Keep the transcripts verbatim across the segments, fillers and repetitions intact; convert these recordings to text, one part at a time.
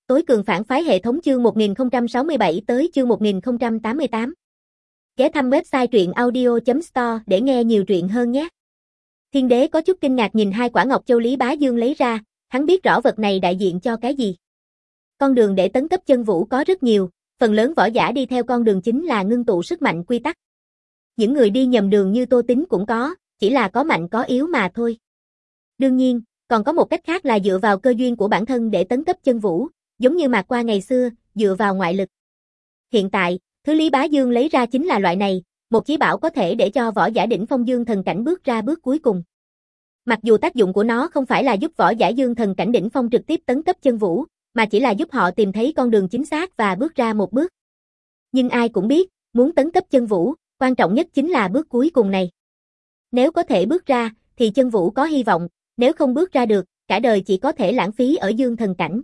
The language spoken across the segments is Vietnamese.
Tối cường phản phái hệ thống chương một nghìn không trăm sáu mươi bảy tới chương một nghìn không trăm tám mươi tám. Ghé thăm website truyện audio chấm store để nghe nhiều truyện hơn nhé. Thiên đế có chút kinh ngạc nhìn hai quả ngọc châu Lý Bá Dương lấy ra, hắn biết rõ vật này đại diện cho cái gì. Con đường để tấn cấp chân vũ có rất nhiều, phần lớn võ giả đi theo con đường chính là ngưng tụ sức mạnh quy tắc. Những người đi nhầm đường như Tô Tính cũng có, chỉ là có mạnh có yếu mà thôi. Đương nhiên, còn có một cách khác là dựa vào cơ duyên của bản thân để tấn cấp chân vũ, giống như Mạc Qua ngày xưa, dựa vào ngoại lực. Hiện tại, thứ Lý Bá Dương lấy ra chính là loại này, một chí bảo có thể để cho võ giả đỉnh phong dương thần cảnh bước ra bước cuối cùng. Mặc dù tác dụng của nó không phải là giúp võ giả dương thần cảnh đỉnh phong trực tiếp tấn cấp chân vũ, mà chỉ là giúp họ tìm thấy con đường chính xác và bước ra một bước. Nhưng ai cũng biết, muốn tấn cấp chân vũ, quan trọng nhất chính là bước cuối cùng này. Nếu có thể bước ra, thì chân vũ có hy vọng, nếu không bước ra được, cả đời chỉ có thể lãng phí ở dương thần cảnh.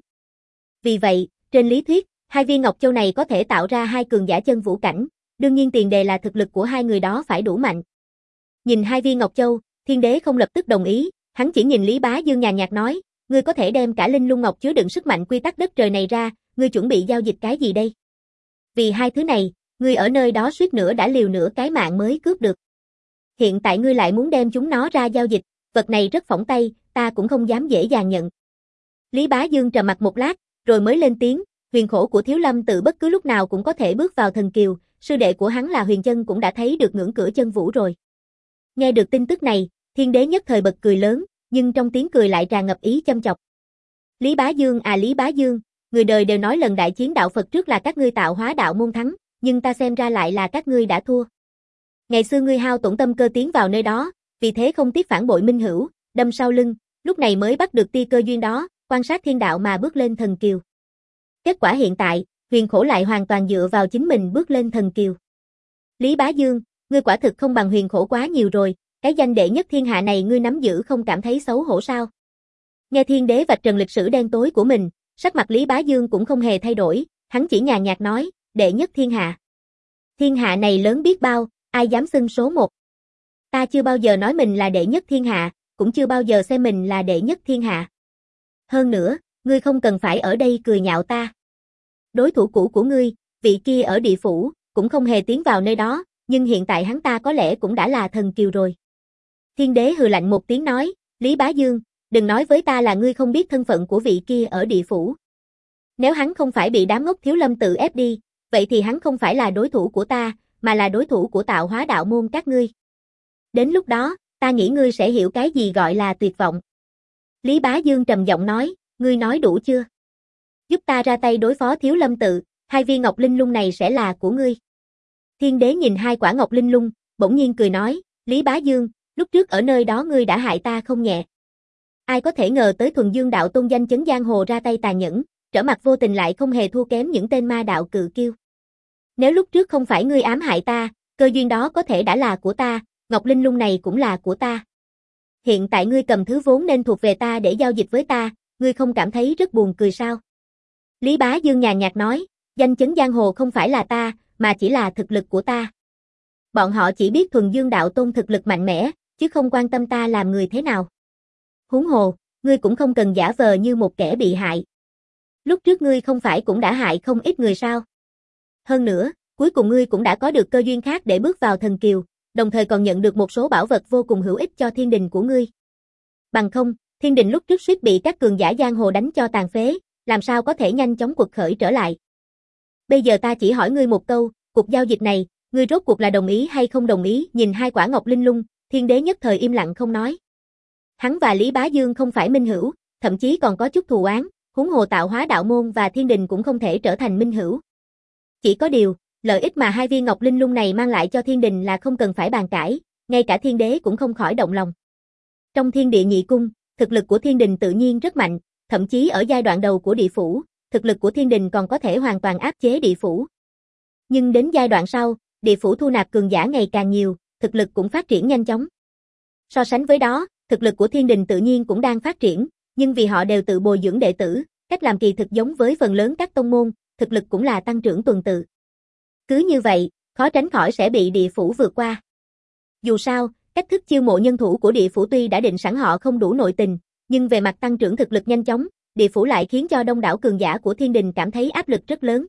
Vì vậy, trên lý thuyết, hai viên ngọc châu này có thể tạo ra hai cường giả chân vũ cảnh, đương nhiên tiền đề là thực lực của hai người đó phải đủ mạnh. Nhìn hai viên ngọc châu, Thiên đế không lập tức đồng ý, hắn chỉ nhìn Lý Bá Dương nhàn nhạt nói, ngươi có thể đem cả linh lung ngọc chứa đựng sức mạnh quy tắc đất trời này ra, ngươi chuẩn bị giao dịch cái gì đây? Vì hai thứ này, ngươi ở nơi đó suýt nữa đã liều nửa cái mạng mới cướp được. Hiện tại ngươi lại muốn đem chúng nó ra giao dịch, vật này rất phỏng tay, ta cũng không dám dễ dàng nhận. Lý Bá Dương trầm mặc một lát, rồi mới lên tiếng, huyền khổ của Thiếu Lâm tự bất cứ lúc nào cũng có thể bước vào thần kiều, sư đệ của hắn là Huyền Chân cũng đã thấy được ngưỡng cửa chân vũ rồi. Nghe được tin tức này, Thiên đế nhất thời bật cười lớn, nhưng trong tiếng cười lại tràn ngập ý châm chọc. Lý Bá Dương à Lý Bá Dương, người đời đều nói lần đại chiến đạo Phật trước là các ngươi tạo hóa đạo môn thắng, nhưng ta xem ra lại là các ngươi đã thua. Ngày xưa ngươi hao tổn tâm cơ tiến vào nơi đó, vì thế không tiếc phản bội minh hữu, đâm sau lưng, lúc này mới bắt được tia cơ duyên đó, quan sát thiên đạo mà bước lên thần kiều. Kết quả hiện tại, huyền khổ lại hoàn toàn dựa vào chính mình bước lên thần kiều. Lý Bá Dương, ngươi quả thực không bằng huyền khổ quá nhiều rồi, cái danh đệ nhất thiên hạ này ngươi nắm giữ không cảm thấy xấu hổ sao? Nghe thiên đế vạch trần lịch sử đen tối của mình, sắc mặt Lý Bá Dương cũng không hề thay đổi, hắn chỉ nhàn nhạt nói, đệ nhất thiên hạ. Thiên hạ này lớn biết bao, ai dám xưng số một. Ta chưa bao giờ nói mình là đệ nhất thiên hạ, cũng chưa bao giờ xem mình là đệ nhất thiên hạ. Hơn nữa, ngươi không cần phải ở đây cười nhạo ta. Đối thủ cũ của ngươi, vị kia ở địa phủ, cũng không hề tiến vào nơi đó, nhưng hiện tại hắn ta có lẽ cũng đã là thần kiều rồi. Thiên đế hừ lạnh một tiếng nói, Lý Bá Dương, đừng nói với ta là ngươi không biết thân phận của vị kia ở địa phủ. Nếu hắn không phải bị đám ngốc Thiếu Lâm tự ép đi, vậy thì hắn không phải là đối thủ của ta, mà là đối thủ của tạo hóa đạo môn các ngươi. Đến lúc đó, ta nghĩ ngươi sẽ hiểu cái gì gọi là tuyệt vọng. Lý Bá Dương trầm giọng nói, ngươi nói đủ chưa? Giúp ta ra tay đối phó Thiếu Lâm tự, hai viên ngọc linh lung này sẽ là của ngươi. Thiên đế nhìn hai quả ngọc linh lung, bỗng nhiên cười nói, Lý Bá Dương, lúc trước ở nơi đó ngươi đã hại ta không nhẹ. Ai có thể ngờ tới Thuần Dương đạo tôn danh chấn giang hồ ra tay tàn nhẫn, trở mặt vô tình lại không hề thua kém những tên ma đạo cự kiêu. Nếu lúc trước không phải ngươi ám hại ta, cơ duyên đó có thể đã là của ta, ngọc linh lung này cũng là của ta. Hiện tại ngươi cầm thứ vốn nên thuộc về ta để giao dịch với ta, ngươi không cảm thấy rất buồn cười sao? Lý Bá Dương nhàn nhạt nói, danh chấn giang hồ không phải là ta, mà chỉ là thực lực của ta. Bọn họ chỉ biết Thuần Dương đạo tôn thực lực mạnh mẽ, chứ không quan tâm ta làm người thế nào. Huống hồ, ngươi cũng không cần giả vờ như một kẻ bị hại. Lúc trước ngươi không phải cũng đã hại không ít người sao? Hơn nữa, cuối cùng ngươi cũng đã có được cơ duyên khác để bước vào thần kiều, đồng thời còn nhận được một số bảo vật vô cùng hữu ích cho thiên đình của ngươi. Bằng không, thiên đình lúc trước suýt bị các cường giả giang hồ đánh cho tàn phế, làm sao có thể nhanh chóng quật khởi trở lại. Bây giờ ta chỉ hỏi ngươi một câu, cuộc giao dịch này, ngươi rốt cuộc là đồng ý hay không đồng ý? Nhìn hai quả ngọc linh lung, thiên đế nhất thời im lặng không nói. Hắn và Lý Bá Dương không phải minh hữu, thậm chí còn có chút thù oán, huống hồ tạo hóa đạo môn và thiên đình cũng không thể trở thành minh hữu. Chỉ có điều, lợi ích mà hai viên ngọc linh lung này mang lại cho thiên đình là không cần phải bàn cãi, ngay cả thiên đế cũng không khỏi động lòng. Trong thiên địa nhị cung, thực lực của thiên đình tự nhiên rất mạnh, thậm chí ở giai đoạn đầu của địa phủ, thực lực của thiên đình còn có thể hoàn toàn áp chế địa phủ. Nhưng đến giai đoạn sau, địa phủ thu nạp cường giả ngày càng nhiều, thực lực cũng phát triển nhanh chóng. So sánh với đó, thực lực của thiên đình tự nhiên cũng đang phát triển, nhưng vì họ đều tự bồi dưỡng đệ tử, cách làm kỳ thực giống với phần lớn các tông môn, thực lực cũng là tăng trưởng tuần tự. Cứ như vậy, khó tránh khỏi sẽ bị địa phủ vượt qua. Dù sao, cách thức chiêu mộ nhân thủ của địa phủ tuy đã định sẵn họ không đủ nội tình, nhưng về mặt tăng trưởng thực lực nhanh chóng, địa phủ lại khiến cho đông đảo cường giả của thiên đình cảm thấy áp lực rất lớn.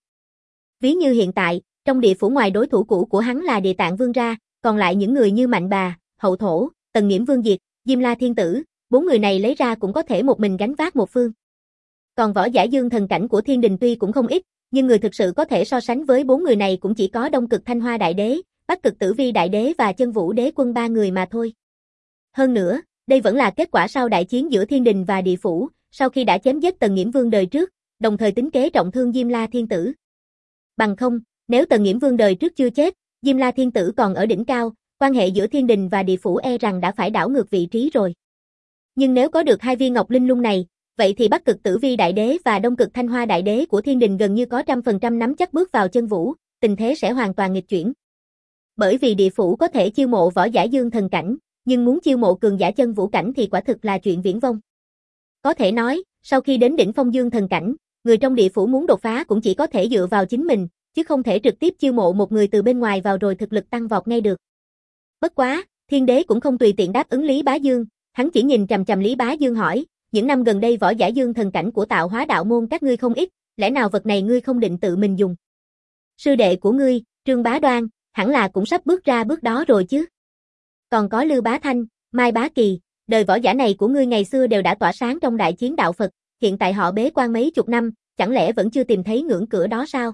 Ví như hiện tại, trong địa phủ ngoài đối thủ cũ của hắn là Địa Tạng Vương ra, còn lại những người như Mạnh Bà, Hậu Thổ, Tần Nghiễm Vương Diệt, Diêm La Thiên Tử, bốn người này lấy ra cũng có thể một mình gánh vác một phương. Còn võ giả dương thần cảnh của thiên đình tuy cũng không ít, nhưng người thực sự có thể so sánh với bốn người này cũng chỉ có Đông Cực Thanh Hoa Đại Đế, Bắc Cực Tử Vi Đại Đế và Chân Vũ Đế Quân ba người mà thôi. Hơn nữa, đây vẫn là kết quả sau đại chiến giữa thiên đình và địa phủ, sau khi đã chém giết Tần Nghiễm Vương đời trước, đồng thời tính kế trọng thương Diêm La Thiên Tử. Bằng không, nếu Tần Nghiễm Vương đời trước chưa chết, Diêm La Thiên Tử còn ở đỉnh cao, quan hệ giữa thiên đình và địa phủ e rằng đã phải đảo ngược vị trí rồi. Nhưng nếu có được hai viên ngọc linh lung này, vậy thì Bắc Cực Tử Vi Đại Đế và Đông Cực Thanh Hoa Đại Đế của thiên đình gần như có trăm phần trăm nắm chắc bước vào chân vũ, tình thế sẽ hoàn toàn nghịch chuyển. Bởi vì địa phủ có thể chiêu mộ võ giả dương thần cảnh, nhưng muốn chiêu mộ cường giả chân vũ cảnh thì quả thực là chuyện viển vông. Có thể nói, sau khi đến đỉnh phong dương thần cảnh, người trong địa phủ muốn đột phá cũng chỉ có thể dựa vào chính mình, chứ không thể trực tiếp chiêu mộ một người từ bên ngoài vào rồi thực lực tăng vọt ngay được. Bất quá, thiên đế cũng không tùy tiện đáp ứng Lý Bá Dương, hắn chỉ nhìn chằm chằm Lý Bá Dương hỏi, những năm gần đây võ giả dương thần cảnh của Tạo Hóa đạo môn các ngươi không ít, lẽ nào vật này ngươi không định tự mình dùng? Sư đệ của ngươi, Trương Bá Đoan, hẳn là cũng sắp bước ra bước đó rồi chứ. Còn có Lưu Bá Thanh, Mai Bá Kỳ, đời võ giả này của ngươi ngày xưa đều đã tỏa sáng trong đại chiến đạo Phật, hiện tại họ bế quan mấy chục năm, chẳng lẽ vẫn chưa tìm thấy ngưỡng cửa đó sao?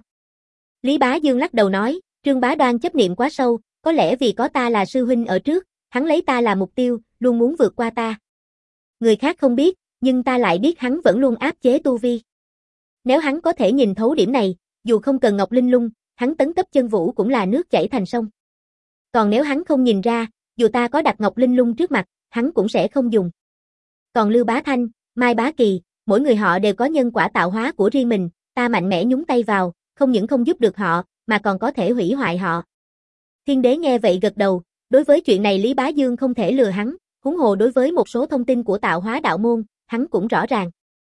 Lý Bá Dương lắc đầu nói, Trương Bá Đoan chấp niệm quá sâu, có lẽ vì có ta là sư huynh ở trước, hắn lấy ta là mục tiêu, luôn muốn vượt qua ta. Người khác không biết, nhưng ta lại biết hắn vẫn luôn áp chế tu vi. Nếu hắn có thể nhìn thấu điểm này, dù không cần Ngọc Linh Lung, hắn tấn cấp chân vũ cũng là nước chảy thành sông. Còn nếu hắn không nhìn ra, dù ta có đặt Ngọc Linh Lung trước mặt, hắn cũng sẽ không dùng. Còn Lưu Bá Thanh, Mai Bá Kỳ, mỗi người họ đều có nhân quả tạo hóa của riêng mình, ta mạnh mẽ nhúng tay vào, không những không giúp được họ, mà còn có thể hủy hoại họ. Thiên đế nghe vậy gật đầu, đối với chuyện này Lý Bá Dương không thể lừa hắn, huống hồ đối với một số thông tin của Tạo Hóa đạo môn, hắn cũng rõ ràng.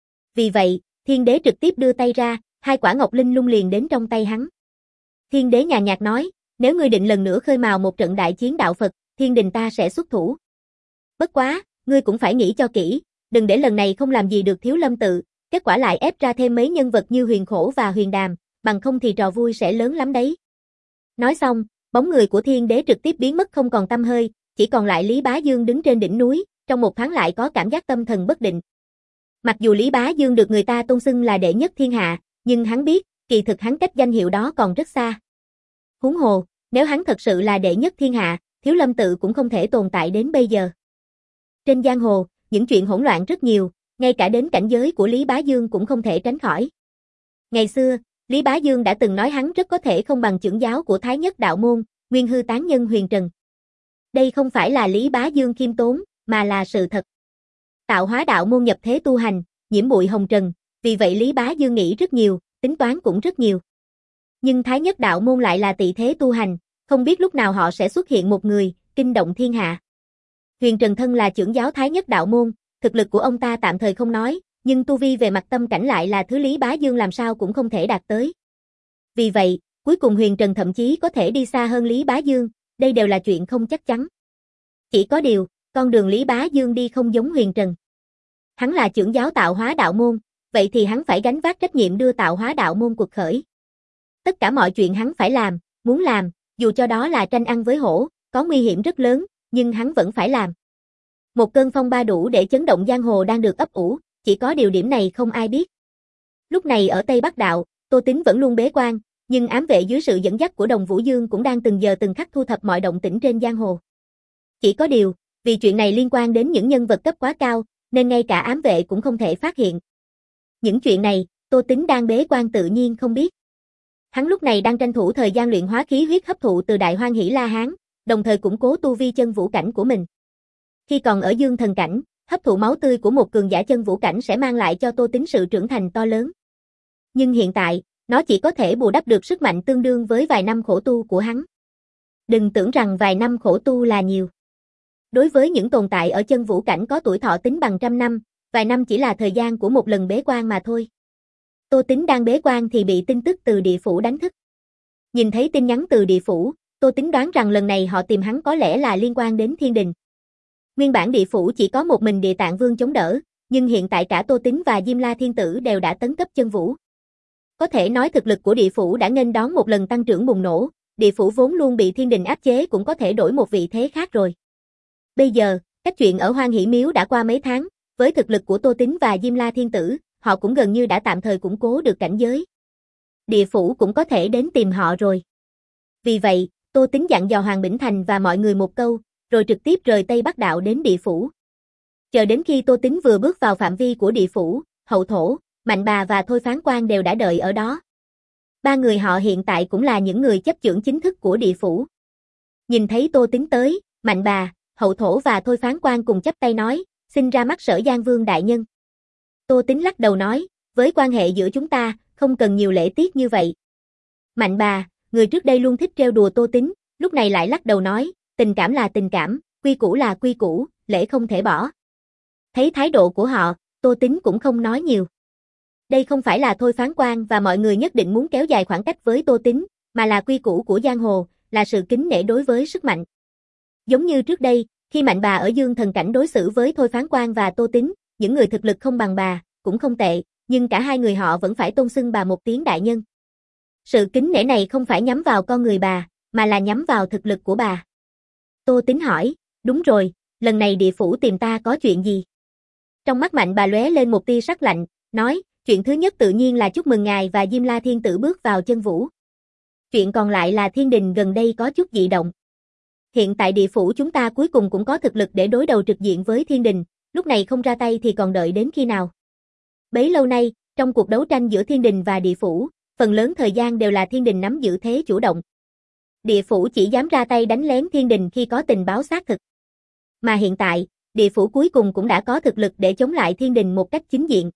Vì vậy, thiên đế trực tiếp đưa tay ra, hai quả ngọc linh lung liền đến trong tay hắn. Thiên đế nhàn nhạt nói, nếu ngươi định lần nữa khơi mào một trận đại chiến đạo Phật, thiên đình ta sẽ xuất thủ. Bất quá, ngươi cũng phải nghĩ cho kỹ, đừng để lần này không làm gì được Thiếu Lâm tự, kết quả lại ép ra thêm mấy nhân vật như Huyền Khổ và Huyền Đàm, bằng không thì trò vui sẽ lớn lắm đấy. Nói xong, bóng người của thiên đế trực tiếp biến mất không còn tăm hơi, chỉ còn lại Lý Bá Dương đứng trên đỉnh núi, trong một thoáng lại có cảm giác tâm thần bất định. Mặc dù Lý Bá Dương được người ta tôn xưng là đệ nhất thiên hạ, nhưng hắn biết, kỳ thực hắn cách danh hiệu đó còn rất xa. Huống hồ, nếu hắn thật sự là đệ nhất thiên hạ, Thiếu Lâm tự cũng không thể tồn tại đến bây giờ. Trên giang hồ, những chuyện hỗn loạn rất nhiều, ngay cả đến cảnh giới của Lý Bá Dương cũng không thể tránh khỏi. Ngày xưa, Lý Bá Dương đã từng nói hắn rất có thể không bằng trưởng giáo của Thái Nhất đạo môn, Nguyên Hư tán nhân Huyền Trần. Đây không phải là Lý Bá Dương khiêm tốn, mà là sự thật. Tạo Hóa đạo môn nhập thế tu hành, nhiễm bụi hồng trần, vì vậy Lý Bá Dương nghĩ rất nhiều, tính toán cũng rất nhiều. Nhưng Thái Nhất đạo môn lại là tị thế tu hành, không biết lúc nào họ sẽ xuất hiện một người, kinh động thiên hạ. Huyền Trần thân là trưởng giáo Thái Nhất đạo môn, thực lực của ông ta tạm thời không nói, nhưng tu vi về mặt tâm cảnh lại là thứ Lý Bá Dương làm sao cũng không thể đạt tới. Vì vậy, cuối cùng Huyền Trần thậm chí có thể đi xa hơn Lý Bá Dương, đây đều là chuyện không chắc chắn. Chỉ có điều, con đường Lý Bá Dương đi không giống Huyền Trần. Hắn là trưởng giáo Tạo Hóa đạo môn, vậy thì hắn phải gánh vác trách nhiệm đưa Tạo Hóa đạo môn cuộc khởi. Tất cả mọi chuyện hắn phải làm, muốn làm, dù cho đó là tranh ăn với hổ, có nguy hiểm rất lớn, nhưng hắn vẫn phải làm. Một cơn phong ba đủ để chấn động giang hồ đang được ấp ủ, chỉ có điều điểm này không ai biết. Lúc này ở Tây Bắc Đạo, Tô Tín vẫn luôn bế quan, nhưng ám vệ dưới sự dẫn dắt của Đồng Vũ Dương cũng đang từng giờ từng khắc thu thập mọi động tĩnh trên giang hồ. Chỉ có điều, vì chuyện này liên quan đến những nhân vật cấp quá cao, nên ngay cả ám vệ cũng không thể phát hiện. Những chuyện này, Tô Tín đang bế quan tự nhiên không biết. Hắn lúc này đang tranh thủ thời gian luyện hóa khí huyết hấp thụ từ Đại Hoan Hỷ La Hán, đồng thời củng cố tu vi chân vũ cảnh của mình. Khi còn ở dương thần cảnh, hấp thụ máu tươi của một cường giả chân vũ cảnh sẽ mang lại cho Tô Tín sự trưởng thành to lớn. Nhưng hiện tại, nó chỉ có thể bù đắp được sức mạnh tương đương với vài năm khổ tu của hắn. Đừng tưởng rằng vài năm khổ tu là nhiều. Đối với những tồn tại ở chân vũ cảnh có tuổi thọ tính bằng trăm năm, vài năm chỉ là thời gian của một lần bế quan mà thôi. Tô Tín đang bế quan thì bị tin tức từ địa phủ đánh thức. Nhìn thấy tin nhắn từ địa phủ, Tô Tín đoán rằng lần này họ tìm hắn có lẽ là liên quan đến thiên đình. Nguyên bản địa phủ chỉ có một mình Địa Tạng Vương chống đỡ, nhưng hiện tại cả Tô Tín và Diêm La Thiên Tử đều đã tấn cấp chân vũ. Có thể nói thực lực của địa phủ đã nghênh đón một lần tăng trưởng bùng nổ, địa phủ vốn luôn bị thiên đình áp chế cũng có thể đổi một vị thế khác rồi. Bây giờ, cách chuyện ở Hoang Hỷ Miếu đã qua mấy tháng, với thực lực của Tô Tín và Diêm La Thiên Tử, họ cũng gần như đã tạm thời củng cố được cảnh giới. Địa phủ cũng có thể đến tìm họ rồi. Vì vậy, Tô Tín dặn dò Hoàng Bỉnh Thành và mọi người một câu, rồi trực tiếp rời Tây Bắc Đạo đến địa phủ. Chờ đến khi Tô Tín vừa bước vào phạm vi của địa phủ, Hậu Thổ, Mạnh Bà và Thôi Phán Quan đều đã đợi ở đó. Ba người họ hiện tại cũng là những người chấp chưởng chính thức của địa phủ. Nhìn thấy Tô Tín tới, Mạnh Bà, Hậu Thổ và Thôi Phán Quan cùng chắp tay nói, xin ra mắt Sở Giang Vương đại nhân. Tô Tín lắc đầu nói, với quan hệ giữa chúng ta, không cần nhiều lễ tiết như vậy. Mạnh Bà, người trước đây luôn thích trêu đùa Tô Tín, lúc này lại lắc đầu nói, tình cảm là tình cảm, quy củ là quy củ, lễ không thể bỏ. Thấy thái độ của họ, Tô Tín cũng không nói nhiều. Đây không phải là Thôi Phán Quan và mọi người nhất định muốn kéo dài khoảng cách với Tô Tín, mà là quy củ của giang hồ, là sự kính nể đối với sức mạnh. Giống như trước đây, khi Mạnh Bà ở Dương Thần Cảnh đối xử với Thôi Phán Quan và Tô Tín, những người thực lực không bằng bà, cũng không tệ, nhưng cả hai người họ vẫn phải tôn xưng bà một tiếng đại nhân. Sự kính nể này không phải nhắm vào con người bà, mà là nhắm vào thực lực của bà. Tô Tín hỏi, đúng rồi, lần này địa phủ tìm ta có chuyện gì? Trong mắt Mạnh Bà lóe lên một tia sắc lạnh, nói, chuyện thứ nhất tự nhiên là chúc mừng ngài và Diêm La Thiên Tử bước vào chân vũ. Chuyện còn lại là thiên đình gần đây có chút dị động. Hiện tại địa phủ chúng ta cuối cùng cũng có thực lực để đối đầu trực diện với thiên đình, lúc này không ra tay thì còn đợi đến khi nào? Bấy lâu nay, trong cuộc đấu tranh giữa thiên đình và địa phủ, phần lớn thời gian đều là thiên đình nắm giữ thế chủ động. Địa phủ chỉ dám ra tay đánh lén thiên đình khi có tình báo xác thực. Mà hiện tại, địa phủ cuối cùng cũng đã có thực lực để chống lại thiên đình một cách chính diện.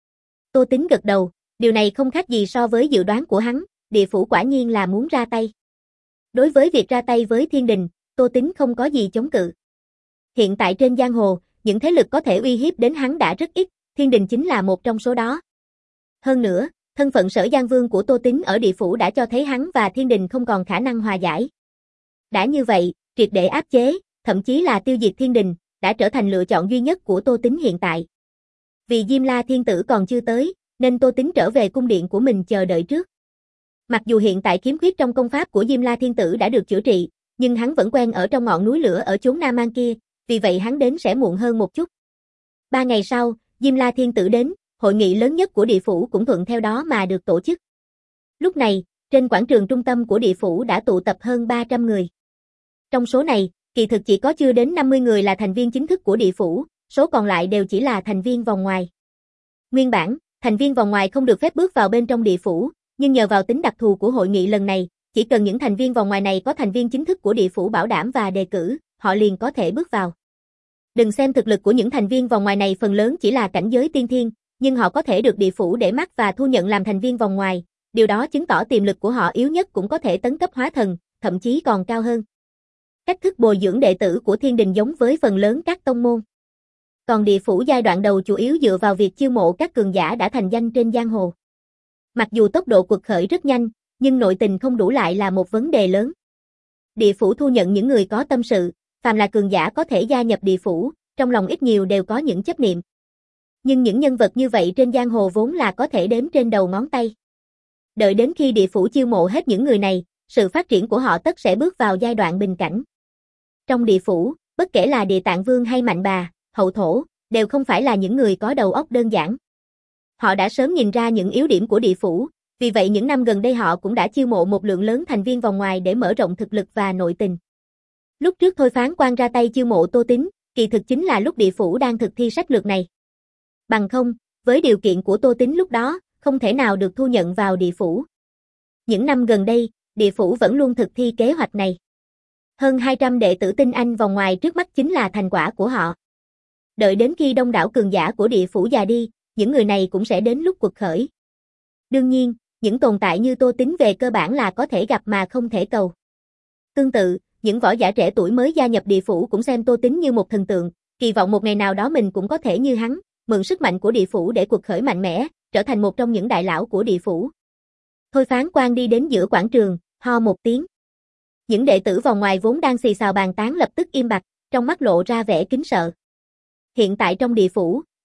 Tô Tín gật đầu, điều này không khác gì so với dự đoán của hắn, địa phủ quả nhiên là muốn ra tay. Đối với việc ra tay với thiên đình, Tô Tín không có gì chống cự. Hiện tại trên giang hồ, những thế lực có thể uy hiếp đến hắn đã rất ít, thiên đình chính là một trong số đó. Hơn nữa, thân phận Sở Giang Vương của Tô Tín ở địa phủ đã cho thấy hắn và thiên đình không còn khả năng hòa giải. Đã như vậy, triệt để áp chế, thậm chí là tiêu diệt thiên đình, đã trở thành lựa chọn duy nhất của Tô Tín hiện tại. Vì Diêm La Thiên Tử còn chưa tới, nên Tô Tín trở về cung điện của mình chờ đợi trước. Mặc dù hiện tại khiếm khuyết trong công pháp của Diêm La Thiên Tử đã được chữa trị, nhưng hắn vẫn quen ở trong ngọn núi lửa ở chốn Nam Mang kia, vì vậy hắn đến sẽ muộn hơn một chút. Ba ngày sau, Diêm La Thiên Tử đến, hội nghị lớn nhất của địa phủ cũng thuận theo đó mà được tổ chức. Lúc này, trên quảng trường trung tâm của địa phủ đã tụ tập hơn ba trăm người. Trong số này, kỳ thực chỉ có chưa đến năm mươi người là thành viên chính thức của địa phủ, số còn lại đều chỉ là thành viên vòng ngoài. Nguyên bản, thành viên vòng ngoài không được phép bước vào bên trong địa phủ, nhưng nhờ vào tính đặc thù của hội nghị lần này, chỉ cần những thành viên vòng ngoài này có thành viên chính thức của địa phủ bảo đảm và đề cử, họ liền có thể bước vào. Đừng xem thực lực của những thành viên vòng ngoài này phần lớn chỉ là cảnh giới tiên thiên, nhưng họ có thể được địa phủ để mắt và thu nhận làm thành viên vòng ngoài, điều đó chứng tỏ tiềm lực của họ yếu nhất cũng có thể tấn cấp hóa thần, thậm chí còn cao hơn. Cách thức bồi dưỡng đệ tử của thiên đình giống với phần lớn các tông môn. Còn địa phủ giai đoạn đầu chủ yếu dựa vào việc chiêu mộ các cường giả đã thành danh trên giang hồ. Mặc dù tốc độ quật khởi rất nhanh, nhưng nội tình không đủ lại là một vấn đề lớn. Địa phủ thu nhận những người có tâm sự, phàm là cường giả có thể gia nhập địa phủ, trong lòng ít nhiều đều có những chấp niệm. Nhưng những nhân vật như vậy trên giang hồ vốn là có thể đếm trên đầu ngón tay. Đợi đến khi địa phủ chiêu mộ hết những người này, sự phát triển của họ tất sẽ bước vào giai đoạn bình cảnh. Trong địa phủ, bất kể là Địa Tạng Vương hay Mạnh Bà, Hậu Thổ, đều không phải là những người có đầu óc đơn giản. Họ đã sớm nhìn ra những yếu điểm của địa phủ, vì vậy những năm gần đây họ cũng đã chiêu mộ một lượng lớn thành viên vòng ngoài để mở rộng thực lực và nội tình. Lúc trước Thôi Phán Quan ra tay chiêu mộ Tô Tín, kỳ thực chính là lúc địa phủ đang thực thi sách lược này. Bằng không, với điều kiện của Tô Tín lúc đó, không thể nào được thu nhận vào địa phủ. Những năm gần đây, địa phủ vẫn luôn thực thi kế hoạch này. Hơn hai trăm đệ tử tinh anh vòng ngoài trước mắt chính là thành quả của họ. Đợi đến khi đông đảo cường giả của địa phủ già đi, những người này cũng sẽ đến lúc quật khởi. Đương nhiên, những tồn tại như Tô Tín về cơ bản là có thể gặp mà không thể cầu. Tương tự, những võ giả trẻ tuổi mới gia nhập địa phủ cũng xem Tô Tín như một thần tượng, kỳ vọng một ngày nào đó mình cũng có thể như hắn, mượn sức mạnh của địa phủ để quật khởi mạnh mẽ, trở thành một trong những đại lão của địa phủ. Thôi Phán Quan đi đến giữa quảng trường, ho một tiếng. Những đệ tử vòng ngoài vốn đang xì xào bàn tán lập tức im bặt, trong mắt lộ ra vẻ kính sợ. Hiện tại trong địa phủ,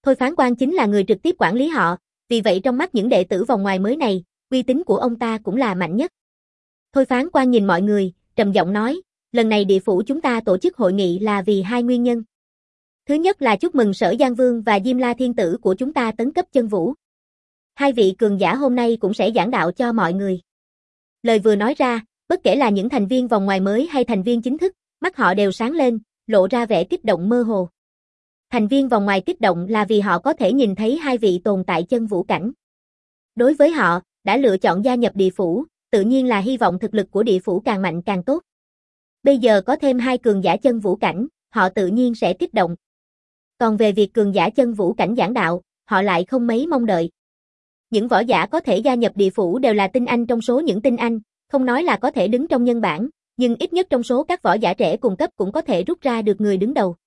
Thôi Phán Quan chính là người trực tiếp quản lý họ, vì vậy trong mắt những đệ tử vòng ngoài mới này, uy tín của ông ta cũng là mạnh nhất. Thôi Phán Quan nhìn mọi người, trầm giọng nói, lần này địa phủ chúng ta tổ chức hội nghị là vì hai nguyên nhân. Thứ nhất là chúc mừng Sở Giang Vương và Diêm La Thiên Tử của chúng ta tấn cấp chân vũ. Hai vị cường giả hôm nay cũng sẽ giảng đạo cho mọi người. Lời vừa nói ra, bất kể là những thành viên vòng ngoài mới hay thành viên chính thức, mắt họ đều sáng lên, lộ ra vẻ kích động mơ hồ. Thành viên vòng ngoài kích động là vì họ có thể nhìn thấy hai vị tồn tại chân vũ cảnh. Đối với họ, đã lựa chọn gia nhập địa phủ, tự nhiên là hy vọng thực lực của địa phủ càng mạnh càng tốt. Bây giờ có thêm hai cường giả chân vũ cảnh, họ tự nhiên sẽ kích động. Còn về việc cường giả chân vũ cảnh giảng đạo, họ lại không mấy mong đợi. Những võ giả có thể gia nhập địa phủ đều là tinh anh trong số những tinh anh, không nói là có thể đứng trong nhân bảng, nhưng ít nhất trong số các võ giả trẻ cùng cấp cũng có thể rút ra được người đứng đầu.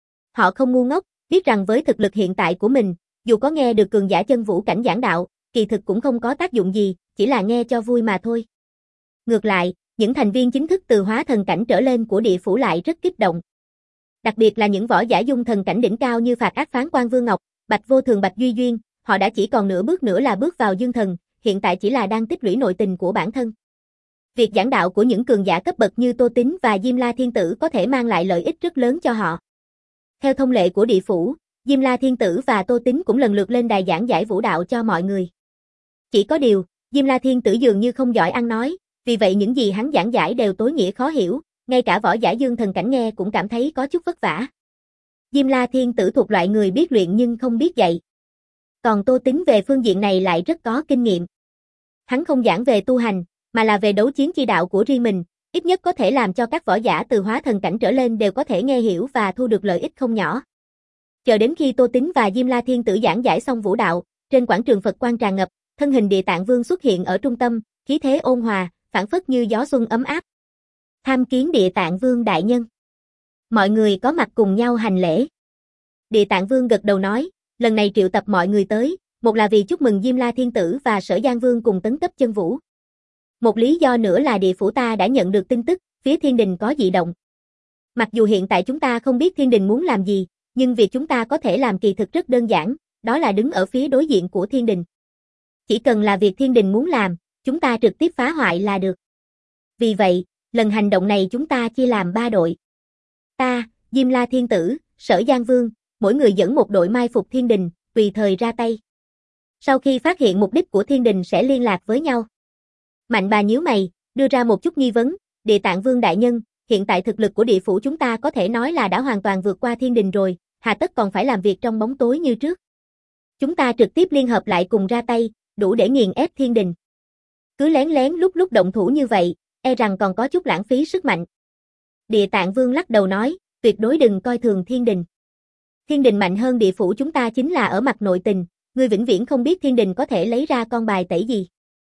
Họ không ngu ngốc, biết rằng với thực lực hiện tại của mình, dù có nghe được cường giả chân vũ cảnh giảng đạo, kỳ thực cũng không có tác dụng gì, chỉ là nghe cho vui mà thôi. Ngược lại, những thành viên chính thức từ hóa thần cảnh trở lên của địa phủ lại rất kích động. Đặc biệt là những võ giả dung thần cảnh đỉnh cao như Phạt Ác Phán Quan Vương Ngọc, Bạch Vô Thường Bạch Duy Duyên, họ đã chỉ còn nửa bước nữa là bước vào dương thần, hiện tại chỉ là đang tích lũy nội tình của bản thân. Việc giảng đạo của những cường giả cấp bậc như Tô Tín và Diêm La Thiên Tử có thể mang lại lợi ích rất lớn cho họ. Theo thông lệ của địa phủ, Diêm La Thiên Tử và Tô Tín cũng lần lượt lên đài giảng giải vũ đạo cho mọi người. Chỉ có điều, Diêm La Thiên Tử dường như không giỏi ăn nói, vì vậy những gì hắn giảng giải đều tối nghĩa khó hiểu, ngay cả võ giả dương thần cảnh nghe cũng cảm thấy có chút vất vả. Diêm La Thiên Tử thuộc loại người biết luyện nhưng không biết dạy. Còn Tô Tín về phương diện này lại rất có kinh nghiệm. Hắn không giảng về tu hành, mà là về đấu chiến chi đạo của riêng mình, ít nhất có thể làm cho các võ giả từ hóa thần cảnh trở lên đều có thể nghe hiểu và thu được lợi ích không nhỏ. Chờ đến khi Tô Tín và Diêm La Thiên Tử giảng giải xong vũ đạo, trên quảng trường Phật quang tràn ngập, thân hình Địa Tạng Vương xuất hiện ở trung tâm, khí thế ôn hòa, phảng phất như gió xuân ấm áp. Tham kiến Địa Tạng Vương đại nhân. Mọi người có mặt cùng nhau hành lễ. Địa Tạng Vương gật đầu nói, lần này triệu tập mọi người tới, một là vì chúc mừng Diêm La Thiên Tử và Sở Giang Vương cùng tấn cấp chân vũ. Một lý do nữa là địa phủ ta đã nhận được tin tức, phía thiên đình có dị động. Mặc dù hiện tại chúng ta không biết thiên đình muốn làm gì, nhưng việc chúng ta có thể làm kỳ thực rất đơn giản, đó là đứng ở phía đối diện của thiên đình. Chỉ cần là việc thiên đình muốn làm, chúng ta trực tiếp phá hoại là được. Vì vậy, lần hành động này chúng ta chia làm ba đội. Ta, Diêm La Thiên Tử, Sở Giang Vương, mỗi người dẫn một đội mai phục thiên đình, tùy thời ra tay. Sau khi phát hiện mục đích của thiên đình sẽ liên lạc với nhau. Mạnh Bà nhíu mày, đưa ra một chút nghi vấn, Địa Tạng Vương đại nhân, hiện tại thực lực của địa phủ chúng ta có thể nói là đã hoàn toàn vượt qua thiên đình rồi, hà tất còn phải làm việc trong bóng tối như trước. Chúng ta trực tiếp liên hợp lại cùng ra tay, đủ để nghiền ép thiên đình. Cứ lén lén lúc lúc động thủ như vậy, e rằng còn có chút lãng phí sức mạnh. Địa Tạng Vương lắc đầu nói, tuyệt đối đừng coi thường thiên đình. Thiên đình mạnh hơn địa phủ chúng ta chính là ở mặt nội tình, ngươi vĩnh viễn không biết thiên đình có thể lấy ra con bài tẩy gì.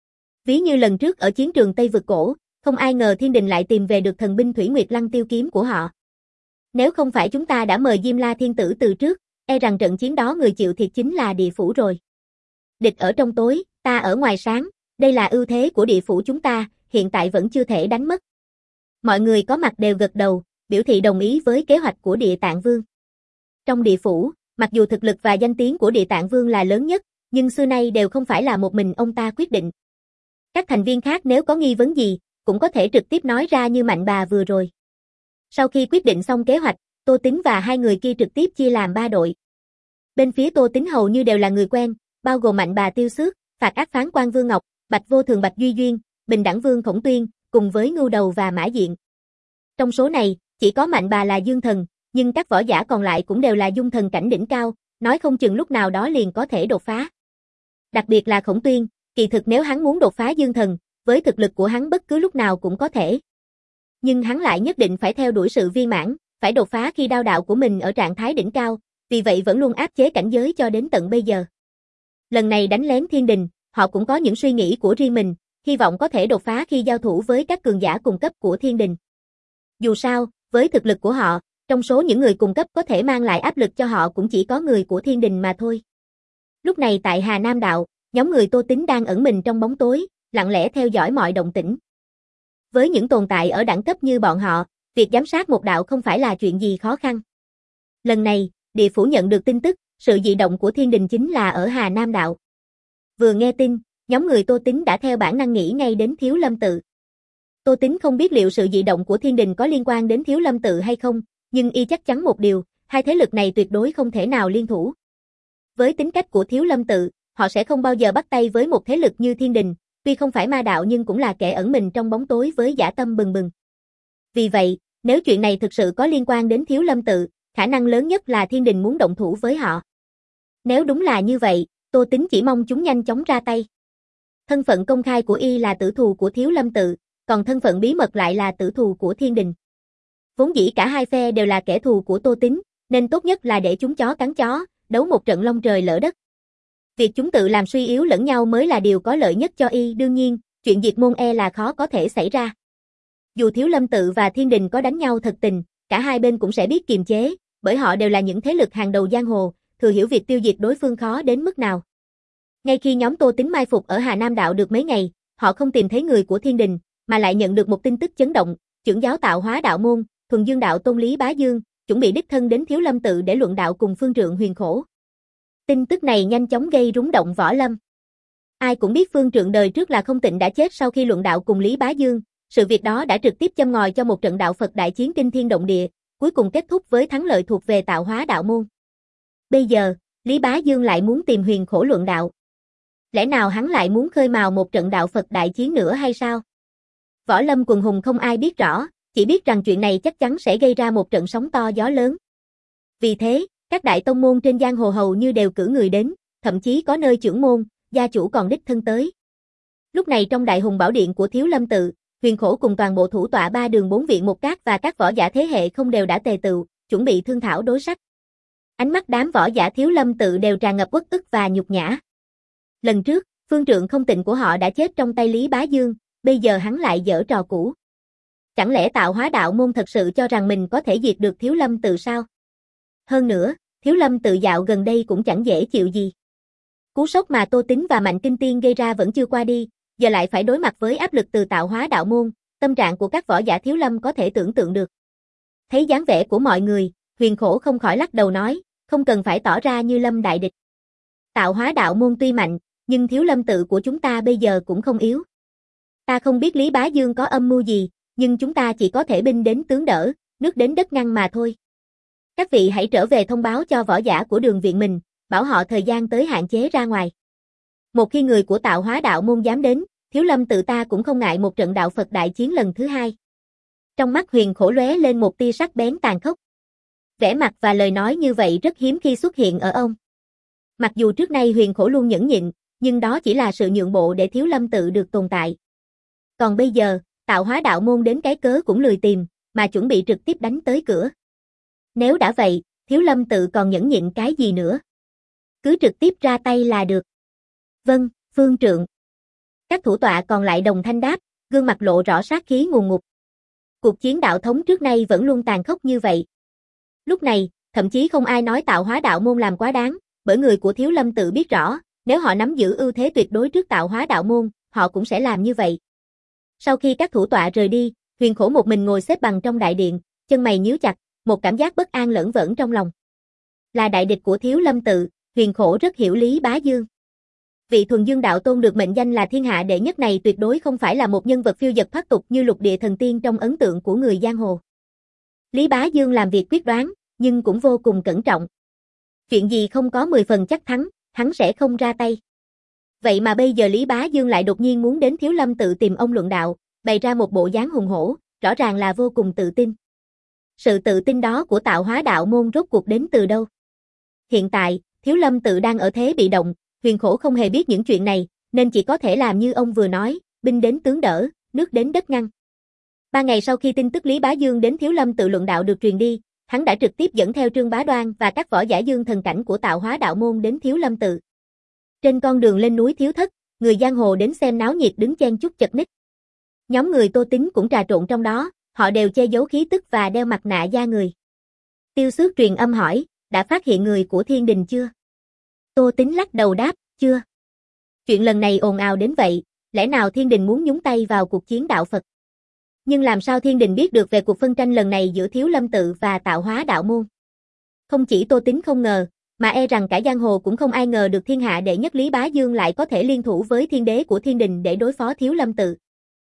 Ví như lần trước ở chiến trường Tây Vực Cổ, không ai ngờ thiên đình lại tìm về được thần binh Thủy Nguyệt Lăng Tiêu kiếm của họ. Nếu không phải chúng ta đã mời Diêm La Thiên Tử từ trước, e rằng trận chiến đó người chịu thiệt chính là địa phủ rồi. Địch ở trong tối, ta ở ngoài sáng, đây là ưu thế của địa phủ chúng ta, hiện tại vẫn chưa thể đánh mất. Mọi người có mặt đều gật đầu, biểu thị đồng ý với kế hoạch của Địa Tạng Vương. Trong địa phủ, mặc dù thực lực và danh tiếng của Địa Tạng Vương là lớn nhất, nhưng xưa nay đều không phải là một mình ông ta quyết định. Các thành viên khác nếu có nghi vấn gì, cũng có thể trực tiếp nói ra như Mạnh Bà vừa rồi. Sau khi quyết định xong kế hoạch, Tô Tín và hai người kia trực tiếp chia làm ba đội. Bên phía Tô Tín hầu như đều là người quen, bao gồm Mạnh Bà Tiêu Xước, Phạt Ác Phán Quan Vương Ngọc, Bạch Vô Thường Bạch Duy Duyên, Bình Đẳng Vương Khổng Tuyên, cùng với Ngưu Đầu và Mã Diện. Trong số này, chỉ có Mạnh Bà là dương thần, nhưng các võ giả còn lại cũng đều là dung thần cảnh đỉnh cao, nói không chừng lúc nào đó liền có thể đột phá. Đặc biệt là Khổng Tuyên, kỳ thực nếu hắn muốn đột phá dương thần, với thực lực của hắn bất cứ lúc nào cũng có thể. Nhưng hắn lại nhất định phải theo đuổi sự viên mãn, phải đột phá khi đao đạo của mình ở trạng thái đỉnh cao, vì vậy vẫn luôn áp chế cảnh giới cho đến tận bây giờ. Lần này đánh lén thiên đình, họ cũng có những suy nghĩ của riêng mình, hy vọng có thể đột phá khi giao thủ với các cường giả cùng cấp của thiên đình. Dù sao, với thực lực của họ, trong số những người cùng cấp có thể mang lại áp lực cho họ cũng chỉ có người của thiên đình mà thôi. Lúc này tại Hà Nam Đạo, nhóm người Tô Tín đang ẩn mình trong bóng tối, lặng lẽ theo dõi mọi động tĩnh. Với những tồn tại ở đẳng cấp như bọn họ, việc giám sát một đạo không phải là chuyện gì khó khăn. Lần này, địa phủ nhận được tin tức, sự dị động của thiên đình chính là ở Hà Nam Đạo. Vừa nghe tin, nhóm người Tô Tín đã theo bản năng nghĩ ngay đến Thiếu Lâm Tự. Tô Tín không biết liệu sự dị động của thiên đình có liên quan đến Thiếu Lâm Tự hay không, nhưng y chắc chắn một điều, hai thế lực này tuyệt đối không thể nào liên thủ. Với tính cách của Thiếu Lâm Tự, họ sẽ không bao giờ bắt tay với một thế lực như thiên đình, tuy không phải ma đạo nhưng cũng là kẻ ẩn mình trong bóng tối với dã tâm bừng bừng. Vì vậy, nếu chuyện này thực sự có liên quan đến Thiếu Lâm Tự, khả năng lớn nhất là thiên đình muốn động thủ với họ. Nếu đúng là như vậy, Tô Tín chỉ mong chúng nhanh chóng ra tay. Thân phận công khai của y là tử thù của Thiếu Lâm Tự, còn thân phận bí mật lại là tử thù của thiên đình. Vốn dĩ cả hai phe đều là kẻ thù của Tô Tín, nên tốt nhất là để chúng chó cắn chó, đấu một trận long trời lỡ đất. Việc chúng tự làm suy yếu lẫn nhau mới là điều có lợi nhất cho y, đương nhiên, chuyện diệt môn e là khó có thể xảy ra. Dù Thiếu Lâm Tự và thiên đình có đánh nhau thật tình, cả hai bên cũng sẽ biết kiềm chế, bởi họ đều là những thế lực hàng đầu giang hồ, thừa hiểu việc tiêu diệt đối phương khó đến mức nào. Ngay khi nhóm Tô Tín mai phục ở Hà Nam Đạo được mấy ngày, họ không tìm thấy người của thiên đình, mà lại nhận được một tin tức chấn động, trưởng giáo Tạo Hóa Đạo môn, Thuần Dương Đạo Tôn Lý Bá Dương, chuẩn bị đích thân đến Thiếu Lâm Tự để luận đạo cùng Phương Trượng Huyền Khổ. Tin tức này nhanh chóng gây rúng động võ lâm. Ai cũng biết Phương Trượng đời trước là không tịnh đã chết sau khi luận đạo cùng Lý Bá Dương, sự việc đó đã trực tiếp châm ngòi cho một trận đạo Phật đại chiến kinh thiên động địa, cuối cùng kết thúc với thắng lợi thuộc về Tạo Hóa Đạo môn. Bây giờ, Lý Bá Dương lại muốn tìm Huyền Khổ luận đạo. Lẽ nào hắn lại muốn khơi mào một trận đạo Phật đại chiến nữa hay sao? Võ lâm quần hùng không ai biết rõ, chỉ biết rằng chuyện này chắc chắn sẽ gây ra một trận sóng to gió lớn. Vì thế, các đại tông môn trên giang hồ hầu như đều cử người đến, thậm chí có nơi trưởng môn, gia chủ còn đích thân tới. Lúc này trong Đại Hùng Bảo Điện của Thiếu Lâm Tự, Huyền Khổ cùng toàn bộ thủ tọa ba đường bốn viện một cát và các võ giả thế hệ không đều đã tề tựu, chuẩn bị thương thảo đối sách. Ánh mắt đám võ giả Thiếu Lâm Tự đều tràn ngập uất ức và nhục nhã. Lần trước, Phương Trượng không tịnh của họ đã chết trong tay Lý Bá Dương, bây giờ hắn lại giở trò cũ. Chẳng lẽ Tạo Hóa Đạo môn thật sự cho rằng mình có thể diệt được Thiếu Lâm Tự sao? Hơn nữa, Thiếu Lâm Tự dạo gần đây cũng chẳng dễ chịu gì. Cú sốc mà Tô Tín và Mạnh Kinh Tiên gây ra vẫn chưa qua đi, giờ lại phải đối mặt với áp lực từ Tạo Hóa Đạo môn, tâm trạng của các võ giả Thiếu Lâm có thể tưởng tượng được. Thấy dáng vẻ của mọi người, Huyền Khổ không khỏi lắc đầu nói, không cần phải tỏ ra như Lâm đại địch. Tạo Hóa Đạo môn tuy mạnh, nhưng Thiếu Lâm Tự của chúng ta bây giờ cũng không yếu. Ta không biết Lý Bá Dương có âm mưu gì, nhưng chúng ta chỉ có thể binh đến tướng đỡ, nước đến đất ngăn mà thôi. Các vị hãy trở về thông báo cho võ giả của đường viện mình, bảo họ thời gian tới hạn chế ra ngoài. Một khi người của Tạo Hóa Đạo môn dám đến, Thiếu Lâm Tự ta cũng không ngại một trận đạo Phật đại chiến lần thứ hai. Trong mắt Huyền Khổ lóe lên một tia sắc bén tàn khốc. Vẻ mặt và lời nói như vậy rất hiếm khi xuất hiện ở ông. Mặc dù trước nay Huyền Khổ luôn nhẫn nhịn, nhưng đó chỉ là sự nhượng bộ để Thiếu Lâm Tự được tồn tại. Còn bây giờ, Tạo Hóa Đạo môn đến cái cớ cũng lười tìm, mà chuẩn bị trực tiếp đánh tới cửa. Nếu đã vậy, Thiếu Lâm Tự còn nhẫn nhịn cái gì nữa? Cứ trực tiếp ra tay là được. Vâng, Phương Trượng. Các thủ tọa còn lại đồng thanh đáp, gương mặt lộ rõ sát khí ngùn ngụt. Cuộc chiến đạo thống trước nay vẫn luôn tàn khốc như vậy. Lúc này, thậm chí không ai nói Tạo Hóa Đạo môn làm quá đáng, bởi người của Thiếu Lâm Tự biết rõ, nếu họ nắm giữ ưu thế tuyệt đối trước Tạo Hóa Đạo môn, họ cũng sẽ làm như vậy. Sau khi các thủ tọa rời đi, Huyền Khổ một mình ngồi xếp bằng trong đại điện, chân mày nhíu chặt, một cảm giác bất an lởn vởn trong lòng. Là đại địch của Thiếu Lâm Tự, Huyền Khổ rất hiểu Lý Bá Dương. Vị Thuần Dương Đạo Tôn được mệnh danh là thiên hạ đệ nhất này tuyệt đối không phải là một nhân vật phiêu dật thoát tục như lục địa thần tiên trong ấn tượng của người giang hồ. Lý Bá Dương làm việc quyết đoán, nhưng cũng vô cùng cẩn trọng. Chuyện gì không có mười phần chắc thắng, hắn sẽ không ra tay. Vậy mà bây giờ Lý Bá Dương lại đột nhiên muốn đến Thiếu Lâm Tự tìm ông luận đạo, bày ra một bộ dáng hùng hổ, rõ ràng là vô cùng tự tin. Sự tự tin đó của Tạo Hóa Đạo môn rốt cuộc đến từ đâu? Hiện tại, Thiếu Lâm Tự đang ở thế bị động, Huyền Khổ không hề biết những chuyện này, nên chỉ có thể làm như ông vừa nói, binh đến tướng đỡ, nước đến đất ngăn. Ba ngày sau khi tin tức Lý Bá Dương đến Thiếu Lâm Tự luận đạo được truyền đi, hắn đã trực tiếp dẫn theo Trương Bá Đoan và các võ giả dương thần cảnh của Tạo Hóa Đạo môn đến Thiếu Lâm Tự. Trên con đường lên núi Thiếu Thất, người giang hồ đến xem náo nhiệt đứng chen chúc chật ních. Nhóm người Tô Tín cũng trà trộn trong đó, họ đều che giấu khí tức và đeo mặt nạ da người. Tiêu Xước truyền âm hỏi, đã phát hiện người của Thiên Đình chưa? Tô Tín lắc đầu đáp, chưa. Chuyện lần này ồn ào đến vậy, lẽ nào Thiên Đình muốn nhúng tay vào cuộc chiến đạo Phật? Nhưng làm sao Thiên Đình biết được về cuộc phân tranh lần này giữa Thiếu Lâm Tự và Tạo Hóa Đạo môn? Không chỉ Tô Tín không ngờ, Mà e rằng cả giang hồ cũng không ai ngờ được thiên hạ đệ nhất Lý Bá Dương lại có thể liên thủ với thiên đế của thiên đình để đối phó Thiếu Lâm Tự.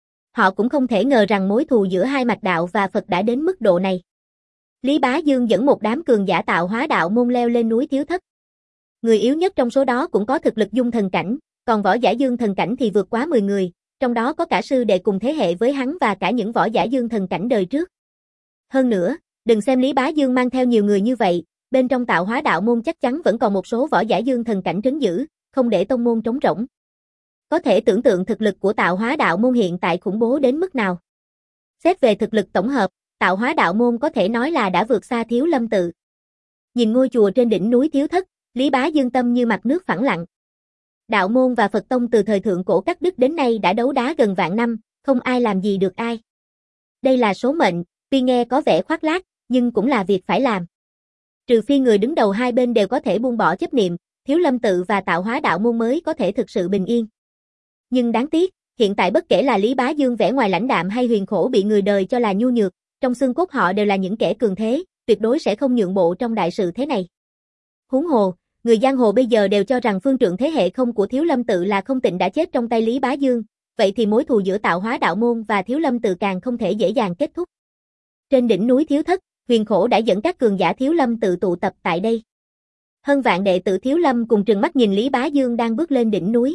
Họ cũng không thể ngờ rằng mối thù giữa hai mạch đạo và Phật đã đến mức độ này. Lý Bá Dương dẫn một đám cường giả tạo hóa đạo môn leo lên núi Thiếu Thất. Người yếu nhất trong số đó cũng có thực lực dung thần cảnh, còn võ giả dương thần cảnh thì vượt quá mười người, trong đó có cả sư đệ cùng thế hệ với hắn và cả những võ giả dương thần cảnh đời trước. Hơn nữa, đừng xem Lý Bá Dương mang theo nhiều người như vậy, bên trong tạo hóa đạo môn chắc chắn vẫn còn một số võ giả dương thần cảnh trấn giữ, không để tông môn trống rỗng. Có thể tưởng tượng thực lực của tạo hóa đạo môn hiện tại khủng bố đến mức nào. Xét về thực lực tổng hợp, tạo hóa đạo môn có thể nói là đã vượt xa Thiếu Lâm Tự. Nhìn ngôi chùa trên đỉnh núi Thiếu Thất, Lý Bá Dương tâm như mặt nước phẳng lặng. Đạo môn và Phật tông từ thời thượng cổ cắt đứt đến nay đã đấu đá gần vạn năm, không ai làm gì được ai. Đây là số mệnh, tuy nghe có vẻ khoác lác, nhưng cũng là việc phải làm. Trừ phi người đứng đầu hai bên đều có thể buông bỏ chấp niệm, Thiếu Lâm Tự và tạo hóa đạo môn mới có thể thực sự bình yên. Nhưng đáng tiếc, hiện tại bất kể là Lý Bá Dương vẻ ngoài lãnh đạm hay Huyền Khổ bị người đời cho là nhu nhược, trong xương cốt họ đều là những kẻ cường thế, tuyệt đối sẽ không nhượng bộ trong đại sự thế này. Huống hồ, người giang hồ bây giờ đều cho rằng phương trượng thế hệ không của Thiếu Lâm Tự là Không Tịnh đã chết trong tay Lý Bá Dương, vậy thì mối thù giữa tạo hóa đạo môn và Thiếu Lâm Tự càng không thể dễ dàng kết thúc. Trên đỉnh núi Thiếu Thất, Huyền Khổ đã dẫn các cường giả Thiếu Lâm Tự tụ tập tại đây. Hơn vạn đệ tử Thiếu Lâm cùng trừng mắt nhìn Lý Bá Dương đang bước lên đỉnh núi.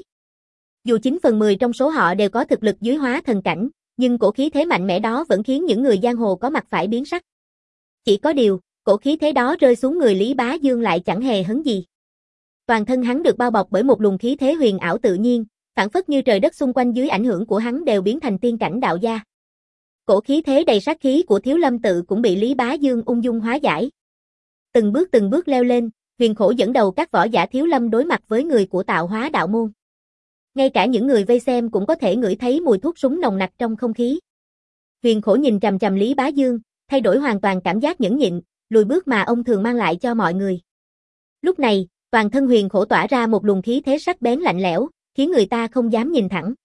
Dù chín phần mười trong số họ đều có thực lực dưới hóa thần cảnh, nhưng cổ khí thế mạnh mẽ đó vẫn khiến những người giang hồ có mặt phải biến sắc. Chỉ có điều, cổ khí thế đó rơi xuống người Lý Bá Dương lại chẳng hề hấn gì. Toàn thân hắn được bao bọc bởi một luồng khí thế huyền ảo tự nhiên, phảng phất như trời đất xung quanh dưới ảnh hưởng của hắn đều biến thành tiên cảnh đạo gia. Cổ khí thế đầy sát khí của Thiếu Lâm Tự cũng bị Lý Bá Dương ung dung hóa giải. Từng bước từng bước leo lên, Huyền Khổ dẫn đầu các võ giả Thiếu Lâm đối mặt với người của tạo hóa đạo môn. Ngay cả những người vây xem cũng có thể ngửi thấy mùi thuốc súng nồng nặc trong không khí. Huyền Khổ nhìn chằm chằm Lý Bá Dương, thay đổi hoàn toàn cảm giác nhẫn nhịn, lùi bước mà ông thường mang lại cho mọi người. Lúc này, toàn thân Huyền Khổ tỏa ra một luồng khí thế sắc bén lạnh lẽo, khiến người ta không dám nhìn thẳng.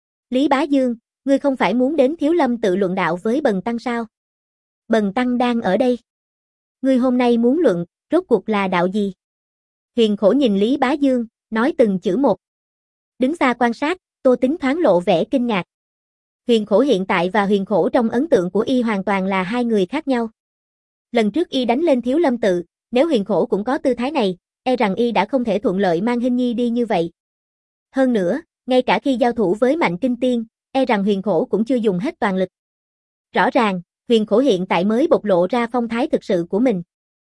Lý Bá Dương, ngươi không phải muốn đến Thiếu Lâm Tự luận đạo với Bần Tăng sao? Bần Tăng đang ở đây. Ngươi hôm nay muốn luận, rốt cuộc là đạo gì? Huyền Khổ nhìn Lý Bá Dương, nói từng chữ một. Đứng xa quan sát, Tô Tính thoáng lộ vẻ kinh ngạc. Huyền Khổ hiện tại và Huyền Khổ trong ấn tượng của y hoàn toàn là hai người khác nhau. Lần trước y đánh lên Thiếu Lâm Tự, nếu Huyền Khổ cũng có tư thái này, e rằng y đã không thể thuận lợi mang Hinh Nhi đi như vậy. Hơn nữa, ngay cả khi giao thủ với Mạnh Kinh Tiên, e rằng Huyền Khổ cũng chưa dùng hết toàn lực. Rõ ràng, Huyền Khổ hiện tại mới bộc lộ ra phong thái thực sự của mình.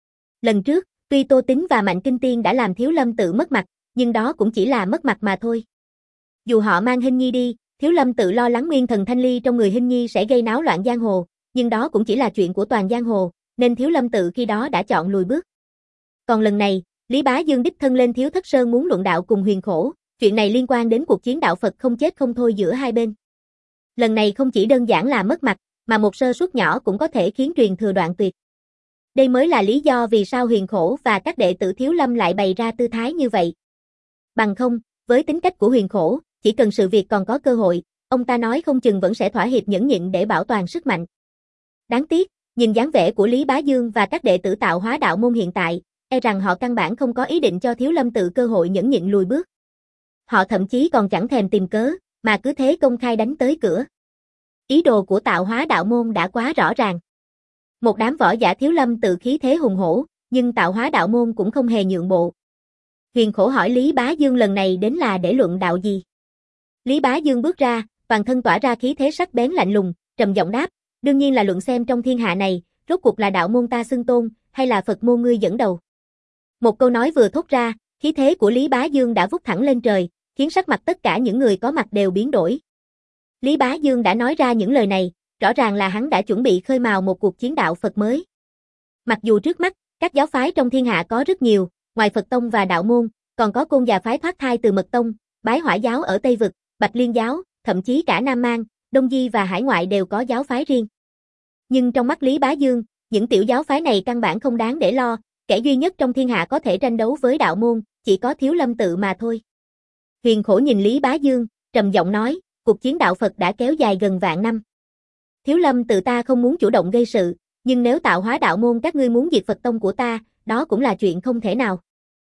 Lần trước, tuy Tô Tính và Mạnh Kinh Tiên đã làm Thiếu Lâm Tự mất mặt, nhưng đó cũng chỉ là mất mặt mà thôi. Dù họ mang Hinh Nhi đi, Thiếu Lâm Tự lo lắng nguyên thần thanh ly trong người Hinh Nhi sẽ gây náo loạn giang hồ, nhưng đó cũng chỉ là chuyện của toàn giang hồ, nên Thiếu Lâm Tự khi đó đã chọn lùi bước. Còn lần này, Lý Bá Dương đích thân lên Thiếu Thất Sơn muốn luận đạo cùng Huyền Khổ, chuyện này liên quan đến cuộc chiến đạo Phật không chết không thôi giữa hai bên. Lần này không chỉ đơn giản là mất mặt, mà một sơ suất nhỏ cũng có thể khiến truyền thừa đoạn tuyệt. Đây mới là lý do vì sao Huyền Khổ và các đệ tử Thiếu Lâm lại bày ra tư thái như vậy. Bằng không, với tính cách của Huyền Khổ, chỉ cần sự việc còn có cơ hội, ông ta nói không chừng vẫn sẽ thỏa hiệp nhẫn nhịn để bảo toàn sức mạnh. Đáng tiếc, nhìn dáng vẻ của Lý Bá Dương và các đệ tử tạo hóa đạo môn hiện tại, e rằng họ căn bản không có ý định cho Thiếu Lâm Tự cơ hội nhẫn nhịn lùi bước. Họ thậm chí còn chẳng thèm tìm cớ, mà cứ thế công khai đánh tới cửa. Ý đồ của tạo hóa đạo môn đã quá rõ ràng. Một đám võ giả Thiếu Lâm Tự khí thế hùng hổ, nhưng tạo hóa đạo môn cũng không hề nhượng bộ. Huyền Khổ hỏi Lý Bá Dương lần này đến là để luận đạo gì? Lý Bá Dương bước ra, toàn thân tỏa ra khí thế sắc bén lạnh lùng, trầm giọng đáp, đương nhiên là luận xem trong thiên hạ này, rốt cuộc là đạo môn ta xưng tôn, hay là Phật môn ngươi dẫn đầu. Một câu nói vừa thốt ra, khí thế của Lý Bá Dương đã vút thẳng lên trời, khiến sắc mặt tất cả những người có mặt đều biến đổi. Lý Bá Dương đã nói ra những lời này, rõ ràng là hắn đã chuẩn bị khơi mào một cuộc chiến đạo Phật mới. Mặc dù trước mắt, các giáo phái trong thiên hạ có rất nhiều, ngoài Phật tông và đạo môn, còn có côn già phái thoát thai từ Mật tông, Bái Hỏa giáo ở Tây vực, Bạch Liên giáo, thậm chí cả Nam Mang, Đông Di và hải ngoại đều có giáo phái riêng. Nhưng trong mắt Lý Bá Dương, những tiểu giáo phái này căn bản không đáng để lo, kẻ duy nhất trong thiên hạ có thể tranh đấu với đạo môn, chỉ có Thiếu Lâm Tự mà thôi. Huyền Khổ nhìn Lý Bá Dương, trầm giọng nói, cuộc chiến đạo Phật đã kéo dài gần vạn năm. Thiếu Lâm Tự ta không muốn chủ động gây sự, nhưng nếu tạo hóa đạo môn các ngươi muốn diệt Phật tông của ta, đó cũng là chuyện không thể nào.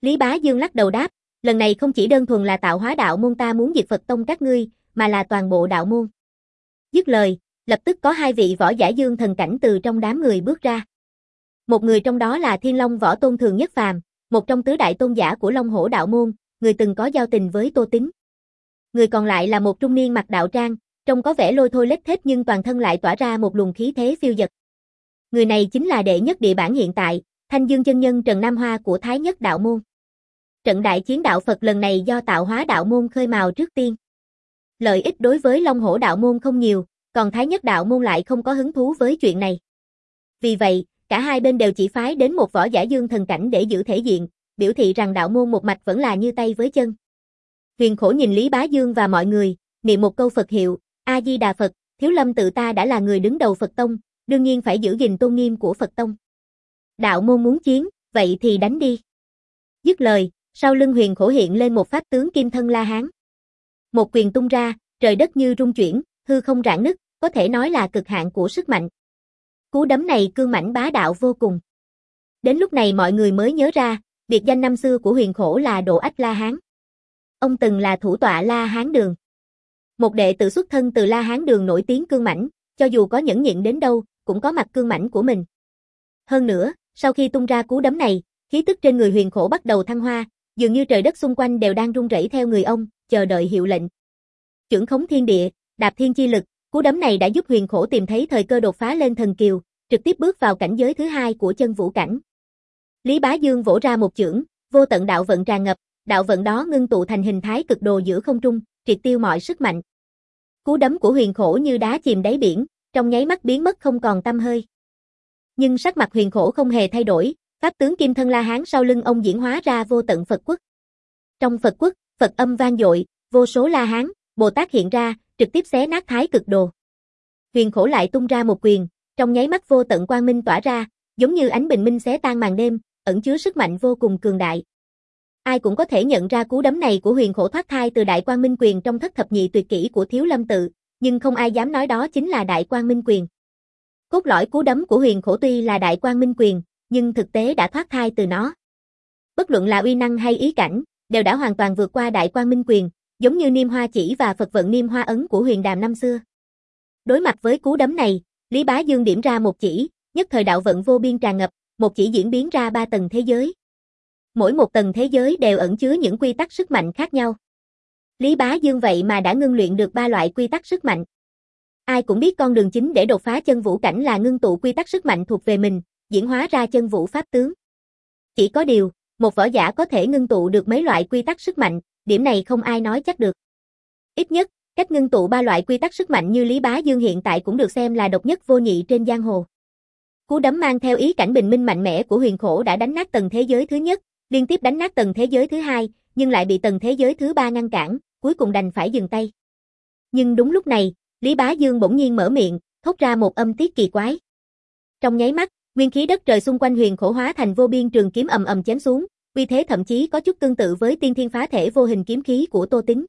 Lý Bá Dương lắc đầu đáp, lần này không chỉ đơn thuần là tạo hóa đạo môn ta muốn diệt Phật tông các ngươi, mà là toàn bộ đạo môn. Dứt lời, lập tức có hai vị võ giả dương thần cảnh từ trong đám người bước ra. Một người trong đó là Thiên Long Võ Tôn Thường Nhất Phàm, một trong tứ đại tôn giả của Long Hổ đạo môn, người từng có giao tình với Tô Tín. Người còn lại là một trung niên mặc đạo trang, trông có vẻ lôi thôi lết thết nhưng toàn thân lại tỏa ra một luồng khí thế phiêu dật. Người này chính là đệ nhất địa bản hiện tại, Thanh Dương chân nhân Trần Nam Hoa của Thái Nhất đạo môn. Trận đại chiến đạo Phật lần này do tạo hóa đạo môn khơi mào trước tiên. Lợi ích đối với Long Hổ đạo môn không nhiều, còn Thái Nhất đạo môn lại không có hứng thú với chuyện này. Vì vậy, cả hai bên đều chỉ phái đến một võ giả dương thần cảnh để giữ thể diện, biểu thị rằng đạo môn một mạch vẫn là như tay với chân. Huyền Khổ nhìn Lý Bá Dương và mọi người, niệm một câu Phật hiệu, A-di-đà Phật, Thiếu Lâm tự ta đã là người đứng đầu Phật tông, đương nhiên phải giữ gìn tôn nghiêm của Phật tông. Đạo môn muốn chiến, vậy thì đánh đi. Dứt lời, sau lưng Huyền Khổ hiện lên một pháp tướng kim thân La Hán. Một quyền tung ra, trời đất như rung chuyển, hư không rạn nứt, có thể nói là cực hạn của sức mạnh. Cú đấm này cương mãnh bá đạo vô cùng. Đến lúc này mọi người mới nhớ ra, biệt danh năm xưa của Huyền Khổ là Độ Ách La Hán. Ông từng là thủ tọa La Hán Đường. Một đệ tử xuất thân từ La Hán Đường nổi tiếng cương mãnh, cho dù có nhẫn nhịn đến đâu, cũng có mặt cương mãnh của mình. Hơn nữa, sau khi tung ra cú đấm này, khí tức trên người Huyền Khổ bắt đầu thăng hoa, dường như trời đất xung quanh đều đang rung rẩy theo người ông, chờ đợi hiệu lệnh. Chưởng khống thiên địa, đạp thiên chi lực, cú đấm này đã giúp Huyền Khổ tìm thấy thời cơ đột phá lên thần kiều, trực tiếp bước vào cảnh giới thứ hai của chân vũ cảnh. Lý Bá Dương vỗ ra một chưởng, vô tận đạo vận tràn ngập, đạo vận đó ngưng tụ thành hình thái cực đồ giữa không trung, triệt tiêu mọi sức mạnh. Cú đấm của Huyền Khổ như đá chìm đáy biển, trong nháy mắt biến mất không còn tăm hơi. Nhưng sắc mặt Huyền Khổ không hề thay đổi, pháp tướng kim thân La Hán sau lưng ông diễn hóa ra vô tận Phật quốc. Trong Phật quốc, Phật âm vang dội, vô số La Hán, Bồ Tát hiện ra, trực tiếp xé nát thái cực đồ. Huyền Khổ lại tung ra một quyền, trong nháy mắt vô tận quang minh tỏa ra, giống như ánh bình minh xé tan màn đêm, ẩn chứa sức mạnh vô cùng cường đại. Ai cũng có thể nhận ra cú đấm này của Huyền Khổ thoát thai từ Đại Quang Minh Quyền trong thất thập nhị tuyệt kỹ của Thiếu Lâm tự, nhưng không ai dám nói đó chính là Đại Quang Minh Quyền. Cốt lõi cú đấm của Huyền Khổ tuy là Đại Quang Minh Quyền, nhưng thực tế đã thoát thai từ nó. Bất luận là uy năng hay ý cảnh, đều đã hoàn toàn vượt qua Đại Quang Minh Quyền, giống như Niêm Hoa Chỉ và Phật vận Niêm Hoa Ấn của Huyền Đàm năm xưa. Đối mặt với cú đấm này, Lý Bá Dương điểm ra một chỉ, nhất thời đạo vận vô biên tràn ngập, một chỉ diễn biến ra ba tầng thế giới. Mỗi một tầng thế giới đều ẩn chứa những quy tắc sức mạnh khác nhau. Lý Bá Dương vậy mà đã ngưng luyện được ba loại quy tắc sức mạnh. Ai cũng biết con đường chính để đột phá chân vũ cảnh là ngưng tụ quy tắc sức mạnh thuộc về mình, diễn hóa ra chân vũ pháp tướng. Chỉ có điều, một võ giả có thể ngưng tụ được mấy loại quy tắc sức mạnh, điểm này không ai nói chắc được. Ít nhất, cách ngưng tụ ba loại quy tắc sức mạnh như Lý Bá Dương hiện tại cũng được xem là độc nhất vô nhị trên giang hồ. Cú đấm mang theo ý cảnh bình minh mạnh mẽ của Huyền Khổ đã đánh nát tầng thế giới thứ nhất, liên tiếp đánh nát tầng thế giới thứ hai, nhưng lại bị tầng thế giới thứ ba ngăn cản, cuối cùng đành phải dừng tay. Nhưng đúng lúc này, Lý Bá Dương bỗng nhiên mở miệng, thốt ra một âm tiết kỳ quái. Trong nháy mắt, nguyên khí đất trời xung quanh Huyền Khổ hóa thành vô biên trường kiếm ầm ầm chém xuống, uy thế thậm chí có chút tương tự với tiên thiên phá thể vô hình kiếm khí của Tô Tín.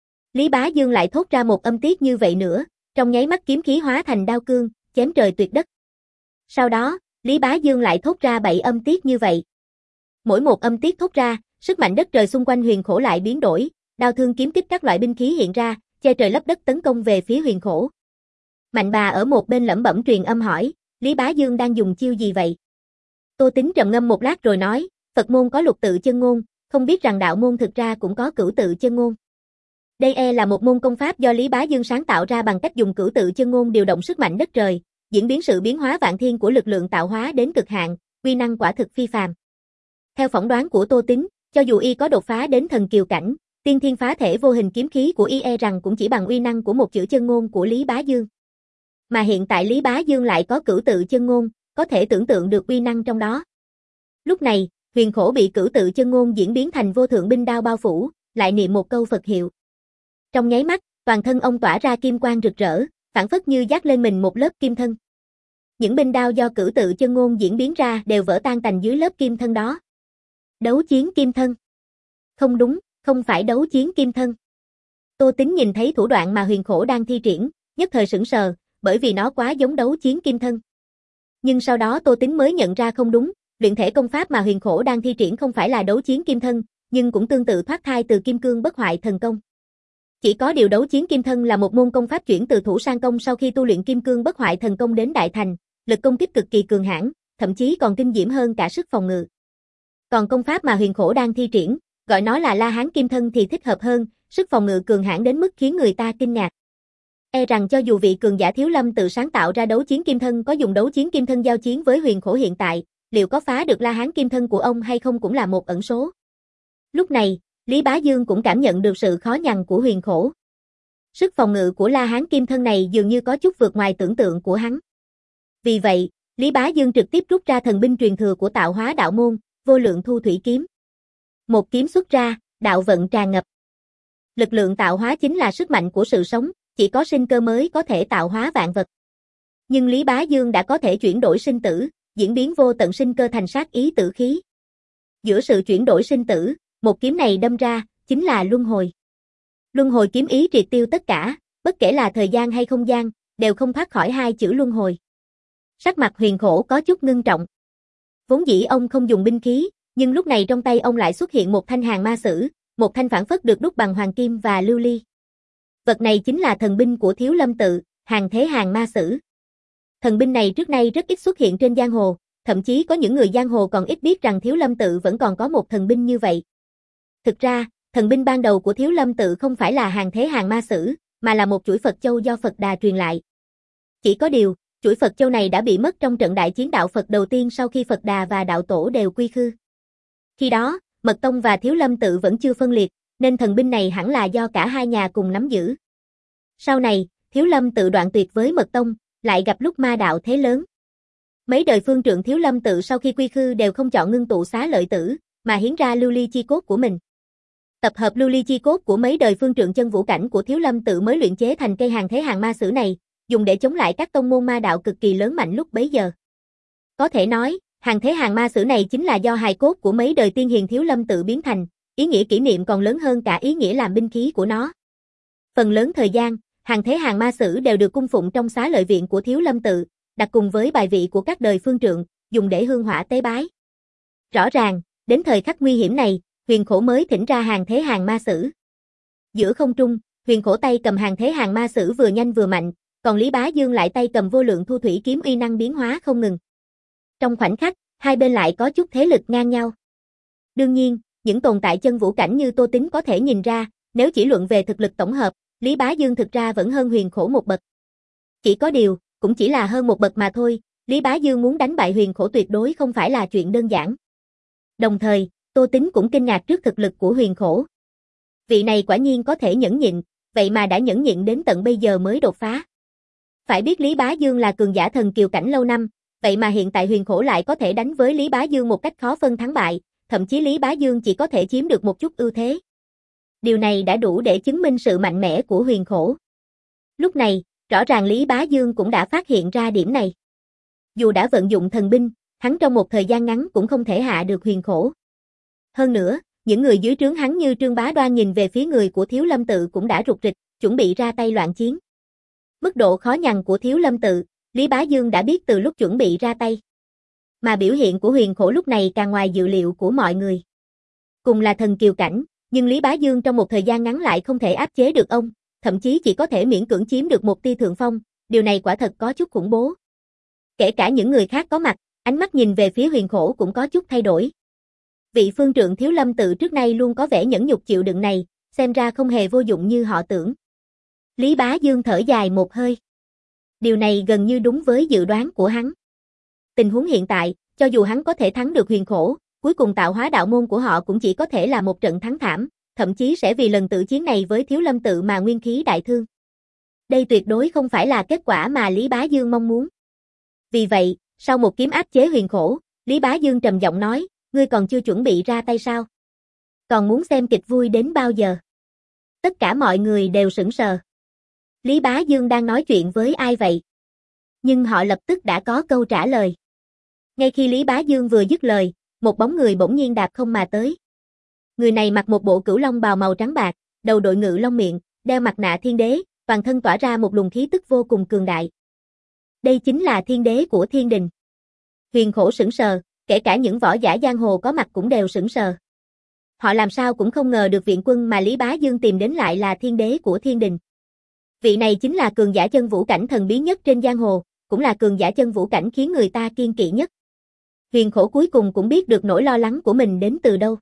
Lý Bá Dương lại thốt ra một âm tiết như vậy nữa, trong nháy mắt kiếm khí hóa thành đao cương, chém trời tuyệt đất. Sau đó, Lý Bá Dương lại thốt ra bảy âm tiết như vậy. Mỗi một âm tiết thốt ra, sức mạnh đất trời xung quanh Huyền Khổ lại biến đổi, đao thương kiếm kích các loại binh khí hiện ra, che trời lấp đất tấn công về phía Huyền Khổ. Mạnh bà ở một bên lẩm bẩm truyền âm hỏi, Lý Bá Dương đang dùng chiêu gì vậy? Tô Tín trầm ngâm một lát rồi nói, Phật môn có lục tự chân ngôn, không biết rằng đạo môn thực ra cũng có cửu tự chân ngôn. Đây e là một môn công pháp do Lý Bá Dương sáng tạo ra bằng cách dùng cửu tự chân ngôn điều động sức mạnh đất trời, diễn biến sự biến hóa vạn thiên của lực lượng tạo hóa đến cực hạn, uy năng quả thực phi phàm. Theo phỏng đoán của Tô Tín, cho dù y có đột phá đến thần kiều cảnh, tiên thiên phá thể vô hình kiếm khí của y e rằng cũng chỉ bằng uy năng của một chữ chân ngôn của Lý Bá Dương. Mà hiện tại Lý Bá Dương lại có cửu tự chân ngôn, có thể tưởng tượng được uy năng trong đó. Lúc này, Huyền Khổ bị cửu tự chân ngôn diễn biến thành vô thượng binh đao bao phủ, lại niệm một câu Phật hiệu. Trong nháy mắt, toàn thân ông tỏa ra kim quang rực rỡ, phảng phất như dát lên mình một lớp kim thân. Những binh đao do cửu tự chân ngôn diễn biến ra đều vỡ tan tành dưới lớp kim thân đó. Đấu chiến kim thân. Không đúng, không phải đấu chiến kim thân. Tô Tín nhìn thấy thủ đoạn mà Huyền Khổ đang thi triển, nhất thời sững sờ, bởi vì nó quá giống đấu chiến kim thân. Nhưng sau đó Tô Tín mới nhận ra không đúng, Luyện thể công pháp mà Huyền Khổ đang thi triển không phải là đấu chiến kim thân, nhưng cũng tương tự thoát thai từ kim cương bất hoại thần công. Chỉ có điều đấu chiến kim thân là một môn công pháp chuyển từ thủ sang công sau khi tu luyện kim cương bất hoại thần công đến đại thành, lực công kích cực kỳ cường hãn, thậm chí còn kinh diễm hơn cả sức phòng ngự. Còn công pháp mà Huyền Khổ đang thi triển, gọi nó là La Hán kim thân thì thích hợp hơn, sức phòng ngự cường hãn đến mức khiến người ta kinh ngạc. E rằng cho dù vị cường giả Thiếu Lâm tự sáng tạo ra đấu chiến kim thân có dùng đấu chiến kim thân giao chiến với Huyền Khổ hiện tại, liệu có phá được La Hán kim thân của ông hay không cũng là một ẩn số. Lúc này, Lý Bá Dương cũng cảm nhận được sự khó nhằn của Huyền Khổ. Sức phòng ngự của La Hán kim thân này dường như có chút vượt ngoài tưởng tượng của hắn. Vì vậy, Lý Bá Dương trực tiếp rút ra thần binh truyền thừa của Tạo Hóa đạo môn, Vô Lượng Thu Thủy kiếm. Một kiếm xuất ra, đạo vận tràn ngập. Lực lượng tạo hóa chính là sức mạnh của sự sống, chỉ có sinh cơ mới có thể tạo hóa vạn vật. Nhưng Lý Bá Dương đã có thể chuyển đổi sinh tử, diễn biến vô tận sinh cơ thành sát ý tử khí. Giữa sự chuyển đổi sinh tử, một kiếm này đâm ra, chính là luân hồi. Luân hồi kiếm ý triệt tiêu tất cả, bất kể là thời gian hay không gian, đều không thoát khỏi hai chữ luân hồi. Sắc mặt Huyền Khổ có chút ngưng trọng. Vốn dĩ ông không dùng binh khí, nhưng lúc này trong tay ông lại xuất hiện một thanh hàng ma sử, một thanh phản phất được đúc bằng hoàng kim và lưu ly. Vật này chính là thần binh của Thiếu Lâm tự, Hàng Thế Hàng Ma Sử. Thần binh này trước nay rất ít xuất hiện trên giang hồ, thậm chí có những người giang hồ còn ít biết rằng Thiếu Lâm tự vẫn còn có một thần binh như vậy. Thực ra, thần binh ban đầu của Thiếu Lâm tự không phải là Hàng Thế Hàng Ma Sử, mà là một chuỗi Phật châu do Phật Đà truyền lại. Chỉ có điều, chuỗi Phật châu này đã bị mất trong trận đại chiến đạo Phật đầu tiên sau khi Phật Đà và đạo tổ đều quy khư. Khi đó, Mật Tông và Thiếu Lâm tự vẫn chưa phân liệt, nên thần binh này hẳn là do cả hai nhà cùng nắm giữ. Sau này, Thiếu Lâm tự đoạn tuyệt với Mật Tông, lại gặp lúc ma đạo thế lớn. Mấy đời phương trượng Thiếu Lâm tự sau khi quy khư đều không chọn ngưng tụ xá lợi tử, mà hiến ra lưu ly chi cốt của mình. Tập hợp lưu ly chi cốt của mấy đời phương trượng chân vũ cảnh của Thiếu Lâm tự mới luyện chế thành cây Hàng Thế Hàng Ma Sử này, dùng để chống lại các tông môn ma đạo cực kỳ lớn mạnh lúc bấy giờ. Có thể nói, Hàng Thế Hàng Ma Sử này chính là do hài cốt của mấy đời tiên hiền Thiếu Lâm tự biến thành, ý nghĩa kỷ niệm còn lớn hơn cả ý nghĩa làm binh khí của nó. Phần lớn thời gian, Hàng Thế Hàng Ma Sử đều được cung phụng trong xá lợi viện của Thiếu Lâm tự, đặt cùng với bài vị của các đời phương trượng, dùng để hương hỏa tế bái. Rõ ràng, đến thời khắc nguy hiểm này, Huyền Khổ mới thỉnh ra Hàng Thế Hàng Ma Sử. Giữa không trung, Huyền Khổ tay cầm Hàng Thế Hàng Ma Sử vừa nhanh vừa mạnh, còn Lý Bá Dương lại tay cầm Vô Lượng Thu Thủy kiếm uy năng biến hóa không ngừng. Trong khoảnh khắc, hai bên lại có chút thế lực ngang nhau. Đương nhiên, những tồn tại chân vũ cảnh như Tô Tín có thể nhìn ra, nếu chỉ luận về thực lực tổng hợp, Lý Bá Dương thực ra vẫn hơn Huyền Khổ một bậc. Chỉ có điều, cũng chỉ là hơn một bậc mà thôi, Lý Bá Dương muốn đánh bại Huyền Khổ tuyệt đối không phải là chuyện đơn giản. Đồng thời, Tô Tín cũng kinh ngạc trước thực lực của Huyền Khổ. Vị này quả nhiên có thể nhẫn nhịn, vậy mà đã nhẫn nhịn đến tận bây giờ mới đột phá. Phải biết Lý Bá Dương là cường giả thần kiều cảnh lâu năm, vậy mà hiện tại Huyền Khổ lại có thể đánh với Lý Bá Dương một cách khó phân thắng bại, thậm chí Lý Bá Dương chỉ có thể chiếm được một chút ưu thế. Điều này đã đủ để chứng minh sự mạnh mẽ của Huyền Khổ. Lúc này, rõ ràng Lý Bá Dương cũng đã phát hiện ra điểm này. Dù đã vận dụng thần binh, hắn trong một thời gian ngắn cũng không thể hạ được Huyền Khổ. Hơn nữa, những người dưới trướng hắn như Trương Bá Đoan nhìn về phía người của Thiếu Lâm tự cũng đã rục rịch, chuẩn bị ra tay loạn chiến. Mức độ khó nhằn của Thiếu Lâm tự, Lý Bá Dương đã biết từ lúc chuẩn bị ra tay. Mà biểu hiện của Huyền Khổ lúc này càng ngoài dự liệu của mọi người. Cùng là thần kiều cảnh, nhưng Lý Bá Dương trong một thời gian ngắn lại không thể áp chế được ông, thậm chí chỉ có thể miễn cưỡng chiếm được một tia thượng phong, điều này quả thật có chút khủng bố. Kể cả những người khác có mặt, ánh mắt nhìn về phía Huyền Khổ cũng có chút thay đổi. Vị phương trượng Thiếu Lâm tự trước nay luôn có vẻ nhẫn nhục chịu đựng này, xem ra không hề vô dụng như họ tưởng. Lý Bá Dương thở dài một hơi. Điều này gần như đúng với dự đoán của hắn. Tình huống hiện tại, cho dù hắn có thể thắng được Huyền Khổ, cuối cùng Tạo Hóa đạo môn của họ cũng chỉ có thể là một trận thắng thảm, thậm chí sẽ vì lần tự chiến này với Thiếu Lâm tự mà nguyên khí đại thương. Đây tuyệt đối không phải là kết quả mà Lý Bá Dương mong muốn. Vì vậy, sau một kiếm áp chế Huyền Khổ, Lý Bá Dương trầm giọng nói, ngươi còn chưa chuẩn bị ra tay sao? Còn muốn xem kịch vui đến bao giờ? Tất cả mọi người đều sững sờ. Lý Bá Dương đang nói chuyện với ai vậy? Nhưng họ lập tức đã có câu trả lời. Ngay khi Lý Bá Dương vừa dứt lời, một bóng người bỗng nhiên đạp không mà tới. Người này mặc một bộ cửu long bào màu trắng bạc, đầu đội ngự long miệng, đeo mặt nạ thiên đế, toàn thân tỏa ra một luồng khí tức vô cùng cường đại. Đây chính là thiên đế của thiên đình. Huyền Khổ sững sờ, kể cả những võ giả giang hồ có mặt cũng đều sững sờ. Họ làm sao cũng không ngờ được viện quân mà Lý Bá Dương tìm đến lại là thiên đế của thiên đình. Vị này chính là cường giả chân vũ cảnh thần bí nhất trên giang hồ, cũng là cường giả chân vũ cảnh khiến người ta kiêng kỵ nhất. Huyền Khổ cuối cùng cũng biết được nỗi lo lắng của mình đến từ đâu.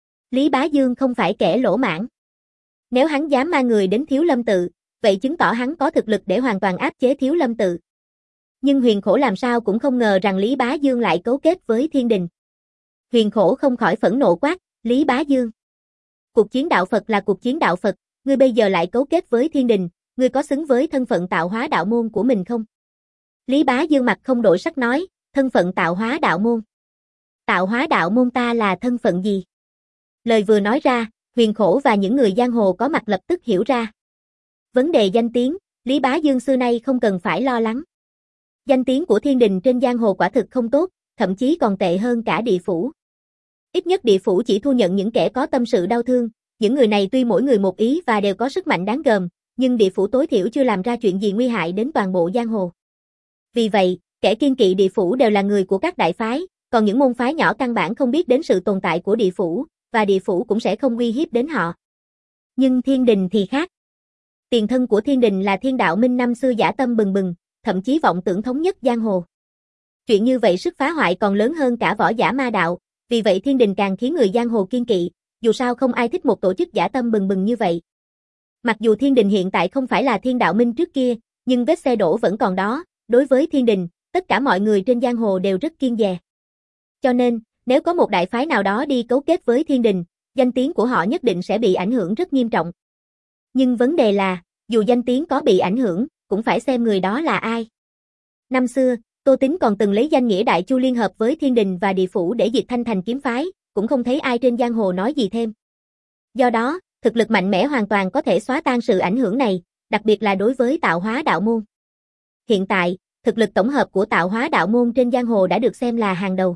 Lý Bá Dương không phải kẻ lỗ mãng. Nếu hắn dám mang người đến Thiếu Lâm Tự, vậy chứng tỏ hắn có thực lực để hoàn toàn áp chế Thiếu Lâm Tự. Nhưng Huyền Khổ làm sao cũng không ngờ rằng Lý Bá Dương lại cấu kết với thiên đình. Huyền Khổ không khỏi phẫn nộ quát, Lý Bá Dương. Cuộc chiến đạo Phật là cuộc chiến đạo Phật, ngươi bây giờ lại cấu kết với thiên đình, ngươi có xứng với thân phận tạo hóa đạo môn của mình không? Lý Bá Dương mặt không đổi sắc nói, thân phận tạo hóa đạo môn. Tạo hóa đạo môn ta là thân phận gì? Lời vừa nói ra, Huyền Khổ và những người giang hồ có mặt lập tức hiểu ra. Vấn đề danh tiếng, Lý Bá Dương xưa nay không cần phải lo lắng. Danh tiếng của thiên đình trên giang hồ quả thực không tốt, thậm chí còn tệ hơn cả địa phủ. Ít nhất địa phủ chỉ thu nhận những kẻ có tâm sự đau thương, những người này tuy mỗi người một ý và đều có sức mạnh đáng gờm, nhưng địa phủ tối thiểu chưa làm ra chuyện gì nguy hại đến toàn bộ giang hồ. Vì vậy, kẻ kiêng kỵ địa phủ đều là người của các đại phái, còn những môn phái nhỏ căn bản không biết đến sự tồn tại của địa phủ, và địa phủ cũng sẽ không uy hiếp đến họ. Nhưng thiên đình thì khác. Tiền thân của thiên đình là Thiên Đạo Minh năm xưa dã tâm bừng bừng, thậm chí vọng tưởng thống nhất giang hồ. Chuyện như vậy sức phá hoại còn lớn hơn cả võ giả ma đạo, vì vậy thiên đình càng khiến người giang hồ kiêng kỵ, dù sao không ai thích một tổ chức dã tâm bừng bừng như vậy. Mặc dù thiên đình hiện tại không phải là Thiên Đạo Minh trước kia, nhưng vết xe đổ vẫn còn đó, đối với thiên đình, tất cả mọi người trên giang hồ đều rất kiêng dè. Cho nên, nếu có một đại phái nào đó đi cấu kết với thiên đình, danh tiếng của họ nhất định sẽ bị ảnh hưởng rất nghiêm trọng. Nhưng vấn đề là, dù danh tiếng có bị ảnh hưởng, cũng phải xem người đó là ai. Năm xưa, Tô Tín còn từng lấy danh nghĩa Đại Chu liên hợp với thiên đình và địa phủ để diệt Thanh Thành kiếm phái, cũng không thấy ai trên giang hồ nói gì thêm. Do đó, thực lực mạnh mẽ hoàn toàn có thể xóa tan sự ảnh hưởng này, đặc biệt là đối với tạo hóa đạo môn. Hiện tại, thực lực tổng hợp của tạo hóa đạo môn trên giang hồ đã được xem là hàng đầu.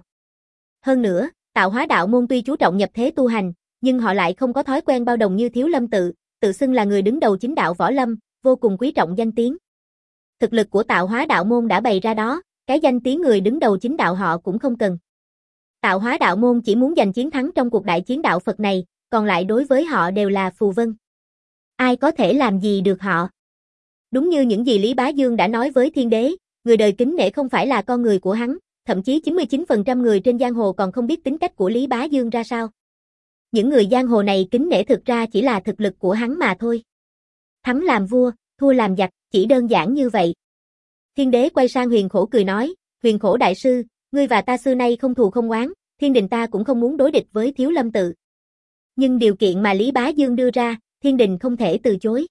Hơn nữa, tạo hóa đạo môn tuy chú trọng nhập thế tu hành, nhưng họ lại không có thói quen bao đồng như Thiếu Lâm Tự, tự xưng là người đứng đầu chính đạo võ lâm, vô cùng quý trọng danh tiếng. Thực lực của tạo hóa đạo môn đã bày ra đó, cái danh tiếng người đứng đầu chính đạo họ cũng không cần. Tạo hóa đạo môn chỉ muốn giành chiến thắng trong cuộc đại chiến đạo Phật này, còn lại đối với họ đều là phù vân. Ai có thể làm gì được họ? Đúng như những gì Lý Bá Dương đã nói với thiên đế, người đời kính nể không phải là con người của hắn, thậm chí chín mươi chín phần trăm người trên giang hồ còn không biết tính cách của Lý Bá Dương ra sao. Những người giang hồ này kính nể thực ra chỉ là thực lực của hắn mà thôi. Thắng làm vua, thua làm giặc, chỉ đơn giản như vậy. Thiên đế quay sang Huyền Khổ cười nói, Huyền Khổ đại sư, ngươi và ta xưa nay không thù không oán, thiên đình ta cũng không muốn đối địch với Thiếu Lâm Tự. Nhưng điều kiện mà Lý Bá Dương đưa ra, thiên đình không thể từ chối.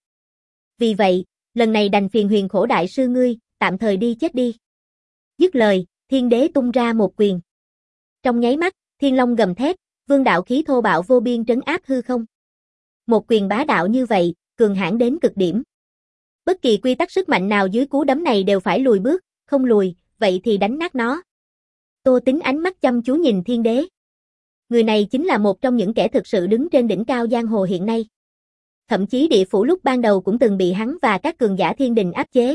Vì vậy, lần này đành phiền Huyền Khổ đại sư ngươi, tạm thời đi chết đi. Dứt lời, thiên đế tung ra một quyền. Trong nháy mắt, thiên long gầm thét, vương đạo khí thô bạo vô biên trấn áp hư không. Một quyền bá đạo như vậy, cường hãn đến cực điểm. Bất kỳ quy tắc sức mạnh nào dưới cú đấm này đều phải lùi bước, không lùi, vậy thì đánh nát nó. Tô Tín ánh mắt chăm chú nhìn thiên đế. Người này chính là một trong những kẻ thực sự đứng trên đỉnh cao giang hồ hiện nay. Thậm chí địa phủ lúc ban đầu cũng từng bị hắn và các cường giả thiên đình áp chế.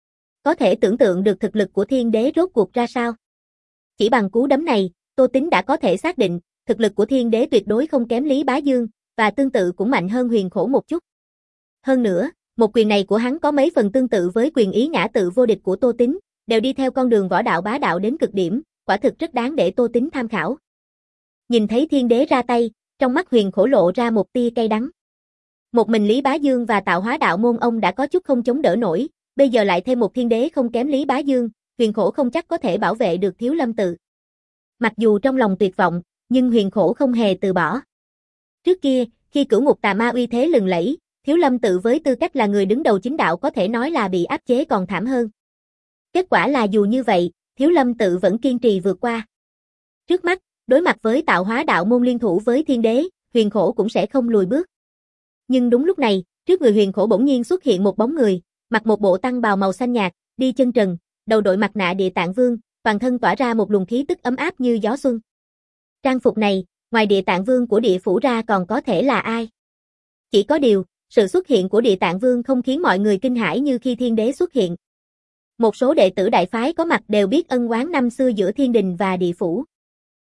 Có thể tưởng tượng được thực lực của thiên đế rốt cuộc ra sao. Chỉ bằng cú đấm này, Tô Tín đã có thể xác định, thực lực của thiên đế tuyệt đối không kém Lý Bá Dương, và tương tự cũng mạnh hơn Huyền Khổ một chút. Hơn nữa, một quyền này của hắn có mấy phần tương tự với quyền ý ngã tự vô địch của Tô Tín, đều đi theo con đường võ đạo bá đạo đến cực điểm, quả thực rất đáng để Tô Tín tham khảo. Nhìn thấy thiên đế ra tay, trong mắt Huyền Khổ lộ ra một tia cay đắng. Một mình Lý Bá Dương và tạo hóa đạo môn ông đã có chút không chống đỡ nổi, bây giờ lại thêm một thiên đế không kém Lý Bá Dương, Huyền Khổ không chắc có thể bảo vệ được Thiếu Lâm Tự. Mặc dù trong lòng tuyệt vọng, nhưng Huyền Khổ không hề từ bỏ. Trước kia, khi cửu ngục tà ma uy thế lừng lẫy, Thiếu Lâm Tự với tư cách là người đứng đầu chính đạo có thể nói là bị áp chế còn thảm hơn. Kết quả là dù như vậy, Thiếu Lâm Tự vẫn kiên trì vượt qua. Trước mắt, đối mặt với tạo hóa đạo môn liên thủ với thiên đế, Huyền Khổ cũng sẽ không lùi bước. Nhưng đúng lúc này, trước người Huyền Khổ bỗng nhiên xuất hiện một bóng người, mặc một bộ tăng bào màu xanh nhạt, đi chân trần, đầu đội mặt nạ Địa Tạng Vương, toàn thân tỏa ra một luồng khí tức ấm áp như gió xuân. Trang phục này, ngoài Địa Tạng Vương của địa phủ ra còn có thể là ai? Chỉ có điều, sự xuất hiện của Địa Tạng Vương không khiến mọi người kinh hãi như khi thiên đế xuất hiện. Một số đệ tử đại phái có mặt đều biết ân oán năm xưa giữa thiên đình và địa phủ.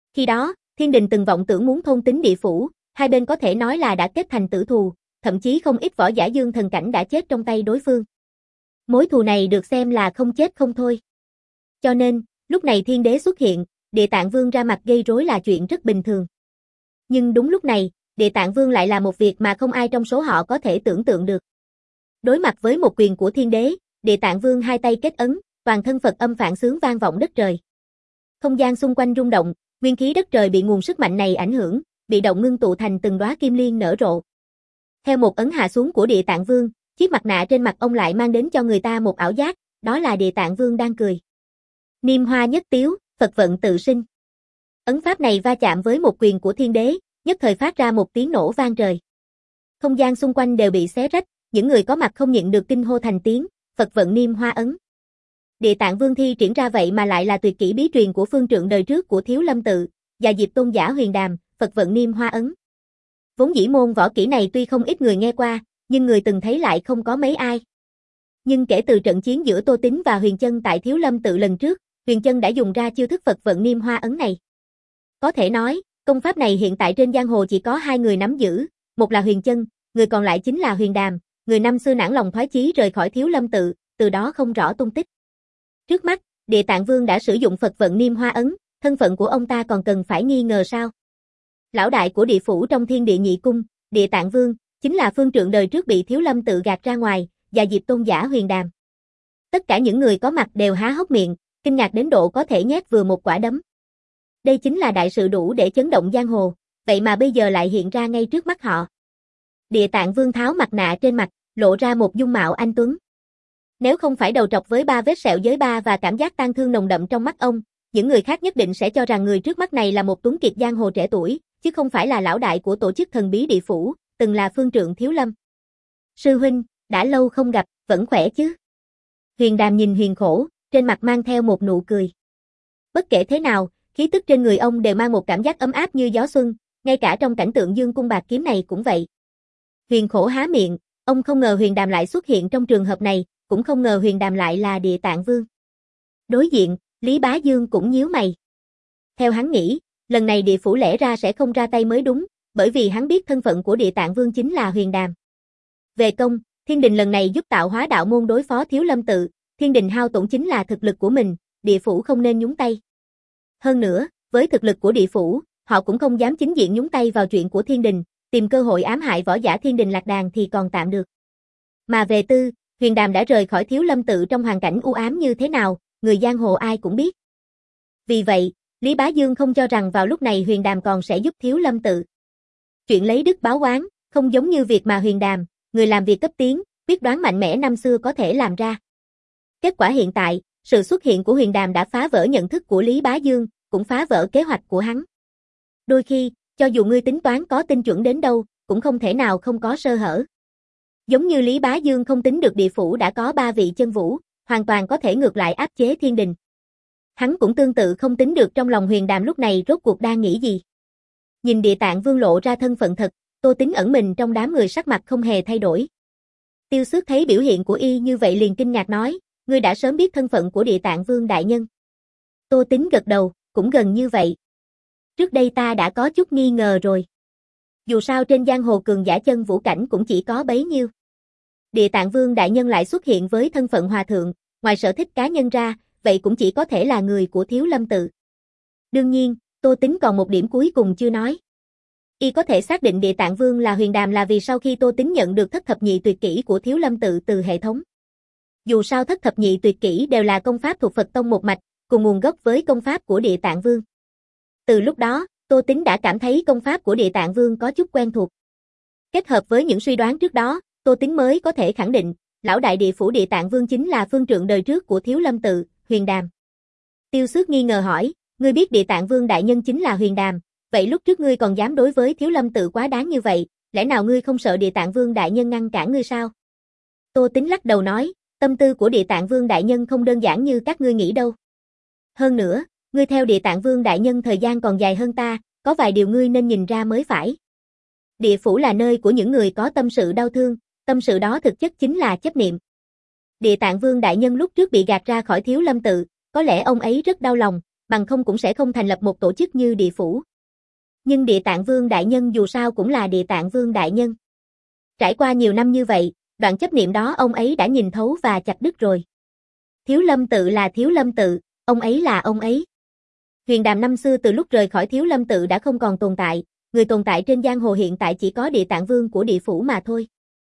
Khi đó, thiên đình từng vọng tưởng muốn thôn tính địa phủ, hai bên có thể nói là đã kết thành tử thù, thậm chí không ít võ giả dương thần cảnh đã chết trong tay đối phương. Mối thù này được xem là không chết không thôi. Cho nên, lúc này thiên đế xuất hiện, Địa Tạng Vương ra mặt gây rối là chuyện rất bình thường. Nhưng đúng lúc này, Địa Tạng Vương lại là một việc mà không ai trong số họ có thể tưởng tượng được. Đối mặt với một quyền của thiên đế, Địa Tạng Vương hai tay kết ấn, toàn thân Phật âm phản xướng vang vọng đất trời. Không gian xung quanh rung động, nguyên khí đất trời bị nguồn sức mạnh này ảnh hưởng, bị động ngưng tụ thành từng đóa kim liên nở rộ. Theo một ấn hạ xuống của Địa Tạng Vương, chiếc mặt nạ trên mặt ông lại mang đến cho người ta một ảo giác, đó là Địa Tạng Vương đang cười. Niêm hoa nhất tiếu, Phật vận tự sinh. Ấn pháp này va chạm với một quyền của thiên đế, nhất thời phát ra một tiếng nổ vang trời. Không gian xung quanh đều bị xé rách, những người có mặt không nhịn được kinh hô thành tiếng, Phật vận niêm hoa ấn. Địa Tạng Vương thi triển ra vậy mà lại là tuyệt kỹ bí truyền của phương trượng đời trước của Thiếu Lâm Tự, và Diệp Tôn giả Huyền Đàm, Phật vận niêm hoa ấn. Vốn dĩ môn võ kỹ này tuy không ít người nghe qua, nhưng người từng thấy lại không có mấy ai. Nhưng kể từ trận chiến giữa Tô Tín và Huyền Chân tại Thiếu Lâm Tự lần trước, Huyền Chân đã dùng ra chiêu thức Phật vận niêm hoa ấn này. Có thể nói, công pháp này hiện tại trên giang hồ chỉ có hai người nắm giữ, một là Huyền Chân, người còn lại chính là Huyền Đàm, người năm xưa nản lòng thoái chí rời khỏi Thiếu Lâm Tự, từ đó không rõ tung tích. Trước mắt, Địa Tạng Vương đã sử dụng Phật vận niêm hoa ấn, thân phận của ông ta còn cần phải nghi ngờ sao? Lão đại của địa phủ trong Thiên Địa Nhị Cung, Địa Tạng Vương, chính là phương trượng đời trước bị Thiếu Lâm Tự gạt ra ngoài, và Diệp Tôn giả Huyền Đàm. Tất cả những người có mặt đều há hốc miệng, kinh ngạc đến độ có thể nhét vừa một quả đấm. Đây chính là đại sự đủ để chấn động giang hồ, vậy mà bây giờ lại hiện ra ngay trước mắt họ. Địa Tạng Vương tháo mặt nạ trên mặt, lộ ra một dung mạo anh tuấn. Nếu không phải đầu trọc với ba vết sẹo giới ba và cảm giác tang thương nồng đậm trong mắt ông, những người khác nhất định sẽ cho rằng người trước mắt này là một tuấn kiệt giang hồ trẻ tuổi, chứ không phải là lão đại của tổ chức thần bí địa phủ, từng là phương trượng Thiếu Lâm. Sư huynh, đã lâu không gặp, vẫn khỏe chứ? Huyền Đàm nhìn Huyền Khổ, trên mặt mang theo một nụ cười. Bất kể thế nào, khí tức trên người ông đều mang một cảm giác ấm áp như gió xuân, ngay cả trong cảnh tượng dương cung bạc kiếm này cũng vậy. Huyền Khổ há miệng, ông không ngờ Huyền Đàm lại xuất hiện trong trường hợp này, cũng không ngờ Huyền Đàm lại là Địa Tạng Vương. Đối diện, Lý Bá Dương cũng nhíu mày. Theo hắn nghĩ, lần này địa phủ lẽ ra sẽ không ra tay mới đúng, bởi vì hắn biết thân phận của Địa Tạng Vương chính là Huyền Đàm. Về công, Thiên Đình lần này giúp tạo hóa đạo môn đối phó Thiếu Lâm Tự, Thiên Đình hao tổn chính là thực lực của mình, địa phủ không nên nhúng tay. Hơn nữa, với thực lực của địa phủ, họ cũng không dám chính diện nhúng tay vào chuyện của Thiên Đình, tìm cơ hội ám hại võ giả Thiên Đình lạc đàn thì còn tạm được. Mà về tư, Huyền Đàm đã rời khỏi Thiếu Lâm Tự trong hoàn cảnh u ám như thế nào, người giang hồ ai cũng biết. Vì vậy, Lý Bá Dương không cho rằng vào lúc này Huyền Đàm còn sẽ giúp Thiếu Lâm Tự. Chuyện lấy đức báo oán, không giống như việc mà Huyền Đàm, người làm việc cấp tiến, biết đoán mạnh mẽ năm xưa có thể làm ra. Kết quả hiện tại, sự xuất hiện của Huyền Đàm đã phá vỡ nhận thức của Lý Bá Dương, cũng phá vỡ kế hoạch của hắn. Đôi khi, cho dù ngươi tính toán có tinh chuẩn đến đâu, cũng không thể nào không có sơ hở. Giống như Lý Bá Dương không tính được địa phủ đã có ba vị chân vũ, hoàn toàn có thể ngược lại áp chế Thiên Đình. Hắn cũng tương tự không tính được trong lòng Huyền Đàm lúc này rốt cuộc đang nghĩ gì. Nhìn Địa Tạng Vương lộ ra thân phận thật, Tô Tín ẩn mình trong đám người sắc mặt không hề thay đổi. Tiêu Xước thấy biểu hiện của y như vậy liền kinh ngạc nói, ngươi đã sớm biết thân phận của Địa Tạng Vương đại nhân. Tô Tín gật đầu, cũng gần như vậy. Trước đây ta đã có chút nghi ngờ rồi. Dù sao trên giang hồ cường giả chân vũ cảnh cũng chỉ có bấy nhiêu. Địa Tạng Vương đại nhân lại xuất hiện với thân phận hòa thượng, ngoài sở thích cá nhân ra, vậy cũng chỉ có thể là người của Thiếu Lâm Tự. Đương nhiên, Tô Tín còn một điểm cuối cùng chưa nói. Y có thể xác định Địa Tạng Vương là Huyền Đàm là vì sau khi Tô Tín nhận được thất thập nhị tuyệt kỹ của Thiếu Lâm Tự từ hệ thống. Dù sao thất thập nhị tuyệt kỹ đều là công pháp thuộc Phật tông một mạch, cùng nguồn gốc với công pháp của Địa Tạng Vương. Từ lúc đó, Tô Tín đã cảm thấy công pháp của Địa Tạng Vương có chút quen thuộc. Kết hợp với những suy đoán trước đó, Tô Tín mới có thể khẳng định, lão đại địa phủ Địa Tạng Vương chính là phương trượng đời trước của Thiếu Lâm Tự, Huyền Đàm. Tiêu Xước nghi ngờ hỏi, ngươi biết Địa Tạng Vương đại nhân chính là Huyền Đàm, vậy lúc trước ngươi còn dám đối với Thiếu Lâm Tự quá đáng như vậy, lẽ nào ngươi không sợ Địa Tạng Vương đại nhân ngăn cản ngươi sao? Tô Tín lắc đầu nói, tâm tư của Địa Tạng Vương đại nhân không đơn giản như các ngươi nghĩ đâu. Hơn nữa, ngươi theo Địa Tạng Vương đại nhân thời gian còn dài hơn ta, có vài điều ngươi nên nhìn ra mới phải. Địa phủ là nơi của những người có tâm sự đau thương, tâm sự đó thực chất chính là chấp niệm. Địa Tạng Vương đại nhân lúc trước bị gạt ra khỏi Thiếu Lâm Tự, có lẽ ông ấy rất đau lòng, bằng không cũng sẽ không thành lập một tổ chức như địa phủ. Nhưng Địa Tạng Vương đại nhân dù sao cũng là Địa Tạng Vương đại nhân. Trải qua nhiều năm như vậy, đoạn chấp niệm đó ông ấy đã nhìn thấu và chặt đứt rồi. Thiếu Lâm tự là Thiếu Lâm tự, ông ấy là ông ấy. Huyền Đàm năm xưa từ lúc rời khỏi Thiếu Lâm tự đã không còn tồn tại, người tồn tại trên giang hồ hiện tại chỉ có Địa Tạng Vương của địa phủ mà thôi.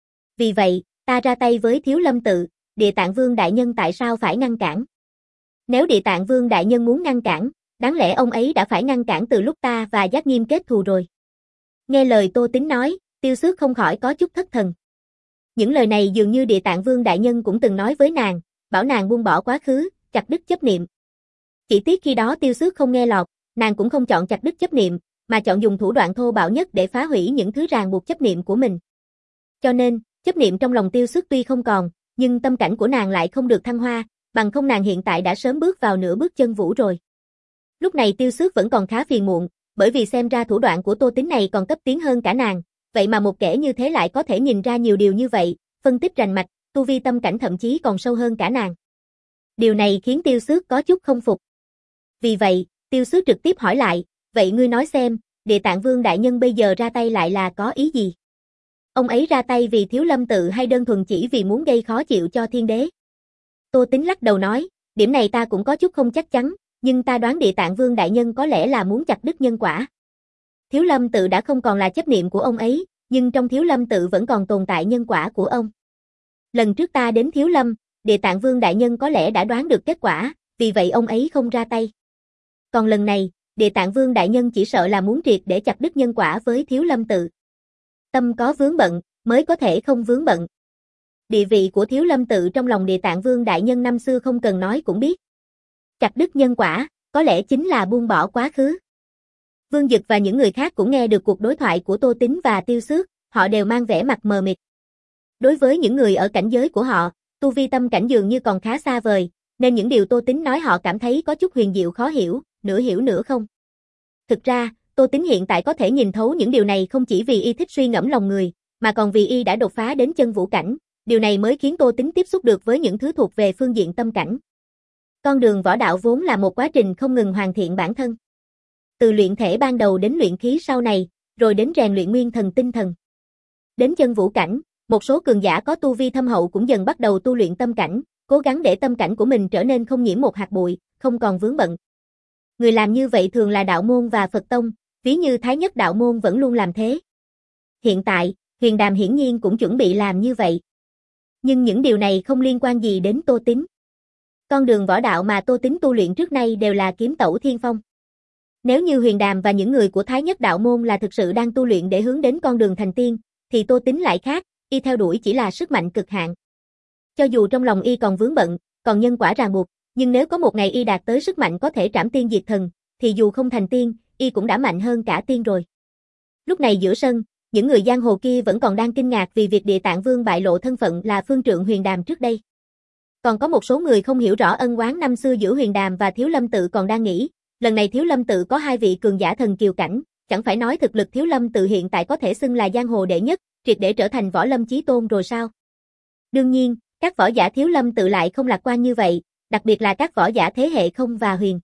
Vì vậy, ta ra tay với Thiếu Lâm tự, Địa Tạng Vương đại nhân tại sao phải ngăn cản? Nếu Địa Tạng Vương đại nhân muốn ngăn cản, đáng lẽ ông ấy đã phải ngăn cản từ lúc ta và Giác Nghiêm kết thù rồi. Nghe lời Tô Tín nói, Tiêu Xước không khỏi có chút thất thần. Những lời này dường như Địa Tạng Vương đại nhân cũng từng nói với nàng, bảo nàng buông bỏ quá khứ, chặt đứt chấp niệm. Chỉ tiếc khi đó Tiêu Xước không nghe lọt, nàng cũng không chọn chặt đứt chấp niệm, mà chọn dùng thủ đoạn thô bạo nhất để phá hủy những thứ ràng buộc chấp niệm của mình. Cho nên, chấp niệm trong lòng Tiêu Xước tuy không còn, nhưng tâm cảnh của nàng lại không được thăng hoa, bằng không nàng hiện tại đã sớm bước vào nửa bước chân vũ rồi. Lúc này Tiêu Xước vẫn còn khá phiền muộn, bởi vì xem ra thủ đoạn của Tô Tín này còn cấp tiến hơn cả nàng, vậy mà một kẻ như thế lại có thể nhìn ra nhiều điều như vậy, phân tích rành mạch, tu vi tâm cảnh thậm chí còn sâu hơn cả nàng. Điều này khiến Tiêu Xước có chút không phục. Vì vậy, Tiêu Xước trực tiếp hỏi lại, vậy ngươi nói xem, Địa Tạng Vương đại nhân bây giờ ra tay lại là có ý gì? Ông ấy ra tay vì Thiếu Lâm tự hay đơn thuần chỉ vì muốn gây khó chịu cho thiên đế? Tô Tín lắc đầu nói, điểm này ta cũng có chút không chắc chắn, nhưng ta đoán Địa Tạng Vương đại nhân có lẽ là muốn chặt đứt nhân quả. Thiếu Lâm tự đã không còn là chấp niệm của ông ấy, nhưng trong Thiếu Lâm tự vẫn còn tồn tại nhân quả của ông. Lần trước ta đến Thiếu Lâm, Địa Tạng Vương đại nhân có lẽ đã đoán được kết quả, vì vậy ông ấy không ra tay. Còn lần này, Địa Tạng Vương đại nhân chỉ sợ là muốn triệt để chặt đứt nhân quả với Thiếu Lâm tự. Tâm có vướng bận, mới có thể không vướng bận. Địa vị của Thiếu Lâm tự trong lòng Địa Tạng Vương đại nhân năm xưa không cần nói cũng biết. Chặt đứt nhân quả, có lẽ chính là buông bỏ quá khứ. Vương Dực và những người khác cũng nghe được cuộc đối thoại của Tô Tín và Tiêu Xước, họ đều mang vẻ mặt mờ mịt. Đối với những người ở cảnh giới của họ, tu vi tâm cảnh dường như còn khá xa vời, nên những điều Tô Tín nói họ cảm thấy có chút huyền diệu khó hiểu, nửa hiểu nửa không. Thực ra, Tô Tín hiện tại có thể nhìn thấu những điều này không chỉ vì y thích suy ngẫm lòng người, mà còn vì y đã đột phá đến chân vũ cảnh, điều này mới khiến Tô Tín tiếp xúc được với những thứ thuộc về phương diện tâm cảnh. Con đường võ đạo vốn là một quá trình không ngừng hoàn thiện bản thân. Từ luyện thể ban đầu đến luyện khí sau này, rồi đến rèn luyện nguyên thần tinh thần. Đến chân vũ cảnh, một số cường giả có tu vi thâm hậu cũng dần bắt đầu tu luyện tâm cảnh, cố gắng để tâm cảnh của mình trở nên không nhiễm một hạt bụi, không còn vướng bận. Người làm như vậy thường là đạo môn và Phật tông, ví như Thái Nhất đạo môn vẫn luôn làm thế. Hiện tại, Huyền Đàm hiển nhiên cũng chuẩn bị làm như vậy. Nhưng những điều này không liên quan gì đến Tô Tín. Con đường võ đạo mà Tô Tín tu luyện trước nay đều là kiếm tẩu thiên phong. Nếu như Huyền Đàm và những người của Thái Nhất đạo môn là thực sự đang tu luyện để hướng đến con đường thành tiên, thì Tô Tín lại khác, y theo đuổi chỉ là sức mạnh cực hạn. Cho dù trong lòng y còn vướng bận, còn nhân quả ràng buộc, nhưng nếu có một ngày y đạt tới sức mạnh có thể trảm tiên diệt thần, thì dù không thành tiên, y cũng đã mạnh hơn cả tiên rồi. Lúc này giữa sân, những người giang hồ kia vẫn còn đang kinh ngạc vì việc Địa Tạng Vương bại lộ thân phận là phương trượng Huyền Đàm trước đây. Còn có một số người không hiểu rõ ân oán năm xưa giữa Huyền Đàm và Thiếu Lâm tự còn đang nghĩ, lần này Thiếu Lâm tự có hai vị cường giả thần kiều cảnh, chẳng phải nói thực lực Thiếu Lâm tự hiện tại có thể xưng là giang hồ đệ nhất, triệt để trở thành võ lâm chí tôn rồi sao? Đương nhiên, các võ giả Thiếu Lâm tự lại không lạc quan như vậy, đặc biệt là các võ giả thế hệ Không và Huyền.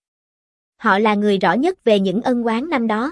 Họ là người rõ nhất về những ân oán năm đó.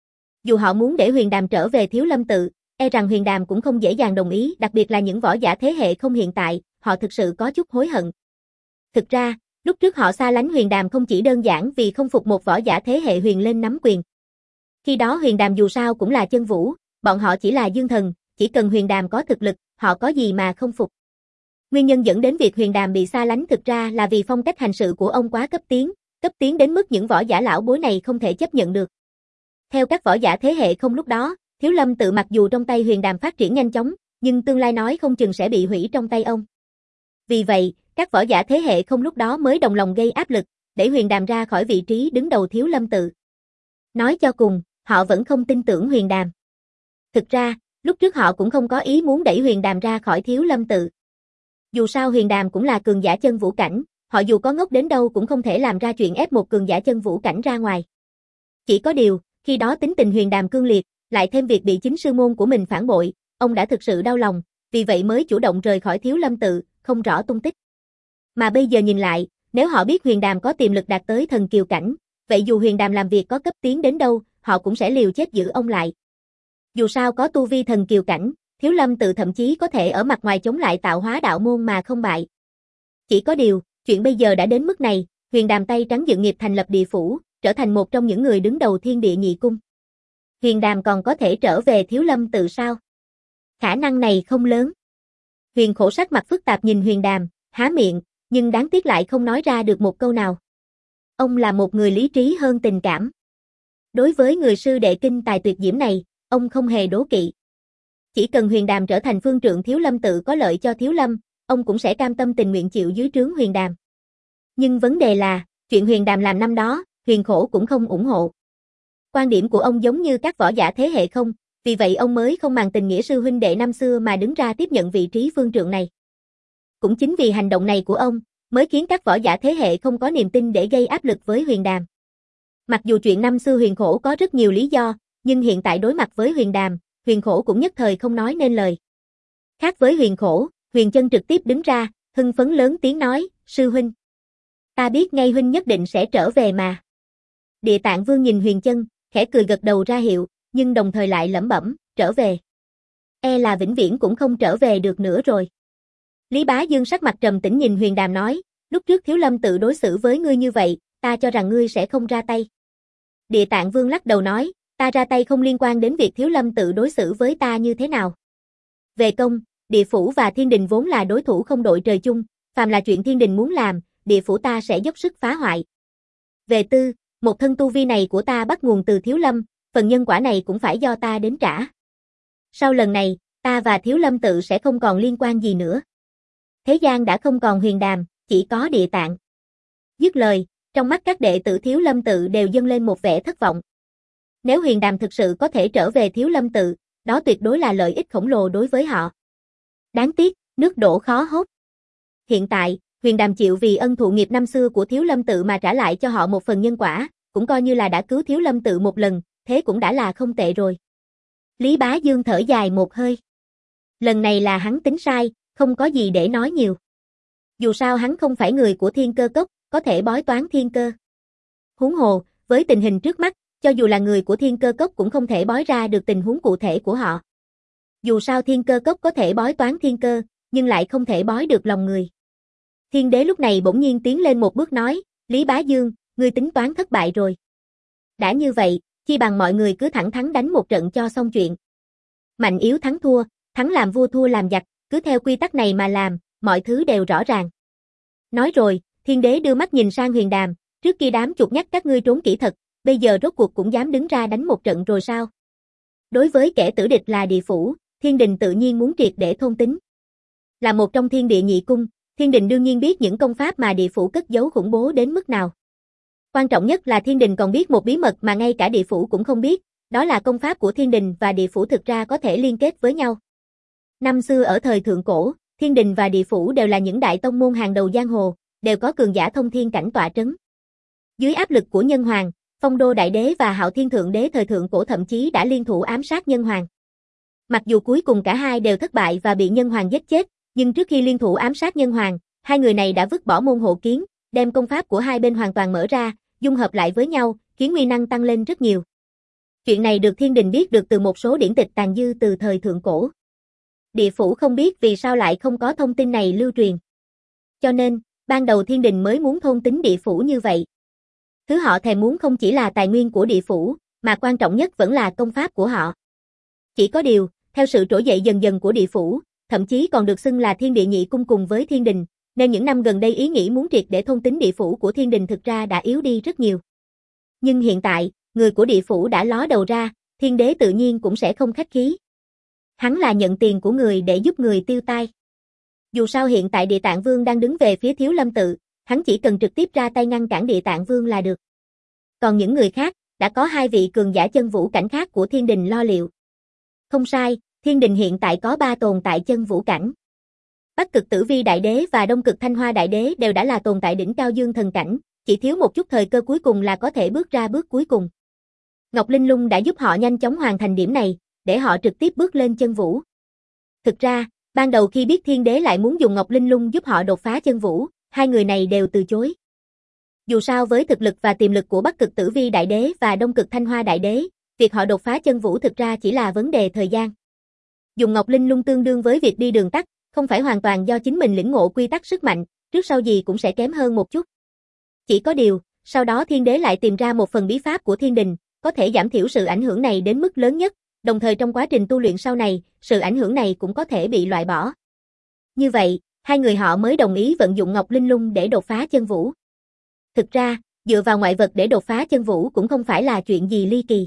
Dù họ muốn để Huyền Đàm trở về Thiếu Lâm tự, e rằng Huyền Đàm cũng không dễ dàng đồng ý, đặc biệt là những võ giả thế hệ Không hiện tại, họ thực sự có chút hối hận. Thực ra, lúc trước họ xa lánh Huyền Đàm không chỉ đơn giản vì không phục một võ giả thế hệ Huyền lên nắm quyền. Khi đó Huyền Đàm dù sao cũng là chân vũ, bọn họ chỉ là dương thần, chỉ cần Huyền Đàm có thực lực, họ có gì mà không phục. Nguyên nhân dẫn đến việc Huyền Đàm bị xa lánh thực ra là vì phong cách hành sự của ông quá cấp tiến, cấp tiến đến mức những võ giả lão bối này không thể chấp nhận được. Theo các võ giả thế hệ Không lúc đó, Thiếu Lâm tự mặc dù trong tay Huyền Đàm phát triển nhanh chóng, nhưng tương lai nói không chừng sẽ bị hủy trong tay ông. Vì vậy, các võ giả thế hệ Không lúc đó mới đồng lòng gây áp lực, để Huyền Đàm ra khỏi vị trí đứng đầu Thiếu Lâm tự. Nói cho cùng, họ vẫn không tin tưởng Huyền Đàm. Thực ra, lúc trước họ cũng không có ý muốn đẩy Huyền Đàm ra khỏi Thiếu Lâm tự. Dù sao Huyền Đàm cũng là cường giả chân vũ cảnh, họ dù có ngốc đến đâu cũng không thể làm ra chuyện ép một cường giả chân vũ cảnh ra ngoài. Chỉ có điều, khi đó tính tình Huyền Đàm cương liệt, lại thêm việc bị chính sư môn của mình phản bội, ông đã thực sự đau lòng, vì vậy mới chủ động rời khỏi Thiếu Lâm tự, không rõ tung tích. Mà bây giờ nhìn lại, nếu họ biết Huyền Đàm có tiềm lực đạt tới thần kiều cảnh, Vậy dù Huyền Đàm làm việc có cấp tiến đến đâu, họ cũng sẽ liều chết giữ ông lại. Dù sao có tu vi thần kiều cảnh, Thiếu Lâm Tự thậm chí có thể ở mặt ngoài chống lại Tạo Hóa đạo môn mà không bại. Chỉ có điều, chuyện bây giờ đã đến mức này, Huyền Đàm tay trắng dựng nghiệp thành lập địa phủ, trở thành một trong những người đứng đầu Thiên Địa Nhị Cung. Huyền Đàm còn có thể trở về Thiếu Lâm Tự sao? Khả năng này không lớn. Huyền Khổ sắc mặt phức tạp nhìn Huyền Đàm, há miệng, nhưng đáng tiếc lại không nói ra được một câu nào. Ông là một người lý trí hơn tình cảm. Đối với người sư đệ kinh tài tuyệt diễm này, ông không hề đố kỵ. Chỉ cần Huyền Đàm trở thành phương trượng Thiếu Lâm Tự có lợi cho Thiếu Lâm, ông cũng sẽ cam tâm tình nguyện chịu dưới trướng Huyền Đàm. Nhưng vấn đề là, chuyện Huyền Đàm làm năm đó, Huyền Khổ cũng không ủng hộ. Quan điểm của ông giống như các võ giả thế hệ không, vì vậy ông mới không màng tình nghĩa sư huynh đệ năm xưa mà đứng ra tiếp nhận vị trí phương trượng này. Cũng chính vì hành động này của ông, mới khiến các võ giả thế hệ không có niềm tin để gây áp lực với Huyền Đàm. Mặc dù chuyện năm xưa Huyền Khổ có rất nhiều lý do, nhưng hiện tại đối mặt với Huyền Đàm, Huyền Khổ cũng nhất thời không nói nên lời. Khác với Huyền Khổ, Huyền Chân trực tiếp đứng ra, hưng phấn lớn tiếng nói, sư huynh. Ta biết ngay huynh nhất định sẽ trở về mà. Địa Tạng Vương nhìn Huyền Chân, khẽ cười gật đầu ra hiệu, nhưng đồng thời lại lẩm bẩm, trở về. E là vĩnh viễn cũng không trở về được nữa rồi. Lý Bá Dương sắc mặt trầm tĩnh nhìn Huyền Đàm nói, lúc trước Thiếu Lâm Tự đối xử với ngươi như vậy, ta cho rằng ngươi sẽ không ra tay. Địa Tạng Vương lắc đầu nói, ta ra tay không liên quan đến việc Thiếu Lâm Tự đối xử với ta như thế nào. Về công, địa phủ và thiên đình vốn là đối thủ không đội trời chung, phàm là chuyện thiên đình muốn làm, địa phủ ta sẽ dốc sức phá hoại. Về tư, một thân tu vi này của ta bắt nguồn từ Thiếu Lâm, phần nhân quả này cũng phải do ta đến trả. Sau lần này, ta và Thiếu Lâm Tự sẽ không còn liên quan gì nữa. Thế gian đã không còn Huyền Đàm, chỉ có Địa Tạng. Dứt lời, trong mắt các đệ tử Thiếu Lâm Tự đều dâng lên một vẻ thất vọng. Nếu Huyền Đàm thực sự có thể trở về Thiếu Lâm Tự, đó tuyệt đối là lợi ích khổng lồ đối với họ. Đáng tiếc, nước đổ khó hốt. Hiện tại, Huyền Đàm chịu vì ân thụ nghiệp năm xưa của Thiếu Lâm Tự mà trả lại cho họ một phần nhân quả, cũng coi như là đã cứu Thiếu Lâm Tự một lần, thế cũng đã là không tệ rồi. Lý Bá Dương thở dài một hơi. Lần này là hắn tính sai, không có gì để nói nhiều. Dù sao hắn không phải người của Thiên Cơ Cốc, có thể bói toán thiên cơ. Huống hồ, với tình hình trước mắt, cho dù là người của Thiên Cơ Cốc cũng không thể bói ra được tình huống cụ thể của họ. Dù sao Thiên Cơ Cốc có thể bói toán thiên cơ, nhưng lại không thể bói được lòng người. Thiên đế lúc này bỗng nhiên tiến lên một bước nói, Lý Bá Dương, ngươi tính toán thất bại rồi. Đã như vậy, chi bằng mọi người cứ thẳng thắn đánh một trận cho xong chuyện. Mạnh yếu thắng thua, thắng làm vua thua làm giặc, cứ theo quy tắc này mà làm, mọi thứ đều rõ ràng. Nói rồi, thiên đế đưa mắt nhìn sang Huyền Đàm, trước kia đám chuột nhắt các ngươi trốn kỹ thật, bây giờ rốt cuộc cũng dám đứng ra đánh một trận rồi sao? Đối với kẻ tử địch là địa phủ, thiên đình tự nhiên muốn triệt để thôn tính. Là một trong thiên địa nhị cung, thiên đình đương nhiên biết những công pháp mà địa phủ cất giấu khủng bố đến mức nào. Quan trọng nhất là thiên đình còn biết một bí mật mà ngay cả địa phủ cũng không biết, đó là công pháp của thiên đình và địa phủ thực ra có thể liên kết với nhau. Năm xưa ở thời thượng cổ, thiên đình và địa phủ đều là những đại tông môn hàng đầu giang hồ, đều có cường giả thông thiên cảnh tọa trấn. Dưới áp lực của Nhân Hoàng, Phong Đô Đại Đế và Hạo Thiên Thượng Đế thời thượng cổ thậm chí đã liên thủ ám sát Nhân Hoàng. Mặc dù cuối cùng cả hai đều thất bại và bị Nhân Hoàng giết chết, nhưng trước khi liên thủ ám sát Nhân Hoàng, hai người này đã vứt bỏ môn hộ kiến, đem công pháp của hai bên hoàn toàn mở ra, dung hợp lại với nhau, khiến uy năng tăng lên rất nhiều. Chuyện này được thiên đình biết được từ một số điển tịch tàn dư từ thời thượng cổ. Địa phủ không biết vì sao lại không có thông tin này lưu truyền. Cho nên, ban đầu thiên đình mới muốn thôn tính địa phủ như vậy. Thứ họ thèm muốn không chỉ là tài nguyên của địa phủ, mà quan trọng nhất vẫn là công pháp của họ. Chỉ có điều, theo sự trỗi dậy dần dần của địa phủ, thậm chí còn được xưng là thiên địa nhị cung cùng với thiên đình, nên những năm gần đây ý nghĩ muốn triệt để thôn tính địa phủ của thiên đình thực ra đã yếu đi rất nhiều. Nhưng hiện tại, người của địa phủ đã ló đầu ra, thiên đế tự nhiên cũng sẽ không khách khí. Hắn là nhận tiền của người để giúp người tiêu tai. Dù sao hiện tại Địa Tạng Vương đang đứng về phía Thiếu Lâm Tự, hắn chỉ cần trực tiếp ra tay ngăn cản Địa Tạng Vương là được. Còn những người khác, đã có hai vị cường giả chân vũ cảnh khác của thiên đình lo liệu. Không sai, thiên đình hiện tại có ba tồn tại chân vũ cảnh. Bắc Cực Tử Vi Đại Đế và Đông Cực Thanh Hoa Đại Đế đều đã là tồn tại đỉnh cao dương thần cảnh, chỉ thiếu một chút thời cơ cuối cùng là có thể bước ra bước cuối cùng. Ngọc Linh Lung đã giúp họ nhanh chóng hoàn thành điểm này, để họ trực tiếp bước lên chân vũ. Thực ra, ban đầu khi biết thiên đế lại muốn dùng Ngọc Linh Lung giúp họ đột phá chân vũ, hai người này đều từ chối. Dù sao với thực lực và tiềm lực của Bắc Cực Tử Vi Đại Đế và Đông Cực Thanh Hoa Đại Đế, việc họ đột phá chân vũ thực ra chỉ là vấn đề thời gian. Dùng Ngọc Linh Lung tương đương với việc đi đường tắt, không phải hoàn toàn do chính mình lĩnh ngộ quy tắc sức mạnh, trước sau gì cũng sẽ kém hơn một chút. Chỉ có điều, sau đó Thiên Đế lại tìm ra một phần bí pháp của Thiên Đình, có thể giảm thiểu sự ảnh hưởng này đến mức lớn nhất, đồng thời trong quá trình tu luyện sau này, sự ảnh hưởng này cũng có thể bị loại bỏ. Như vậy, hai người họ mới đồng ý vận dụng Ngọc Linh Lung để đột phá chân vũ. Thực ra, dựa vào ngoại vật để đột phá chân vũ cũng không phải là chuyện gì ly kỳ.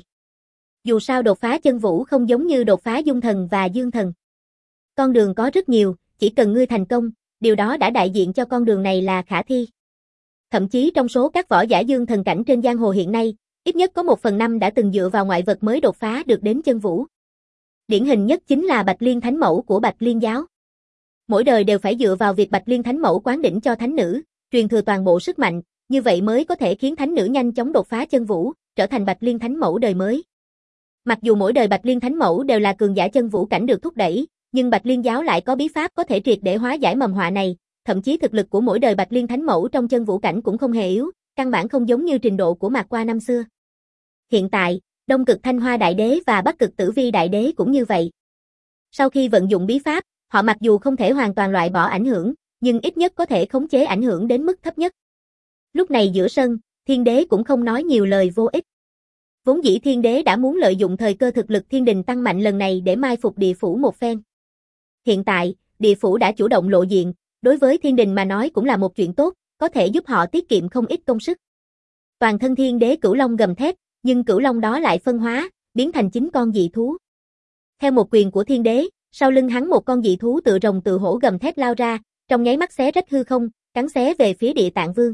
Dù sao đột phá chân vũ không giống như đột phá dung thần và dương thần. Con đường có rất nhiều, chỉ cần ngươi thành công, điều đó đã đại diện cho con đường này là khả thi. Thậm chí trong số các võ giả dương thần cảnh trên giang hồ hiện nay, ít nhất có một phần năm đã từng dựa vào ngoại vật mới đột phá được đến chân vũ. Điển hình nhất chính là Bạch Liên Thánh Mẫu của Bạch Liên giáo. Mỗi đời đều phải dựa vào việc Bạch Liên Thánh Mẫu quán đỉnh cho thánh nữ, truyền thừa toàn bộ sức mạnh, như vậy mới có thể khiến thánh nữ nhanh chóng đột phá chân vũ, trở thành Bạch Liên Thánh Mẫu đời mới. Mặc dù mỗi đời Bạch Liên Thánh Mẫu đều là cường giả chân vũ cảnh được thúc đẩy, nhưng Bạch Liên giáo lại có bí pháp có thể triệt để hóa giải mầm họa này, thậm chí thực lực của mỗi đời Bạch Liên Thánh Mẫu trong chân vũ cảnh cũng không hề yếu, căn bản không giống như trình độ của Mạc Qua năm xưa. Hiện tại, Đông Cực Thanh Hoa Đại Đế và Bắc Cực Tử Vi Đại Đế cũng như vậy. Sau khi vận dụng bí pháp, họ mặc dù không thể hoàn toàn loại bỏ ảnh hưởng, nhưng ít nhất có thể khống chế ảnh hưởng đến mức thấp nhất. Lúc này giữa sân, Thiên Đế cũng không nói nhiều lời vô ích. Vốn dĩ Thiên Đế đã muốn lợi dụng thời cơ thực lực Thiên Đình tăng mạnh lần này để mai phục địa phủ một phen. Hiện tại, địa phủ đã chủ động lộ diện, đối với Thiên Đình mà nói cũng là một chuyện tốt, có thể giúp họ tiết kiệm không ít công sức. Toàn thân Thiên Đế Cửu Long gầm thét, nhưng Cửu Long đó lại phân hóa, biến thành chín con dị thú. Theo một quyền của Thiên Đế, sau lưng hắn một con dị thú tự rồng tự hổ gầm thét lao ra, trong nháy mắt xé rách hư không, cắn xé về phía Địa Tạng Vương.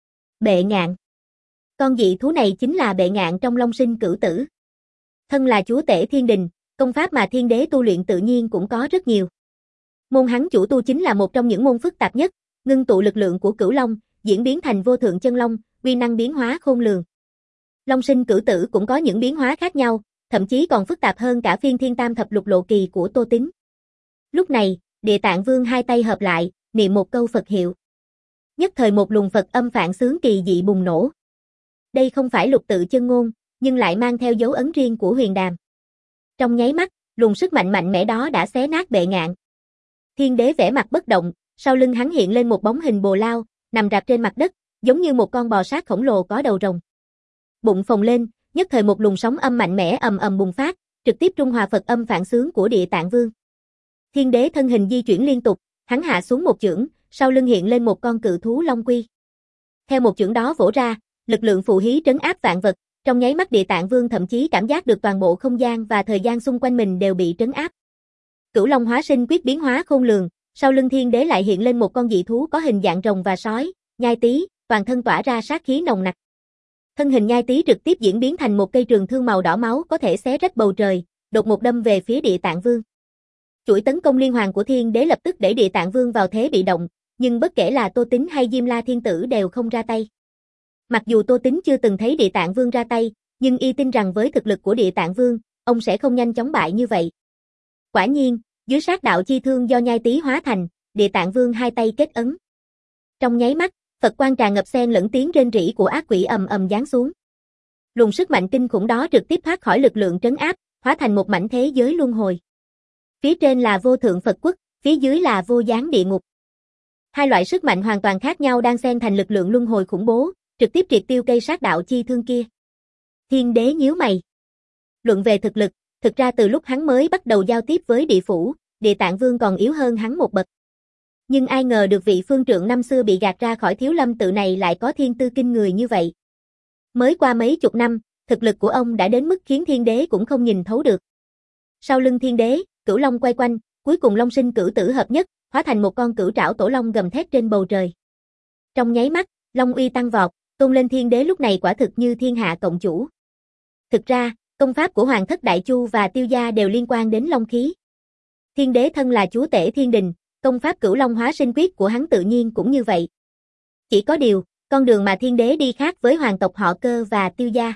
Bệ Ngạn. Con dị thú này chính là Bệ Ngạn trong Long Sinh Cửu Tử. Thân là chúa tể Thiên Đình, công pháp mà Thiên Đế tu luyện tự nhiên cũng có rất nhiều. Môn hắn chủ tu chính là một trong những môn phức tạp nhất, ngưng tụ lực lượng của Cửu Long, diễn biến thành vô thượng chân long, uy năng biến hóa khôn lường. Long Sinh Cửu Tử cũng có những biến hóa khác nhau, thậm chí còn phức tạp hơn cả phiên thiên tam thập lục lộ kỳ của Tô Tín. Lúc này, Địa Tạng Vương hai tay hợp lại, niệm một câu Phật hiệu. Nhất thời một luồng Phật âm phạn xướng kỳ dị bùng nổ. Đây không phải lục tự chân ngôn, nhưng lại mang theo dấu ấn riêng của huyền đàm. Trong nháy mắt, luồng sức mạnh mạnh mẽ đó đã xé nát Bệ Ngạn. Thiên Đế vẻ mặt bất động, sau lưng hắn hiện lên một bóng hình bồ lao, nằm rạp trên mặt đất, giống như một con bò sát khổng lồ có đầu rồng. Bụng phồng lên, nhất thời một luồng sóng âm mạnh mẽ ầm ầm bùng phát, trực tiếp trung hòa Phật âm phạn xướng của Địa Tạng Vương. Thiên Đế thân hình di chuyển liên tục, hắn hạ xuống một chưởng, sau lưng hiện lên một con cự thú long quy. Theo một chưởng đó vỗ ra, lực lượng phù hí trấn áp vạn vật, trong nháy mắt Địa Tạng Vương thậm chí cảm giác được toàn bộ không gian và thời gian xung quanh mình đều bị trấn áp. Cửu Long hóa sinh quyết biến hóa khôn lường, sau lưng Thiên Đế lại hiện lên một con dị thú có hình dạng rồng và sói, Nhai Tý, toàn thân tỏa ra sát khí nồng nặc. Thân hình Nhai Tý trực tiếp diễn biến thành một cây trường thương màu đỏ máu có thể xé rách bầu trời, đột một đâm về phía Địa Tạng Vương. Chuỗi tấn công liên hoàn của Thiên Đế lập tức để Địa Tạng Vương vào thế bị động, nhưng bất kể là Tô Tín hay Diêm La Thiên Tử đều không ra tay. Mặc dù Tô Tín chưa từng thấy Địa Tạng Vương ra tay, nhưng y tin rằng với thực lực của Địa Tạng Vương, ông sẽ không nhanh chóng bại như vậy. Quả nhiên, dưới sát đạo chi thương do Nhai Tý hóa thành, Địa Tạng Vương hai tay kết ấn. Trong nháy mắt, Phật quang tràn ngập xen lẫn tiếng rên rỉ của ác quỷ ầm ầm giáng xuống. Luồng sức mạnh kinh khủng đó trực tiếp thoát khỏi lực lượng trấn áp, hóa thành một mảnh thế giới luân hồi. Phía trên là vô thượng Phật quốc, phía dưới là vô gián địa ngục. Hai loại sức mạnh hoàn toàn khác nhau đang xen thành lực lượng luân hồi khủng bố, trực tiếp triệt tiêu cây sát đạo chi thương kia. Thiên Đế nhíu mày. Luận về thực lực, thực ra từ lúc hắn mới bắt đầu giao tiếp với địa phủ, Địa Tạng Vương còn yếu hơn hắn một bậc. Nhưng ai ngờ được vị phương trượng năm xưa bị gạt ra khỏi Thiếu Lâm tự này lại có thiên tư kinh người như vậy. Mới qua mấy chục năm, thực lực của ông đã đến mức khiến Thiên Đế cũng không nhìn thấu được. Sau lưng Thiên Đế, Cửu Long quay quanh, cuối cùng Long Sinh Cửu Tử hợp nhất, hóa thành một con cửu trảo tổ long gầm thét trên bầu trời. Trong nháy mắt, long uy tăng vọt, tôn lên Thiên Đế lúc này quả thực như thiên hạ cộng chủ. Thực ra, công pháp của Hoàng Thất Đại Chu và Tiêu Gia đều liên quan đến long khí. Thiên Đế thân là chúa tể thiên đình, công pháp Cửu Long hóa sinh quyết của hắn tự nhiên cũng như vậy. Chỉ có điều, con đường mà Thiên Đế đi khác với hoàng tộc họ Cơ và Tiêu Gia.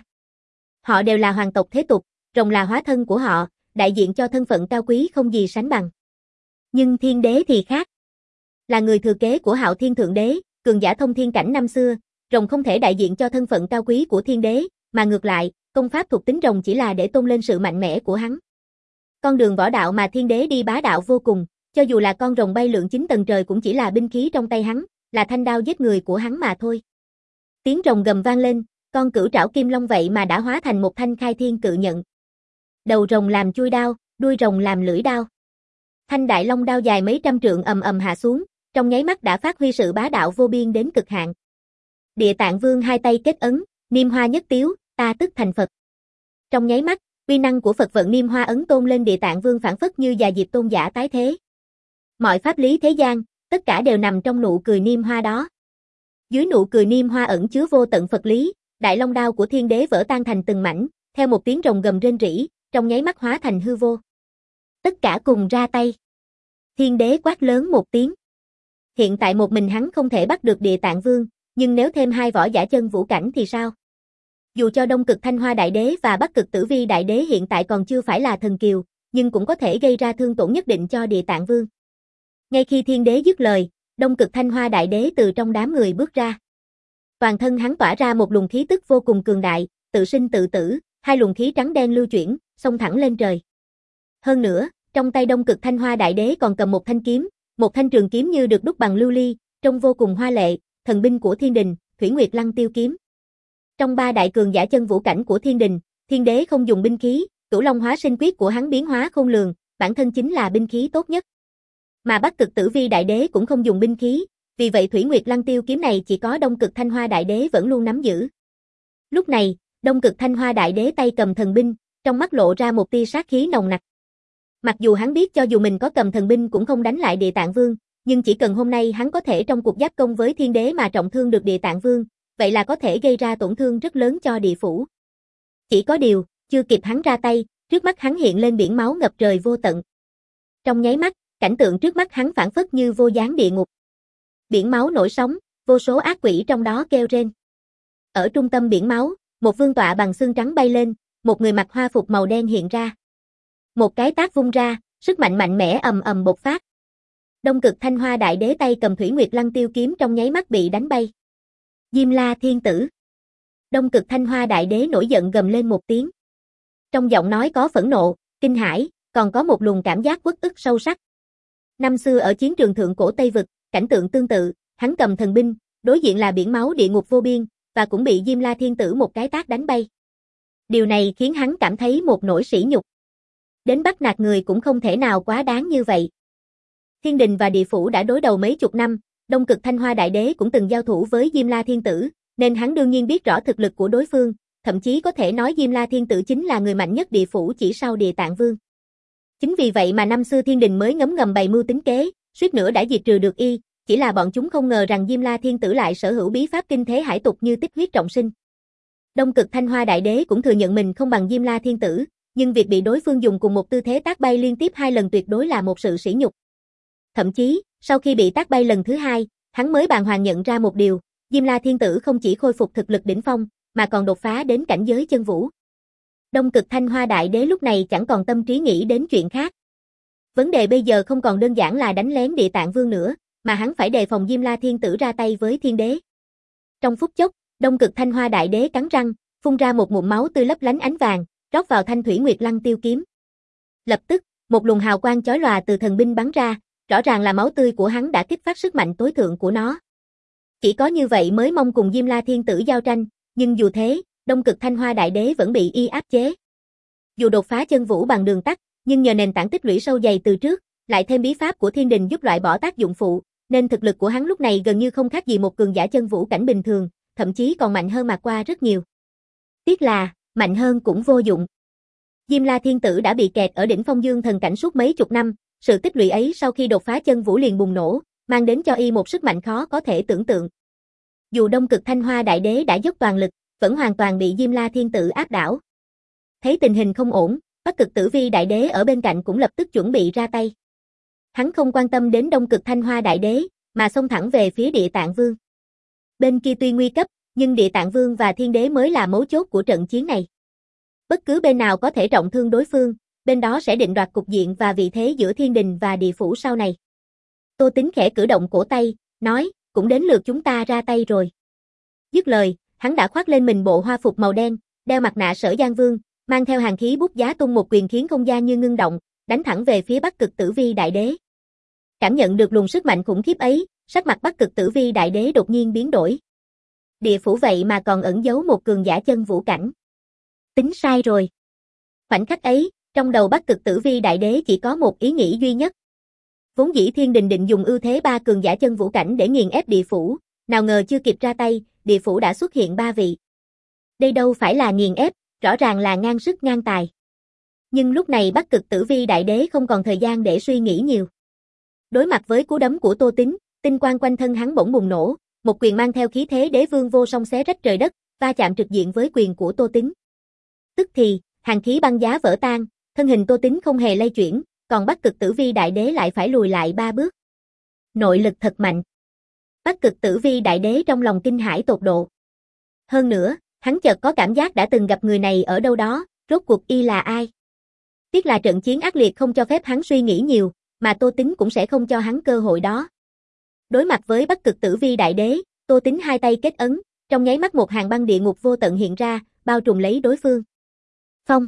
Họ đều là hoàng tộc thế tục, rồng là hóa thân của họ, đại diện cho thân phận cao quý không gì sánh bằng. Nhưng Thiên Đế thì khác. Là người thừa kế của Hạo Thiên Thượng Đế, cường giả thông thiên cảnh năm xưa, Rồng không thể đại diện cho thân phận cao quý của thiên đế, mà ngược lại, công pháp thuộc tính rồng chỉ là để tôn lên sự mạnh mẽ của hắn. Con đường võ đạo mà thiên đế đi bá đạo vô cùng, cho dù là con rồng bay lượn chín tầng trời cũng chỉ là binh khí trong tay hắn, là thanh đao giết người của hắn mà thôi. Tiếng rồng gầm vang lên, con cửu trảo kim long vậy mà đã hóa thành một thanh khai thiên cự nhận. Đầu rồng làm chuôi đao, đuôi rồng làm lưỡi đao. Thanh đại long đao dài mấy trăm trượng ầm ầm hạ xuống, trong nháy mắt đã phát huy sự bá đạo vô biên đến cực hạn. Địa Tạng Vương hai tay kết ấn, niêm hoa nhất tiếu, ta tức thành Phật. Trong nháy mắt, uy năng của Phật vận niêm hoa ấn tôn lên Địa Tạng Vương phảng phất như già diệp tôn giả tái thế. Mọi pháp lý thế gian, tất cả đều nằm trong nụ cười niêm hoa đó. Dưới nụ cười niêm hoa ẩn chứa vô tận Phật lý, đại long đao của thiên đế vỡ tan thành từng mảnh, theo một tiếng rồng gầm rên rỉ, trong nháy mắt hóa thành hư vô. Tất cả cùng ra tay. Thiên đế quát lớn một tiếng. Hiện tại một mình hắn không thể bắt được Địa Tạng Vương, nhưng nếu thêm hai võ giả chân vũ cảnh thì sao? Dù cho Đông Cực Thanh Hoa Đại Đế và Bắc Cực Tử Vi Đại Đế hiện tại còn chưa phải là thần kiều, nhưng cũng có thể gây ra thương tổn nhất định cho Địa Tạng Vương. Ngay khi thiên đế dứt lời, Đông Cực Thanh Hoa Đại Đế từ trong đám người bước ra. Toàn thân hắn tỏa ra một luồng khí tức vô cùng cường đại, tự sinh tự tử, hai luồng khí trắng đen lưu chuyển, xông thẳng lên trời. Hơn nữa, trong tay Đông Cực Thanh Hoa Đại Đế còn cầm một thanh kiếm, một thanh trường kiếm như được đúc bằng lưu ly, trông vô cùng hoa lệ, thần binh của thiên đình, Thủy Nguyệt Lăng Tiêu kiếm. Trong ba đại cường giả chân vũ cảnh của thiên đình, thiên đế không dùng binh khí, Cửu Long hóa sinh quyết của hắn biến hóa khôn lường, bản thân chính là binh khí tốt nhất. Mà Bắc Cực Tử Vi Đại Đế cũng không dùng binh khí, vì vậy Thủy Nguyệt Lăng Tiêu kiếm này chỉ có Đông Cực Thanh Hoa Đại Đế vẫn luôn nắm giữ. Lúc này, Đông Cực Thanh Hoa Đại Đế tay cầm thần binh, trong mắt lộ ra một tia sát khí nồng nặc. Mặc dù hắn biết cho dù mình có cầm thần binh cũng không đánh lại Địa Tạng Vương, nhưng chỉ cần hôm nay hắn có thể trong cuộc giáp công với thiên đế mà trọng thương được Địa Tạng Vương, vậy là có thể gây ra tổn thương rất lớn cho địa phủ. Chỉ có điều, chưa kịp hắn ra tay, trước mắt hắn hiện lên biển máu ngập trời vô tận. Trong nháy mắt, cảnh tượng trước mắt hắn phảng phất như vô gián địa ngục. Biển máu nổi sóng, vô số ác quỷ trong đó kêu rên. Ở trung tâm biển máu, một vương tọa bằng xương trắng bay lên, một người mặc hoa phục màu đen hiện ra. Một cái tát vung ra, sức mạnh mạnh mẽ ầm ầm bộc phát. Đông Cực Thanh Hoa Đại Đế tay cầm Thủy Nguyệt Lăng Tiêu kiếm trong nháy mắt bị đánh bay. Diêm La Thiên Tử. Đông Cực Thanh Hoa Đại Đế nổi giận gầm lên một tiếng. Trong giọng nói có phẫn nộ, kinh hãi, còn có một luồng cảm giác uất ức sâu sắc. Năm xưa ở chiến trường thượng cổ Tây Vực, cảnh tượng tương tự, hắn cầm thần binh, đối diện là biển máu địa ngục vô biên, và cũng bị Diêm La Thiên Tử một cái tát đánh bay. Điều này khiến hắn cảm thấy một nỗi sỉ nhục. Đến bắt nạt người cũng không thể nào quá đáng như vậy. Thiên đình và địa phủ đã đối đầu mấy chục năm, Đông Cực Thanh Hoa Đại Đế cũng từng giao thủ với Diêm La Thiên Tử, nên hắn đương nhiên biết rõ thực lực của đối phương, thậm chí có thể nói Diêm La Thiên Tử chính là người mạnh nhất địa phủ chỉ sau Địa Tạng Vương. Chính vì vậy mà năm xưa thiên đình mới ngấm ngầm bày mưu tính kế, suýt nữa đã diệt trừ được y, chỉ là bọn chúng không ngờ rằng Diêm La Thiên Tử lại sở hữu bí pháp kinh thế hải tục như tích huyết trọng sinh. Đông Cực Thanh Hoa Đại Đế cũng thừa nhận mình không bằng Diêm La Thiên Tử, nhưng việc bị đối phương dùng cùng một tư thế tác bay liên tiếp hai lần tuyệt đối là một sự sỉ nhục. Thậm chí, sau khi bị tác bay lần thứ hai, hắn mới bàng hoàng nhận ra một điều, Diêm La Thiên Tử không chỉ khôi phục thực lực đỉnh phong, mà còn đột phá đến cảnh giới chân vũ. Đông Cực Thanh Hoa Đại Đế lúc này chẳng còn tâm trí nghĩ đến chuyện khác. Vấn đề bây giờ không còn đơn giản là đánh lén Địa Tạng Vương nữa, mà hắn phải đề phòng Diêm La Thiên Tử ra tay với thiên đế. Trong phút chốc, Đông Cực Thanh Hoa Đại Đế cắn răng, phun ra một ngụm máu tươi lấp lánh ánh vàng, rót vào thanh Thủy Nguyệt Lăng Tiêu kiếm. Lập tức, một luồng hào quang chói lòa từ thần binh bắn ra, rõ ràng là máu tươi của hắn đã kích phát sức mạnh tối thượng của nó. Chỉ có như vậy mới mong cùng Diêm La Thiên Tử giao tranh, nhưng dù thế, Đông Cực Thanh Hoa Đại Đế vẫn bị y áp chế. Dù đột phá chân vũ bằng đường tắt, nhưng nhờ nền tảng tích lũy sâu dày từ trước, lại thêm bí pháp của thiên đình giúp loại bỏ tác dụng phụ, nên thực lực của hắn lúc này gần như không khác gì một cường giả chân vũ cảnh bình thường, thậm chí còn mạnh hơn Mạc Qua rất nhiều. Tiếc là, mạnh hơn cũng vô dụng. Diêm La Thiên Tử đã bị kẹt ở đỉnh phong dương thần cảnh suốt mấy chục năm, sự tích lũy ấy sau khi đột phá chân vũ liền bùng nổ, mang đến cho y một sức mạnh khó có thể tưởng tượng. Dù Đông Cực Thanh Hoa Đại Đế đã dốc toàn lực, vẫn hoàn toàn bị Diêm La Thiên Tử áp đảo. Thấy tình hình không ổn, Bắc Cực Tử Vi Đại Đế ở bên cạnh cũng lập tức chuẩn bị ra tay. Hắn không quan tâm đến Đông Cực Thanh Hoa Đại Đế, mà xông thẳng về phía Địa Tạng Vương. Bên kia tuy nguy cấp, nhưng Địa Tạng Vương và Thiên Đế mới là mấu chốt của trận chiến này. Bất cứ bên nào có thể trọng thương đối phương, bên đó sẽ định đoạt cục diện và vị thế giữa thiên đình và địa phủ sau này. Tô Tính khẽ cử động cổ tay, nói, cũng đến lượt chúng ta ra tay rồi. Dứt lời, hắn đã khoác lên mình bộ hoa phục màu đen, đeo mặt nạ Sở Giang Vương, mang theo hàn khí bút giá tung một quyền khiến không gian như ngưng động, đánh thẳng về phía Bắc Cực Tử Vi Đại Đế. Cảm nhận được luồng sức mạnh khủng khiếp ấy, sắc mặt Bắc Cực Tử Vi Đại Đế đột nhiên biến đổi. Địa phủ vậy mà còn ẩn giấu một cường giả chân vũ cảnh. Tính sai rồi. Khoảnh khắc ấy, trong đầu Bắc Cực Tử Vi Đại Đế chỉ có một ý nghĩ duy nhất. Vốn dĩ Thiên Đình định dùng ưu thế ba cường giả chân vũ cảnh để nghiền ép địa phủ, nào ngờ chưa kịp ra tay, địa phủ đã xuất hiện ba vị. Đây đâu phải là nghiền ép, rõ ràng là ngang sức ngang tài. Nhưng lúc này Bắc Cực Tử Vi Đại Đế không còn thời gian để suy nghĩ nhiều. Đối mặt với cú đấm của Tô Tín, tinh quang quanh thân hắn bỗng bùng nổ, một quyền mang theo khí thế đế vương vô song xé rách trời đất, va chạm trực diện với quyền của Tô Tín. Tức thì, hàn khí băng giá vỡ tan, thân hình Tô Tín không hề lay chuyển, còn Bắc Cực Tử Vi Đại Đế lại phải lùi lại ba bước. Nội lực thật mạnh. Bắc Cực Tử Vi Đại Đế trong lòng kinh hãi tột độ. Hơn nữa, hắn chợt có cảm giác đã từng gặp người này ở đâu đó, rốt cuộc y là ai? Tiếc là trận chiến ác liệt không cho phép hắn suy nghĩ nhiều, mà Tô Tín cũng sẽ không cho hắn cơ hội đó. Đối mặt với Bắc Cực Tử Vi Đại Đế, Tô Tín hai tay kết ấn, trong nháy mắt một hàng băng địa ngục vô tận hiện ra, bao trùm lấy đối phương. Phong.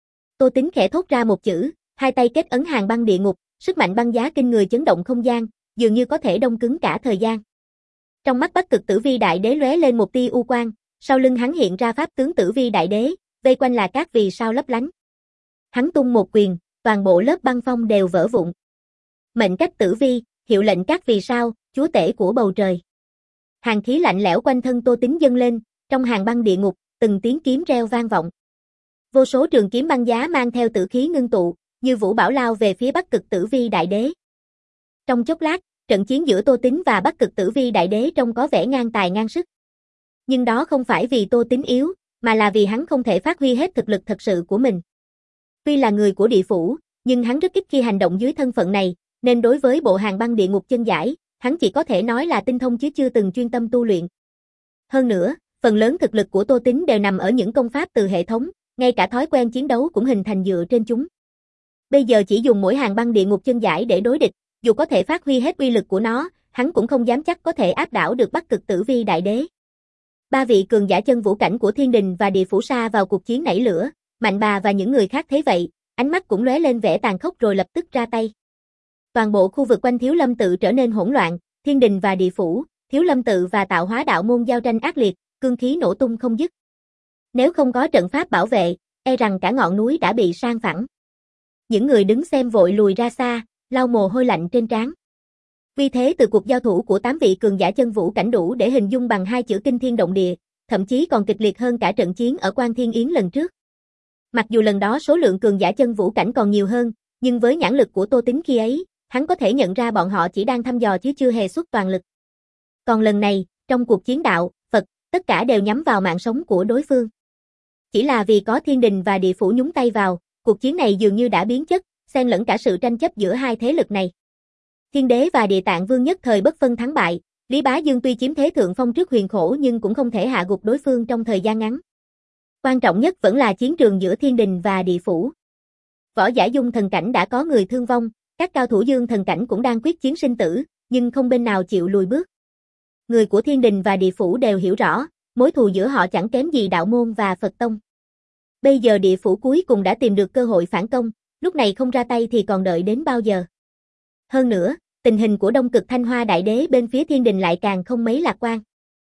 Tô Tín khẽ thốt ra một chữ, hai tay kết ấn hàng băng địa ngục, sức mạnh băng giá kinh người chấn động không gian, dường như có thể đông cứng cả thời gian. Trong mắt Bắc Cực Tử Vi Đại Đế lóe lên một tia u quang, sau lưng hắn hiện ra pháp tướng Tử Vi Đại Đế, vây quanh là các vì sao lấp lánh. Hắn tung một quyền, toàn bộ lớp băng phong đều vỡ vụn. Mệnh cách Tử Vi, hiệu lệnh các vì sao, chúa tể của bầu trời. Hàn khí lạnh lẽo quanh thân Tô Tín dâng lên, trong hàng băng địa ngục, từng tiếng kiếm reo vang vọng. Vô số trường kiếm băng giá mang theo tử khí ngưng tụ, như vũ bão lao về phía Bắc Cực Tử Vi Đại Đế. Trong chốc lát, trận chiến giữa Tô Tín và Bắc Cực Tử Vi Đại Đế trông có vẻ ngang tài ngang sức. Nhưng đó không phải vì Tô Tín yếu, mà là vì hắn không thể phát huy hết thực lực thật sự của mình. Tuy là người của địa phủ, nhưng hắn rất ít khi hành động dưới thân phận này, nên đối với bộ hàng băng địa ngục chân giải, hắn chỉ có thể nói là tinh thông chứ chưa từng chuyên tâm tu luyện. Hơn nữa, phần lớn thực lực của Tô Tín đều nằm ở những công pháp từ hệ thống, ngay cả thói quen chiến đấu cũng hình thành dựa trên chúng. Bây giờ chỉ dùng mỗi hàng băng địa ngục chân giải để đối địch, dù có thể phát huy hết uy lực của nó, hắn cũng không dám chắc có thể áp đảo được Bắc Cực Tử Vi Đại Đế. Ba vị cường giả chân vũ cảnh của Thiên Đình và Địa Phủ sa vào cuộc chiến nảy lửa, Mạnh Bà và những người khác thấy vậy, ánh mắt cũng lóe lên vẻ tàn khốc rồi lập tức ra tay. Toàn bộ khu vực quanh Thiếu Lâm Tự trở nên hỗn loạn, Thiên Đình và Địa Phủ, Thiếu Lâm Tự và Tạo Hóa Đạo Môn giao tranh ác liệt, cương khí nổ tung không dứt. Nếu không có trận pháp bảo vệ, e rằng cả ngọn núi đã bị san phẳng. Những người đứng xem vội lùi ra xa, lau mồ hôi lạnh trên trán. Vì thế từ cuộc giao thủ của tám vị cường giả chân vũ cảnh đủ để hình dung bằng hai chữ kinh thiên động địa, thậm chí còn kịch liệt hơn cả trận chiến ở Quan Thiên Yến lần trước. Mặc dù lần đó số lượng cường giả chân vũ cảnh còn nhiều hơn, nhưng với nhãn lực của Tô Tín khi ấy, hắn có thể nhận ra bọn họ chỉ đang thăm dò chứ chưa hề xuất toàn lực. Còn lần này, trong cuộc chiến đạo, Phật, tất cả đều nhắm vào mạng sống của đối phương. Chỉ là vì có Thiên Đình và Địa Phủ nhúng tay vào, cuộc chiến này dường như đã biến chất, xen lẫn cả sự tranh chấp giữa hai thế lực này. Thiên Đế và Địa Tạng Vương nhất thời bất phân thắng bại, Lý Bá Dương tuy chiếm thế thượng phong trước Huyền Khổ nhưng cũng không thể hạ gục đối phương trong thời gian ngắn. Quan trọng nhất vẫn là chiến trường giữa Thiên Đình và Địa Phủ. Võ giả dung thần cảnh đã có người thương vong, các cao thủ dương thần cảnh cũng đang quyết chiến sinh tử, nhưng không bên nào chịu lùi bước. Người của Thiên Đình và Địa Phủ đều hiểu rõ, mối thù giữa họ chẳng kém gì đạo môn và Phật tông. Bây giờ Địa Phủ cuối cùng đã tìm được cơ hội phản công, lúc này không ra tay thì còn đợi đến bao giờ. Hơn nữa, tình hình của Đông Cực Thanh Hoa Đại Đế bên phía Thiên Đình lại càng không mấy lạc quan.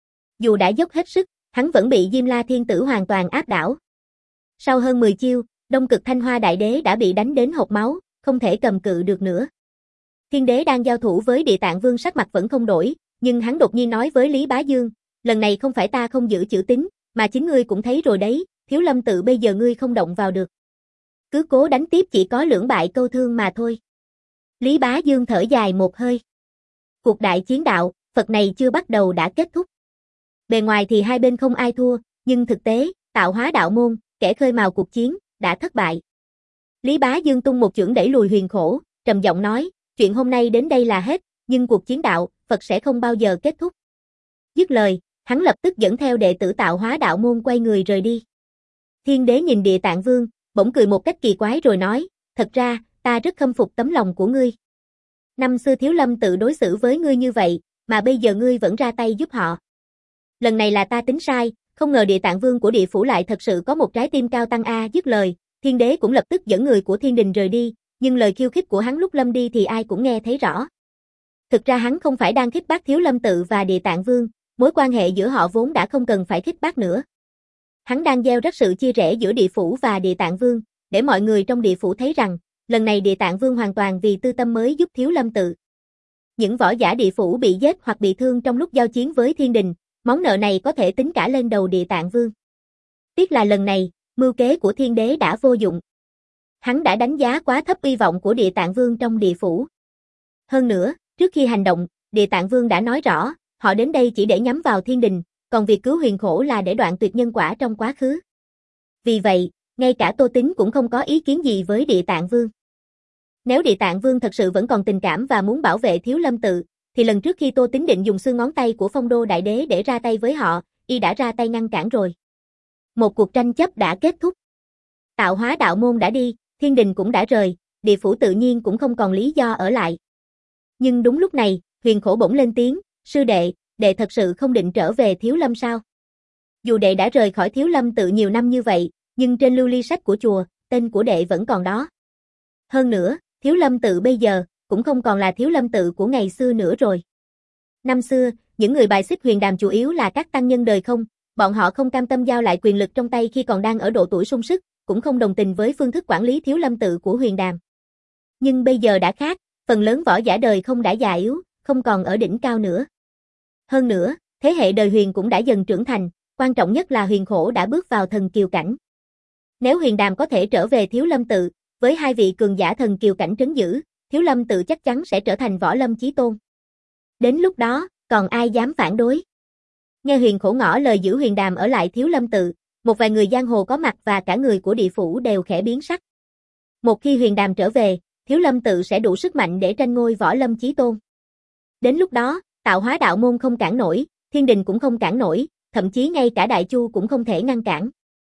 Dù đã dốc hết sức, hắn vẫn bị Diêm La Thiên Tử hoàn toàn áp đảo. Sau hơn mười chiêu, Đông Cực Thanh Hoa Đại Đế đã bị đánh đến hộc máu, không thể cầm cự được nữa. Thiên Đế đang giao thủ với Địa Tạng Vương sắc mặt vẫn không đổi, nhưng hắn đột nhiên nói với Lý Bá Dương, lần này không phải ta không giữ chữ tín, mà chính ngươi cũng thấy rồi đấy, Thiếu Lâm Tự bây giờ ngươi không động vào được. Cứ cố đánh tiếp chỉ có lưỡng bại câu thương mà thôi. Lý Bá Dương thở dài một hơi. Cuộc đại chiến đạo, Phật này chưa bắt đầu đã kết thúc. Bề ngoài thì hai bên không ai thua, nhưng thực tế, Tạo Hóa Đạo Môn, kẻ khơi mào cuộc chiến, đã thất bại. Lý Bá Dương tung một chưởng đẩy lùi Huyền Khổ, trầm giọng nói, chuyện hôm nay đến đây là hết, nhưng cuộc chiến đạo, Phật sẽ không bao giờ kết thúc. Dứt lời, hắn lập tức dẫn theo đệ tử Tạo Hóa Đạo Môn quay người rời đi. Thiên Đế nhìn Địa Tạng Vương, bỗng cười một cách kỳ quái rồi nói, thật ra, ta rất khâm phục tấm lòng của ngươi. Năm xưa Thiếu Lâm Tự đối xử với ngươi như vậy, mà bây giờ ngươi vẫn ra tay giúp họ. lần này là ta tính sai, không ngờ địa tạng vương của địa phủ lại thật sự có một trái tim cao tăng a. Dứt lời, thiên đế cũng lập tức dẫn người của thiên đình rời đi, nhưng lời khiêu khích của hắn lúc lâm đi thì ai cũng nghe thấy rõ. Thực ra hắn không phải đang khích bác Thiếu Lâm Tự và địa tạng vương, mối quan hệ giữa họ vốn đã không cần phải khích bác nữa. Hắn đang gieo rắc sự chia rẽ giữa địa phủ và địa tạng vương, để mọi người trong địa phủ thấy rằng, lần này địa tạng vương hoàn toàn vì tư tâm mới giúp Thiếu Lâm Tự. Những võ giả địa phủ bị giết hoặc bị thương trong lúc giao chiến với thiên đình, món nợ này có thể tính cả lên đầu địa tạng vương. Tiếc là lần này, mưu kế của thiên đế đã vô dụng. Hắn đã đánh giá quá thấp uy vọng của địa tạng vương trong địa phủ. Hơn nữa, trước khi hành động, địa tạng vương đã nói rõ, họ đến đây chỉ để nhắm vào thiên đình, còn việc cứu Huyền Khổ là để đoạn tuyệt nhân quả trong quá khứ. Vì vậy, ngay cả Tô Tín cũng không có ý kiến gì với địa tạng vương. Nếu địa tạng vương thật sự vẫn còn tình cảm và muốn bảo vệ Thiếu Lâm Tự, thì lần trước khi Tô Tín định dùng xương ngón tay của Phong Đô Đại Đế để ra tay với họ, y đã ra tay ngăn cản rồi. Một cuộc tranh chấp đã kết thúc. Tạo Hóa đạo môn đã đi, thiên đình cũng đã rời, địa phủ tự nhiên cũng không còn lý do ở lại. Nhưng đúng lúc này, Huyền Khổ bỗng lên tiếng, sư đệ, đệ thật sự không định trở về Thiếu Lâm sao? Dù đệ đã rời khỏi Thiếu Lâm Tự nhiều năm như vậy, nhưng trên lưu ly sách của chùa, tên của đệ vẫn còn đó. Hơn nữa, Thiếu Lâm Tự bây giờ, cũng không còn là Thiếu Lâm Tự của ngày xưa nữa rồi. Năm xưa, những người bài xích Huyền Đàm chủ yếu là các tăng nhân đời không, bọn họ không cam tâm giao lại quyền lực trong tay khi còn đang ở độ tuổi sung sức, cũng không đồng tình với phương thức quản lý Thiếu Lâm Tự của Huyền Đàm. Nhưng bây giờ đã khác, phần lớn võ giả đời không đã già yếu, không còn ở đỉnh cao nữa. Hơn nữa, thế hệ đời Huyền cũng đã dần trưởng thành, quan trọng nhất là Huyền Khổ đã bước vào thần kiều cảnh. Nếu Huyền Đàm có thể trở về Thiếu Lâm Tự, với hai vị cường giả thần kiều cảnh trấn giữ, Thiếu Lâm Tự chắc chắn sẽ trở thành võ lâm chí tôn. Đến lúc đó, còn ai dám phản đối? Nghe Huyền Khổ ngỏ lời giữ Huyền Đàm ở lại Thiếu Lâm Tự, một vài người giang hồ có mặt và cả người của địa phủ đều khẽ biến sắc. Một khi Huyền Đàm trở về, Thiếu Lâm Tự sẽ đủ sức mạnh để tranh ngôi võ lâm chí tôn. Đến lúc đó, Tạo Hóa đạo môn không cản nổi, thiên đình cũng không cản nổi, thậm chí ngay cả Đại Chu cũng không thể ngăn cản.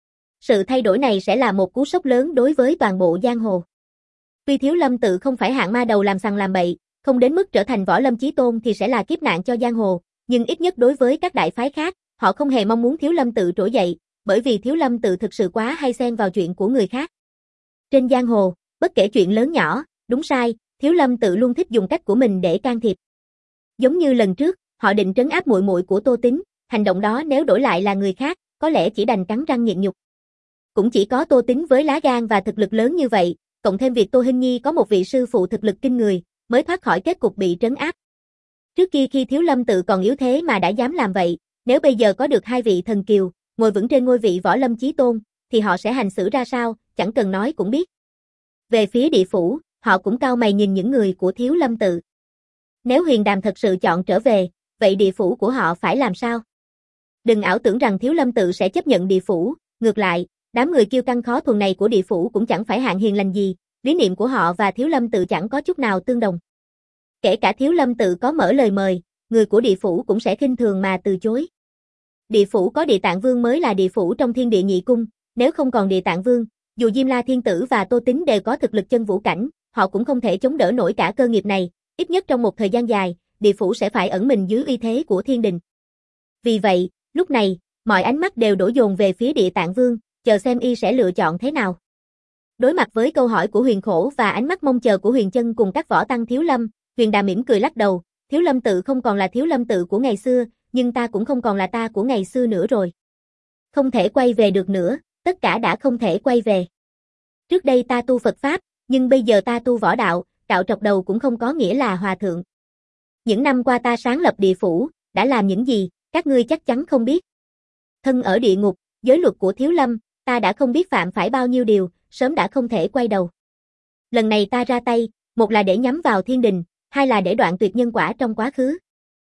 Sự thay đổi này sẽ là một cú sốc lớn đối với toàn bộ giang hồ. Tuy Thiếu Lâm Tự không phải hạng ma đầu làm sằng làm bậy, không đến mức trở thành võ lâm chí tôn thì sẽ là kiếp nạn cho giang hồ, nhưng ít nhất đối với các đại phái khác, họ không hề mong muốn Thiếu Lâm Tự trỗi dậy, bởi vì Thiếu Lâm Tự thực sự quá hay xen vào chuyện của người khác. Trên giang hồ, bất kể chuyện lớn nhỏ, đúng sai, Thiếu Lâm Tự luôn thích dùng cách của mình để can thiệp. Giống như lần trước, họ định trấn áp muội muội của Tô Tín, hành động đó nếu đổi lại là người khác, có lẽ chỉ đành cắn răng nhịn nhục. Cũng chỉ có Tô Tín với lá gan và thực lực lớn như vậy, cộng thêm việc Tô Hinh Nhi có một vị sư phụ thực lực kinh người, mới thoát khỏi kết cục bị trấn áp. Trước kia khi Thiếu Lâm Tự còn yếu thế mà đã dám làm vậy, nếu bây giờ có được hai vị thần kiều, ngồi vững trên ngôi vị võ lâm chí tôn, thì họ sẽ hành xử ra sao, chẳng cần nói cũng biết. Về phía địa phủ, họ cũng cau mày nhìn những người của Thiếu Lâm Tự. Nếu Huyền Đàm thật sự chọn trở về, vậy địa phủ của họ phải làm sao? Đừng ảo tưởng rằng Thiếu Lâm Tự sẽ chấp nhận địa phủ, ngược lại, đám người kiêu căng khó thuần này của địa phủ cũng chẳng phải hạng hiền lành gì, lý niệm của họ và Thiếu Lâm Tự chẳng có chút nào tương đồng. Kể cả Thiếu Lâm Tự có mở lời mời, người của địa phủ cũng sẽ khinh thường mà từ chối. Địa phủ có Địa Tạng Vương mới là địa phủ trong Thiên Địa Nhị Cung, nếu không còn Địa Tạng Vương, dù Diêm La Thiên Tử và Tô Tín đều có thực lực chân vũ cảnh, họ cũng không thể chống đỡ nổi cả cơ nghiệp này, ít nhất trong một thời gian dài, địa phủ sẽ phải ẩn mình dưới uy thế của thiên đình. Vì vậy, lúc này, mọi ánh mắt đều đổ dồn về phía Địa Tạng Vương, chờ xem y sẽ lựa chọn thế nào. Đối mặt với câu hỏi của Huyền Khổ và ánh mắt mong chờ của Huyền Chân cùng các võ tăng Thiếu Lâm, Huyền Đàm mỉm cười lắc đầu, Thiếu Lâm Tự không còn là Thiếu Lâm Tự của ngày xưa, nhưng ta cũng không còn là ta của ngày xưa nữa rồi. Không thể quay về được nữa, tất cả đã không thể quay về. Trước đây ta tu Phật Pháp, nhưng bây giờ ta tu võ đạo, cạo trọc đầu cũng không có nghĩa là hòa thượng. Những năm qua ta sáng lập địa phủ, đã làm những gì, các ngươi chắc chắn không biết. Thân ở địa ngục, giới luật của Thiếu Lâm, ta đã không biết phạm phải bao nhiêu điều, sớm đã không thể quay đầu. Lần này ta ra tay, một là để nhắm vào thiên đình, hai là để đoạn tuyệt nhân quả trong quá khứ.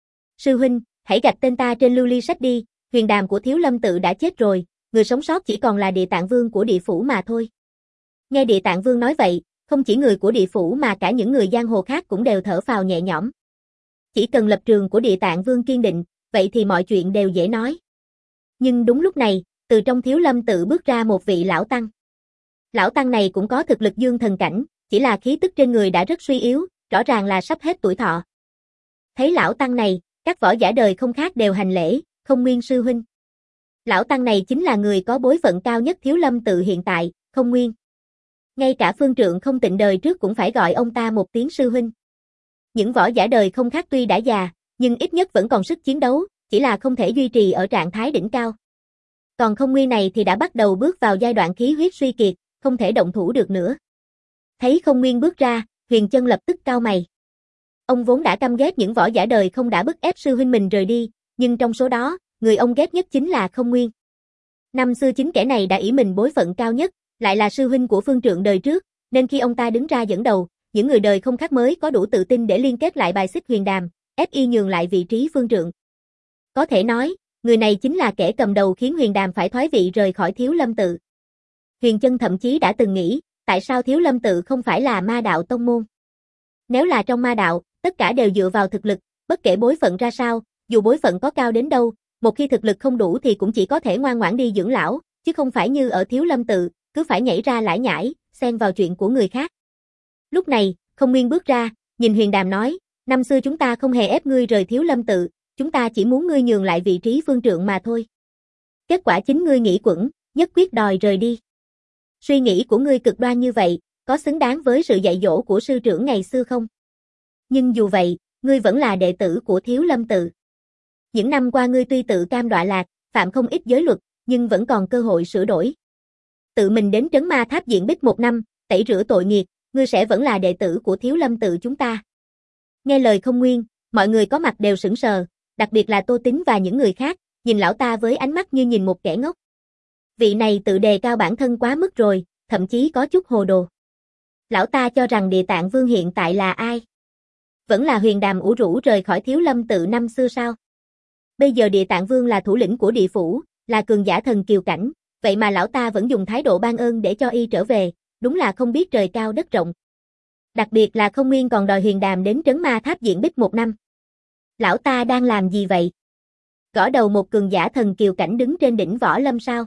Sư huynh, hãy gạch tên ta trên lưu ly sách đi, Huyền Đàm của Thiếu Lâm Tự đã chết rồi, người sống sót chỉ còn là Địa Tạng Vương của địa phủ mà thôi. Nghe Địa Tạng Vương nói vậy, không chỉ người của địa phủ mà cả những người giang hồ khác cũng đều thở phào nhẹ nhõm. Chỉ cần lập trường của Địa Tạng Vương kiên định, vậy thì mọi chuyện đều dễ nói. Nhưng đúng lúc này, từ trong Thiếu Lâm Tự bước ra một vị lão tăng. Lão tăng này cũng có thực lực dương thần cảnh, chỉ là khí tức trên người đã rất suy yếu, rõ ràng là sắp hết tuổi thọ. Thấy lão tăng này, các võ giả đời không khác đều hành lễ, Không Nguyên sư huynh. Lão tăng này chính là người có bối phận cao nhất Thiếu Lâm tự hiện tại, Không Nguyên. Ngay cả phương trượng không tịnh đời trước cũng phải gọi ông ta một tiếng sư huynh. Những võ giả đời không khác tuy đã già, nhưng ít nhất vẫn còn sức chiến đấu, chỉ là không thể duy trì ở trạng thái đỉnh cao. Còn Không Nguyên này thì đã bắt đầu bước vào giai đoạn khí huyết suy kiệt, không thể động thủ được nữa. Thấy Không Nguyên bước ra, Huyền Chân lập tức cau mày. Ông vốn đã căm ghét những võ giả đời không đã bức ép sư huynh mình rời đi, nhưng trong số đó, người ông ghét nhất chính là Không Nguyên. Năm xưa chính kẻ này đã ỷ mình bối phận cao nhất, lại là sư huynh của phương trượng đời trước, nên khi ông ta đứng ra dẫn đầu, những người đời không khác mới có đủ tự tin để liên kết lại bài xích Huyền Đàm, ép y nhường lại vị trí phương trượng. Có thể nói, người này chính là kẻ cầm đầu khiến Huyền Đàm phải thoái vị rời khỏi Thiếu Lâm tự. Huyền Chân thậm chí đã từng nghĩ, tại sao Thiếu Lâm tự không phải là ma đạo tông môn? Nếu là trong ma đạo, tất cả đều dựa vào thực lực, bất kể bối phận ra sao, dù bối phận có cao đến đâu, một khi thực lực không đủ thì cũng chỉ có thể ngoan ngoãn đi dưỡng lão, chứ không phải như ở Thiếu Lâm tự, cứ phải nhảy ra lải nhải, xen vào chuyện của người khác. Lúc này, Không Nguyên bước ra, nhìn Huyền Đàm nói, năm xưa chúng ta không hề ép ngươi rời Thiếu Lâm tự, chúng ta chỉ muốn ngươi nhường lại vị trí phương trượng mà thôi. Kết quả chính ngươi nghĩ quẩn, nhất quyết đòi rời đi. Suy nghĩ của ngươi cực đoan như vậy, có xứng đáng với sự dạy dỗ của sư trưởng ngày xưa không? Nhưng dù vậy, ngươi vẫn là đệ tử của Thiếu Lâm tự. Những năm qua ngươi tuy tự cam đọa lạc, phạm không ít giới luật, nhưng vẫn còn cơ hội sửa đổi. Tự mình đến trấn ma tháp diện bích một năm, tẩy rửa tội nghiệt, ngươi sẽ vẫn là đệ tử của Thiếu Lâm tự chúng ta. Nghe lời Không Nguyên, mọi người có mặt đều sững sờ, đặc biệt là Tô Tín và những người khác, nhìn lão ta với ánh mắt như nhìn một kẻ ngốc. Vị này tự đề cao bản thân quá mức rồi, thậm chí có chút hồ đồ. Lão ta cho rằng Địa Tạng Vương hiện tại là ai? Vẫn là Huyền Đàm ủ rũ rời khỏi Thiếu Lâm tự năm xưa sao? Bây giờ Địa Tạng Vương là thủ lĩnh của địa phủ, là cường giả thần kiều cảnh, vậy mà lão ta vẫn dùng thái độ ban ơn để cho y trở về, đúng là không biết trời cao đất rộng. Đặc biệt là Không Nguyên còn đòi Huyền Đàm đến trấn ma tháp diện bích một năm. Lão ta đang làm gì vậy? Gõ đầu một cường giả thần kiều cảnh đứng trên đỉnh võ lâm sao?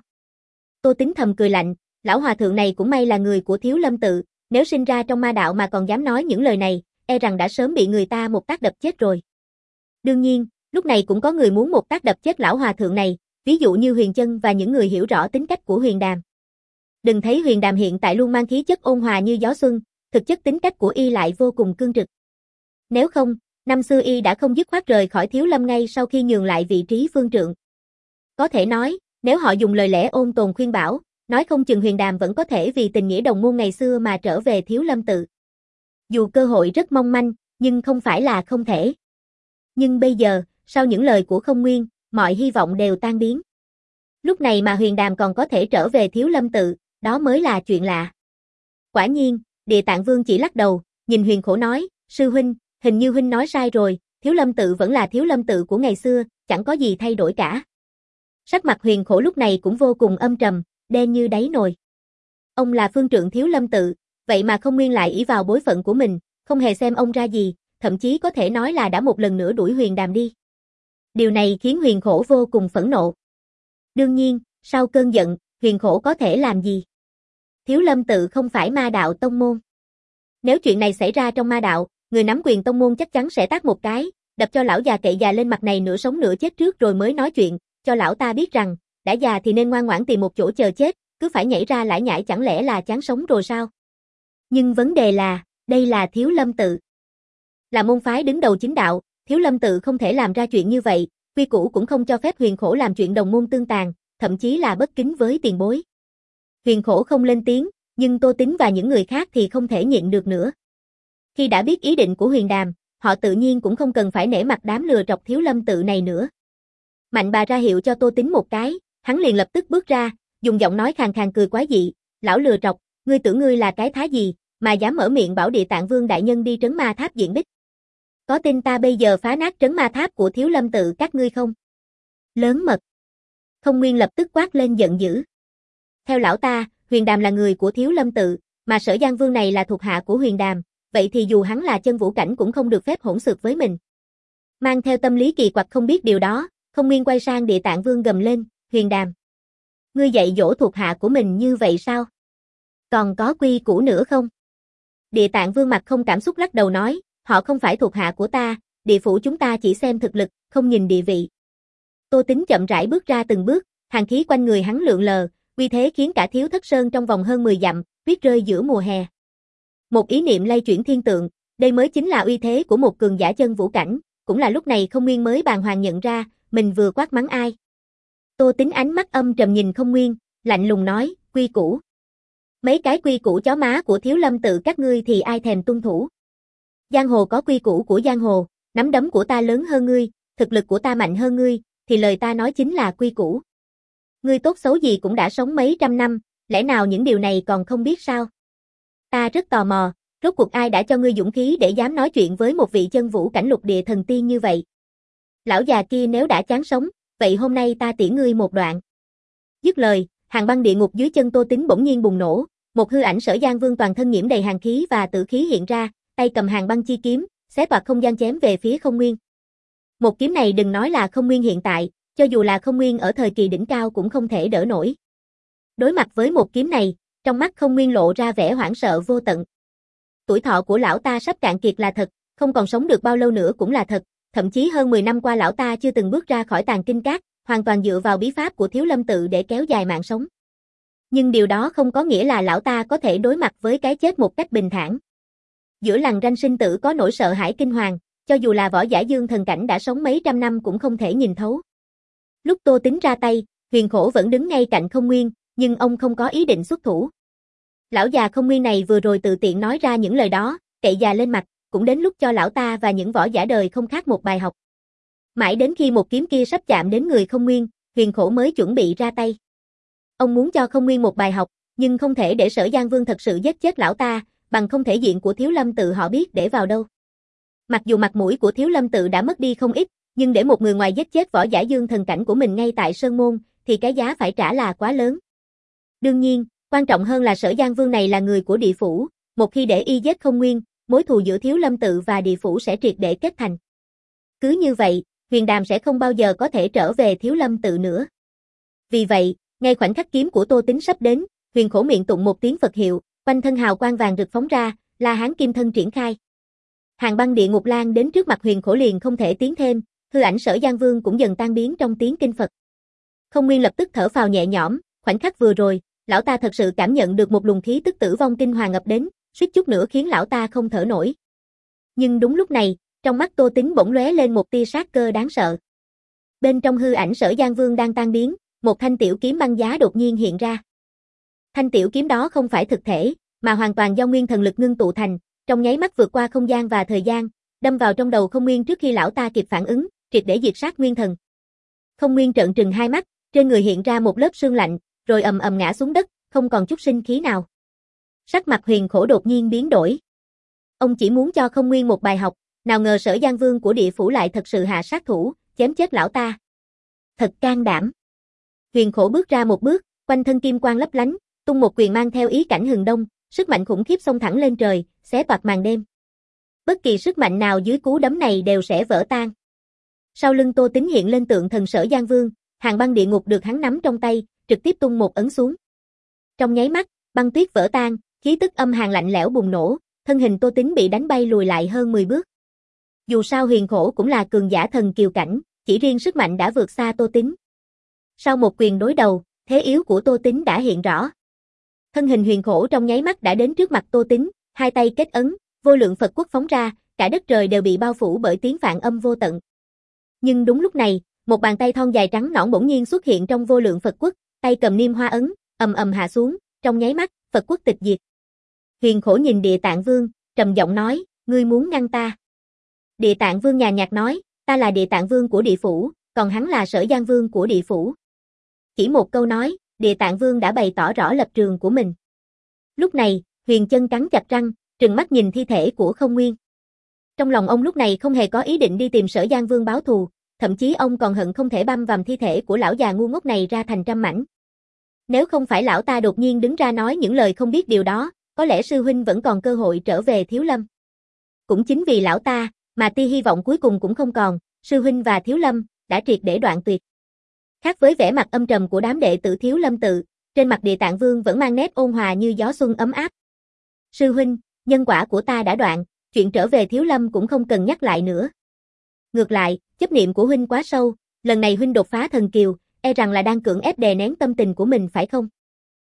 Tô Tín thầm cười lạnh, lão hòa thượng này cũng may là người của Thiếu Lâm tự, nếu sinh ra trong ma đạo mà còn dám nói những lời này, e rằng đã sớm bị người ta một tác đập chết rồi. Đương nhiên, lúc này cũng có người muốn một tác đập chết lão hòa thượng này, ví dụ như Huyền Chân và những người hiểu rõ tính cách của Huyền Đàm. Đừng thấy Huyền Đàm hiện tại luôn mang khí chất ôn hòa như gió xuân, thực chất tính cách của y lại vô cùng cương trực. Nếu không, năm xưa y đã không dứt khoát rời khỏi Thiếu Lâm ngay sau khi nhường lại vị trí phương trượng. Có thể nói, nếu họ dùng lời lẽ ôn tồn khuyên bảo, nói không chừng Huyền Đàm vẫn có thể vì tình nghĩa đồng môn ngày xưa mà trở về Thiếu Lâm tự. Dù cơ hội rất mong manh, nhưng không phải là không thể. Nhưng bây giờ, sau những lời của Không Nguyên, mọi hy vọng đều tan biến. Lúc này mà Huyền Đàm còn có thể trở về Thiếu Lâm tự, đó mới là chuyện lạ. Quả nhiên, Địa Tạng Vương chỉ lắc đầu, nhìn Huyền Khổ nói, sư huynh, hình như huynh nói sai rồi, Thiếu Lâm tự vẫn là Thiếu Lâm tự của ngày xưa, chẳng có gì thay đổi cả. Sắc mặt Huyền Khổ lúc này cũng vô cùng âm trầm, đen như đáy nồi. Ông là phương trượng Thiếu Lâm tự, vậy mà Không Nguyên lại ỷ vào bối phận của mình, không hề xem ông ra gì, thậm chí có thể nói là đã một lần nữa đuổi Huyền Đàm đi. Điều này khiến Huyền Khổ vô cùng phẫn nộ. Đương nhiên, sau cơn giận, Huyền Khổ có thể làm gì? Thiếu Lâm tự không phải ma đạo tông môn. Nếu chuyện này xảy ra trong ma đạo, người nắm quyền tông môn chắc chắn sẽ tát một cái, đập cho lão già cậy già lên mặt này nửa sống nửa chết trước rồi mới nói chuyện, cho lão ta biết rằng, đã già thì nên ngoan ngoãn tìm một chỗ chờ chết, cứ phải nhảy ra lải nhải chẳng lẽ là chán sống rồi sao? Nhưng vấn đề là, đây là Thiếu Lâm tự. Là môn phái đứng đầu chính đạo, Thiếu Lâm tự không thể làm ra chuyện như vậy, quy củ cũng không cho phép Huyền Khổ làm chuyện đồng môn tương tàn, thậm chí là bất kính với tiền bối. Huyền Khổ không lên tiếng, nhưng Tô Tín và những người khác thì không thể nhịn được nữa. Khi đã biết ý định của Huyền Đàm, họ tự nhiên cũng không cần phải nể mặt đám lừa trọc Thiếu Lâm tự này nữa. Mạnh bà ra hiệu cho Tô Tín một cái, hắn liền lập tức bước ra, dùng giọng nói khàn khàn cười quái dị, lão lừa trọc, ngươi tưởng ngươi là cái thá gì, mà dám mở miệng bảo Địa Tạng Vương đại nhân đi trấn ma tháp diện bích. Có tin ta bây giờ phá nát trấn ma tháp của Thiếu Lâm tự các ngươi không? Lớn mật. Không Nguyên lập tức quát lên giận dữ. Theo lão ta, Huyền Đàm là người của Thiếu Lâm tự, mà Sở Giang Vương này là thuộc hạ của Huyền Đàm, vậy thì dù hắn là chân vũ cảnh cũng không được phép hỗn xược với mình. Mang theo tâm lý kỳ quặc không biết điều đó, Không Nguyên quay sang Địa Tạng Vương gầm lên, Huyền Đàm. Ngươi dạy dỗ thuộc hạ của mình như vậy sao? Còn có quy củ nữa không? Địa Tạng Vương mặt không cảm xúc lắc đầu nói, họ không phải thuộc hạ của ta, địa phủ chúng ta chỉ xem thực lực, không nhìn địa vị. Tô Tính chậm rãi bước ra từng bước, hàn khí quanh người hắn lượn lờ, uy thế khiến cả Thiếu Thất Sơn trong vòng hơn mười dặm, tuyết rơi giữa mùa hè. Một ý niệm lay chuyển thiên tượng, đây mới chính là uy thế của một cường giả chân vũ cảnh, cũng là lúc này Không Nguyên mới bàng hoàng nhận ra, mình vừa quát mắng ai. Tô Tính ánh mắt âm trầm nhìn Không Nguyên, lạnh lùng nói, quy củ. Mấy cái quy củ chó má của Thiếu Lâm tự các ngươi thì ai thèm tuân thủ. Giang hồ có quy củ của giang hồ, nắm đấm của ta lớn hơn ngươi, thực lực của ta mạnh hơn ngươi, thì lời ta nói chính là quy củ. Ngươi tốt xấu gì cũng đã sống mấy trăm năm, lẽ nào những điều này còn không biết sao? Ta rất tò mò, rốt cuộc ai đã cho ngươi dũng khí để dám nói chuyện với một vị chân vũ cảnh lục địa thần tiên như vậy? Lão già kia nếu đã chán sống, vậy hôm nay ta tiễn ngươi một đoạn. Dứt lời, hàng băng địa ngục dưới chân Tô Tính bỗng nhiên bùng nổ, một hư ảnh Sở Giang Vương toàn thân nhiễm đầy hàn khí và tử khí hiện ra, tay cầm hàng băng chi kiếm, xé toạc không gian chém về phía Không Nguyên. Một kiếm này đừng nói là Không Nguyên hiện tại, cho dù là Không Nguyên ở thời kỳ đỉnh cao cũng không thể đỡ nổi. Đối mặt với một kiếm này, trong mắt Không Nguyên lộ ra vẻ hoảng sợ vô tận. Tuổi thọ của lão ta sắp cạn kiệt là thật, không còn sống được bao lâu nữa cũng là thật, thậm chí hơn mười năm qua lão ta chưa từng bước ra khỏi tàng kinh các, hoàn toàn dựa vào bí pháp của Thiếu Lâm tự để kéo dài mạng sống. Nhưng điều đó không có nghĩa là lão ta có thể đối mặt với cái chết một cách bình thản. Giữa lằn ranh sinh tử có nỗi sợ hãi kinh hoàng, cho dù là võ giả dương thần cảnh đã sống mấy trăm năm cũng không thể nhìn thấu. Lúc Tô Tính ra tay, Huyền Khổ vẫn đứng ngay cạnh Không Nguyên, nhưng ông không có ý định xuất thủ. Lão già Không Nguyên này vừa rồi tự tiện nói ra những lời đó, cậy già lên mặt, cũng đến lúc cho lão ta và những võ giả đời không khác một bài học. Mãi đến khi một kiếm kia sắp chạm đến người Không Nguyên, Huyền Khổ mới chuẩn bị ra tay. Ông muốn cho Không Nguyên một bài học, nhưng không thể để Sở Giang Vương thật sự giết chết lão ta, bằng không thể diện của Thiếu Lâm tự họ biết để vào đâu. Mặc dù mặt mũi của Thiếu Lâm tự đã mất đi không ít, nhưng để một người ngoài giết chết võ giả dương thần cảnh của mình ngay tại Sơn Môn, thì cái giá phải trả là quá lớn. Đương nhiên, quan trọng hơn là Sở Giang Vương này là người của địa phủ, một khi để y giết Không Nguyên, mối thù giữa Thiếu Lâm tự và địa phủ sẽ triệt để kết thành. Cứ như vậy, Huyền Đàm sẽ không bao giờ có thể trở về Thiếu Lâm tự nữa. Vì vậy, ngay khoảnh khắc kiếm của Tô Tính sắp đến, Huyền Khổ miệng tụng một tiếng Phật hiệu, quanh thân hào quang vàng rực phóng ra, La Hán Kim Thân triển khai. Hàng băng địa ngục lan đến trước mặt Huyền Khổ liền không thể tiến thêm, hư ảnh Sở Giang Vương cũng dần tan biến trong tiếng kinh Phật. Không Nguyên lập tức thở phào nhẹ nhõm, khoảnh khắc vừa rồi, lão ta thật sự cảm nhận được một luồng khí tức tử vong kinh hoàng ập đến, suýt chút nữa khiến lão ta không thở nổi. Nhưng đúng lúc này, trong mắt Tô Tính bỗng lóe lên một tia sát cơ đáng sợ. Bên trong hư ảnh Sở Giang Vương đang tan biến, một thanh tiểu kiếm băng giá đột nhiên hiện ra. Thanh tiểu kiếm đó không phải thực thể, mà hoàn toàn do nguyên thần lực ngưng tụ thành, trong nháy mắt vượt qua không gian và thời gian, đâm vào trong đầu Không Nguyên trước khi lão ta kịp phản ứng, triệt để diệt sát nguyên thần. Không Nguyên trợn trừng hai mắt, trên người hiện ra một lớp sương lạnh, rồi ầm ầm ngã xuống đất, không còn chút sinh khí nào. Sắc mặt Huyền Khổ đột nhiên biến đổi. Ông chỉ muốn cho Không Nguyên một bài học, nào ngờ Sở Giang Vương của địa phủ lại thật sự hạ sát thủ, chém chết lão ta. Thật can đảm. Huyền Khổ bước ra một bước, quanh thân kim quang lấp lánh, tung một quyền mang theo ý cảnh hừng đông, sức mạnh khủng khiếp xông thẳng lên trời, xé toạc màn đêm. Bất kỳ sức mạnh nào dưới cú đấm này đều sẽ vỡ tan. Sau lưng Tô Tính hiện lên tượng thần Sở Giang Vương, hàng băng địa ngục được hắn nắm trong tay, trực tiếp tung một ấn xuống. Trong nháy mắt, băng tuyết vỡ tan, khí tức âm hàn lạnh lẽo bùng nổ, thân hình Tô Tính bị đánh bay lùi lại hơn mười bước. Dù sao Huyền Khổ cũng là cường giả thần kiều cảnh, chỉ riêng sức mạnh đã vượt xa Tô Tính. Sau một quyền đối đầu, thế yếu của Tô Tính đã hiện rõ. Thân hình Huyền Khổ trong nháy mắt đã đến trước mặt Tô Tính, hai tay kết ấn, vô lượng Phật quốc phóng ra, cả đất trời đều bị bao phủ bởi tiếng vạn âm vô tận. Nhưng đúng lúc này, một bàn tay thon dài trắng nõn bỗng nhiên xuất hiện trong vô lượng Phật quốc, tay cầm niêm hoa ấn, ầm ầm hạ xuống, trong nháy mắt, Phật quốc tịch diệt. Huyền Khổ nhìn Địa Tạng Vương, trầm giọng nói, ngươi muốn ngăn ta. Địa Tạng Vương nhàn nhạt nói, ta là Địa Tạng Vương của địa phủ, còn hắn là Sở Giang Vương của địa phủ. Chỉ một câu nói, Địa Tạng Vương đã bày tỏ rõ lập trường của mình. Lúc này, Huyền Chân cắn chặt răng, trừng mắt nhìn thi thể của Không Nguyên. Trong lòng ông lúc này không hề có ý định đi tìm Sở Giang Vương báo thù, thậm chí ông còn hận không thể băm vằm thi thể của lão già ngu ngốc này ra thành trăm mảnh. Nếu không phải lão ta đột nhiên đứng ra nói những lời không biết điều đó, có lẽ sư huynh vẫn còn cơ hội trở về Thiếu Lâm. Cũng chính vì lão ta, mà tia hy vọng cuối cùng cũng không còn, sư huynh và Thiếu Lâm đã triệt để đoạn tuyệt. Khác với vẻ mặt âm trầm của đám đệ tử Thiếu Lâm tự, trên mặt Địa Tạng Vương vẫn mang nét ôn hòa như gió xuân ấm áp. Sư huynh, nhân quả của ta đã đoạn, chuyện trở về Thiếu Lâm cũng không cần nhắc lại nữa. Ngược lại, chấp niệm của huynh quá sâu, lần này huynh đột phá thần kiều, e rằng là đang cưỡng ép đè nén tâm tình của mình phải không?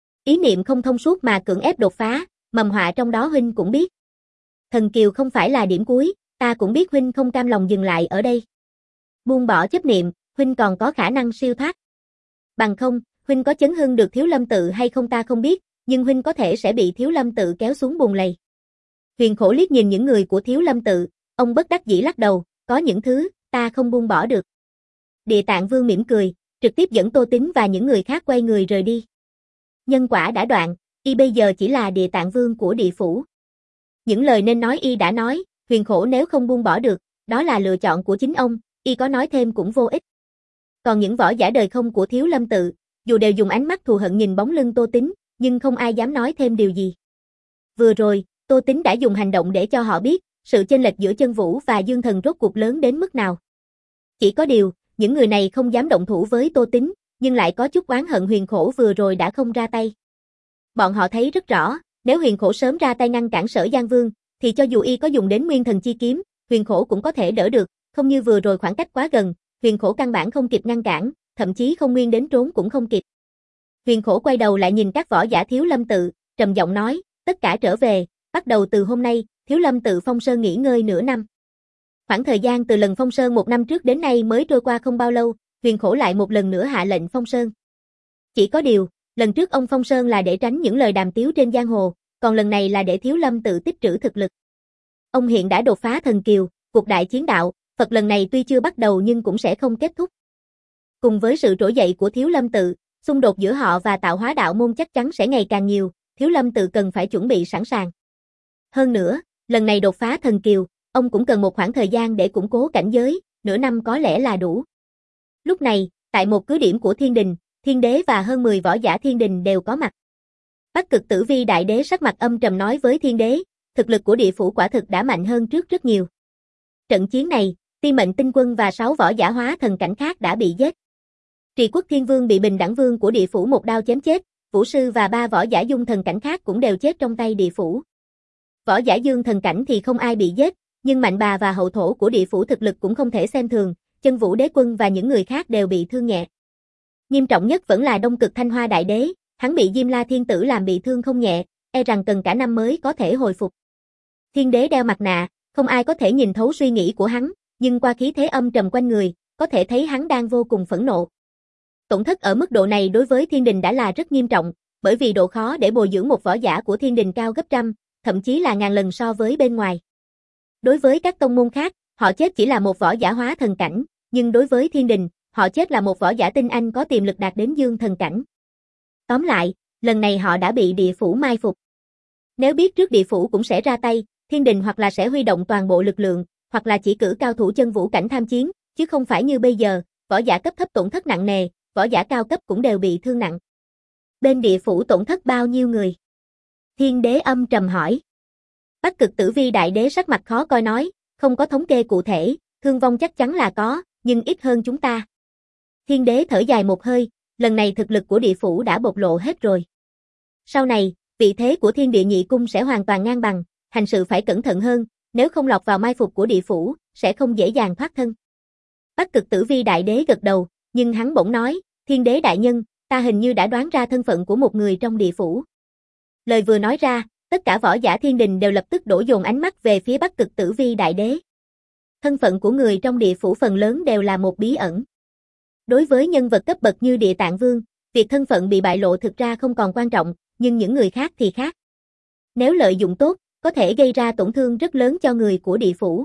Ý niệm không thông suốt mà cưỡng ép đột phá, mầm họa trong đó huynh cũng biết. Thần kiều không phải là điểm cuối, ta cũng biết huynh không cam lòng dừng lại ở đây. Buông bỏ chấp niệm, huynh còn có khả năng siêu thoát. Bằng không, huynh có chấn hưng được Thiếu Lâm tự hay không ta không biết, nhưng huynh có thể sẽ bị Thiếu Lâm tự kéo xuống bùn lầy. Huyền Khổ liếc nhìn những người của Thiếu Lâm tự, ông bất đắc dĩ lắc đầu, có những thứ, ta không buông bỏ được. Địa Tạng Vương mỉm cười, trực tiếp dẫn Tô Tín và những người khác quay người rời đi. Nhân quả đã đoạn, y bây giờ chỉ là Địa Tạng Vương của địa phủ. Những lời nên nói y đã nói, Huyền Khổ nếu không buông bỏ được, đó là lựa chọn của chính ông, y có nói thêm cũng vô ích. Còn những võ giả đời không của Thiếu Lâm tự, dù đều dùng ánh mắt thù hận nhìn bóng lưng Tô Tín, nhưng không ai dám nói thêm điều gì. Vừa rồi, Tô Tín đã dùng hành động để cho họ biết, sự chênh lệch giữa Chân Vũ và Dương Thần rốt cuộc lớn đến mức nào. Chỉ có điều, những người này không dám động thủ với Tô Tín, nhưng lại có chút oán hận Huyền Khổ vừa rồi đã không ra tay. Bọn họ thấy rất rõ, nếu Huyền Khổ sớm ra tay ngăn cản Sở Giang Vương, thì cho dù y có dùng đến Nguyên Thần Chi Kiếm, Huyền Khổ cũng có thể đỡ được, không như vừa rồi khoảng cách quá gần, Huyền Khổ căn bản không kịp ngăn cản, thậm chí không nguyên đến trốn cũng không kịp. Huyền Khổ quay đầu lại nhìn các võ giả Thiếu Lâm tự, trầm giọng nói, tất cả trở về, bắt đầu từ hôm nay, Thiếu Lâm tự Phong Sơn nghỉ ngơi nửa năm. Khoảng thời gian từ lần Phong Sơn một năm trước đến nay mới trôi qua không bao lâu, Huyền Khổ lại một lần nữa hạ lệnh Phong Sơn. Chỉ có điều, lần trước ông Phong Sơn là để tránh những lời đàm tiếu trên giang hồ, còn lần này là để Thiếu Lâm tự tích trữ thực lực. Ông hiện đã đột phá thần kiều, cuộc đại chiến đạo, Phật lần này tuy chưa bắt đầu nhưng cũng sẽ không kết thúc. Cùng với sự trỗi dậy của Thiếu Lâm tự, xung đột giữa họ và Tạo Hóa đạo môn chắc chắn sẽ ngày càng nhiều, Thiếu Lâm tự cần phải chuẩn bị sẵn sàng. Hơn nữa, lần này đột phá thần kiều, ông cũng cần một khoảng thời gian để củng cố cảnh giới, nửa năm có lẽ là đủ. Lúc này, tại một cứ điểm của Thiên Đình, Thiên Đế và hơn mười võ giả Thiên Đình đều có mặt. Bắc Cực Tử Vi Đại Đế sắc mặt âm trầm nói với Thiên Đế, thực lực của địa phủ quả thực đã mạnh hơn trước rất nhiều. Trận chiến này, Ti Mệnh Tinh Quân và sáu võ giả hóa thần cảnh khác đã bị giết. Trì Quốc Thiên Vương bị Bình Đẳng Vương của địa phủ một đao chém chết, Vũ Sư và ba võ giả dung thần cảnh khác cũng đều chết trong tay địa phủ. Võ giả dương thần cảnh thì không ai bị giết, nhưng Mạnh Bà và hậu thổ của địa phủ thực lực cũng không thể xem thường, Chân Vũ Đế Quân và những người khác đều bị thương nhẹ. Nghiêm trọng nhất vẫn là Đông Cực Thanh Hoa Đại Đế, hắn bị Diêm La Thiên Tử làm bị thương không nhẹ, e rằng cần cả năm mới có thể hồi phục. Thiên Đế đeo mặt nạ, không ai có thể nhìn thấu suy nghĩ của hắn, nhưng qua khí thế âm trầm quanh người, có thể thấy hắn đang vô cùng phẫn nộ. Tổn thất ở mức độ này đối với Thiên Đình đã là rất nghiêm trọng, bởi vì độ khó để bồi dưỡng một võ giả của Thiên Đình cao gấp trăm, thậm chí là ngàn lần so với bên ngoài. Đối với các tông môn khác, họ chết chỉ là một võ giả hóa thần cảnh, nhưng đối với Thiên Đình, họ chết là một võ giả tinh anh có tiềm lực đạt đến dương thần cảnh. Tóm lại, lần này họ đã bị địa phủ mai phục. Nếu biết trước địa phủ cũng sẽ ra tay, Thiên Đình hoặc là sẽ huy động toàn bộ lực lượng, hoặc là chỉ cử cao thủ chân vũ cảnh tham chiến, chứ không phải như bây giờ, võ giả cấp thấp tổn thất nặng nề, võ giả cao cấp cũng đều bị thương nặng. Bên địa phủ tổn thất bao nhiêu người? Thiên Đế âm trầm hỏi. Bắc Cực Tử Vi Đại Đế sắc mặt khó coi nói, không có thống kê cụ thể, thương vong chắc chắn là có, nhưng ít hơn chúng ta. Thiên Đế thở dài một hơi, lần này thực lực của địa phủ đã bộc lộ hết rồi. Sau này, vị thế của Thiên Địa Nhị Cung sẽ hoàn toàn ngang bằng, hành sự phải cẩn thận hơn, nếu không lọt vào mai phục của địa phủ, sẽ không dễ dàng thoát thân. Bắc Cực Tử Vi Đại Đế gật đầu, nhưng hắn bỗng nói, Thiên Đế đại nhân, ta hình như đã đoán ra thân phận của một người trong địa phủ. Lời vừa nói ra, tất cả võ giả Thiên Đình đều lập tức đổ dồn ánh mắt về phía Bắc Cực Tử Vi Đại Đế. Thân phận của người trong địa phủ phần lớn đều là một bí ẩn. Đối với nhân vật cấp bậc như Địa Tạng Vương, việc thân phận bị bại lộ thực ra không còn quan trọng, nhưng những người khác thì khác. Nếu lợi dụng tốt, có thể gây ra tổn thương rất lớn cho người của địa phủ.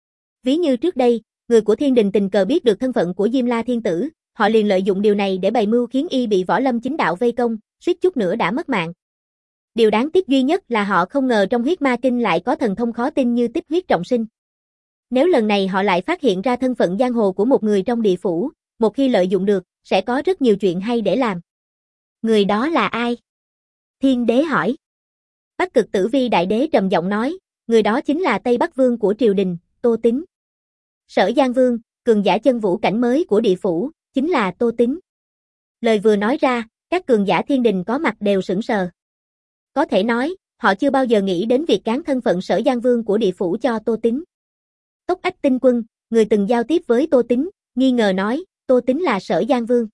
Ví như trước đây, người của Thiên Đình tình cờ biết được thân phận của Diêm La Thiên Tử, họ liền lợi dụng điều này để bày mưu khiến y bị Võ Lâm chính đạo vây công, suýt chút nữa đã mất mạng. Điều đáng tiếc duy nhất là họ không ngờ trong huyết ma kinh lại có thần thông khó tin như tích huyết trọng sinh. Nếu lần này họ lại phát hiện ra thân phận giang hồ của một người trong địa phủ, một khi lợi dụng được, sẽ có rất nhiều chuyện hay để làm. Người đó là ai? Thiên Đế hỏi. Bắc Cực Tử Vi Đại Đế trầm giọng nói, người đó chính là Tây Bắc Vương của triều đình, Tô Tín. Sở Giang Vương, cường giả chân vũ cảnh mới của địa phủ, chính là Tô Tín. Lời vừa nói ra, các cường giả Thiên Đình có mặt đều sững sờ. Có thể nói, họ chưa bao giờ nghĩ đến việc gán thân phận Sở Giang Vương của địa phủ cho Tô Tín. Tốc Ách Tinh Quân, người từng giao tiếp với Tô Tín, nghi ngờ nói, Tô Tính là Sở Giang Vương.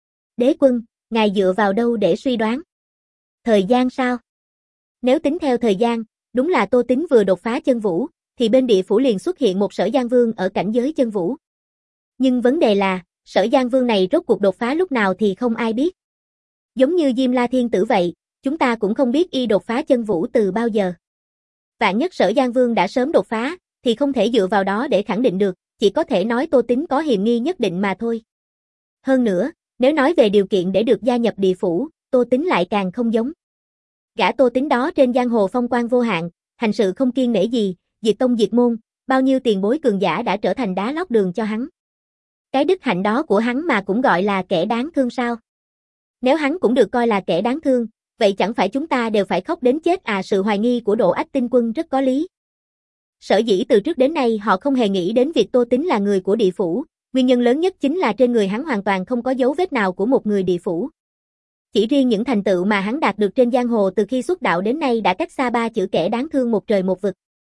Đế quân, ngài dựa vào đâu để suy đoán? Thời gian sao? Nếu tính theo thời gian, đúng là Tô Tính vừa đột phá chân vũ, thì bên địa phủ liền xuất hiện một Sở Giang Vương ở cảnh giới chân vũ. Nhưng vấn đề là, Sở Giang Vương này rốt cuộc đột phá lúc nào thì không ai biết. Giống như Diêm La Thiên Tử vậy, chúng ta cũng không biết y đột phá chân vũ từ bao giờ. Vạn nhất Sở Giang Vương đã sớm đột phá, thì không thể dựa vào đó để khẳng định được, chỉ có thể nói Tô Tính có hiềm nghi nhất định mà thôi. Hơn nữa, nếu nói về điều kiện để được gia nhập địa phủ, Tô Tính lại càng không giống. Gã Tô Tính đó trên giang hồ phong quang vô hạn, hành sự không kiêng nể gì, diệt tông diệt môn, bao nhiêu tiền bối cường giả đã trở thành đá lót đường cho hắn. Cái đức hạnh đó của hắn mà cũng gọi là kẻ đáng thương sao? Nếu hắn cũng được coi là kẻ đáng thương, vậy chẳng phải chúng ta đều phải khóc đến chết à? Sự hoài nghi của Độ Ách Tinh Quân rất có lý. Sở dĩ từ trước đến nay họ không hề nghĩ đến việc Tô Tính là người của địa phủ, nguyên nhân lớn nhất chính là trên người hắn hoàn toàn không có dấu vết nào của một người địa phủ. Chỉ riêng những thành tựu mà hắn đạt được trên giang hồ từ khi xuất đạo đến nay đã cách xa ba chữ kẻ đáng thương một trời một vực.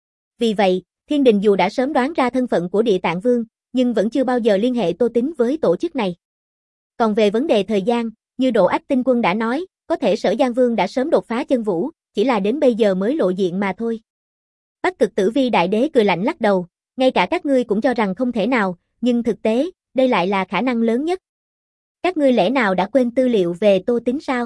Vì vậy, Thiên Đình dù đã sớm đoán ra thân phận của Địa Tạng Vương, nhưng vẫn chưa bao giờ liên hệ Tô Tính với tổ chức này. Còn về vấn đề thời gian, như Độ Ách Tinh Quân đã nói, có thể Sở Giang Vương đã sớm đột phá chân vũ, chỉ là đến bây giờ mới lộ diện mà thôi. Bắc Cực Tử Vi Đại Đế cười lạnh lắc đầu, ngay cả các ngươi cũng cho rằng không thể nào, nhưng thực tế, đây lại là khả năng lớn nhất. Các ngươi lẽ nào đã quên tư liệu về Tô Tính sao?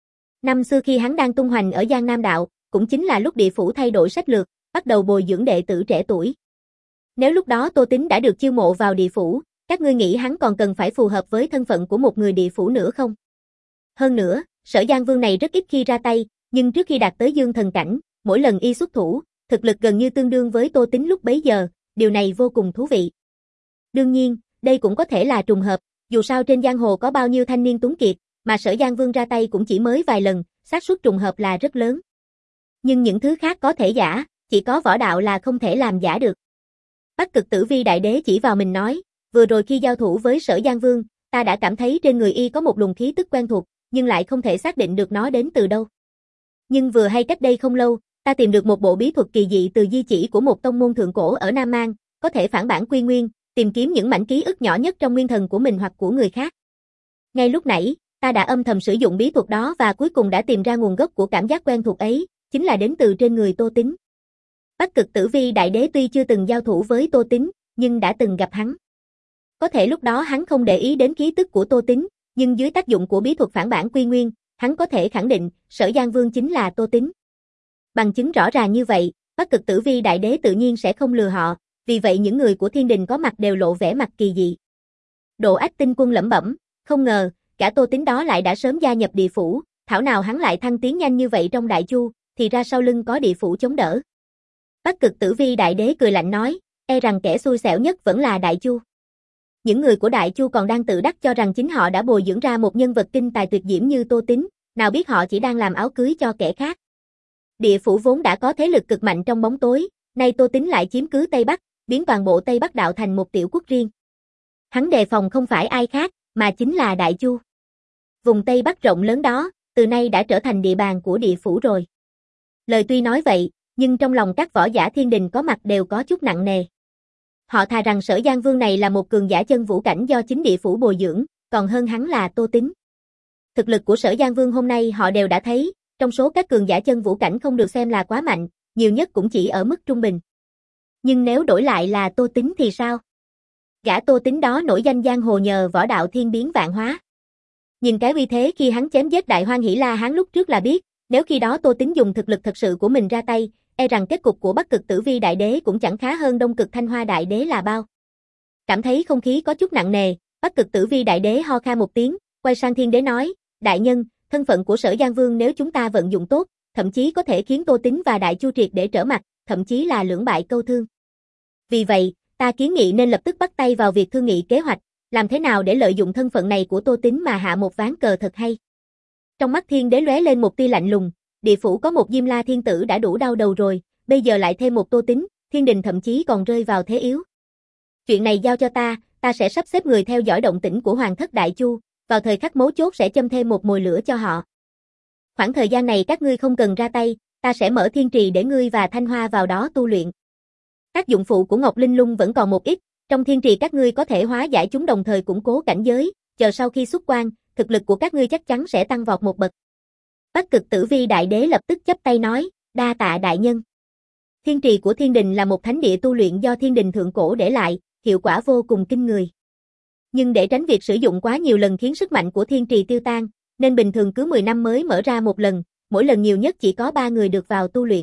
Năm xưa khi hắn đang tung hoành ở Giang Nam Đạo, cũng chính là lúc địa phủ thay đổi sách lược, bắt đầu bồi dưỡng đệ tử trẻ tuổi. Nếu lúc đó Tô Tính đã được chiêu mộ vào địa phủ, các ngươi nghĩ hắn còn cần phải phù hợp với thân phận của một người địa phủ nữa không? Hơn nữa, Sở Giang Vương này rất ít khi ra tay, nhưng trước khi đạt tới dương thần cảnh, mỗi lần y xuất thủ, thực lực gần như tương đương với Tô Tính lúc bấy giờ, điều này vô cùng thú vị. Đương nhiên, đây cũng có thể là trùng hợp, dù sao trên giang hồ có bao nhiêu thanh niên tuấn kiệt, mà Sở Giang Vương ra tay cũng chỉ mới vài lần, xác suất trùng hợp là rất lớn. Nhưng những thứ khác có thể giả, chỉ có võ đạo là không thể làm giả được. Bắc Cực Tử Vi Đại Đế chỉ vào mình nói, vừa rồi khi giao thủ với Sở Giang Vương, ta đã cảm thấy trên người y có một luồng khí tức quen thuộc, nhưng lại không thể xác định được nó đến từ đâu. Nhưng vừa hay cách đây không lâu, ta tìm được một bộ bí thuật kỳ dị từ di chỉ của một tông môn thượng cổ ở Nam Mang, có thể phản bản quy nguyên, tìm kiếm những mảnh ký ức nhỏ nhất trong nguyên thần của mình hoặc của người khác. Ngay lúc nãy, ta đã âm thầm sử dụng bí thuật đó và cuối cùng đã tìm ra nguồn gốc của cảm giác quen thuộc ấy, chính là đến từ trên người Tô Tính. Bắc Cực Tử Vi Đại Đế tuy chưa từng giao thủ với Tô Tính, nhưng đã từng gặp hắn. Có thể lúc đó hắn không để ý đến ký tức của Tô Tính, nhưng dưới tác dụng của bí thuật phản bản quy nguyên, hắn có thể khẳng định Sở Giang Vương chính là Tô Tính. Bằng chứng rõ ràng như vậy, Bắc Cực Tử Vi Đại Đế tự nhiên sẽ không lừa họ, vì vậy những người của Thiên Đình có mặt đều lộ vẻ mặt kỳ dị. Độ Ách Tinh Quân lẩm bẩm, không ngờ, cả Tô Tính đó lại đã sớm gia nhập địa phủ, thảo nào hắn lại thăng tiến nhanh như vậy trong Đại Chu, thì ra sau lưng có địa phủ chống đỡ. Bắc Cực Tử Vi Đại Đế cười lạnh nói, e rằng kẻ xui xẻo nhất vẫn là Đại Chu. Những người của Đại Chu còn đang tự đắc cho rằng chính họ đã bồi dưỡng ra một nhân vật kinh tài tuyệt diễm như Tô Tính, nào biết họ chỉ đang làm áo cưới cho kẻ khác. Địa phủ vốn đã có thế lực cực mạnh trong bóng tối, nay Tô Tính lại chiếm cứ Tây Bắc, biến toàn bộ Tây Bắc đạo thành một tiểu quốc riêng. Hắn đề phòng không phải ai khác, mà chính là Đại Chu. Vùng Tây Bắc rộng lớn đó, từ nay đã trở thành địa bàn của địa phủ rồi. Lời tuy nói vậy, nhưng trong lòng các võ giả Thiên Đình có mặt đều có chút nặng nề. Họ thà rằng Sở Giang Vương này là một cường giả chân vũ cảnh do chính địa phủ bồi dưỡng, còn hơn hắn là Tô Tính. Thực lực của Sở Giang Vương hôm nay họ đều đã thấy, trong số các cường giả chân vũ cảnh không được xem là quá mạnh, nhiều nhất cũng chỉ ở mức trung bình. Nhưng nếu đổi lại là Tô Tính thì sao? Gã Tô Tính đó nổi danh giang hồ nhờ võ đạo thiên biến vạn hóa. Nhìn cái uy thế khi hắn chém giết Đại Hoang Hỷ La Hán lúc trước là biết, nếu khi đó Tô Tính dùng thực lực thật sự của mình ra tay, e rằng kết cục của Bắc Cực Tử Vi Đại Đế cũng chẳng khá hơn Đông Cực Thanh Hoa Đại Đế là bao. Cảm thấy không khí có chút nặng nề, Bắc Cực Tử Vi Đại Đế ho khan một tiếng, quay sang Thiên Đế nói, đại nhân, thân phận của Sở Giang Vương nếu chúng ta vận dụng tốt, thậm chí có thể khiến Tô Tính và Đại Chu triệt để trở mặt, thậm chí là lưỡng bại câu thương. Vì vậy, ta kiến nghị nên lập tức bắt tay vào việc thương nghị kế hoạch, làm thế nào để lợi dụng thân phận này của Tô Tính mà hạ một ván cờ thật hay. Trong mắt Thiên Đế lóe lên một tia lạnh lùng, địa phủ có một Diêm La Thiên Tử đã đủ đau đầu rồi, bây giờ lại thêm một Tô Tính, Thiên Đình thậm chí còn rơi vào thế yếu. Chuyện này giao cho ta, ta sẽ sắp xếp người theo dõi động tĩnh của Hoàng thất Đại Chu, vào thời khắc mấu chốt sẽ châm thêm một mồi lửa cho họ. Khoảng thời gian này các ngươi không cần ra tay, ta sẽ mở thiên trì để ngươi và Thanh Hoa vào đó tu luyện. Tác dụng phụ của Ngọc Linh Lung vẫn còn một ít, Trong thiên trì các ngươi có thể hóa giải chúng đồng thời củng cố cảnh giới, chờ sau khi xuất quan, thực lực của các ngươi chắc chắn sẽ tăng vọt một bậc. Bắc Cực Tử Vi Đại Đế lập tức chắp tay nói, đa tạ đại nhân. Thiên trì của thiên đình là một thánh địa tu luyện do thiên đình thượng cổ để lại, hiệu quả vô cùng kinh người. Nhưng để tránh việc sử dụng quá nhiều lần khiến sức mạnh của thiên trì tiêu tan, nên bình thường cứ mười năm mới mở ra một lần, mỗi lần nhiều nhất chỉ có ba người được vào tu luyện.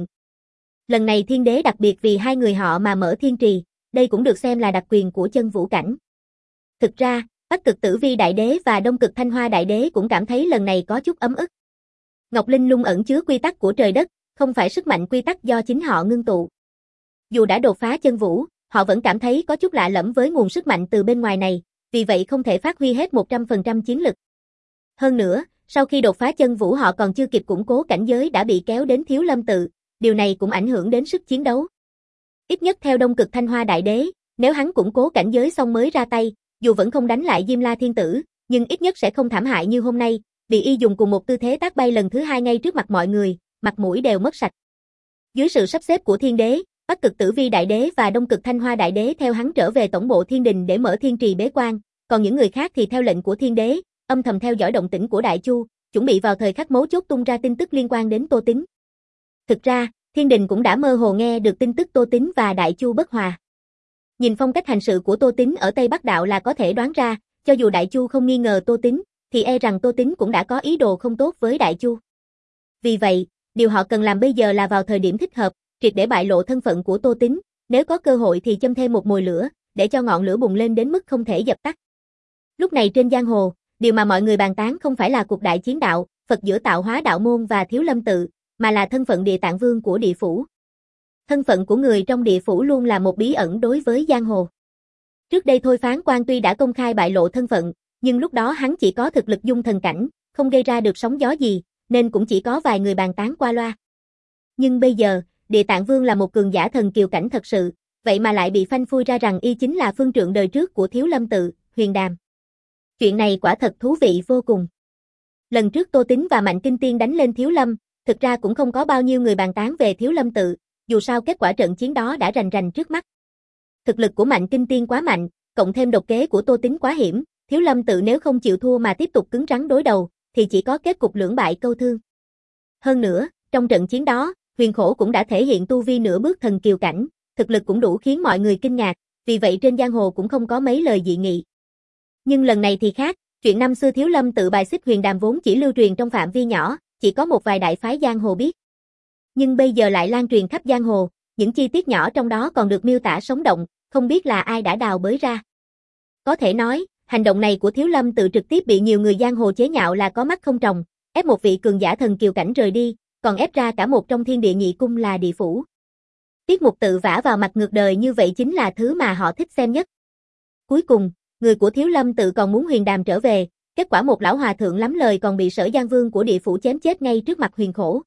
Lần này thiên đế đặc biệt vì hai người họ mà mở thiên trì, đây cũng được xem là đặc quyền của chân vũ cảnh. Thực ra, Bắc Cực Tử Vi Đại Đế và Đông Cực Thanh Hoa Đại Đế cũng cảm thấy lần này có chút ấm ức. Ngọc Linh Lung ẩn chứa quy tắc của trời đất, không phải sức mạnh quy tắc do chính họ ngưng tụ. Dù đã đột phá chân vũ, họ vẫn cảm thấy có chút lạ lẫm với nguồn sức mạnh từ bên ngoài này, vì vậy không thể phát huy hết một trăm phần trăm chiến lực. Hơn nữa, sau khi đột phá chân vũ họ còn chưa kịp củng cố cảnh giới đã bị kéo đến Thiếu Lâm Tự, điều này cũng ảnh hưởng đến sức chiến đấu. Ít nhất theo Đông Cực Thanh Hoa Đại Đế, nếu hắn củng cố cảnh giới xong mới ra tay, dù vẫn không đánh lại Diêm La Thiên Tử, nhưng ít nhất sẽ không thảm hại như hôm nay, bị y dùng cùng một tư thế tác bay lần thứ hai ngay trước mặt mọi người, mặt mũi đều mất sạch. Dưới sự sắp xếp của thiên đế, Bắc Cực Tử Vi Đại Đế và Đông Cực Thanh Hoa Đại Đế theo hắn trở về tổng bộ thiên đình để mở thiên trì bế quan, còn những người khác thì theo lệnh của thiên đế, âm thầm theo dõi động tĩnh của Đại Chu, chuẩn bị vào thời khắc mấu chốt tung ra tin tức liên quan đến Tô Tín. Thực ra, thiên đình cũng đã mơ hồ nghe được tin tức Tô Tín và Đại Chu bất hòa. Nhìn phong cách hành sự của Tô Tín ở Tây Bắc Đạo là có thể đoán ra, cho dù Đại Chu không nghi ngờ Tô Tín, thì e rằng Tô Tín cũng đã có ý đồ không tốt với Đại Chu. Vì vậy, điều họ cần làm bây giờ là vào thời điểm thích hợp, triệt để bại lộ thân phận của Tô Tín, nếu có cơ hội thì châm thêm một mồi lửa, để cho ngọn lửa bùng lên đến mức không thể dập tắt. Lúc này trên giang hồ, điều mà mọi người bàn tán không phải là cuộc đại chiến đạo, Phật giữa Tạo Hóa Đạo Môn và Thiếu Lâm Tự, mà là thân phận Địa Tạng Vương của địa phủ. Thân phận của người trong địa phủ luôn là một bí ẩn đối với giang hồ. Trước đây Thôi Phán Quan tuy đã công khai bại lộ thân phận, nhưng lúc đó hắn chỉ có thực lực dung thần cảnh, không gây ra được sóng gió gì, nên cũng chỉ có vài người bàn tán qua loa. Nhưng bây giờ, Địa Tạng Vương là một cường giả thần kiều cảnh thật sự, vậy mà lại bị phanh phui ra rằng y chính là phương trượng đời trước của Thiếu Lâm Tự, Huyền Đàm. Chuyện này quả thật thú vị vô cùng. Lần trước Tô Tín và Mạnh Kinh Tiên đánh lên Thiếu Lâm, thực ra cũng không có bao nhiêu người bàn tán về Thiếu Lâm Tự, dù sao kết quả trận chiến đó đã rành rành trước mắt. Thực lực của Mạnh Kinh Tiên quá mạnh, cộng thêm độc kế của Tô Tín quá hiểm, Thiếu Lâm Tự nếu không chịu thua mà tiếp tục cứng rắn đối đầu, thì chỉ có kết cục lưỡng bại câu thương. Hơn nữa, trong trận chiến đó, Huyền Khổ cũng đã thể hiện tu vi nửa bước thần kiều cảnh, thực lực cũng đủ khiến mọi người kinh ngạc, vì vậy trên giang hồ cũng không có mấy lời dị nghị. Nhưng lần này thì khác, chuyện năm xưa Thiếu Lâm Tự bài xích Huyền Đàm vốn chỉ lưu truyền trong phạm vi nhỏ, chỉ có một vài đại phái giang hồ biết. Nhưng bây giờ lại lan truyền khắp giang hồ, những chi tiết nhỏ trong đó còn được miêu tả sống động, không biết là ai đã đào bới ra. Có thể nói, hành động này của Thiếu Lâm Tự trực tiếp bị nhiều người giang hồ chế nhạo là có mắt không tròng, ép một vị cường giả thần kiều cảnh rời đi, còn ép ra cả một trong thiên địa nhị cung là địa phủ. Tiết mục tự vả vào mặt ngược đời như vậy chính là thứ mà họ thích xem nhất. Cuối cùng, người của Thiếu Lâm Tự còn muốn Huyền Đàm trở về, kết quả một lão hòa thượng lắm lời còn bị Sở Giang Vương của địa phủ chém chết ngay trước mặt Huyền Khổ.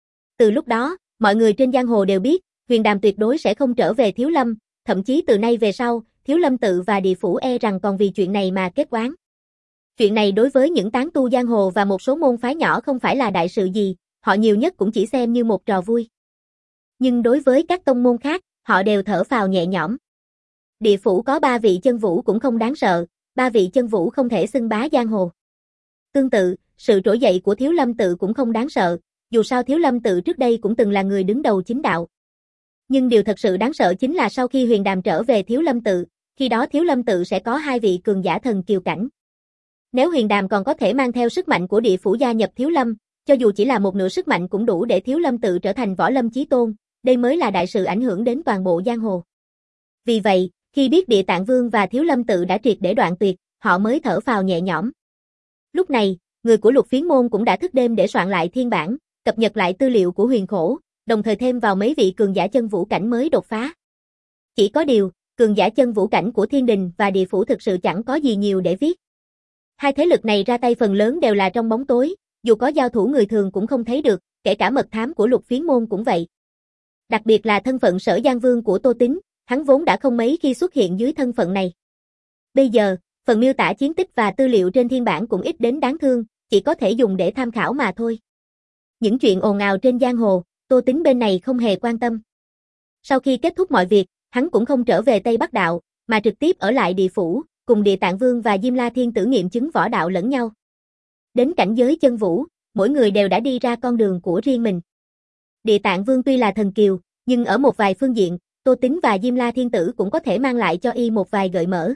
Từ lúc đó, mọi người trên giang hồ đều biết, Huyền Đàm tuyệt đối sẽ không trở về Thiếu Lâm, thậm chí từ nay về sau, Thiếu Lâm Tự và địa phủ e rằng còn vì chuyện này mà kết oán. Chuyện này đối với những tán tu giang hồ và một số môn phái nhỏ không phải là đại sự gì, họ nhiều nhất cũng chỉ xem như một trò vui. Nhưng đối với các tông môn khác, họ đều thở phào nhẹ nhõm. Địa phủ có ba vị chân vũ cũng không đáng sợ, ba vị chân vũ không thể xưng bá giang hồ. Tương tự, sự trỗi dậy của Thiếu Lâm Tự cũng không đáng sợ, dù sao Thiếu Lâm Tự trước đây cũng từng là người đứng đầu chính đạo. Nhưng điều thật sự đáng sợ chính là sau khi Huyền Đàm trở về Thiếu Lâm Tự, khi đó Thiếu Lâm Tự sẽ có hai vị cường giả thần kiều cảnh. Nếu Huyền Đàm còn có thể mang theo sức mạnh của địa phủ gia nhập Thiếu Lâm, cho dù chỉ là một nửa sức mạnh cũng đủ để Thiếu Lâm Tự trở thành võ lâm chí tôn, đây mới là đại sự ảnh hưởng đến toàn bộ giang hồ. Vì vậy, khi biết Địa Tạng Vương và Thiếu Lâm Tự đã triệt để đoạn tuyệt, họ mới thở phào nhẹ nhõm. Lúc này, người của Lục Phiến Môn cũng đã thức đêm để soạn lại thiên bản, cập nhật lại tư liệu của Huyền Khổ, đồng thời thêm vào mấy vị cường giả chân vũ cảnh mới đột phá. Chỉ có điều, cường giả chân vũ cảnh của thiên đình và địa phủ thực sự chẳng có gì nhiều để viết. Hai thế lực này ra tay phần lớn đều là trong bóng tối, dù có giao thủ người thường cũng không thấy được, kể cả mật thám của Lục Phiến Môn cũng vậy. Đặc biệt là thân phận Sở Giang Vương của Tô Tín, hắn vốn đã không mấy khi xuất hiện dưới thân phận này. Bây giờ, phần miêu tả chiến tích và tư liệu trên thiên bản cũng ít đến đáng thương, chỉ có thể dùng để tham khảo mà thôi. Những chuyện ồn ào trên giang hồ, Tô Tín bên này không hề quan tâm. Sau khi kết thúc mọi việc, hắn cũng không trở về Tây Bắc Đạo, mà trực tiếp ở lại địa phủ, cùng Địa Tạng Vương và Diêm La Thiên Tử nghiệm chứng võ đạo lẫn nhau. Đến cảnh giới chân vũ, mỗi người đều đã đi ra con đường của riêng mình. Địa Tạng Vương tuy là thần kiều, nhưng ở một vài phương diện, Tô Tín và Diêm La Thiên Tử cũng có thể mang lại cho y một vài gợi mở.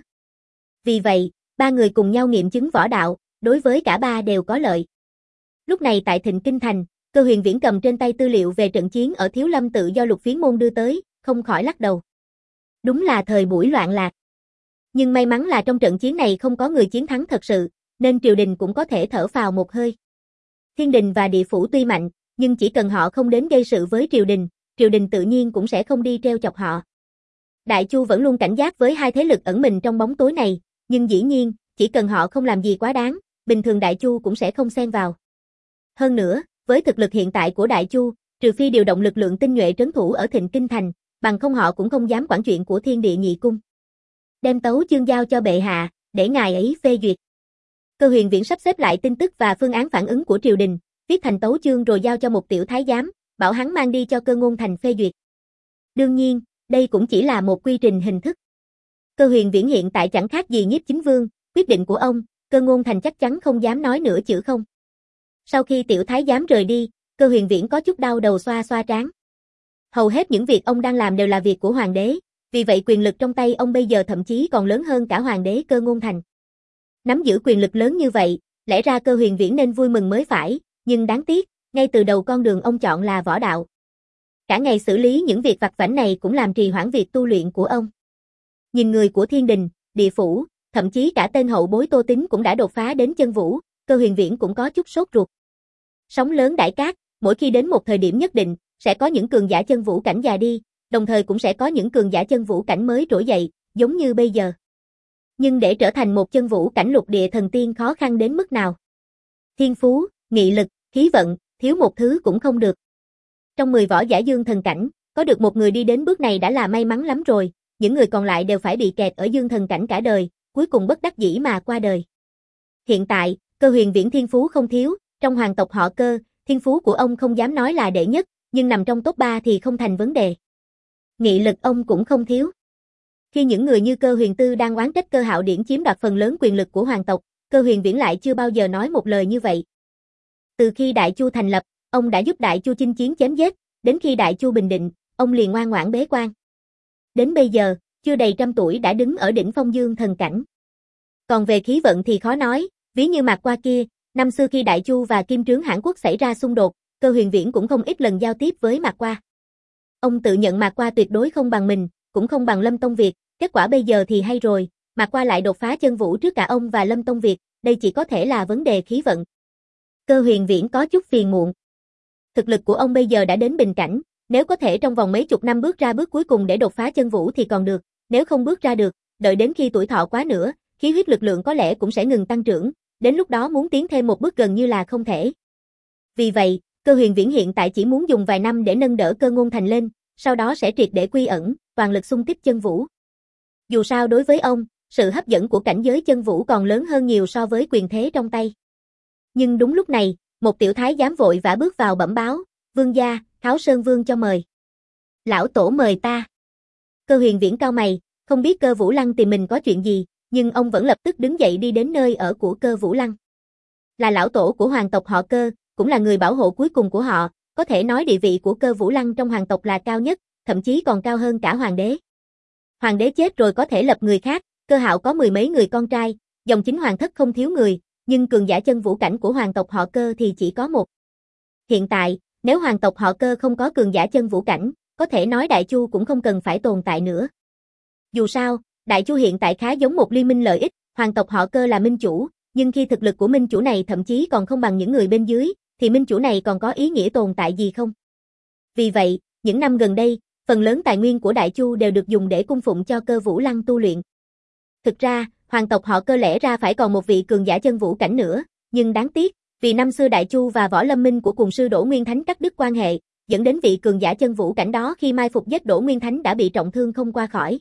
Vì vậy, ba người cùng nhau nghiệm chứng võ đạo, đối với cả ba đều có lợi. Lúc này tại Thịnh Kinh Thành, Cơ Huyền Viễn cầm trên tay tư liệu về trận chiến ở Thiếu Lâm Tự do Lục Phiến Môn đưa tới, không khỏi lắc đầu. Đúng là thời buổi loạn lạc. Nhưng may mắn là trong trận chiến này không có người chiến thắng thật sự, nên triều đình cũng có thể thở phào một hơi. Thiên đình và địa phủ tuy mạnh, nhưng chỉ cần họ không đến gây sự với triều đình, triều đình tự nhiên cũng sẽ không đi treo chọc họ. Đại Chu vẫn luôn cảnh giác với hai thế lực ẩn mình trong bóng tối này, nhưng dĩ nhiên, chỉ cần họ không làm gì quá đáng, bình thường Đại Chu cũng sẽ không xen vào. Hơn nữa, với thực lực hiện tại của Đại Chu, trừ phi điều động lực lượng tinh nhuệ trấn thủ ở Thịnh Kinh Thành, bằng không họ cũng không dám quản chuyện của Thiên Địa Nhị Cung. Đem tấu chương giao cho bệ hạ, để ngài ấy phê duyệt. Cơ Huyền Viễn sắp xếp lại tin tức và phương án phản ứng của triều đình, viết thành tấu chương rồi giao cho một tiểu thái giám, bảo hắn mang đi cho Cơ Ngôn Thành phê duyệt. Đương nhiên, đây cũng chỉ là một quy trình hình thức. Cơ Huyền Viễn hiện tại chẳng khác gì Nhiếp Chính Vương, quyết định của ông, Cơ Ngôn Thành chắc chắn không dám nói nửa chữ không. Sau khi tiểu thái giám rời đi, Cơ Huyền Viễn có chút đau đầu xoa xoa trán. Hầu hết những việc ông đang làm đều là việc của hoàng đế, vì vậy quyền lực trong tay ông bây giờ thậm chí còn lớn hơn cả hoàng đế Cơ Ngôn Thành. Nắm giữ quyền lực lớn như vậy, lẽ ra Cơ Huyền Viễn nên vui mừng mới phải, nhưng đáng tiếc, ngay từ đầu con đường ông chọn là võ đạo. Cả ngày xử lý những việc vặt vãnh này cũng làm trì hoãn việc tu luyện của ông. Nhìn người của thiên đình, địa phủ, thậm chí cả tên hậu bối Tô Tín cũng đã đột phá đến chân vũ, Cơ Huyền Viễn cũng có chút sốt ruột. Sóng lớn đãi cát, mỗi khi đến một thời điểm nhất định, sẽ có những cường giả chân vũ cảnh già đi, đồng thời cũng sẽ có những cường giả chân vũ cảnh mới trỗi dậy, giống như bây giờ. Nhưng để trở thành một chân vũ cảnh lục địa thần tiên khó khăn đến mức nào? Thiên phú, nghị lực, khí vận, thiếu một thứ cũng không được. Trong mười võ giả dương thần cảnh, có được một người đi đến bước này đã là may mắn lắm rồi, những người còn lại đều phải bị kẹt ở dương thần cảnh cả đời, cuối cùng bất đắc dĩ mà qua đời. Hiện tại, Cơ Huyền Viễn thiên phú không thiếu, trong hoàng tộc họ Cơ, thiên phú của ông không dám nói là đệ nhất, nhưng nằm trong top ba thì không thành vấn đề. Nghị lực ông cũng không thiếu. Khi những người như Cơ Huyền Tư đang oán trách Cơ Hạo Điển chiếm đoạt phần lớn quyền lực của hoàng tộc, Cơ Huyền Viễn lại chưa bao giờ nói một lời như vậy. Từ khi Đại Chu thành lập, ông đã giúp Đại Chu chinh chiến chém giết, đến khi Đại Chu bình định, ông liền ngoan ngoãn bế quan. Đến bây giờ, chưa đầy trăm tuổi đã đứng ở đỉnh phong dương thần cảnh. Còn về khí vận thì khó nói, ví như Mạc Qua kia, năm xưa khi Đại Chu và Kim Trướng Hãn Quốc xảy ra xung đột, Cơ Huyền Viễn cũng không ít lần giao tiếp với Mạc Qua. Ông tự nhận Mạc Qua tuyệt đối không bằng mình, cũng không bằng Lâm Tông Việt, kết quả bây giờ thì hay rồi, Mạc Qua lại đột phá chân vũ trước cả ông và Lâm Tông Việt, đây chỉ có thể là vấn đề khí vận. Cơ Huyền Viễn có chút phiền muộn. Thực lực của ông bây giờ đã đến bình cảnh, nếu có thể trong vòng mấy chục năm bước ra bước cuối cùng để đột phá chân vũ thì còn được, nếu không bước ra được, đợi đến khi tuổi thọ quá nữa, khí huyết lực lượng có lẽ cũng sẽ ngừng tăng trưởng, đến lúc đó muốn tiến thêm một bước gần như là không thể. Vì vậy, Cơ Huyền Viễn hiện tại chỉ muốn dùng vài năm để nâng đỡ Cơ Ngôn Thành lên, sau đó sẽ triệt để quy ẩn, toàn lực xung kích chân vũ. Dù sao đối với ông, sự hấp dẫn của cảnh giới chân vũ còn lớn hơn nhiều so với quyền thế trong tay. Nhưng đúng lúc này, một tiểu thái giám vội vã bước vào bẩm báo, vương gia, Kháo Sơn Vương cho mời. Lão tổ mời ta. Cơ Huyền Viễn cau mày, không biết Cơ Vũ Lăng tìm mình có chuyện gì, nhưng ông vẫn lập tức đứng dậy đi đến nơi ở của Cơ Vũ Lăng. Là lão tổ của hoàng tộc họ Cơ, cũng là người bảo hộ cuối cùng của họ, có thể nói địa vị của Cơ Vũ Lăng trong hoàng tộc là cao nhất, thậm chí còn cao hơn cả hoàng đế. Hoàng đế chết rồi có thể lập người khác, Cơ Hạo có mười mấy người con trai, dòng chính hoàng thất không thiếu người, nhưng cường giả chân vũ cảnh của hoàng tộc họ Cơ thì chỉ có một. Hiện tại, nếu hoàng tộc họ Cơ không có cường giả chân vũ cảnh, có thể nói Đại Chu cũng không cần phải tồn tại nữa. Dù sao, Đại Chu hiện tại khá giống một liên minh lợi ích, hoàng tộc họ Cơ là minh chủ, nhưng khi thực lực của minh chủ này thậm chí còn không bằng những người bên dưới, thì minh chủ này còn có ý nghĩa tồn tại gì không? Vì vậy, những năm gần đây, phần lớn tài nguyên của Đại Chu đều được dùng để cung phụng cho Cơ Vũ Lăng tu luyện. Thực ra, hoàng tộc họ Cơ lẽ ra phải còn một vị cường giả chân vũ cảnh nữa, nhưng đáng tiếc, vì năm xưa Đại Chu và Võ Lâm Minh của cùng sư Đỗ Nguyên Thánh cắt đứt quan hệ, dẫn đến vị cường giả chân vũ cảnh đó khi mai phục giết Đỗ Nguyên Thánh đã bị trọng thương không qua khỏi.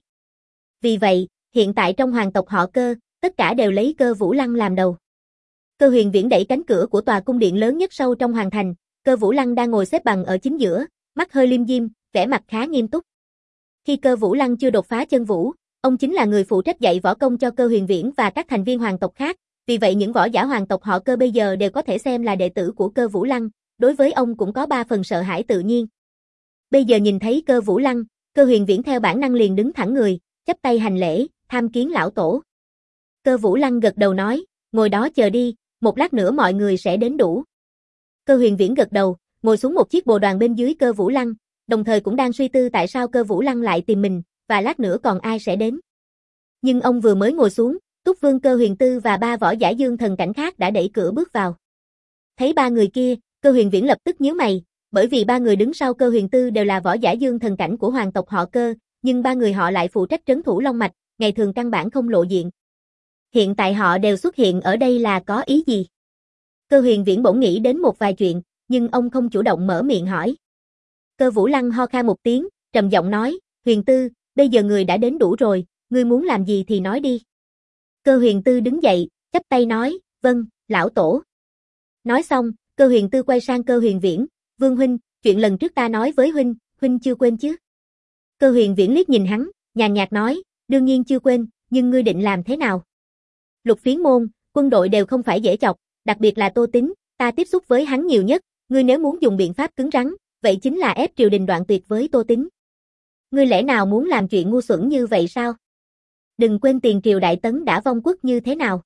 Vì vậy, hiện tại trong hoàng tộc họ Cơ, tất cả đều lấy Cơ Vũ Lăng làm đầu. Cơ Huyền Viễn đẩy cánh cửa của tòa cung điện lớn nhất sâu trong hoàng thành, Cơ Vũ Lăng đang ngồi xếp bằng ở chính giữa, mắt hơi liêm diêm, vẻ mặt khá nghiêm túc. Khi Cơ Vũ Lăng chưa đột phá chân vũ, Ông chính là người phụ trách dạy võ công cho Cơ Huyền Viễn và các thành viên hoàng tộc khác, vì vậy những võ giả hoàng tộc họ Cơ bây giờ đều có thể xem là đệ tử của Cơ Vũ Lăng, đối với ông cũng có ba phần sợ hãi tự nhiên. Bây giờ nhìn thấy Cơ Vũ Lăng, Cơ Huyền Viễn theo bản năng liền đứng thẳng người, chắp tay hành lễ, tham kiến lão tổ. Cơ Vũ Lăng gật đầu nói, ngồi đó chờ đi, một lát nữa mọi người sẽ đến đủ. Cơ Huyền Viễn gật đầu, ngồi xuống một chiếc bồ đoàn bên dưới Cơ Vũ Lăng, đồng thời cũng đang suy tư tại sao Cơ Vũ Lăng lại tìm mình, và lát nữa còn ai sẽ đến. Nhưng ông vừa mới ngồi xuống, Túc Vương Cơ Huyền Tư và ba võ giả dương thần cảnh khác đã đẩy cửa bước vào. Thấy ba người kia, Cơ Huyền Viễn lập tức nhíu mày, bởi vì ba người đứng sau Cơ Huyền Tư đều là võ giả dương thần cảnh của hoàng tộc họ Cơ, nhưng ba người họ lại phụ trách trấn thủ Long Mạch, ngày thường căn bản không lộ diện. Hiện tại họ đều xuất hiện ở đây là có ý gì? Cơ Huyền Viễn bỗng nghĩ đến một vài chuyện, nhưng ông không chủ động mở miệng hỏi. Cơ Vũ Lăng ho khan một tiếng, trầm giọng nói, Huyền Tư, bây giờ người đã đến đủ rồi, ngươi muốn làm gì thì nói đi. Cơ Huyền Tư đứng dậy, chắp tay nói, vâng, lão tổ. Nói xong, Cơ Huyền Tư quay sang Cơ Huyền Viễn, Vương huynh, chuyện lần trước ta nói với huynh, huynh chưa quên chứ? Cơ Huyền Viễn liếc nhìn hắn, nhàn nhạt nói, đương nhiên chưa quên, nhưng ngươi định làm thế nào? Lục Phiến Môn, quân đội đều không phải dễ chọc, đặc biệt là Tô Tín, ta tiếp xúc với hắn nhiều nhất, ngươi nếu muốn dùng biện pháp cứng rắn, vậy chính là ép triều đình đoạn tuyệt với Tô Tín. Ngươi lẽ nào muốn làm chuyện ngu xuẩn như vậy sao? Đừng quên tiền triều Đại Tấn đã vong quốc như thế nào.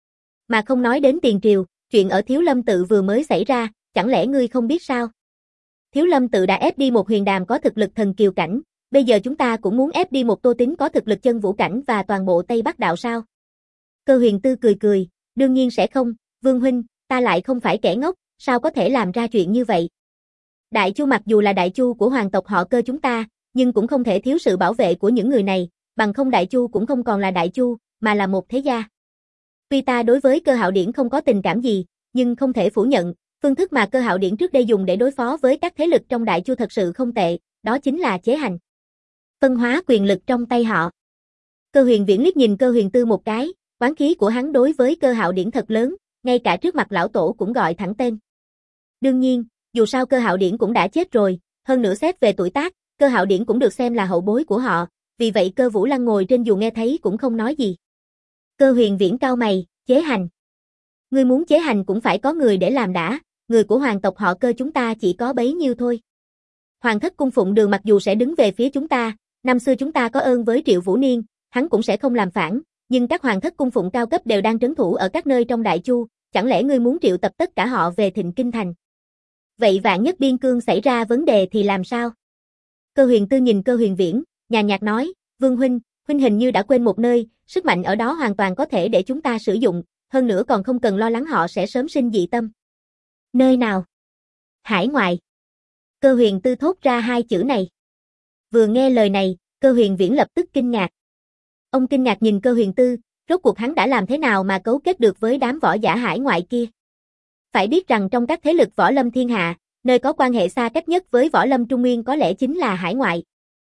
Mà không nói đến tiền triều, chuyện ở Thiếu Lâm Tự vừa mới xảy ra, chẳng lẽ ngươi không biết sao? Thiếu Lâm Tự đã ép đi một Huyền Đàm có thực lực thần kiều cảnh, bây giờ chúng ta cũng muốn ép đi một Tô Tín có thực lực chân vũ cảnh và toàn bộ Tây Bắc đạo sao? Cơ Huyền Tư cười cười, đương nhiên sẽ không, Vương huynh, ta lại không phải kẻ ngốc, sao có thể làm ra chuyện như vậy? Đại Chu mặc dù là đại chu của hoàng tộc họ Cơ chúng ta, nhưng cũng không thể thiếu sự bảo vệ của những người này, bằng không đại chu cũng không còn là đại chu, mà là một thế gia. Tuy ta đối với Cơ Hạo Điển không có tình cảm gì, nhưng không thể phủ nhận, phương thức mà Cơ Hạo Điển trước đây dùng để đối phó với các thế lực trong đại chu thật sự không tệ, đó chính là chế hành. Phân hóa quyền lực trong tay họ. Cơ Huyền Viễn liếc nhìn Cơ Huyền Tư một cái, oán khí của hắn đối với Cơ Hạo Điển thật lớn, ngay cả trước mặt lão tổ cũng gọi thẳng tên. Đương nhiên, dù sao Cơ Hạo Điển cũng đã chết rồi, hơn nữa xét về tuổi tác, Cơ Hạo Điển cũng được xem là hậu bối của họ, vì vậy Cơ Vũ Lăng ngồi trên dù nghe thấy cũng không nói gì. Cơ Huyền Viễn cau mày, chế hành. Ngươi muốn chế hành cũng phải có người để làm đã, người của hoàng tộc họ Cơ chúng ta chỉ có bấy nhiêu thôi. Hoàng thất cung phụng Đường mặc dù sẽ đứng về phía chúng ta, năm xưa chúng ta có ơn với Triệu Vũ Niên, hắn cũng sẽ không làm phản, nhưng các hoàng thất cung phụng cao cấp đều đang trấn thủ ở các nơi trong đại chu, chẳng lẽ ngươi muốn triệu tập tất cả họ về Thịnh Kinh thành? Vậy vạn nhất biên cương xảy ra vấn đề thì làm sao? Cơ Huyền Tư nhìn Cơ Huyền Viễn, nhàn nhạt nói, Vương huynh, huynh hình như đã quên một nơi, sức mạnh ở đó hoàn toàn có thể để chúng ta sử dụng, hơn nữa còn không cần lo lắng họ sẽ sớm sinh dị tâm. Nơi nào? Hải ngoại. Cơ Huyền Tư thốt ra hai chữ này. Vừa nghe lời này, Cơ Huyền Viễn lập tức kinh ngạc. Ông kinh ngạc nhìn Cơ Huyền Tư, rốt cuộc hắn đã làm thế nào mà cấu kết được với đám võ giả hải ngoại kia. Phải biết rằng trong các thế lực võ lâm thiên hạ, nơi có quan hệ xa cách nhất với võ lâm Trung Nguyên có lẽ chính là hải ngoại.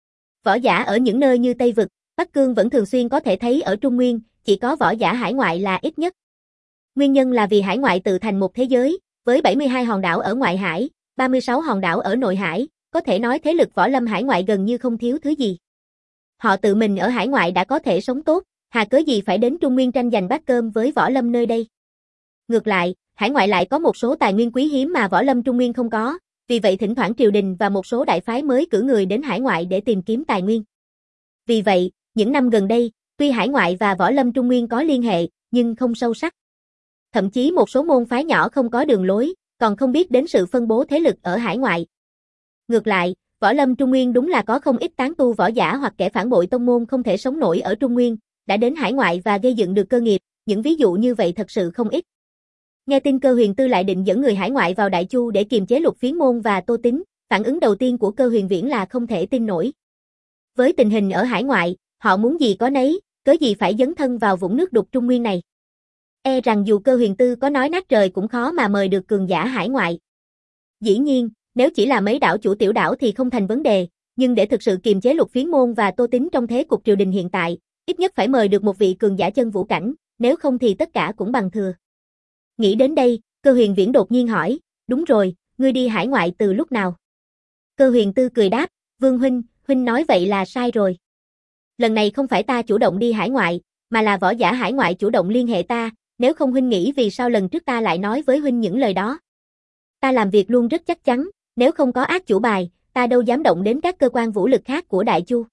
Võ giả ở những nơi như Tây Vực, Bắc Cương vẫn thường xuyên có thể thấy ở Trung Nguyên, chỉ có võ giả hải ngoại là ít nhất. Nguyên nhân là vì hải ngoại tự thành một thế giới, với bảy mươi hai hòn đảo ở ngoại hải, ba mươi sáu hòn đảo ở nội hải, có thể nói thế lực võ lâm hải ngoại gần như không thiếu thứ gì. Họ tự mình ở hải ngoại đã có thể sống tốt, hà cớ gì phải đến Trung Nguyên tranh giành bát cơm với võ lâm nơi đây. Ngược lại, hải ngoại lại có một số tài nguyên quý hiếm mà võ lâm Trung Nguyên không có, vì vậy thỉnh thoảng triều đình và một số đại phái mới cử người đến hải ngoại để tìm kiếm tài nguyên. Vì vậy, những năm gần đây, tuy hải ngoại và võ lâm Trung Nguyên có liên hệ, nhưng không sâu sắc. Thậm chí một số môn phái nhỏ không có đường lối, còn không biết đến sự phân bố thế lực ở hải ngoại. Ngược lại, võ lâm Trung Nguyên đúng là có không ít tán tu võ giả hoặc kẻ phản bội tông môn không thể sống nổi ở Trung Nguyên, đã đến hải ngoại và gây dựng được cơ nghiệp, những ví dụ như vậy thật sự không ít. Nghe tin Cơ Huyền Tư lại định dẫn người hải ngoại vào Đại Chu để kiềm chế Lục Phiến Môn và Tô Tín, phản ứng đầu tiên của Cơ Huyền Viễn là không thể tin nổi. Với tình hình ở hải ngoại, họ muốn gì có nấy, cớ gì phải dấn thân vào vũng nước đục Trung Nguyên này. E rằng dù Cơ Huyền Tư có nói nát trời cũng khó mà mời được cường giả hải ngoại. Dĩ nhiên, nếu chỉ là mấy đảo chủ tiểu đảo thì không thành vấn đề, nhưng để thực sự kiềm chế Lục Phiến Môn và Tô Tín trong thế cục triều đình hiện tại, ít nhất phải mời được một vị cường giả chân vũ cảnh, nếu không thì tất cả cũng bằng thừa. Nghĩ đến đây, Cơ Huyền Viễn đột nhiên hỏi, đúng rồi, ngươi đi hải ngoại từ lúc nào? Cơ Huyền Tư cười đáp, Vương huynh, huynh nói vậy là sai rồi. Lần này không phải ta chủ động đi hải ngoại, mà là võ giả hải ngoại chủ động liên hệ ta, nếu không huynh nghĩ vì sao lần trước ta lại nói với huynh những lời đó. Ta làm việc luôn rất chắc chắn, nếu không có ác chủ bài, ta đâu dám động đến các cơ quan vũ lực khác của Đại Chu.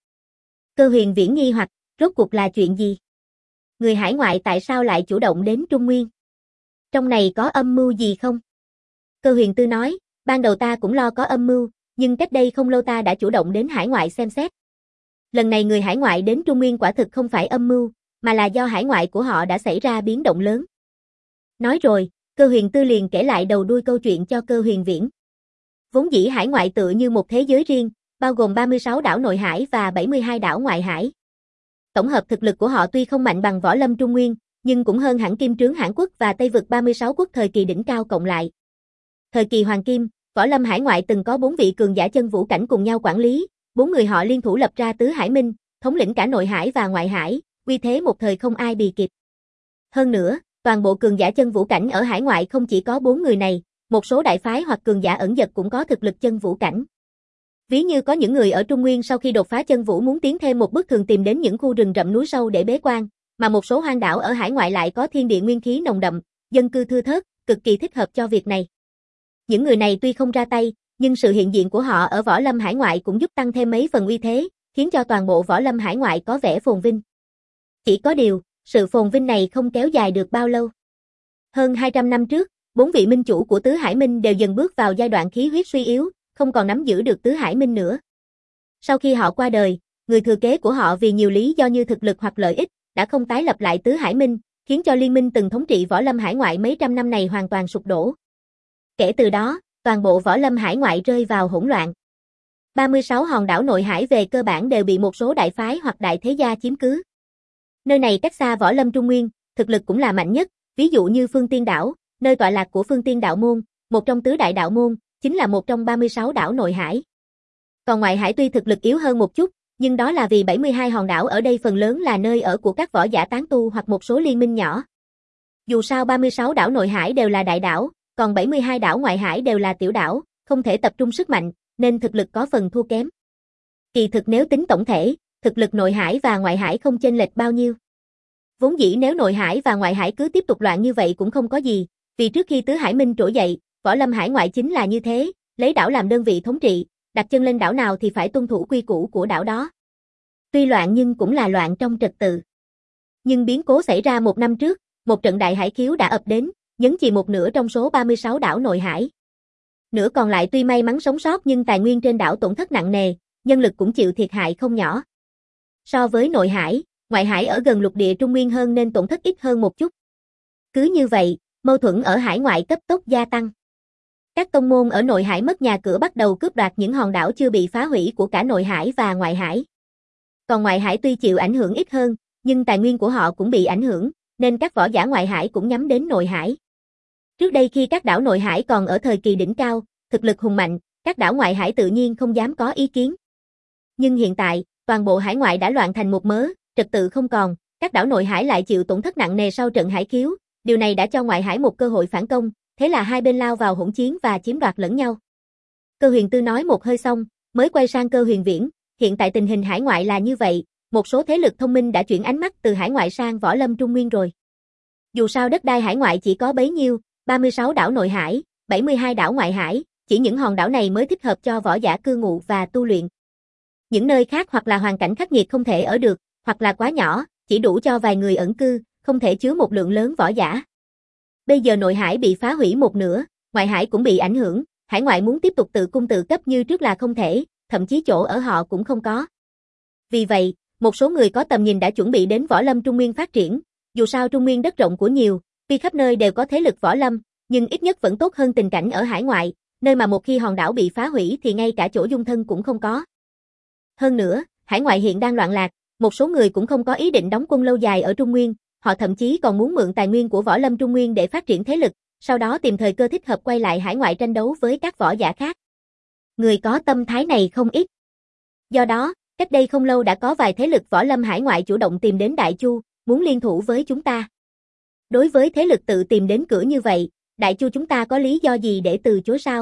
Cơ Huyền Viễn nghi hoặc, rốt cuộc là chuyện gì? Người hải ngoại tại sao lại chủ động đến Trung Nguyên? Trong này có âm mưu gì không? Cơ Huyền Tư nói, ban đầu ta cũng lo có âm mưu, nhưng cách đây không lâu ta đã chủ động đến hải ngoại xem xét. Lần này người hải ngoại đến Trung Nguyên quả thực không phải âm mưu, mà là do hải ngoại của họ đã xảy ra biến động lớn. Nói rồi, Cơ Huyền Tư liền kể lại đầu đuôi câu chuyện cho Cơ Huyền Viễn. Vốn dĩ hải ngoại tựa như một thế giới riêng, bao gồm ba mươi sáu đảo nội hải và bảy mươi hai đảo ngoại hải. Tổng hợp thực lực của họ tuy không mạnh bằng võ lâm Trung Nguyên, nhưng cũng hơn hẳn Kim Trướng Hãn Quốc và Tây vực ba mươi sáu quốc thời kỳ đỉnh cao cộng lại. Thời kỳ Hoàng Kim, võ lâm hải ngoại từng có bốn vị cường giả chân vũ cảnh cùng nhau quản lý, bốn người họ liên thủ lập ra Tứ Hải Minh, thống lĩnh cả nội hải và ngoại hải, uy thế một thời không ai bì kịp. Hơn nữa, toàn bộ cường giả chân vũ cảnh ở hải ngoại không chỉ có bốn người này, một số đại phái hoặc cường giả ẩn dật cũng có thực lực chân vũ cảnh. Ví như có những người ở Trung Nguyên sau khi đột phá chân vũ muốn tiến thêm một bước thường tìm đến những khu rừng rậm núi sâu để bế quan, mà một số hoang đảo ở hải ngoại lại có thiên địa nguyên khí nồng đậm, dân cư thưa thớt, cực kỳ thích hợp cho việc này. Những người này tuy không ra tay, nhưng sự hiện diện của họ ở võ lâm hải ngoại cũng giúp tăng thêm mấy phần uy thế, khiến cho toàn bộ võ lâm hải ngoại có vẻ phồn vinh. Chỉ có điều, sự phồn vinh này không kéo dài được bao lâu. Hơn hai trăm năm trước, bốn vị minh chủ của Tứ Hải Minh đều dần bước vào giai đoạn khí huyết suy yếu, không còn nắm giữ được Tứ Hải Minh nữa. Sau khi họ qua đời, người thừa kế của họ vì nhiều lý do như thực lực hoặc lợi ích, đã không tái lập lại Tứ Hải Minh, khiến cho liên minh từng thống trị võ lâm hải ngoại mấy trăm năm này hoàn toàn sụp đổ. Kể từ đó, toàn bộ võ lâm hải ngoại rơi vào hỗn loạn. ba mươi sáu hòn đảo nội hải về cơ bản đều bị một số đại phái hoặc đại thế gia chiếm cứ. Nơi này cách xa võ lâm Trung Nguyên, thực lực cũng là mạnh nhất, ví dụ như Phương Tiên đảo, nơi tọa lạc của Phương Tiên đạo môn, một trong tứ đại đạo môn, chính là một trong ba mươi sáu đảo nội hải. Còn ngoại hải tuy thực lực yếu hơn một chút, nhưng đó là vì bảy mươi hai hòn đảo ở đây phần lớn là nơi ở của các võ giả tán tu hoặc một số liên minh nhỏ. Dù sao ba mươi sáu đảo nội hải đều là đại đảo, còn bảy mươi hai đảo ngoại hải đều là tiểu đảo, không thể tập trung sức mạnh, nên thực lực có phần thua kém. Kỳ thực nếu tính tổng thể, thực lực nội hải và ngoại hải không chênh lệch bao nhiêu. Vốn dĩ nếu nội hải và ngoại hải cứ tiếp tục loạn như vậy cũng không có gì, vì trước khi Tứ Hải Minh trỗi dậy, võ lâm hải ngoại chính là như thế, lấy đảo làm đơn vị thống trị, đặt chân lên đảo nào thì phải tuân thủ quy củ của đảo đó. Tuy loạn nhưng cũng là loạn trong trật tự. Nhưng biến cố xảy ra một năm trước, một trận đại hải khiếu đã ập đến, nhấn chìm một nửa trong số ba mươi sáu đảo nội hải. Nửa còn lại tuy may mắn sống sót nhưng tài nguyên trên đảo tổn thất nặng nề, nhân lực cũng chịu thiệt hại không nhỏ. So với nội hải, ngoại hải ở gần lục địa Trung Nguyên hơn nên tổn thất ít hơn một chút. Cứ như vậy, mâu thuẫn ở hải ngoại cấp tốc gia tăng. Các tông môn ở nội hải mất nhà cửa bắt đầu cướp đoạt những hòn đảo chưa bị phá hủy của cả nội hải và ngoại hải. Còn ngoại hải tuy chịu ảnh hưởng ít hơn, nhưng tài nguyên của họ cũng bị ảnh hưởng, nên các võ giả ngoại hải cũng nhắm đến nội hải. Trước đây khi các đảo nội hải còn ở thời kỳ đỉnh cao, thực lực hùng mạnh, các đảo ngoại hải tự nhiên không dám có ý kiến. Nhưng hiện tại, toàn bộ hải ngoại đã loạn thành một mớ, trật tự không còn, các đảo nội hải lại chịu tổn thất nặng nề sau trận hải khiếu, điều này đã cho ngoại hải một cơ hội phản công, thế là hai bên lao vào hỗn chiến và chiếm đoạt lẫn nhau. Cơ Huyền Tư nói một hơi xong, mới quay sang Cơ Huyền Viễn, hiện tại tình hình hải ngoại là như vậy, một số thế lực thông minh đã chuyển ánh mắt từ hải ngoại sang võ lâm Trung Nguyên rồi. Dù sao đất đai hải ngoại chỉ có bấy nhiêu, ba mươi sáu đảo nội hải, bảy mươi hai đảo ngoại hải, chỉ những hòn đảo này mới thích hợp cho võ giả cư ngụ và tu luyện. Những nơi khác hoặc là hoàn cảnh khắc nghiệt không thể ở được, hoặc là quá nhỏ, chỉ đủ cho vài người ẩn cư, không thể chứa một lượng lớn võ giả. Bây giờ nội hải bị phá hủy một nửa, ngoại hải cũng bị ảnh hưởng, hải ngoại muốn tiếp tục tự cung tự cấp như trước là không thể, thậm chí chỗ ở họ cũng không có. Vì vậy, một số người có tầm nhìn đã chuẩn bị đến võ lâm Trung Nguyên phát triển, dù sao Trung Nguyên đất rộng của nhiều, tuy khắp nơi đều có thế lực võ lâm, nhưng ít nhất vẫn tốt hơn tình cảnh ở hải ngoại, nơi mà một khi hòn đảo bị phá hủy thì ngay cả chỗ dung thân cũng không có. Hơn nữa, hải ngoại hiện đang loạn lạc, một số người cũng không có ý định đóng quân lâu dài ở Trung Nguyên, họ thậm chí còn muốn mượn tài nguyên của võ lâm Trung Nguyên để phát triển thế lực, sau đó tìm thời cơ thích hợp quay lại hải ngoại tranh đấu với các võ giả khác. Người có tâm thái này không ít. Do đó, cách đây không lâu đã có vài thế lực võ lâm hải ngoại chủ động tìm đến Đại Chu, muốn liên thủ với chúng ta. Đối với thế lực tự tìm đến cửa như vậy, Đại Chu chúng ta có lý do gì để từ chối sao?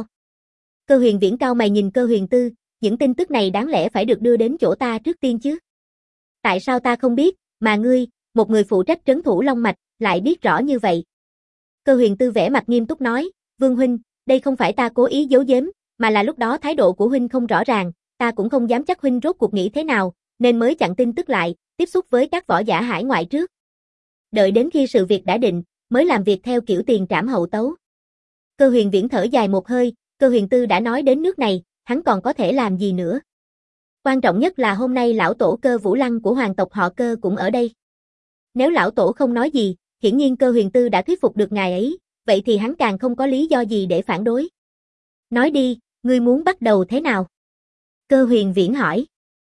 Cơ Huyền Viễn cau mày nhìn Cơ Huyền Tư, những tin tức này đáng lẽ phải được đưa đến chỗ ta trước tiên chứ. Tại sao ta không biết, mà ngươi, một người phụ trách trấn thủ Long Mạch, lại biết rõ như vậy? Cơ Huyền Tư vẻ mặt nghiêm túc nói, Vương huynh, đây không phải ta cố ý giấu giếm, mà là lúc đó thái độ của huynh không rõ ràng, ta cũng không dám chắc huynh rốt cuộc nghĩ thế nào, nên mới chặn tin tức lại, tiếp xúc với các võ giả hải ngoại trước. Đợi đến khi sự việc đã định, mới làm việc theo kiểu tiền trảm hậu tấu. Cơ Huyền Viễn thở dài một hơi, Cơ Huyền Tư đã nói đến nước này, hắn còn có thể làm gì nữa. Quan trọng nhất là hôm nay lão tổ Cơ Vũ Lăng của hoàng tộc họ Cơ cũng ở đây. Nếu lão tổ không nói gì, hiển nhiên Cơ Huyền Tư đã thuyết phục được ngài ấy, vậy thì hắn càng không có lý do gì để phản đối. Nói đi, ngươi muốn bắt đầu thế nào? Cơ Huyền Viễn hỏi.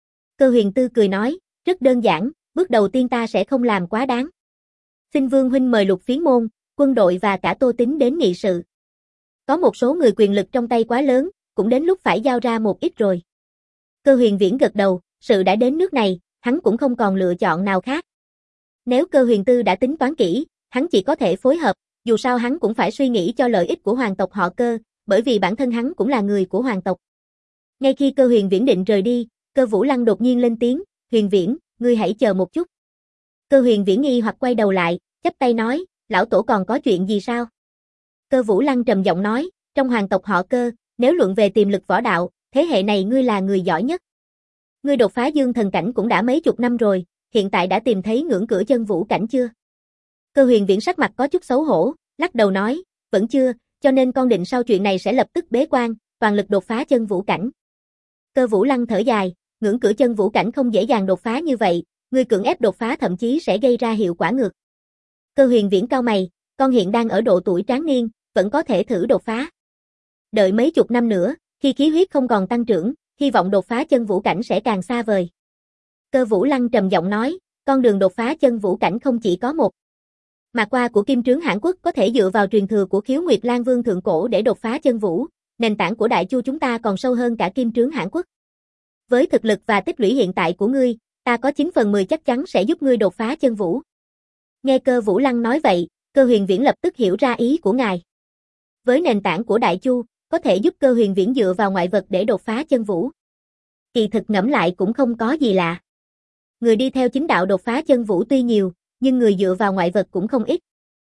Cơ Huyền Tư cười nói, rất đơn giản, bước đầu tiên ta sẽ không làm quá đáng. Xin Vương huynh mời Lục Phiến môn, quân đội và cả Tô Tính đến nghị sự. Có một số người quyền lực trong tay quá lớn, cũng đến lúc phải giao ra một ít rồi. Cơ Huyền Viễn gật đầu, sự đã đến nước này, hắn cũng không còn lựa chọn nào khác. Nếu Cơ Huyền Tư đã tính toán kỹ, hắn chỉ có thể phối hợp, dù sao hắn cũng phải suy nghĩ cho lợi ích của hoàng tộc họ Cơ, bởi vì bản thân hắn cũng là người của hoàng tộc. Ngay khi Cơ Huyền Viễn định rời đi, Cơ Vũ Lăng đột nhiên lên tiếng, Huyền Viễn, ngươi hãy chờ một chút. Cơ Huyền Viễn nghi hoặc quay đầu lại, chắp tay nói, lão tổ còn có chuyện gì sao? Cơ Vũ Lăng trầm giọng nói, trong hoàng tộc họ Cơ, nếu luận về tiềm lực võ đạo, thế hệ này ngươi là người giỏi nhất. Ngươi đột phá dương thần cảnh cũng đã mấy chục năm rồi, hiện tại đã tìm thấy ngưỡng cửa chân vũ cảnh chưa? Cơ Huyền Viễn sắc mặt có chút xấu hổ, lắc đầu nói, vẫn chưa, cho nên con định sau chuyện này sẽ lập tức bế quan, toàn lực đột phá chân vũ cảnh. Cơ Vũ Lăng thở dài, ngưỡng cửa chân vũ cảnh không dễ dàng đột phá như vậy, ngươi cưỡng ép đột phá thậm chí sẽ gây ra hiệu quả ngược. Cơ Huyền Viễn cau mày, con hiện đang ở độ tuổi tráng niên, vẫn có thể thử đột phá. Đợi mấy chục năm nữa, khi khí huyết không còn tăng trưởng, hy vọng đột phá chân vũ cảnh sẽ càng xa vời. Cơ Vũ Lăng trầm giọng nói, con đường đột phá chân vũ cảnh không chỉ có một. Mà qua của Kim Trướng Hãn Quốc có thể dựa vào truyền thừa của Khiếu Nguyệt Lan Vương thượng cổ để đột phá chân vũ, nền tảng của Đại Chu chúng ta còn sâu hơn cả Kim Trướng Hãn Quốc. Với thực lực và tích lũy hiện tại của ngươi, ta có chín phần mười chắc chắn sẽ giúp ngươi đột phá chân vũ. Nghe Cơ Vũ Lăng nói vậy, Cơ Huyền Viễn lập tức hiểu ra ý của ngài. Với nền tảng của Đại Chu, có thể giúp Cơ Huyền Viễn dựa vào ngoại vật để đột phá chân vũ. Kỳ thực ngẫm lại cũng không có gì lạ. Người đi theo chính đạo đột phá chân vũ tuy nhiều, nhưng người dựa vào ngoại vật cũng không ít.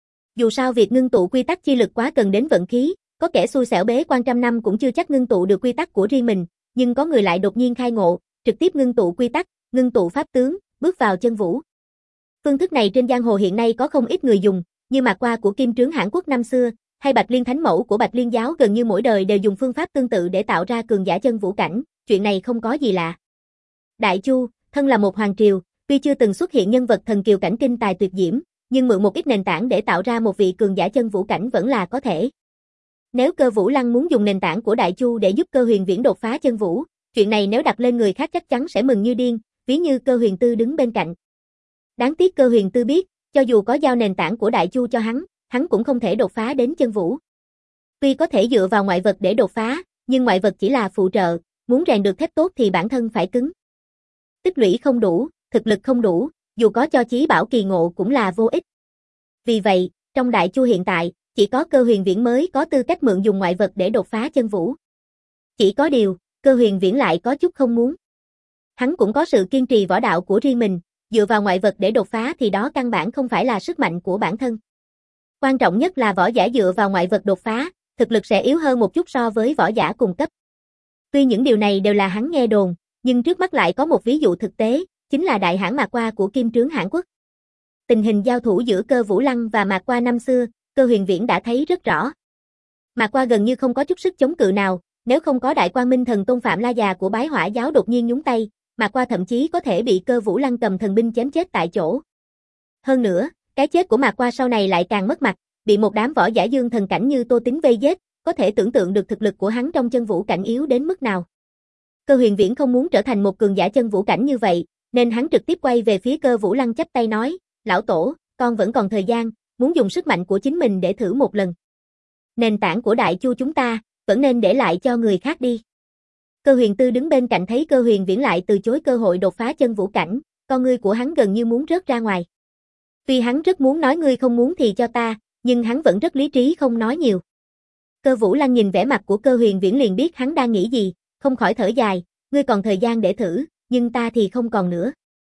Dù sao việc ngưng tụ quy tắc chi lực quá cần đến vận khí, có kẻ xui xẻo bế quan trăm năm cũng chưa chắc ngưng tụ được quy tắc của riêng mình, nhưng có người lại đột nhiên khai ngộ, trực tiếp ngưng tụ quy tắc, ngưng tụ pháp tướng, bước vào chân vũ. Phương thức này trên giang hồ hiện nay có không ít người dùng, như Mạc Qua của Kim Trướng Hãn Quốc năm xưa, hay Bạch Liên Thánh Mẫu của Bạch Liên giáo gần như mỗi đời đều dùng phương pháp tương tự để tạo ra cường giả chân vũ cảnh, chuyện này không có gì lạ. Đại Chu, thân là một hoàng triều, tuy chưa từng xuất hiện nhân vật thần kiều cảnh kinh tài tuyệt diễm, nhưng mượn một ít nền tảng để tạo ra một vị cường giả chân vũ cảnh vẫn là có thể. Nếu Cơ Vũ Lăng muốn dùng nền tảng của Đại Chu để giúp Cơ Huyền Viễn đột phá chân vũ, chuyện này nếu đặt lên người khác chắc chắn sẽ mừng như điên, ví như Cơ Huyền Tư đứng bên cạnh. Đáng tiếc Cơ Huyền Tư biết, cho dù có giao nền tảng của Đại Chu cho hắn, hắn cũng không thể đột phá đến chân vũ. Tuy có thể dựa vào ngoại vật để đột phá, nhưng ngoại vật chỉ là phụ trợ, muốn rèn được thép tốt thì bản thân phải cứng. Tích lũy không đủ, thực lực không đủ, dù có cho chí bảo kỳ ngộ cũng là vô ích. Vì vậy, trong Đại Chu hiện tại, chỉ có Cơ Huyền Viễn mới có tư cách mượn dùng ngoại vật để đột phá chân vũ. Chỉ có điều, Cơ Huyền Viễn lại có chút không muốn. Hắn cũng có sự kiên trì võ đạo của riêng mình, dựa vào ngoại vật để đột phá thì đó căn bản không phải là sức mạnh của bản thân. Quan trọng nhất là võ giả dựa vào ngoại vật đột phá, thực lực sẽ yếu hơn một chút so với võ giả cùng cấp. Tuy những điều này đều là hắn nghe đồn, nhưng trước mắt lại có một ví dụ thực tế, chính là đại hãn Mạc Qua của Kim Trướng Hãn Quốc. Tình hình giao thủ giữa Cơ Vũ Lăng và Mạc Qua năm xưa, Cơ Huyền Viễn đã thấy rất rõ. Mạc Qua gần như không có chút sức chống cự nào, nếu không có Đại Quang Minh Thần Tôn Phạm La Già của Bái Hỏa giáo đột nhiên nhúng tay, Mạc Qua thậm chí có thể bị Cơ Vũ Lăng cầm thần binh chém chết tại chỗ. Hơn nữa, cái chết của Mạc Qua sau này lại càng mất mặt, bị một đám võ giả dương thần cảnh như Tô Tính vây giết, có thể tưởng tượng được thực lực của hắn trong chân vũ cảnh yếu đến mức nào. Cơ Huyền Viễn không muốn trở thành một cường giả chân vũ cảnh như vậy, nên hắn trực tiếp quay về phía Cơ Vũ Lăng chắp tay nói, lão tổ, con vẫn còn thời gian, muốn dùng sức mạnh của chính mình để thử một lần. Nền tảng của Đại Chu chúng ta, vẫn nên để lại cho người khác đi. Cơ Huyền Tư đứng bên cạnh thấy Cơ Huyền Viễn lại từ chối cơ hội đột phá chân vũ cảnh, con ngươi của hắn gần như muốn rớt ra ngoài. Tuy hắn rất muốn nói ngươi không muốn thì cho ta, nhưng hắn vẫn rất lý trí không nói nhiều. Cơ Vũ Lăng nhìn vẻ mặt của Cơ Huyền Viễn liền biết hắn đang nghĩ gì, không khỏi thở dài, ngươi còn thời gian để thử, nhưng ta thì không còn nữa.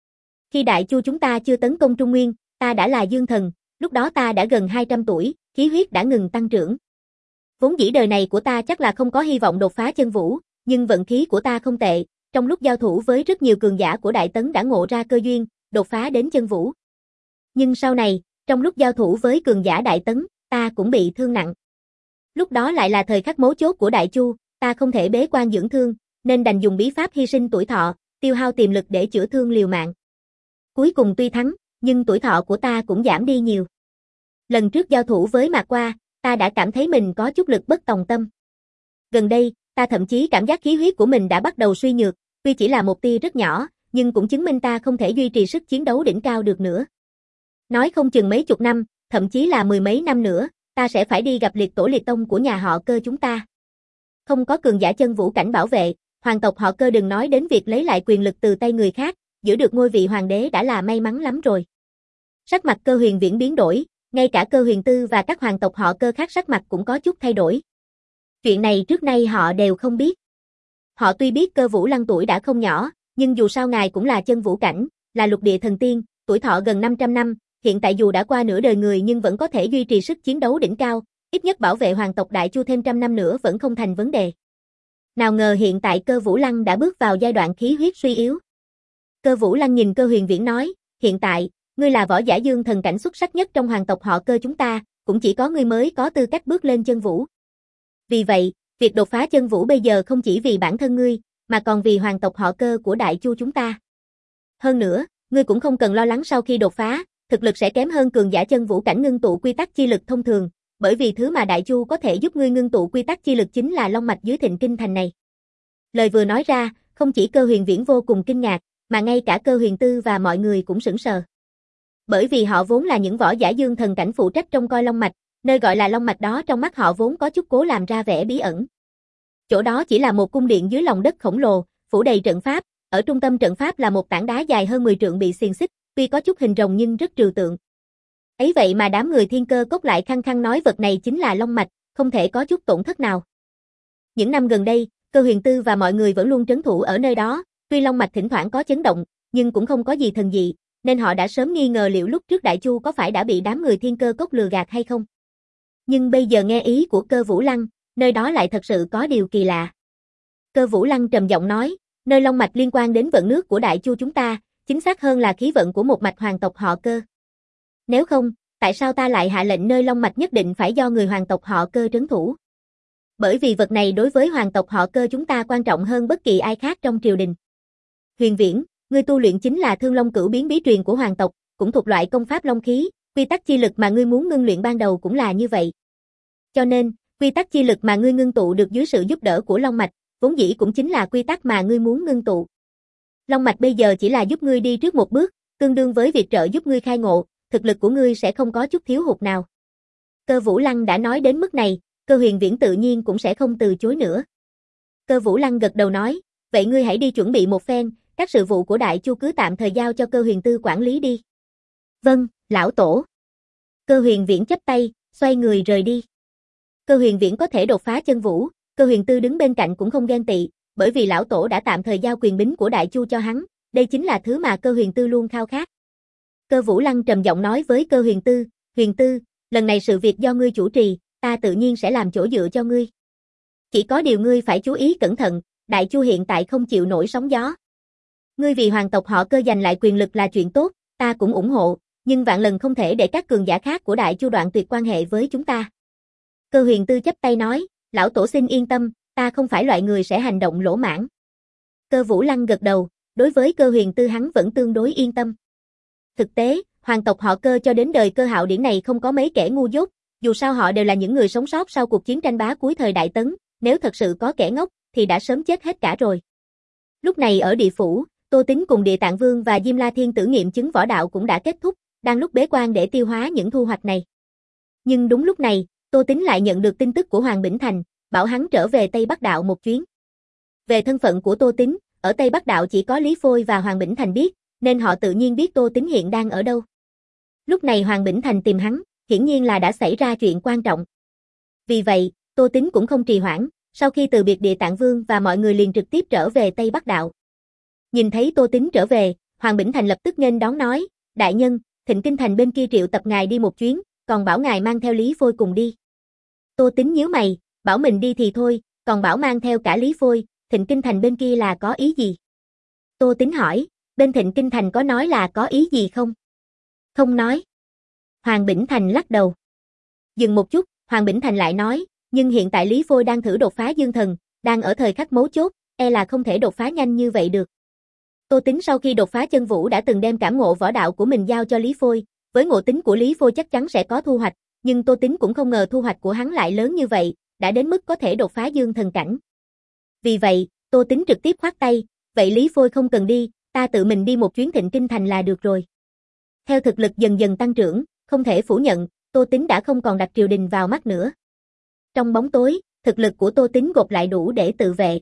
Khi Đại Chu chúng ta chưa tấn công Trung Nguyên, ta đã là dương thần, lúc đó ta đã gần hai trăm tuổi, khí huyết đã ngừng tăng trưởng. Vốn dĩ đời này của ta chắc là không có hy vọng đột phá chân vũ, nhưng vận khí của ta không tệ, trong lúc giao thủ với rất nhiều cường giả của Đại Tấn đã ngộ ra cơ duyên, đột phá đến chân vũ. Nhưng sau này, trong lúc giao thủ với cường giả Đại Tấn, ta cũng bị thương nặng. Lúc đó lại là thời khắc mấu chốt của Đại Chu, ta không thể bế quan dưỡng thương, nên đành dùng bí pháp hy sinh tuổi thọ, tiêu hao tiềm lực để chữa thương liều mạng. Cuối cùng tuy thắng, nhưng tuổi thọ của ta cũng giảm đi nhiều. Lần trước giao thủ với Mạc Qua, ta đã cảm thấy mình có chút lực bất tòng tâm. Gần đây, ta thậm chí cảm giác khí huyết của mình đã bắt đầu suy nhược, tuy chỉ là một tia rất nhỏ, nhưng cũng chứng minh ta không thể duy trì sức chiến đấu đỉnh cao được nữa. Nói không chừng mấy chục năm, thậm chí là mười mấy năm nữa, ta sẽ phải đi gặp liệt tổ liệt tông của nhà họ Cơ chúng ta. Không có cường giả chân vũ cảnh bảo vệ, hoàng tộc họ Cơ đừng nói đến việc lấy lại quyền lực từ tay người khác, giữ được ngôi vị hoàng đế đã là may mắn lắm rồi. Sắc mặt Cơ Huyền Viễn biến đổi, ngay cả Cơ Huyền Tư và các hoàng tộc họ Cơ khác sắc mặt cũng có chút thay đổi. Chuyện này trước nay họ đều không biết. Họ tuy biết Cơ Vũ Lăng tuổi đã không nhỏ, nhưng dù sao ngài cũng là chân vũ cảnh, là lục địa thần tiên, tuổi thọ gần năm trăm năm, hiện tại dù đã qua nửa đời người nhưng vẫn có thể duy trì sức chiến đấu đỉnh cao, ít nhất bảo vệ hoàng tộc Đại Chu thêm trăm năm nữa vẫn không thành vấn đề. Nào ngờ hiện tại Cơ Vũ Lăng đã bước vào giai đoạn khí huyết suy yếu. Cơ Vũ Lăng nhìn Cơ Huyền Viễn nói, hiện tại, ngươi là võ giả dương thần cảnh xuất sắc nhất trong hoàng tộc họ Cơ chúng ta, cũng chỉ có ngươi mới có tư cách bước lên chân vũ. Vì vậy, việc đột phá chân vũ bây giờ không chỉ vì bản thân ngươi, mà còn vì hoàng tộc họ Cơ của Đại Chu chúng ta. Hơn nữa, ngươi cũng không cần lo lắng sau khi đột phá, thực lực sẽ kém hơn cường giả chân vũ cảnh ngưng tụ quy tắc chi lực thông thường, bởi vì thứ mà Đại Chu có thể giúp ngươi ngưng tụ quy tắc chi lực chính là long mạch dưới Thịnh Kinh Thành này. Lời vừa nói ra, không chỉ Cơ Huyền Viễn vô cùng kinh ngạc, mà ngay cả Cơ Huyền Tư và mọi người cũng sửng sờ. Bởi vì họ vốn là những võ giả dương thần cảnh phụ trách trông coi long mạch, nơi gọi là long mạch đó trong mắt họ vốn có chút cố làm ra vẻ bí ẩn. Chỗ đó chỉ là một cung điện dưới lòng đất khổng lồ, phủ đầy trận pháp, ở trung tâm trận pháp là một tảng đá dài hơn mười trượng bị xiềng xích, tuy có chút hình rồng nhưng rất trừu tượng. Ấy vậy mà đám người Thiên Cơ Cốc lại khăng khăng nói vật này chính là long mạch, không thể có chút tổn thất nào. Những năm gần đây, Cơ Huyền Tư và mọi người vẫn luôn trấn thủ ở nơi đó, tuy long mạch thỉnh thoảng có chấn động, nhưng cũng không có gì thần dị, nên họ đã sớm nghi ngờ liệu lúc trước Đại Chu có phải đã bị đám người Thiên Cơ Cốc lừa gạt hay không. Nhưng bây giờ nghe ý của Cơ Vũ Lăng, nơi đó lại thật sự có điều kỳ lạ. Cơ Vũ Lăng trầm giọng nói, nơi long mạch liên quan đến vận nước của Đại Chu chúng ta, chính xác hơn là khí vận của một mạch hoàng tộc họ Cơ. Nếu không, tại sao ta lại hạ lệnh nơi long mạch nhất định phải do người hoàng tộc họ Cơ trấn thủ? Bởi vì vật này đối với hoàng tộc họ Cơ chúng ta quan trọng hơn bất kỳ ai khác trong triều đình. Huyền Viễn, ngươi tu luyện chính là Thương Long Cửu Biến bí truyền của hoàng tộc, cũng thuộc loại công pháp long khí, quy tắc chi lực mà ngươi muốn ngưng luyện ban đầu cũng là như vậy. Cho nên, quy tắc chi lực mà ngươi ngưng tụ được dưới sự giúp đỡ của long mạch, vốn dĩ cũng chính là quy tắc mà ngươi muốn ngưng tụ. Long mạch bây giờ chỉ là giúp ngươi đi trước một bước, tương đương với việc trợ giúp ngươi khai ngộ, thực lực của ngươi sẽ không có chút thiếu hụt nào. Cơ Vũ Lăng đã nói đến mức này, Cơ Huyền Viễn tự nhiên cũng sẽ không từ chối nữa. Cơ Vũ Lăng gật đầu nói, vậy ngươi hãy đi chuẩn bị một phen, các sự vụ của Đại Chu cứ tạm thời giao cho Cơ Huyền Tư quản lý đi. Vâng, lão tổ. Cơ Huyền Viễn chắp tay, xoay người rời đi. Cơ Huyền Viễn có thể đột phá chân vũ, Cơ Huyền Tư đứng bên cạnh cũng không ghen tị, bởi vì lão tổ đã tạm thời giao quyền bính của Đại Chu cho hắn, đây chính là thứ mà Cơ Huyền Tư luôn khao khát. Cơ Vũ Lăng trầm giọng nói với Cơ Huyền Tư, Huyền Tư, lần này sự việc do ngươi chủ trì, ta tự nhiên sẽ làm chỗ dựa cho ngươi. Chỉ có điều ngươi phải chú ý cẩn thận, Đại Chu hiện tại không chịu nổi sóng gió. Ngươi vì hoàng tộc họ Cơ giành lại quyền lực là chuyện tốt, ta cũng ủng hộ, nhưng vạn lần không thể để các cường giả khác của Đại Chu đoạn tuyệt quan hệ với chúng ta. Cơ Huyền Tư chấp tay nói, lão tổ xin yên tâm, ta không phải loại người sẽ hành động lỗ mãng. Cơ Vũ Lăng gật đầu, đối với Cơ Huyền Tư hắn vẫn tương đối yên tâm. Thực tế, hoàng tộc họ Cơ cho đến đời Cơ Hạo Điển này không có mấy kẻ ngu dốt, dù sao họ đều là những người sống sót sau cuộc chiến tranh bá cuối thời Đại Tấn, nếu thật sự có kẻ ngốc, thì đã sớm chết hết cả rồi. Lúc này ở địa phủ, Tô Tín cùng Địa Tạng Vương và Diêm La Thiên tử nghiệm chứng võ đạo cũng đã kết thúc, đang lúc bế quan để tiêu hóa những thu hoạch này. Nhưng đúng lúc này, Tô Tín lại nhận được tin tức của Hoàng Bỉnh Thành, bảo hắn trở về Tây Bắc Đạo một chuyến. Về thân phận của Tô Tín, ở Tây Bắc Đạo chỉ có Lý Phôi và Hoàng Bỉnh Thành biết, nên họ tự nhiên biết Tô Tín hiện đang ở đâu. Lúc này Hoàng Bỉnh Thành tìm hắn, hiển nhiên là đã xảy ra chuyện quan trọng. Vì vậy, Tô Tín cũng không trì hoãn, sau khi từ biệt Địa Tạng Vương và mọi người liền trực tiếp trở về Tây Bắc Đạo. Nhìn thấy Tô Tín trở về, Hoàng Bỉnh Thành lập tức nghênh đón nói, đại nhân, Thịnh Kinh Thành bên kia triệu tập ngài đi một chuyến, còn bảo ngài mang theo Lý Phôi cùng đi. Tô Tín nhíu mày, bảo mình đi thì thôi, còn bảo mang theo cả Lý Phôi, Thịnh Kinh Thành bên kia là có ý gì? Tô Tín hỏi, bên Thịnh Kinh Thành có nói là có ý gì không? Không nói. Hoàng Bỉnh Thành lắc đầu. Dừng một chút, Hoàng Bỉnh Thành lại nói, nhưng hiện tại Lý Phôi đang thử đột phá dương thần, đang ở thời khắc mấu chốt, e là không thể đột phá nhanh như vậy được. Tô Tín sau khi đột phá chân vũ đã từng đem cảm ngộ võ đạo của mình giao cho Lý Phôi, với ngộ tính của Lý Phôi chắc chắn sẽ có thu hoạch, nhưng Tô Tín cũng không ngờ thu hoạch của hắn lại lớn như vậy, đã đến mức có thể đột phá dương thần cảnh. Vì vậy, Tô Tín trực tiếp khoát tay, vậy Lý Phôi không cần đi, ta tự mình đi một chuyến Thịnh Kinh Thành là được rồi. Theo thực lực dần dần tăng trưởng, không thể phủ nhận, Tô Tín đã không còn đặt triều đình vào mắt nữa. Trong bóng tối, thực lực của Tô Tín gộp lại đủ để tự vệ.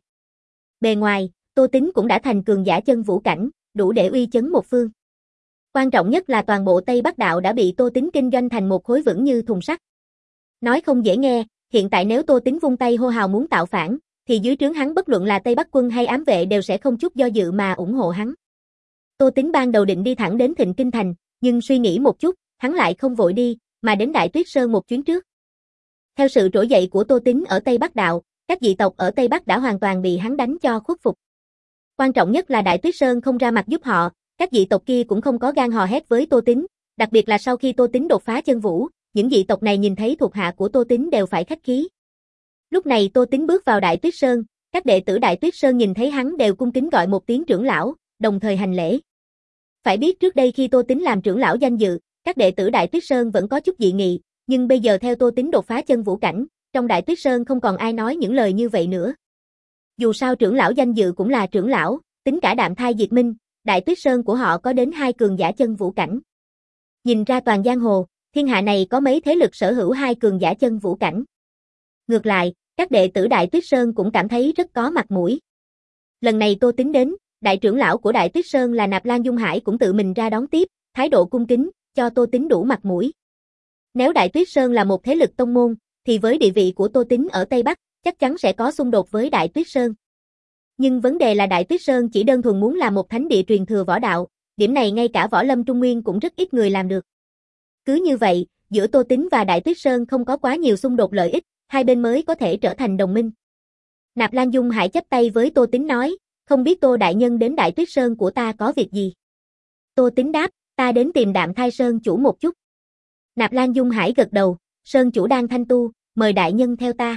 Bề ngoài, Tô Tín cũng đã thành cường giả chân vũ cảnh, đủ để uy chấn một phương. Quan trọng nhất là toàn bộ Tây Bắc Đạo đã bị Tô Tín kinh doanh thành một khối vững như thùng sắt. Nói không dễ nghe, hiện tại nếu Tô Tín vung tay hô hào muốn tạo phản, thì dưới trướng hắn bất luận là Tây Bắc quân hay ám vệ đều sẽ không chút do dự mà ủng hộ hắn. Tô Tín ban đầu định đi thẳng đến Thịnh Kinh Thành, nhưng suy nghĩ một chút, hắn lại không vội đi, mà đến Đại Tuyết Sơn một chuyến trước. Theo sự trỗi dậy của Tô Tín ở Tây Bắc Đạo, các dị tộc ở Tây Bắc đã hoàn toàn bị hắn đánh cho khuất phục. Quan trọng nhất là Đại Tuyết Sơn không ra mặt giúp họ, các dị tộc kia cũng không có gan hò hét với Tô Tín, đặc biệt là sau khi Tô Tín đột phá chân vũ, những dị tộc này nhìn thấy thuộc hạ của Tô Tín đều phải khách khí. Lúc này Tô Tín bước vào Đại Tuyết Sơn, các đệ tử Đại Tuyết Sơn nhìn thấy hắn đều cung kính gọi một tiếng trưởng lão, đồng thời hành lễ. Phải biết trước đây khi Tô Tín làm trưởng lão danh dự, các đệ tử Đại Tuyết Sơn vẫn có chút dị nghị, nhưng bây giờ theo Tô Tín đột phá chân vũ cảnh, trong Đại Tuyết Sơn không còn ai nói những lời như vậy nữa. Dù sao trưởng lão danh dự cũng là trưởng lão, tính cả Đạm Thai Diệt Minh, Đại Tuyết Sơn của họ có đến hai cường giả chân vũ cảnh. Nhìn ra toàn giang hồ, thiên hạ này có mấy thế lực sở hữu hai cường giả chân vũ cảnh. Ngược lại, các đệ tử Đại Tuyết Sơn cũng cảm thấy rất có mặt mũi. Lần này Tô Tín đến, đại trưởng lão của Đại Tuyết Sơn là Nạp Lan Dung Hải cũng tự mình ra đón tiếp, thái độ cung kính, cho Tô Tín đủ mặt mũi. Nếu Đại Tuyết Sơn là một thế lực tông môn, thì với địa vị của Tô Tín ở Tây Bắc, chắc chắn sẽ có xung đột với Đại Tuyết Sơn. Nhưng vấn đề là Đại Tuyết Sơn chỉ đơn thuần muốn là một thánh địa truyền thừa võ đạo, điểm này ngay cả võ lâm Trung Nguyên cũng rất ít người làm được. Cứ như vậy, giữa Tô Tín và Đại Tuyết Sơn không có quá nhiều xung đột lợi ích, hai bên mới có thể trở thành đồng minh. Nạp Lan Dung Hải chắp tay với Tô Tín nói, không biết Tô đại nhân đến Đại Tuyết Sơn của ta có việc gì. Tô Tín đáp, ta đến tìm Đạm Thai Sơn chủ một chút. Nạp Lan Dung Hải gật đầu, Sơn chủ đang thanh tu, mời đại nhân theo ta.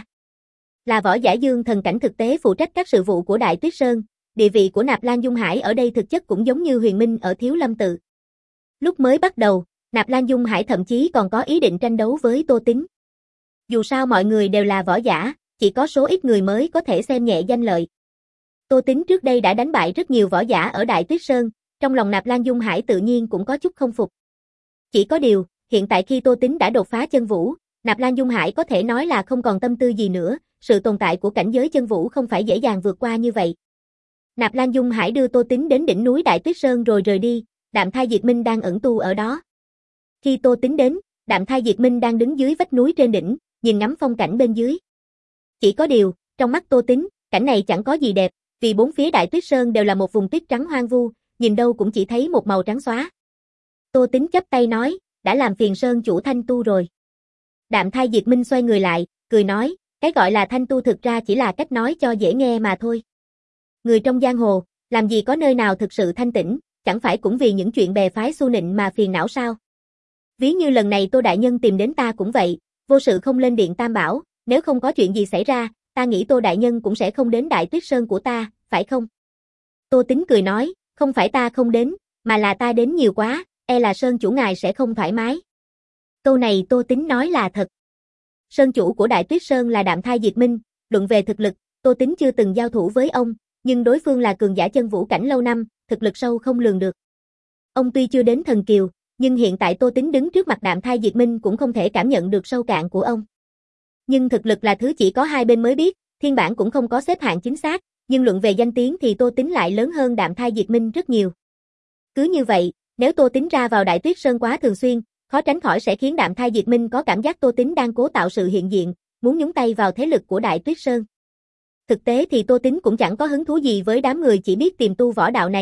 Là võ giả dương thần cảnh thực tế phụ trách các sự vụ của Đại Tuyết Sơn, địa vị của Nạp Lan Dung Hải ở đây thực chất cũng giống như Huyền Minh ở Thiếu Lâm Tự. Lúc mới bắt đầu, Nạp Lan Dung Hải thậm chí còn có ý định tranh đấu với Tô Tín. Dù sao mọi người đều là võ giả, chỉ có số ít người mới có thể xem nhẹ danh lợi. Tô Tín trước đây đã đánh bại rất nhiều võ giả ở Đại Tuyết Sơn, trong lòng Nạp Lan Dung Hải tự nhiên cũng có chút không phục. Chỉ có điều, hiện tại khi Tô Tín đã đột phá chân vũ, Nạp Lan Dung Hải có thể nói là không còn tâm tư gì nữa, sự tồn tại của cảnh giới chân vũ không phải dễ dàng vượt qua như vậy. Nạp Lan Dung Hải đưa Tô Tín đến đỉnh núi Đại Tuyết Sơn rồi rời đi, Đạm Thai Diệt Minh đang ẩn tu ở đó. Khi Tô Tín đến, Đạm Thai Diệt Minh đang đứng dưới vách núi trên đỉnh, nhìn ngắm phong cảnh bên dưới. Chỉ có điều, trong mắt Tô Tín, cảnh này chẳng có gì đẹp, vì bốn phía Đại Tuyết Sơn đều là một vùng tuyết trắng hoang vu, nhìn đâu cũng chỉ thấy một màu trắng xóa. Tô Tín chắp tay nói, đã làm phiền Sơn chủ thanh tu rồi. Đạm Thai Diệt Minh xoay người lại, cười nói, cái gọi là thanh tu thực ra chỉ là cách nói cho dễ nghe mà thôi. Người trong giang hồ, làm gì có nơi nào thực sự thanh tĩnh, chẳng phải cũng vì những chuyện bè phái xu nịnh mà phiền não sao? Ví như lần này Tô đại nhân tìm đến ta cũng vậy, vô sự không lên điện Tam Bảo, nếu không có chuyện gì xảy ra, ta nghĩ Tô đại nhân cũng sẽ không đến Đại Tuyết Sơn của ta, phải không? Tô Tín cười nói, không phải ta không đến, mà là ta đến nhiều quá, e là Sơn chủ ngài sẽ không thoải mái. Câu này Tô Tín nói là thật. Sơn chủ của Đại Tuyết Sơn là Đạm Thai Diệt Minh, luận về thực lực, Tô Tín chưa từng giao thủ với ông, nhưng đối phương là cường giả chân vũ cảnh lâu năm, thực lực sâu không lường được. Ông tuy chưa đến thần kiều, nhưng hiện tại Tô Tín đứng trước mặt Đạm Thai Diệt Minh cũng không thể cảm nhận được sâu cạn của ông. Nhưng thực lực là thứ chỉ có hai bên mới biết, thiên bản cũng không có xếp hạng chính xác, nhưng luận về danh tiếng thì Tô Tín lại lớn hơn Đạm Thai Diệt Minh rất nhiều. Cứ như vậy, nếu Tô Tín ra vào Đại Tuyết Sơn quá thường xuyên, khó tránh khỏi sẽ khiến Đạm Thai Diệt Minh có cảm giác Tô Tín đang cố tạo sự hiện diện, muốn nhúng tay vào thế lực của Đại Tuyết Sơn. Thực tế thì Tô Tín cũng chẳng có hứng thú gì với đám người chỉ biết tìm tu võ đạo này,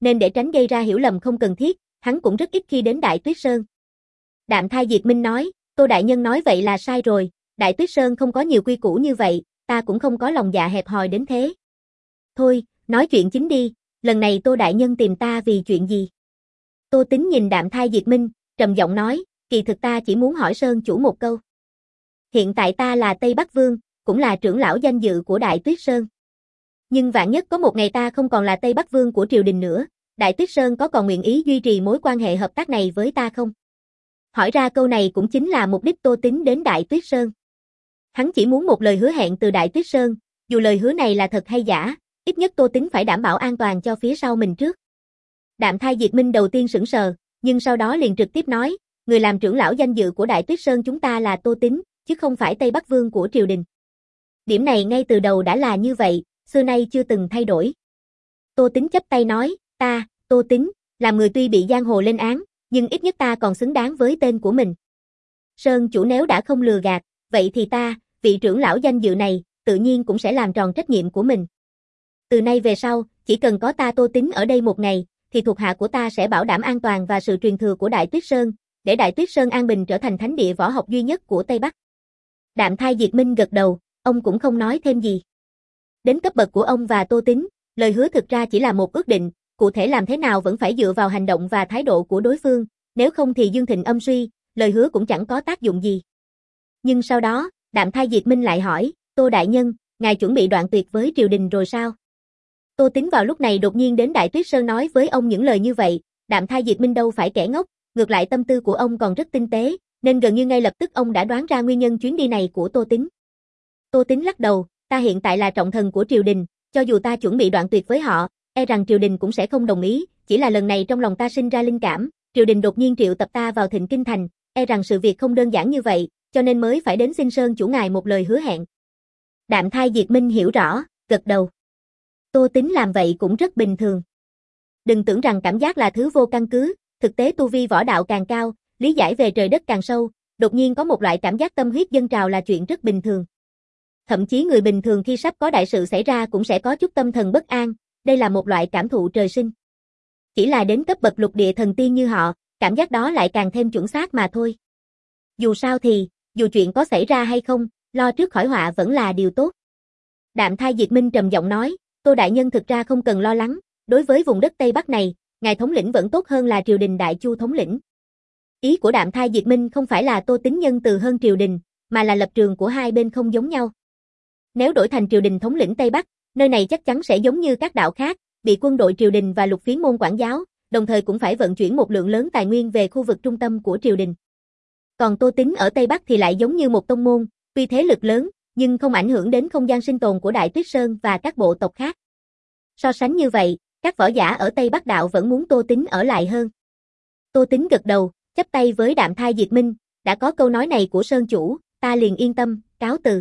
nên để tránh gây ra hiểu lầm không cần thiết, hắn cũng rất ít khi đến Đại Tuyết Sơn. Đạm Thai Diệt Minh nói, Tô đại nhân nói vậy là sai rồi, Đại Tuyết Sơn không có nhiều quy củ như vậy, ta cũng không có lòng dạ hẹp hòi đến thế. Thôi, nói chuyện chính đi, lần này Tô đại nhân tìm ta vì chuyện gì? Tô Tính nhìn Đạm Thai Diệt Minh, trầm giọng nói, kỳ thực ta chỉ muốn hỏi Sơn chủ một câu. Hiện tại ta là Tây Bắc Vương, cũng là trưởng lão danh dự của Đại Tuyết Sơn. Nhưng vạn nhất có một ngày ta không còn là Tây Bắc Vương của triều đình nữa, Đại Tuyết Sơn có còn nguyện ý duy trì mối quan hệ hợp tác này với ta không? Hỏi ra câu này cũng chính là mục đích Tô Tính đến Đại Tuyết Sơn. Hắn chỉ muốn một lời hứa hẹn từ Đại Tuyết Sơn, dù lời hứa này là thật hay giả, ít nhất Tô Tính phải đảm bảo an toàn cho phía sau mình trước. Đạm Thai Diệt Minh đầu tiên sững sờ, nhưng sau đó liền trực tiếp nói, người làm trưởng lão danh dự của Đại Tuyết Sơn chúng ta là Tô Tính, chứ không phải Tây Bắc Vương của triều đình. Điểm này ngay từ đầu đã là như vậy, xưa nay chưa từng thay đổi. Tô Tính chắp tay nói, ta, Tô Tính, làm người tuy bị giang hồ lên án, nhưng ít nhất ta còn xứng đáng với tên của mình. Sơn chủ nếu đã không lừa gạt, vậy thì ta, vị trưởng lão danh dự này, tự nhiên cũng sẽ làm tròn trách nhiệm của mình. Từ nay về sau, chỉ cần có ta Tô Tính ở đây một ngày, thì thuộc hạ của ta sẽ bảo đảm an toàn và sự truyền thừa của Đại Tuyết Sơn, để Đại Tuyết Sơn an bình trở thành thánh địa võ học duy nhất của Tây Bắc. Đạm Thai Diệt Minh gật đầu, ông cũng không nói thêm gì. Đến cấp bậc của ông và Tô Tính, lời hứa thực ra chỉ là một ước định, cụ thể làm thế nào vẫn phải dựa vào hành động và thái độ của đối phương, nếu không thì dương thịnh âm suy, lời hứa cũng chẳng có tác dụng gì. Nhưng sau đó, Đạm Thai Diệt Minh lại hỏi, Tô đại nhân, ngài chuẩn bị đoạn tuyệt với triều đình rồi sao? Tô Tính vào lúc này đột nhiên đến Đại Tuyết Sơn nói với ông những lời như vậy, Đạm Thai Diệt Minh đâu phải kẻ ngốc, ngược lại tâm tư của ông còn rất tinh tế, nên gần như ngay lập tức ông đã đoán ra nguyên nhân chuyến đi này của Tô Tính. Tô Tính lắc đầu, ta hiện tại là trọng thần của triều đình, cho dù ta chuẩn bị đoạn tuyệt với họ, e rằng triều đình cũng sẽ không đồng ý, chỉ là lần này trong lòng ta sinh ra linh cảm, triều đình đột nhiên triệu tập ta vào Thịnh Kinh Thành, e rằng sự việc không đơn giản như vậy, cho nên mới phải đến xin Sơn chủ ngài một lời hứa hẹn. Đạm Thai Diệt Minh hiểu rõ, gật đầu. Tô Tính làm vậy cũng rất bình thường. Đừng tưởng rằng cảm giác là thứ vô căn cứ, thực tế tu vi võ đạo càng cao, lý giải về trời đất càng sâu, đột nhiên có một loại cảm giác tâm huyết dâng trào là chuyện rất bình thường. Thậm chí người bình thường khi sắp có đại sự xảy ra cũng sẽ có chút tâm thần bất an, đây là một loại cảm thụ trời sinh. Chỉ là đến cấp bậc lục địa thần tiên như họ, cảm giác đó lại càng thêm chuẩn xác mà thôi. Dù sao thì, dù chuyện có xảy ra hay không, lo trước khỏi họa vẫn là điều tốt. Đạm Thai Diệt Minh trầm giọng nói, Tô đại nhân thực ra không cần lo lắng, đối với vùng đất Tây Bắc này, ngài thống lĩnh vẫn tốt hơn là triều đình Đại Chu thống lĩnh. Ý của Đạm Thai Diệt Minh không phải là Tô Tính nhân từ hơn triều đình, mà là lập trường của hai bên không giống nhau. Nếu đổi thành triều đình thống lĩnh Tây Bắc, nơi này chắc chắn sẽ giống như các đạo khác, bị quân đội triều đình và lục phiến môn quản giáo, đồng thời cũng phải vận chuyển một lượng lớn tài nguyên về khu vực trung tâm của triều đình. Còn Tô Tính ở Tây Bắc thì lại giống như một tông môn, tuy thế lực lớn, nhưng không ảnh hưởng đến không gian sinh tồn của Đại Tuyết Sơn và các bộ tộc khác. So sánh như vậy, các võ giả ở Tây Bắc đạo vẫn muốn Tô Tính ở lại hơn. Tô Tính gật đầu, chắp tay với Đạm Thai Diệt Minh, đã có câu nói này của Sơn chủ, ta liền yên tâm, cáo từ.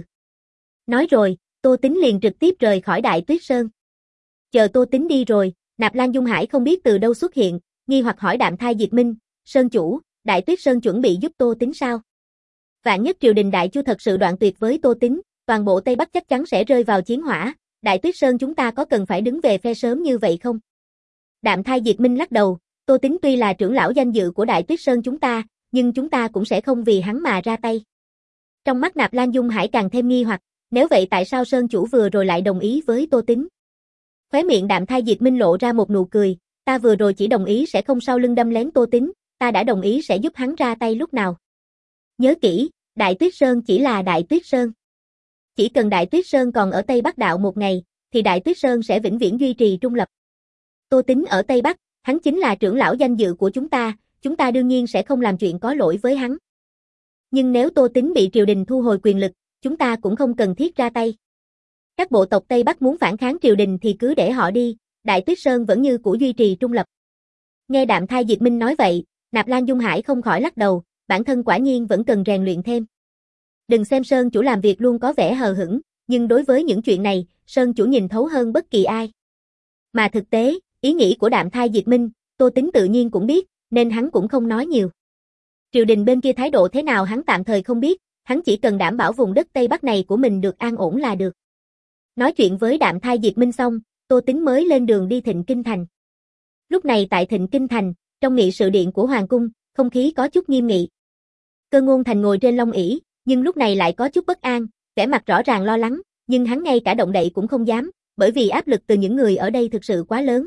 Nói rồi, Tô Tính liền trực tiếp rời khỏi Đại Tuyết Sơn. Chờ Tô Tính đi rồi, Nạp Lan Dung Hải không biết từ đâu xuất hiện, nghi hoặc hỏi Đạm Thai Diệt Minh, Sơn chủ, Đại Tuyết Sơn chuẩn bị giúp Tô Tính sao? Vạn nhất triều đình Đại Chu thật sự đoạn tuyệt với Tô Tính, toàn bộ Tây Bắc chắc chắn sẽ rơi vào chiến hỏa, Đại Tuyết Sơn chúng ta có cần phải đứng về phe sớm như vậy không? Đạm Thai Diệt Minh lắc đầu, Tô Tính tuy là trưởng lão danh dự của Đại Tuyết Sơn chúng ta, nhưng chúng ta cũng sẽ không vì hắn mà ra tay. Trong mắt Nạp Lan Dung Hải càng thêm nghi hoặc, nếu vậy tại sao Sơn chủ vừa rồi lại đồng ý với Tô Tính? Khóe miệng Đạm Thai Diệt Minh lộ ra một nụ cười, ta vừa rồi chỉ đồng ý sẽ không sau lưng đâm lén Tô Tính, ta đã đồng ý sẽ giúp hắn ra tay lúc nào. Nhớ kỹ, Đại Tuyết Sơn chỉ là Đại Tuyết Sơn. Chỉ cần Đại Tuyết Sơn còn ở Tây Bắc đạo một ngày, thì Đại Tuyết Sơn sẽ vĩnh viễn duy trì trung lập. Tô Tính ở Tây Bắc, hắn chính là trưởng lão danh dự của chúng ta, chúng ta đương nhiên sẽ không làm chuyện có lỗi với hắn. Nhưng nếu Tô Tính bị triều đình thu hồi quyền lực, chúng ta cũng không cần thiết ra tay. Các bộ tộc Tây Bắc muốn phản kháng triều đình thì cứ để họ đi, Đại Tuyết Sơn vẫn như cũ duy trì trung lập. Nghe Đạm Thai Diệt Minh nói vậy, Nạp Lan Dung Hải không khỏi lắc đầu, bản thân quả nhiên vẫn cần rèn luyện thêm. Đừng xem Sơn chủ làm việc luôn có vẻ hờ hững, nhưng đối với những chuyện này, Sơn chủ nhìn thấu hơn bất kỳ ai. Mà thực tế, ý nghĩ của Đạm Thai Diệt Minh, Tô Tính tự nhiên cũng biết, nên hắn cũng không nói nhiều. Triều đình bên kia thái độ thế nào hắn tạm thời không biết, hắn chỉ cần đảm bảo vùng đất Tây Bắc này của mình được an ổn là được. Nói chuyện với Đạm Thai Diệt Minh xong, Tô Tính mới lên đường đi Thịnh Kinh Thành. Lúc này tại Thịnh Kinh Thành, trong nghị sự điện của Hoàng cung, không khí có chút nghiêm nghị. Cơ Ngôn Thành ngồi trên long ỷ, nhưng lúc này lại có chút bất an, vẻ mặt rõ ràng lo lắng, nhưng hắn ngay cả động đậy cũng không dám, bởi vì áp lực từ những người ở đây thực sự quá lớn.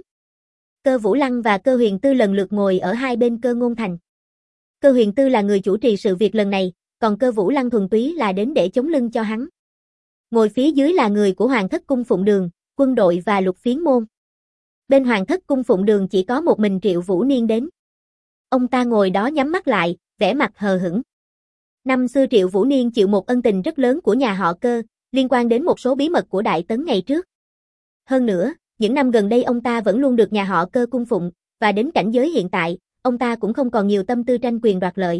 Cơ Vũ Lăng và Cơ Huyền Tư lần lượt ngồi ở hai bên Cơ Ngôn Thành. Cơ Huyền Tư là người chủ trì sự việc lần này, còn Cơ Vũ Lăng thuần túy là đến để chống lưng cho hắn. Ngồi phía dưới là người của Hoàng thất cung Phụng Đường, quân đội và Lục Phiến môn. Bên Hoàng thất cung Phụng Đường chỉ có một mình Triệu Vũ Niên đến. Ông ta ngồi đó nhắm mắt lại, vẻ mặt hờ hững. Năm xưa Triệu Vũ Niên chịu một ân tình rất lớn của nhà họ Cơ, liên quan đến một số bí mật của Đại Tấn ngày trước. Hơn nữa, những năm gần đây ông ta vẫn luôn được nhà họ Cơ cung phụng, và đến cảnh giới hiện tại, ông ta cũng không còn nhiều tâm tư tranh quyền đoạt lợi.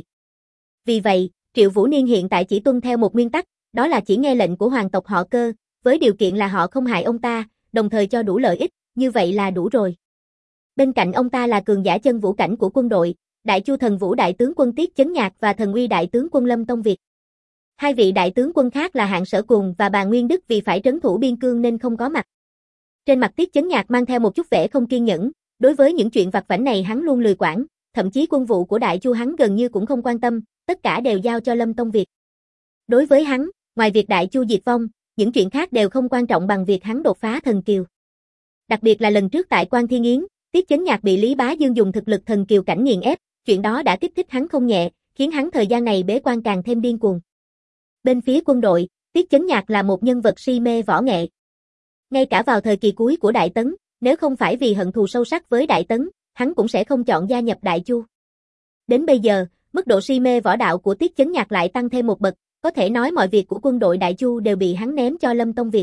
Vì vậy, Triệu Vũ Niên hiện tại chỉ tuân theo một nguyên tắc, đó là chỉ nghe lệnh của hoàng tộc họ Cơ, với điều kiện là họ không hại ông ta, đồng thời cho đủ lợi ích, như vậy là đủ rồi. Bên cạnh ông ta là cường giả chân vũ cảnh của quân đội, Đại Chu Thần Vũ Đại tướng quân Tiết Chấn Nhạc và Thần Uy Đại tướng quân Lâm Tông Việt. Hai vị đại tướng quân khác là Hạng Sở Cùng và Bàn Nguyên Đức vì phải trấn thủ biên cương nên không có mặt. Trên mặt Tiết Chấn Nhạc mang theo một chút vẻ không kiên nhẫn, đối với những chuyện vặt vãnh này hắn luôn lười quản, thậm chí quân vụ của Đại Chu hắn gần như cũng không quan tâm, tất cả đều giao cho Lâm Tông Việt. Đối với hắn, ngoài việc Đại Chu diệt vong, những chuyện khác đều không quan trọng bằng việc hắn đột phá thần kiều. Đặc biệt là lần trước tại Quan Thiên Yến, Tiết Chấn Nhạc bị Lý Bá Dương dùng thực lực thần kiều cảnh nghiền ép, chuyện đó đã kích thích hắn không nhẹ, khiến hắn thời gian này bế quan càng thêm điên cuồng. Bên phía quân đội, Tiết Chấn Nhạc là một nhân vật si mê võ nghệ. Ngay cả vào thời kỳ cuối của Đại Tấn, nếu không phải vì hận thù sâu sắc với Đại Tấn, hắn cũng sẽ không chọn gia nhập Đại Chu. Đến bây giờ, mức độ si mê võ đạo của Tiết Chấn Nhạc lại tăng thêm một bậc, có thể nói mọi việc của quân đội Đại Chu đều bị hắn ném cho Lâm Tông Việt.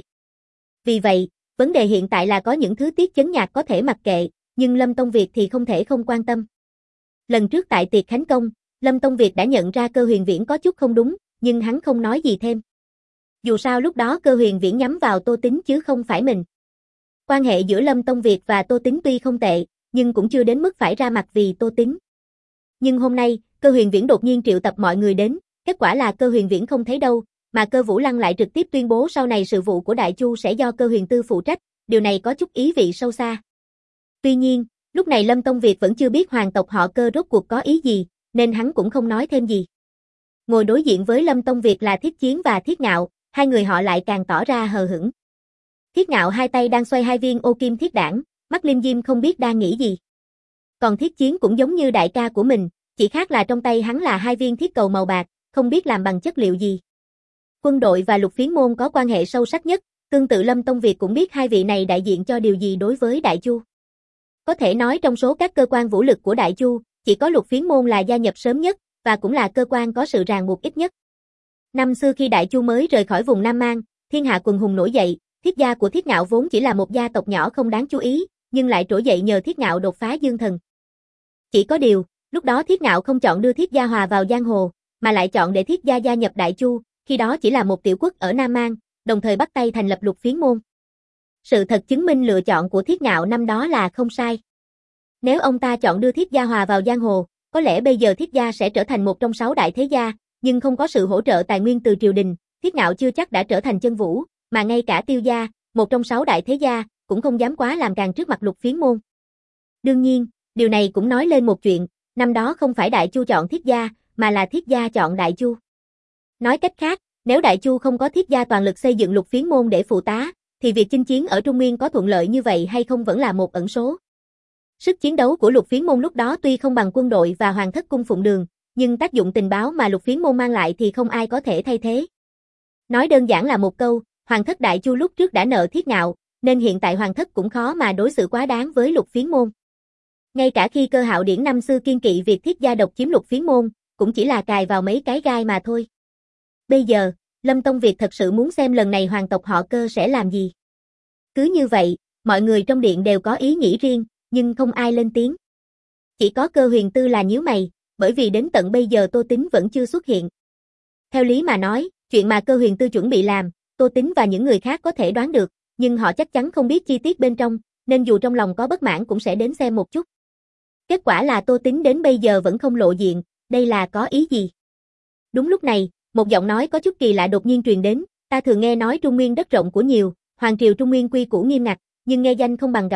Vì vậy, vấn đề hiện tại là có những thứ Tiết Chấn Nhạc có thể mặc kệ, nhưng Lâm Tông Việt thì không thể không quan tâm. Lần trước tại tiệc khánh công, Lâm Tông Việt đã nhận ra Cơ Huyền Viễn có chút không đúng, nhưng hắn không nói gì thêm. Dù sao lúc đó Cơ Huyền Viễn nhắm vào Tô Tín chứ không phải mình. Quan hệ giữa Lâm Tông Việt và Tô Tín tuy không tệ, nhưng cũng chưa đến mức phải ra mặt vì Tô Tín. Nhưng hôm nay, Cơ Huyền Viễn đột nhiên triệu tập mọi người đến, kết quả là Cơ Huyền Viễn không thấy đâu, mà Cơ Vũ Lăng lại trực tiếp tuyên bố sau này sự vụ của Đại Chu sẽ do Cơ Huyền Tư phụ trách, điều này có chút ý vị sâu xa. Tuy nhiên, lúc này Lâm Tông Việt vẫn chưa biết hoàng tộc họ Cơ rốt cuộc có ý gì, nên hắn cũng không nói thêm gì. Ngồi đối diện với Lâm Tông Việt là Thiết Chiến và Thiết Ngạo, hai người họ lại càng tỏ ra hờ hững. Thiết Ngạo hai tay đang xoay hai viên ô kim thiết đảng, mắt liêm diêm không biết đang nghĩ gì. Còn Thiết Chiến cũng giống như đại ca của mình, chỉ khác là trong tay hắn là hai viên thiết cầu màu bạc, không biết làm bằng chất liệu gì. Quân đội và Lục Phiến môn có quan hệ sâu sắc nhất, tương tự Lâm Tông Việt cũng biết hai vị này đại diện cho điều gì đối với Đại Chu. Có thể nói trong số các cơ quan vũ lực của Đại Chu, chỉ có Lục Phiến môn là gia nhập sớm nhất, và cũng là cơ quan có sự ràng buộc ít nhất. Năm xưa khi Đại Chu mới rời khỏi vùng Nam Mang, thiên hạ quần hùng nổi dậy, Thiết gia của Thiết Ngạo vốn chỉ là một gia tộc nhỏ không đáng chú ý, nhưng lại trỗi dậy nhờ Thiết Ngạo đột phá dương thần. Chỉ có điều, lúc đó Thiết Ngạo không chọn đưa Thiết gia hòa vào giang hồ, mà lại chọn để Thiết gia gia nhập Đại Chu, khi đó chỉ là một tiểu quốc ở Nam Mang, đồng thời bắt tay thành lập Lục Phiến môn. Sự thật chứng minh lựa chọn của Thiết Ngạo năm đó là không sai. Nếu ông ta chọn đưa Thiết gia hòa vào giang hồ, có lẽ bây giờ Thiết gia sẽ trở thành một trong sáu đại thế gia, nhưng không có sự hỗ trợ tài nguyên từ triều đình, Thiết Ngạo chưa chắc đã trở thành chân vũ, mà ngay cả Tiêu gia, một trong sáu đại thế gia, cũng không dám quá làm càng trước mặt Lục Phiến môn. Đương nhiên, điều này cũng nói lên một chuyện, năm đó không phải Đại Chu chọn Thiết gia, mà là Thiết gia chọn Đại Chu. Nói cách khác, nếu Đại Chu không có Thiết gia toàn lực xây dựng Lục Phiến môn để phụ tá, thì việc chinh chiến ở Trung Nguyên có thuận lợi như vậy hay không vẫn là một ẩn số. Sức chiến đấu của Lục Phiến môn lúc đó tuy không bằng quân đội và Hoàng thất cung Phụng Đường, nhưng tác dụng tình báo mà Lục Phiến môn mang lại thì không ai có thể thay thế. Nói đơn giản là một câu, Hoàng thất Đại Chu lúc trước đã nợ Thiết Ngạo, nên hiện tại Hoàng thất cũng khó mà đối xử quá đáng với Lục Phiến môn. Ngay cả khi Cơ Hạo Điển năm xưa kiên kỵ việc Thiết gia độc chiếm Lục Phiến môn, cũng chỉ là cài vào mấy cái gai mà thôi. Bây giờ, Lâm Tông Việt thật sự muốn xem lần này hoàng tộc họ Cơ sẽ làm gì. Cứ như vậy, mọi người trong điện đều có ý nghĩ riêng, nhưng không ai lên tiếng. Chỉ có Cơ Huyền Tư là nhíu mày, bởi vì đến tận bây giờ Tô Tín vẫn chưa xuất hiện. Theo lý mà nói, chuyện mà Cơ Huyền Tư chuẩn bị làm, Tô Tín và những người khác có thể đoán được, nhưng họ chắc chắn không biết chi tiết bên trong, nên dù trong lòng có bất mãn cũng sẽ đến xem một chút. Kết quả là Tô Tín đến bây giờ vẫn không lộ diện, đây là có ý gì? Đúng lúc này, một giọng nói có chút kỳ lạ đột nhiên truyền đến, ta thường nghe nói Trung Nguyên đất rộng của nhiều, hoàng triều Trung Nguyên quy củ nghiêm ngặt, nhưng nghe danh không bằng gặp mặt,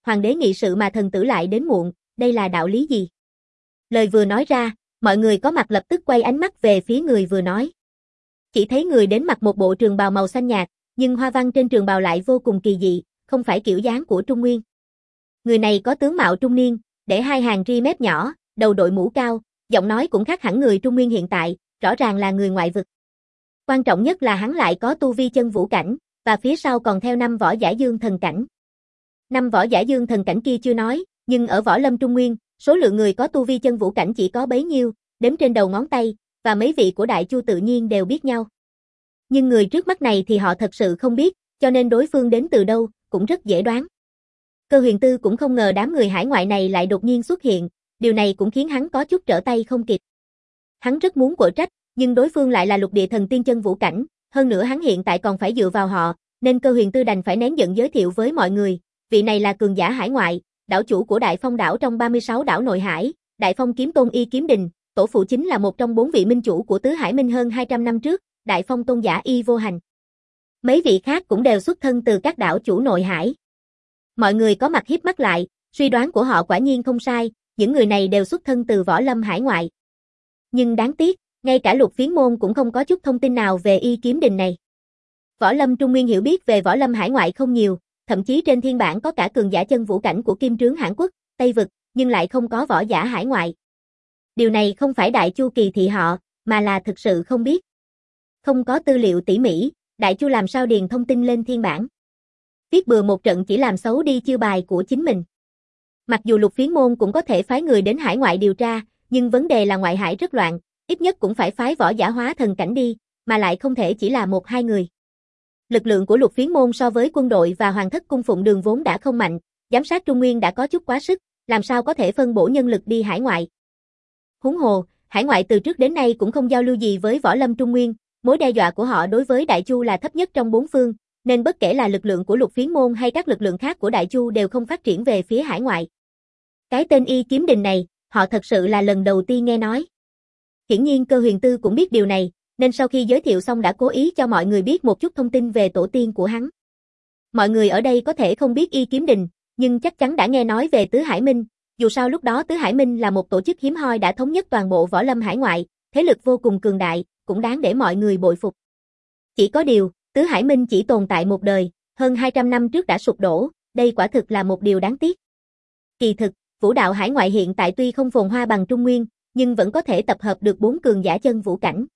Hoàng đế nghị sự mà thần tử lại đến muộn, đây là đạo lý gì? Lời vừa nói ra, mọi người có mặt lập tức quay ánh mắt về phía người vừa nói. Chỉ thấy người đến mặc một bộ trường bào màu xanh nhạt, nhưng hoa văn trên trường bào lại vô cùng kỳ dị, không phải kiểu dáng của Trung Nguyên. Người này có tướng mạo trung niên, để hai hàng ri mép nhỏ, đầu đội mũ cao, giọng nói cũng khác hẳn người Trung Nguyên hiện tại, rõ ràng là người ngoại vực. Quan trọng nhất là hắn lại có tu vi chân vũ cảnh, và phía sau còn theo năm võ giả dương thần cảnh. Năm võ giả dương thần cảnh kia chưa nói, nhưng ở võ lâm Trung Nguyên, số lượng người có tu vi chân vũ cảnh chỉ có bấy nhiêu, đếm trên đầu ngón tay, và mấy vị của Đại Chu tự nhiên đều biết nhau. Nhưng người trước mắt này thì họ thật sự không biết, cho nên đối phương đến từ đâu, cũng rất dễ đoán. Cơ Huyền Tư cũng không ngờ đám người hải ngoại này lại đột nhiên xuất hiện, điều này cũng khiến hắn có chút trở tay không kịp. Hắn rất muốn quở trách, nhưng đối phương lại là lục địa thần tiên chân vũ cảnh, hơn nữa hắn hiện tại còn phải dựa vào họ, nên Cơ Huyền Tư đành phải nén giận giới thiệu với mọi người, vị này là cường giả hải ngoại, đảo chủ của Đại Phong đảo trong ba mươi sáu đảo nội hải, Đại Phong kiếm tôn Y Kiếm Đình, tổ phụ chính là một trong bốn vị minh chủ của Tứ Hải Minh hơn hai trăm năm trước, Đại Phong tôn giả Y Vô Hành. Mấy vị khác cũng đều xuất thân từ các đảo chủ nội hải. Mọi người có mặt híp mắt lại, suy đoán của họ quả nhiên không sai, những người này đều xuất thân từ võ lâm hải ngoại. Nhưng đáng tiếc, ngay cả Lục Phiến Môn cũng không có chút thông tin nào về Y Kiếm Đình này. Võ lâm Trung Nguyên hiểu biết về võ lâm hải ngoại không nhiều, thậm chí trên thiên bản có cả cường giả chân vũ cảnh của Kim Trướng Hãn Quốc, Tây Vực, nhưng lại không có võ giả hải ngoại. Điều này không phải Đại Chu kỳ thị họ, mà là thực sự không biết. Không có tư liệu tỉ mỉ, Đại Chu làm sao điền thông tin lên thiên bản. Viết bừa một trận chỉ làm xấu đi chiêu bài của chính mình. Mặc dù Lục Phiến Môn cũng có thể phái người đến hải ngoại điều tra, nhưng vấn đề là ngoại hải rất loạn, ít nhất cũng phải phái võ giả hóa thần cảnh đi, mà lại không thể chỉ là một hai người. Lực lượng của Lục Phiến Môn so với quân đội và hoàng thất cung phụng đường vốn đã không mạnh, giám sát Trung Nguyên đã có chút quá sức, làm sao có thể phân bổ nhân lực đi hải ngoại. Huống hồ, hải ngoại từ trước đến nay cũng không giao lưu gì với võ lâm Trung Nguyên, mối đe dọa của họ đối với Đại Chu là thấp nhất trong bốn phương, nên bất kể là lực lượng của Lục Phiến Môn hay các lực lượng khác của Đại Chu đều không phát triển về phía hải ngoại. Cái tên Y Kiếm Đình này, họ thật sự là lần đầu tiên nghe nói. Hiển nhiên Cơ Huyền Tư cũng biết điều này, nên sau khi giới thiệu xong đã cố ý cho mọi người biết một chút thông tin về tổ tiên của hắn. Mọi người ở đây có thể không biết Y Kiếm Đình, nhưng chắc chắn đã nghe nói về Tứ Hải Minh, dù sao lúc đó Tứ Hải Minh là một tổ chức hiếm hoi đã thống nhất toàn bộ võ lâm hải ngoại, thế lực vô cùng cường đại, cũng đáng để mọi người bội phục. Chỉ có điều, Tứ Hải Minh chỉ tồn tại một đời, hơn hai trăm năm trước đã sụp đổ, đây quả thực là một điều đáng tiếc. Kỳ thực, vũ đạo hải ngoại hiện tại tuy không phồn hoa bằng Trung Nguyên, nhưng vẫn có thể tập hợp được bốn cường giả chân vũ cảnh.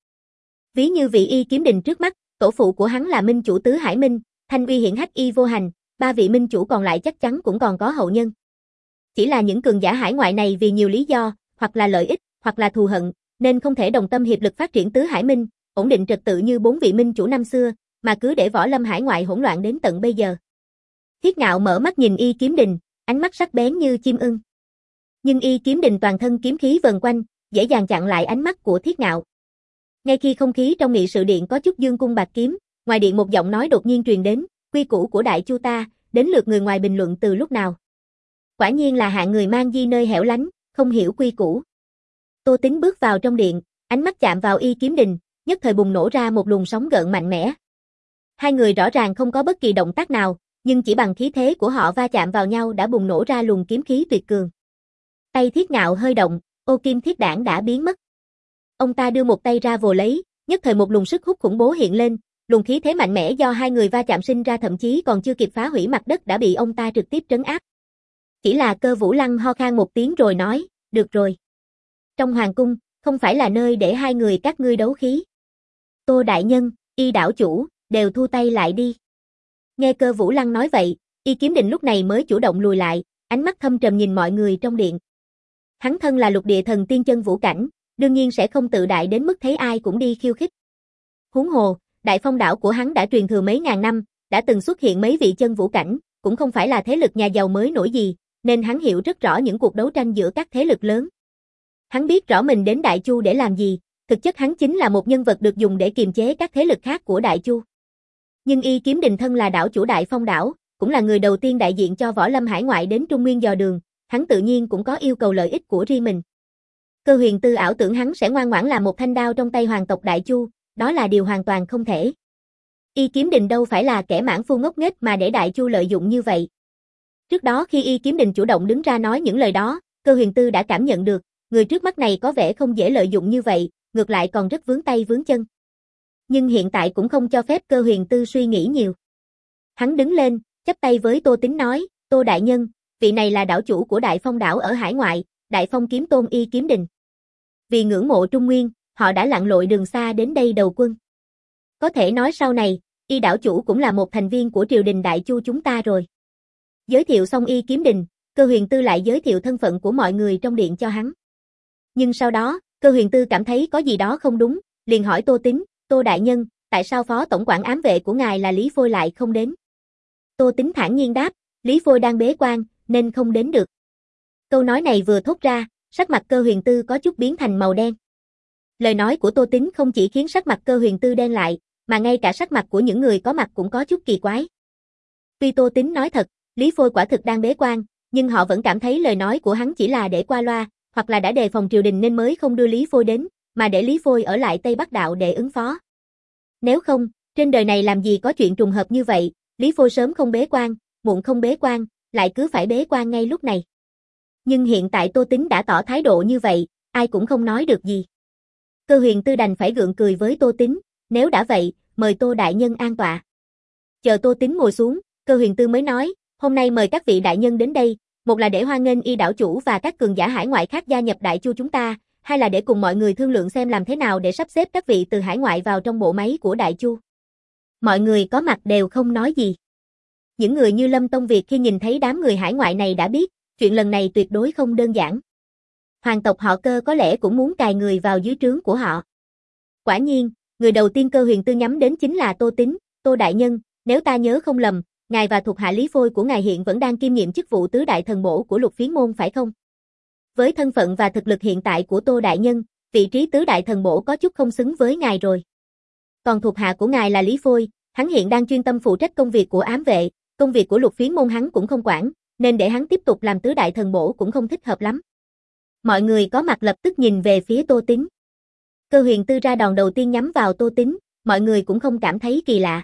Ví như vị Y Kiếm Đình trước mắt, tổ phụ của hắn là minh chủ Tứ Hải Minh, Thanh Uy Hiển Hách Y Vô Hành, ba vị minh chủ còn lại chắc chắn cũng còn có hậu nhân. Chỉ là những cường giả hải ngoại này vì nhiều lý do, hoặc là lợi ích, hoặc là thù hận, nên không thể đồng tâm hiệp lực phát triển Tứ Hải Minh, ổn định trật tự như bốn vị minh chủ năm xưa, mà cứ để võ lâm hải ngoại hỗn loạn đến tận bây giờ. Thiết Ngạo mở mắt nhìn Y Kiếm Đình, ánh mắt sắc bén như chim ưng. Nhưng Y Kiếm Đình toàn thân kiếm khí vần quanh, dễ dàng chặn lại ánh mắt của Thiết Ngạo. Ngay khi không khí trong nghị sự điện có chút dương cung bạc kiếm, ngoài điện một giọng nói đột nhiên truyền đến, quy củ của Đại Chu ta, đến lượt người ngoài bình luận từ lúc nào. Quả nhiên là hạng người mang di nơi hẻo lánh, không hiểu quy củ. Tô Tính bước vào trong điện, ánh mắt chạm vào Y Kiếm Đình, nhất thời bùng nổ ra một luồng sóng gợn mạnh mẽ. Hai người rõ ràng không có bất kỳ động tác nào, nhưng chỉ bằng khí thế của họ va chạm vào nhau đã bùng nổ ra luồng kiếm khí tuyệt cường. Tay Thiết Ngạo hơi động, ô kim thiết đảng đã biến mất. Ông ta đưa một tay ra vồ lấy, nhất thời một luồng sức hút khủng bố hiện lên, luồng khí thế mạnh mẽ do hai người va chạm sinh ra thậm chí còn chưa kịp phá hủy mặt đất đã bị ông ta trực tiếp trấn áp. Chỉ là Cơ Vũ Lăng ho khan một tiếng rồi nói, được rồi. Trong hoàng cung, không phải là nơi để hai người các ngươi đấu khí. Tô đại nhân, Y đảo chủ, đều thu tay lại đi. Nghe Cơ Vũ Lăng nói vậy, Y Kiếm Đình lúc này mới chủ động lùi lại, ánh mắt thâm trầm nhìn mọi người trong điện. Hắn thân là lục địa thần tiên chân vũ cảnh, đương nhiên sẽ không tự đại đến mức thấy ai cũng đi khiêu khích. Huống hồ, Đại Phong đảo của hắn đã truyền thừa mấy ngàn năm, đã từng xuất hiện mấy vị chân vũ cảnh, cũng không phải là thế lực nhà giàu mới nổi gì, nên hắn hiểu rất rõ những cuộc đấu tranh giữa các thế lực lớn. Hắn biết rõ mình đến Đại Chu để làm gì, thực chất hắn chính là một nhân vật được dùng để kiềm chế các thế lực khác của Đại Chu. Nhưng Y Kiếm Đình thân là đảo chủ Đại Phong đảo, cũng là người đầu tiên đại diện cho võ lâm hải ngoại đến Trung Nguyên dò đường, hắn tự nhiên cũng có yêu cầu lợi ích của riêng mình. Cơ Huyền Tư ảo tưởng hắn sẽ ngoan ngoãn làm một thanh đao trong tay hoàng tộc Đại Chu, đó là điều hoàn toàn không thể. Y Kiếm Đình đâu phải là kẻ mãn phu ngốc nghếch mà để Đại Chu lợi dụng như vậy. Trước đó khi Y Kiếm Đình chủ động đứng ra nói những lời đó, Cơ Huyền Tư đã cảm nhận được, người trước mắt này có vẻ không dễ lợi dụng như vậy, ngược lại còn rất vướng tay vướng chân. Nhưng hiện tại cũng không cho phép Cơ Huyền Tư suy nghĩ nhiều. Hắn đứng lên, chắp tay với Tô Tín nói, Tô đại nhân, vị này là đảo chủ của Đại Phong đảo ở hải ngoại, Đại Phong kiếm tôn Y Kiếm Đình. Vì ngưỡng mộ Trung Nguyên, họ đã lặn lội đường xa đến đây đầu quân. Có thể nói sau này, Y đảo chủ cũng là một thành viên của triều đình Đại Chu chúng ta rồi. Giới thiệu xong Y Kiếm Đình, Cơ Huyền Tư lại giới thiệu thân phận của mọi người trong điện cho hắn. Nhưng sau đó, Cơ Huyền Tư cảm thấy có gì đó không đúng, liền hỏi Tô Tín, Tô đại nhân, tại sao phó tổng quản ám vệ của ngài là Lý Phôi lại không đến? Tô Tín thản nhiên đáp, Lý Phôi đang bế quan, nên không đến được. Câu nói này vừa thốt ra, sắc mặt Cơ Huyền Tư có chút biến thành màu đen. Lời nói của Tô Tín không chỉ khiến sắc mặt Cơ Huyền Tư đen lại, mà ngay cả sắc mặt của những người có mặt cũng có chút kỳ quái. Tuy Tô Tín nói thật, Lý Phôi quả thực đang bế quan, nhưng họ vẫn cảm thấy lời nói của hắn chỉ là để qua loa, hoặc là đã đề phòng triều đình nên mới không đưa Lý Phôi đến, mà để Lý Phôi ở lại Tây Bắc Đạo để ứng phó. Nếu không, trên đời này làm gì có chuyện trùng hợp như vậy, Lý Phôi sớm không bế quan, muộn không bế quan, lại cứ phải bế quan ngay lúc này. Nhưng hiện tại Tô Tín đã tỏ thái độ như vậy, ai cũng không nói được gì. Cơ Huyền Tư đành phải gượng cười với Tô Tín, nếu đã vậy, mời Tô đại nhân an tọa. Chờ Tô Tín ngồi xuống, Cơ Huyền Tư mới nói, hôm nay mời các vị đại nhân đến đây, một là để hoan nghênh Y đảo chủ và các cường giả hải ngoại khác gia nhập Đại Chu chúng ta, hai là để cùng mọi người thương lượng xem làm thế nào để sắp xếp các vị từ hải ngoại vào trong bộ máy của Đại Chu. Mọi người có mặt đều không nói gì. Những người như Lâm Tông Việt khi nhìn thấy đám người hải ngoại này đã biết, chuyện lần này tuyệt đối không đơn giản. Hoàng tộc họ Cơ có lẽ cũng muốn cài người vào dưới trướng của họ. Quả nhiên, người đầu tiên Cơ Huyền Tư nhắm đến chính là Tô Tín, Tô đại nhân, nếu ta nhớ không lầm, ngài và thuộc hạ Lý Phôi của ngài hiện vẫn đang kiêm nhiệm chức vụ tứ đại thần bổ của Lục Phiến môn phải không? Với thân phận và thực lực hiện tại của Tô đại nhân, vị trí tứ đại thần bổ có chút không xứng với ngài rồi. Còn thuộc hạ của ngài là Lý Phôi, hắn hiện đang chuyên tâm phụ trách công việc của ám vệ, công việc của Lục Phiến môn hắn cũng không quản, nên để hắn tiếp tục làm tứ đại thần bổ cũng không thích hợp lắm. Mọi người có mặt lập tức nhìn về phía Tô Tín. Cơ Huyền Tư ra đòn đầu tiên nhắm vào Tô Tín, mọi người cũng không cảm thấy kỳ lạ.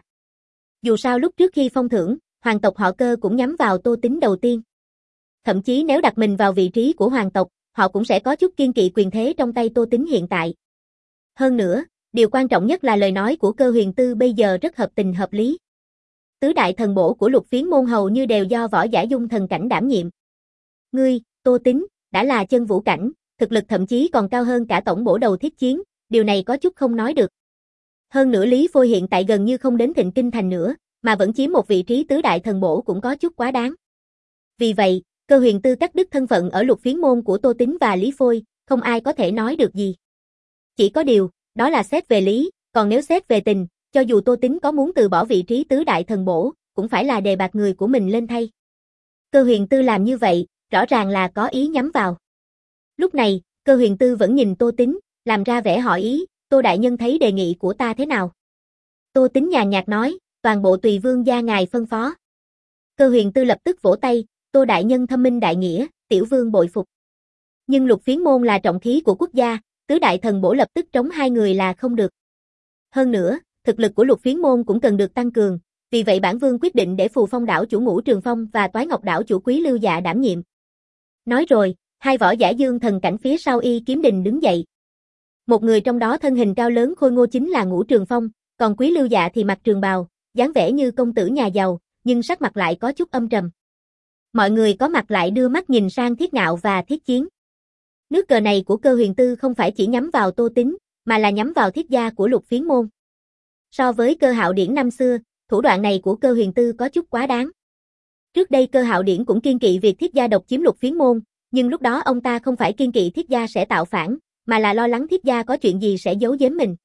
Dù sao lúc trước khi phong thưởng, hoàng tộc họ Cơ cũng nhắm vào Tô Tín đầu tiên. Thậm chí nếu đặt mình vào vị trí của hoàng tộc, họ cũng sẽ có chút kiên kỵ quyền thế trong tay Tô Tín hiện tại. Hơn nữa, điều quan trọng nhất là lời nói của Cơ Huyền Tư bây giờ rất hợp tình hợp lý. Tứ đại thần bổ của Lục Phiến môn hầu như đều do Võ Giả Dung thần cảnh đảm nhiệm. Ngươi, Tô Tín, đã là chân vũ cảnh, thực lực thậm chí còn cao hơn cả tổng bổ đầu thiết chiến, điều này có chút không nói được. Hơn nữa Lý Phôi hiện tại gần như không đến Thịnh Kinh thành nữa, mà vẫn chiếm một vị trí tứ đại thần bổ cũng có chút quá đáng. Vì vậy, Cơ Huyền Tư cắt đứt thân phận ở Lục Phiến môn của Tô Tín và Lý Phôi, không ai có thể nói được gì. Chỉ có điều, đó là xét về lý, còn nếu xét về tình, cho dù Tô Tín có muốn từ bỏ vị trí tứ đại thần bổ, cũng phải là đề bạt người của mình lên thay. Cơ Huyền Tư làm như vậy, rõ ràng là có ý nhắm vào. Lúc này, Cơ Huyền Tư vẫn nhìn Tô Tín, làm ra vẻ hỏi ý, Tô đại nhân thấy đề nghị của ta thế nào? Tô Tín nhàn nhạt nói, toàn bộ tùy vương gia ngài phân phó. Cơ Huyền Tư lập tức vỗ tay, Tô đại nhân thâm minh đại nghĩa, tiểu vương bội phục. Nhưng Lục Phiến môn là trọng khí của quốc gia, tứ đại thần bổ lập tức trống hai người là không được. Hơn nữa, thực lực của Lục Phiến môn cũng cần được tăng cường, vì vậy bản vương quyết định để Phù Phong đảo chủ Ngũ Trường Phong và Toái Ngọc đảo chủ Quý Lưu Dạ đảm nhiệm. Nói rồi, hai võ giả dương thần cảnh phía sau Y Kiếm Đình đứng dậy. Một người trong đó thân hình cao lớn khôi ngô chính là Ngũ Trường Phong, còn Quý Lưu Dạ thì mặc trường bào, dáng vẻ như công tử nhà giàu, nhưng sắc mặt lại có chút âm trầm. Mọi người có mặt lại đưa mắt nhìn sang Thiết Ngạo và Thiết Chiến. Nước cờ này của Cơ Huyền Tư không phải chỉ nhắm vào Tô Tín, mà là nhắm vào thiết gia của Lục Phiến môn. So với Cơ Hạo Điển năm xưa, thủ đoạn này của Cơ Huyền Tư có chút quá đáng. Trước đây Cơ Hạo Điển cũng kiên kỵ việc thiết gia độc chiếm Lục Phiến môn, nhưng lúc đó ông ta không phải kiên kỵ thiết gia sẽ tạo phản, mà là lo lắng thiết gia có chuyện gì sẽ giấu giếm mình.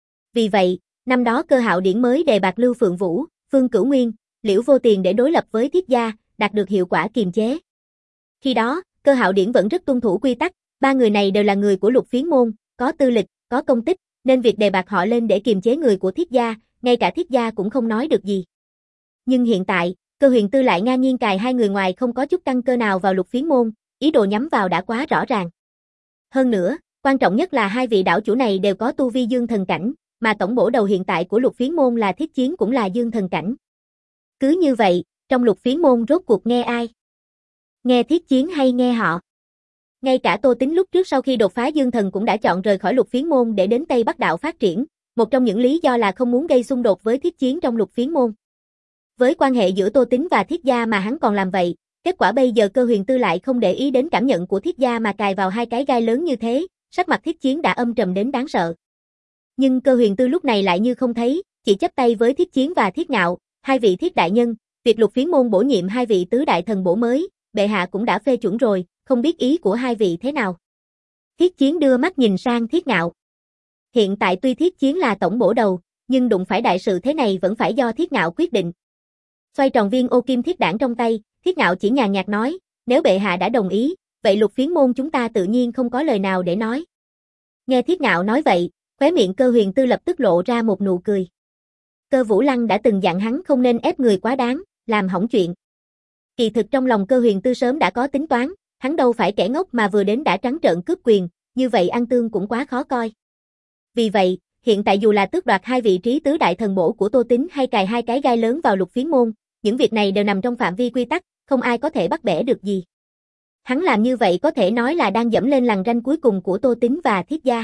Vì vậy, năm đó Cơ Hạo Điển mới đề bạt Lưu Phượng Vũ, Phương Cửu Nguyên, Liễu Vô Tiền để đối lập với thiết gia, đạt được hiệu quả kiềm chế. Khi đó, Cơ Hạo Điển vẫn rất tuân thủ quy tắc, ba người này đều là người của Lục Phiến môn, có tư lịch, có công tích, nên việc đề bạt họ lên để kiềm chế người của thiết gia, ngay cả thiết gia cũng không nói được gì. Nhưng hiện tại, Cơ Huyền Tư lại ngang nhiên cài hai người ngoài không có chút căn cơ nào vào Lục Phiến môn, ý đồ nhắm vào đã quá rõ ràng. Hơn nữa, quan trọng nhất là hai vị đảo chủ này đều có tu vi dương thần cảnh, mà tổng bổ đầu hiện tại của Lục Phiến môn là Thiết Chiến cũng là dương thần cảnh. Cứ như vậy, trong Lục Phiến môn rốt cuộc nghe ai? Nghe thiết chiến hay nghe họ? Ngay cả Tô Tính lúc trước sau khi đột phá dương thần cũng đã chọn rời khỏi lục phiến môn để đến Tây Bắc Đạo phát triển, một trong những lý do là không muốn gây xung đột với thiết chiến trong lục phiến môn. Với quan hệ giữa Tô Tính và Thiết Gia mà hắn còn làm vậy, kết quả bây giờ Cơ Huyền Tư lại không để ý đến cảm nhận của Thiết Gia mà cài vào hai cái gai lớn như thế, sắc mặt Thiết Chiến đã âm trầm đến đáng sợ. Nhưng Cơ Huyền Tư lúc này lại như không thấy, chỉ chắp tay với Thiết Chiến và Thiết Ngạo, hai vị Thiết đại nhân, việc lục phiến môn bổ nhiệm hai vị tứ đại thần bổ mới, bệ hạ cũng đã phê chuẩn rồi, không biết ý của hai vị thế nào. Thiết Chiến đưa mắt nhìn sang Thiết Ngạo. Hiện tại tuy Thiết Chiến là tổng bổ đầu, nhưng đụng phải đại sự thế này vẫn phải do Thiết Ngạo quyết định. Xoay tròn viên ô kim thiết đảng trong tay, Thiết Ngạo chỉ nhàn nhạt nói, nếu bệ hạ đã đồng ý, vậy lục phiến môn chúng ta tự nhiên không có lời nào để nói. Nghe Thiết Ngạo nói vậy, khóe miệng Cơ Huyền Tư lập tức lộ ra một nụ cười. Cơ Vũ Lăng đã từng dặn hắn không nên ép người quá đáng, làm hỏng chuyện. Kỳ thực trong lòng Cơ Huyền Tư sớm đã có tính toán, hắn đâu phải kẻ ngốc mà vừa đến đã trắng trợn cướp quyền, như vậy ăn tương cũng quá khó coi. Vì vậy, hiện tại dù là tước đoạt hai vị trí tứ đại thần bổ của Tô Tính hay cài hai cái gai lớn vào lục phiến môn, những việc này đều nằm trong phạm vi quy tắc, không ai có thể bắt bẻ được gì. Hắn làm như vậy có thể nói là đang dẫm lên lằn ranh cuối cùng của Tô Tính và Thiết Gia.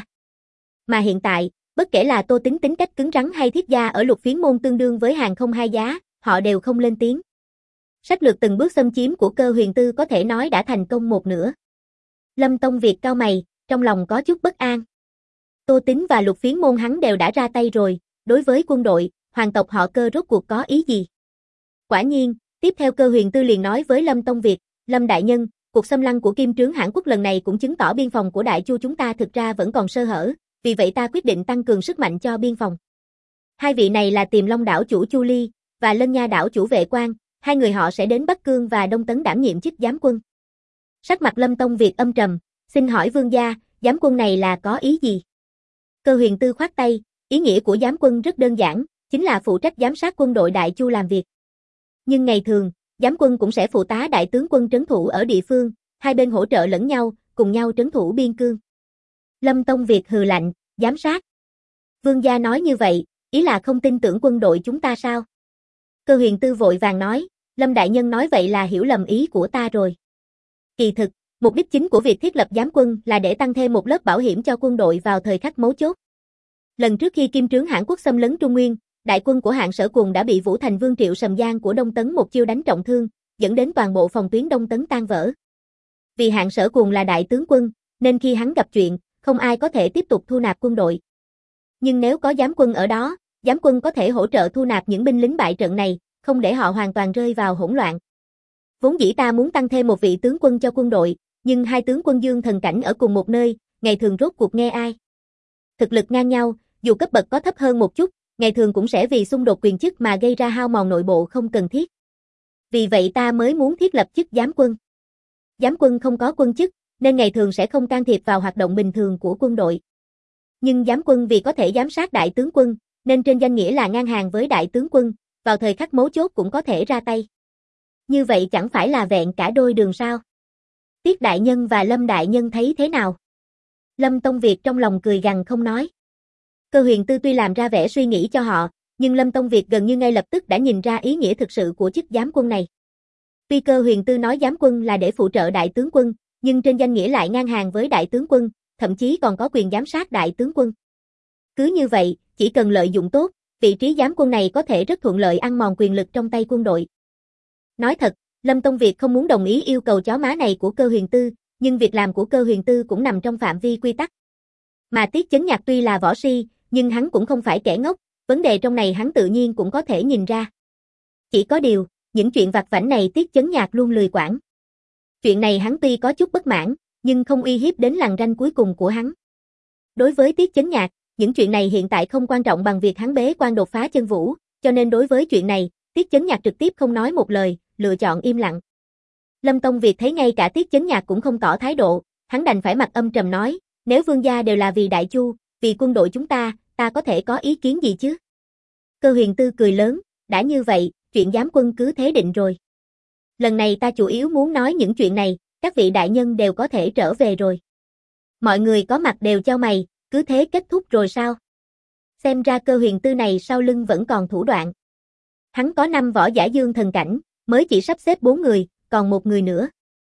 Mà hiện tại, bất kể là Tô Tính tính cách cứng rắn hay Thiết Gia ở lục phiến môn tương đương với hàng không hai giá, họ đều không lên tiếng. Sách lược từng bước xâm chiếm của Cơ Huyền Tư có thể nói đã thành công một nửa. Lâm Tông Việt cau mày, trong lòng có chút bất an. Tô Tính và lục phiến môn hắn đều đã ra tay rồi, đối với quân đội, hoàng tộc họ Cơ rốt cuộc có ý gì? Quả nhiên, tiếp theo Cơ Huyền Tư liền nói với Lâm Tông Việt, Lâm đại nhân, cuộc xâm lăng của Kim Trướng Hãn Quốc lần này cũng chứng tỏ biên phòng của Đại Chu chúng ta thực ra vẫn còn sơ hở, vì vậy ta quyết định tăng cường sức mạnh cho biên phòng. Hai vị này là Tiềm Long đảo chủ Chu Ly và Lân Nha đảo chủ Vệ Quang, hai người họ sẽ đến Bắc Cương và Đông Tấn đảm nhiệm chức giám quân. Sắc mặt Lâm Tông Việt âm trầm, xin hỏi vương gia, giám quân này là có ý gì? Cơ Huyền Tư khoát tay, ý nghĩa của giám quân rất đơn giản, chính là phụ trách giám sát quân đội Đại Chu làm việc. Nhưng ngày thường, giám quân cũng sẽ phụ tá đại tướng quân trấn thủ ở địa phương, hai bên hỗ trợ lẫn nhau, cùng nhau trấn thủ biên cương. Lâm Tông Việt hừ lạnh, giám sát. Vương gia nói như vậy, ý là không tin tưởng quân đội chúng ta sao? Cơ Huyền Tư vội vàng nói, Lâm đại nhân nói vậy là hiểu lầm ý của ta rồi. Kỳ thực, mục đích chính của việc thiết lập giám quân là để tăng thêm một lớp bảo hiểm cho quân đội vào thời khắc mấu chốt. Lần trước khi Kim Trướng Hãn Quốc xâm lấn Trung Nguyên, đại quân của Hạng Sở Cùng đã bị Vũ Thành Vương Triệu Sầm Giang của Đông Tấn một chiêu đánh trọng thương, dẫn đến toàn bộ phòng tuyến Đông Tấn tan vỡ. Vì Hạng Sở Cùng là đại tướng quân, nên khi hắn gặp chuyện, không ai có thể tiếp tục thu nạp quân đội. Nhưng nếu có giám quân ở đó, giám quân có thể hỗ trợ thu nạp những binh lính bại trận này, không để họ hoàn toàn rơi vào hỗn loạn. Vốn dĩ ta muốn tăng thêm một vị tướng quân cho quân đội, nhưng hai tướng quân dương thần cảnh ở cùng một nơi, ngày thường rốt cuộc nghe ai. Thực lực ngang nhau, dù cấp bậc có thấp hơn một chút, ngày thường cũng sẽ vì xung đột quyền chức mà gây ra hao mòn nội bộ không cần thiết. Vì vậy ta mới muốn thiết lập chức giám quân. Giám quân không có quân chức, nên ngày thường sẽ không can thiệp vào hoạt động bình thường của quân đội. Nhưng giám quân vì có thể giám sát đại tướng quân, nên trên danh nghĩa là ngang hàng với đại tướng quân, vào thời khắc mấu chốt cũng có thể ra tay. Như vậy chẳng phải là vẹn cả đôi đường sao? Tiết đại nhân và Lâm đại nhân thấy thế nào? Lâm Tông Việt trong lòng cười gằn không nói. Cơ Huyền Tư tuy làm ra vẻ suy nghĩ cho họ, nhưng Lâm Tông Việt gần như ngay lập tức đã nhìn ra ý nghĩa thực sự của chức giám quân này. Tuy Cơ Huyền Tư nói giám quân là để phụ trợ đại tướng quân, nhưng trên danh nghĩa lại ngang hàng với đại tướng quân, thậm chí còn có quyền giám sát đại tướng quân. Cứ như vậy, chỉ cần lợi dụng tốt, vị trí giám quân này có thể rất thuận lợi ăn mòn quyền lực trong tay quân đội. Nói thật, Lâm Tông Việt không muốn đồng ý yêu cầu chó má này của Cơ Huyền Tư, nhưng việc làm của Cơ Huyền Tư cũng nằm trong phạm vi quy tắc. Mà Tiết Chấn Nhạc tuy là võ si, nhưng hắn cũng không phải kẻ ngốc, vấn đề trong này hắn tự nhiên cũng có thể nhìn ra. Chỉ có điều, những chuyện vặt vãnh này Tiết Chấn Nhạc luôn lười quản. Chuyện này hắn tuy có chút bất mãn, nhưng không uy hiếp đến lằn ranh cuối cùng của hắn. Đối với Tiết Chấn Nhạc, những chuyện này hiện tại không quan trọng bằng việc hắn bế quan đột phá chân vũ, cho nên đối với chuyện này, Tiết Chấn Nhạc trực tiếp không nói một lời, lựa chọn im lặng. Lâm Tông Việt thấy ngay cả Tiết Chấn Nhạc cũng không tỏ thái độ, hắn đành phải mặt âm trầm nói, nếu vương gia đều là vì Đại Chu, vì quân đội chúng ta, ta có thể có ý kiến gì chứ? Cơ Huyền Tư cười lớn, đã như vậy, chuyện giám quân cứ thế định rồi. Lần này ta chủ yếu muốn nói những chuyện này, các vị đại nhân đều có thể trở về rồi. Mọi người có mặt đều chau mày, cứ thế kết thúc rồi sao? Xem ra Cơ Huyền Tư này sau lưng vẫn còn thủ đoạn. Hắn có năm võ giả dương thần cảnh, mới chỉ sắp xếp bốn người, còn một người nữa.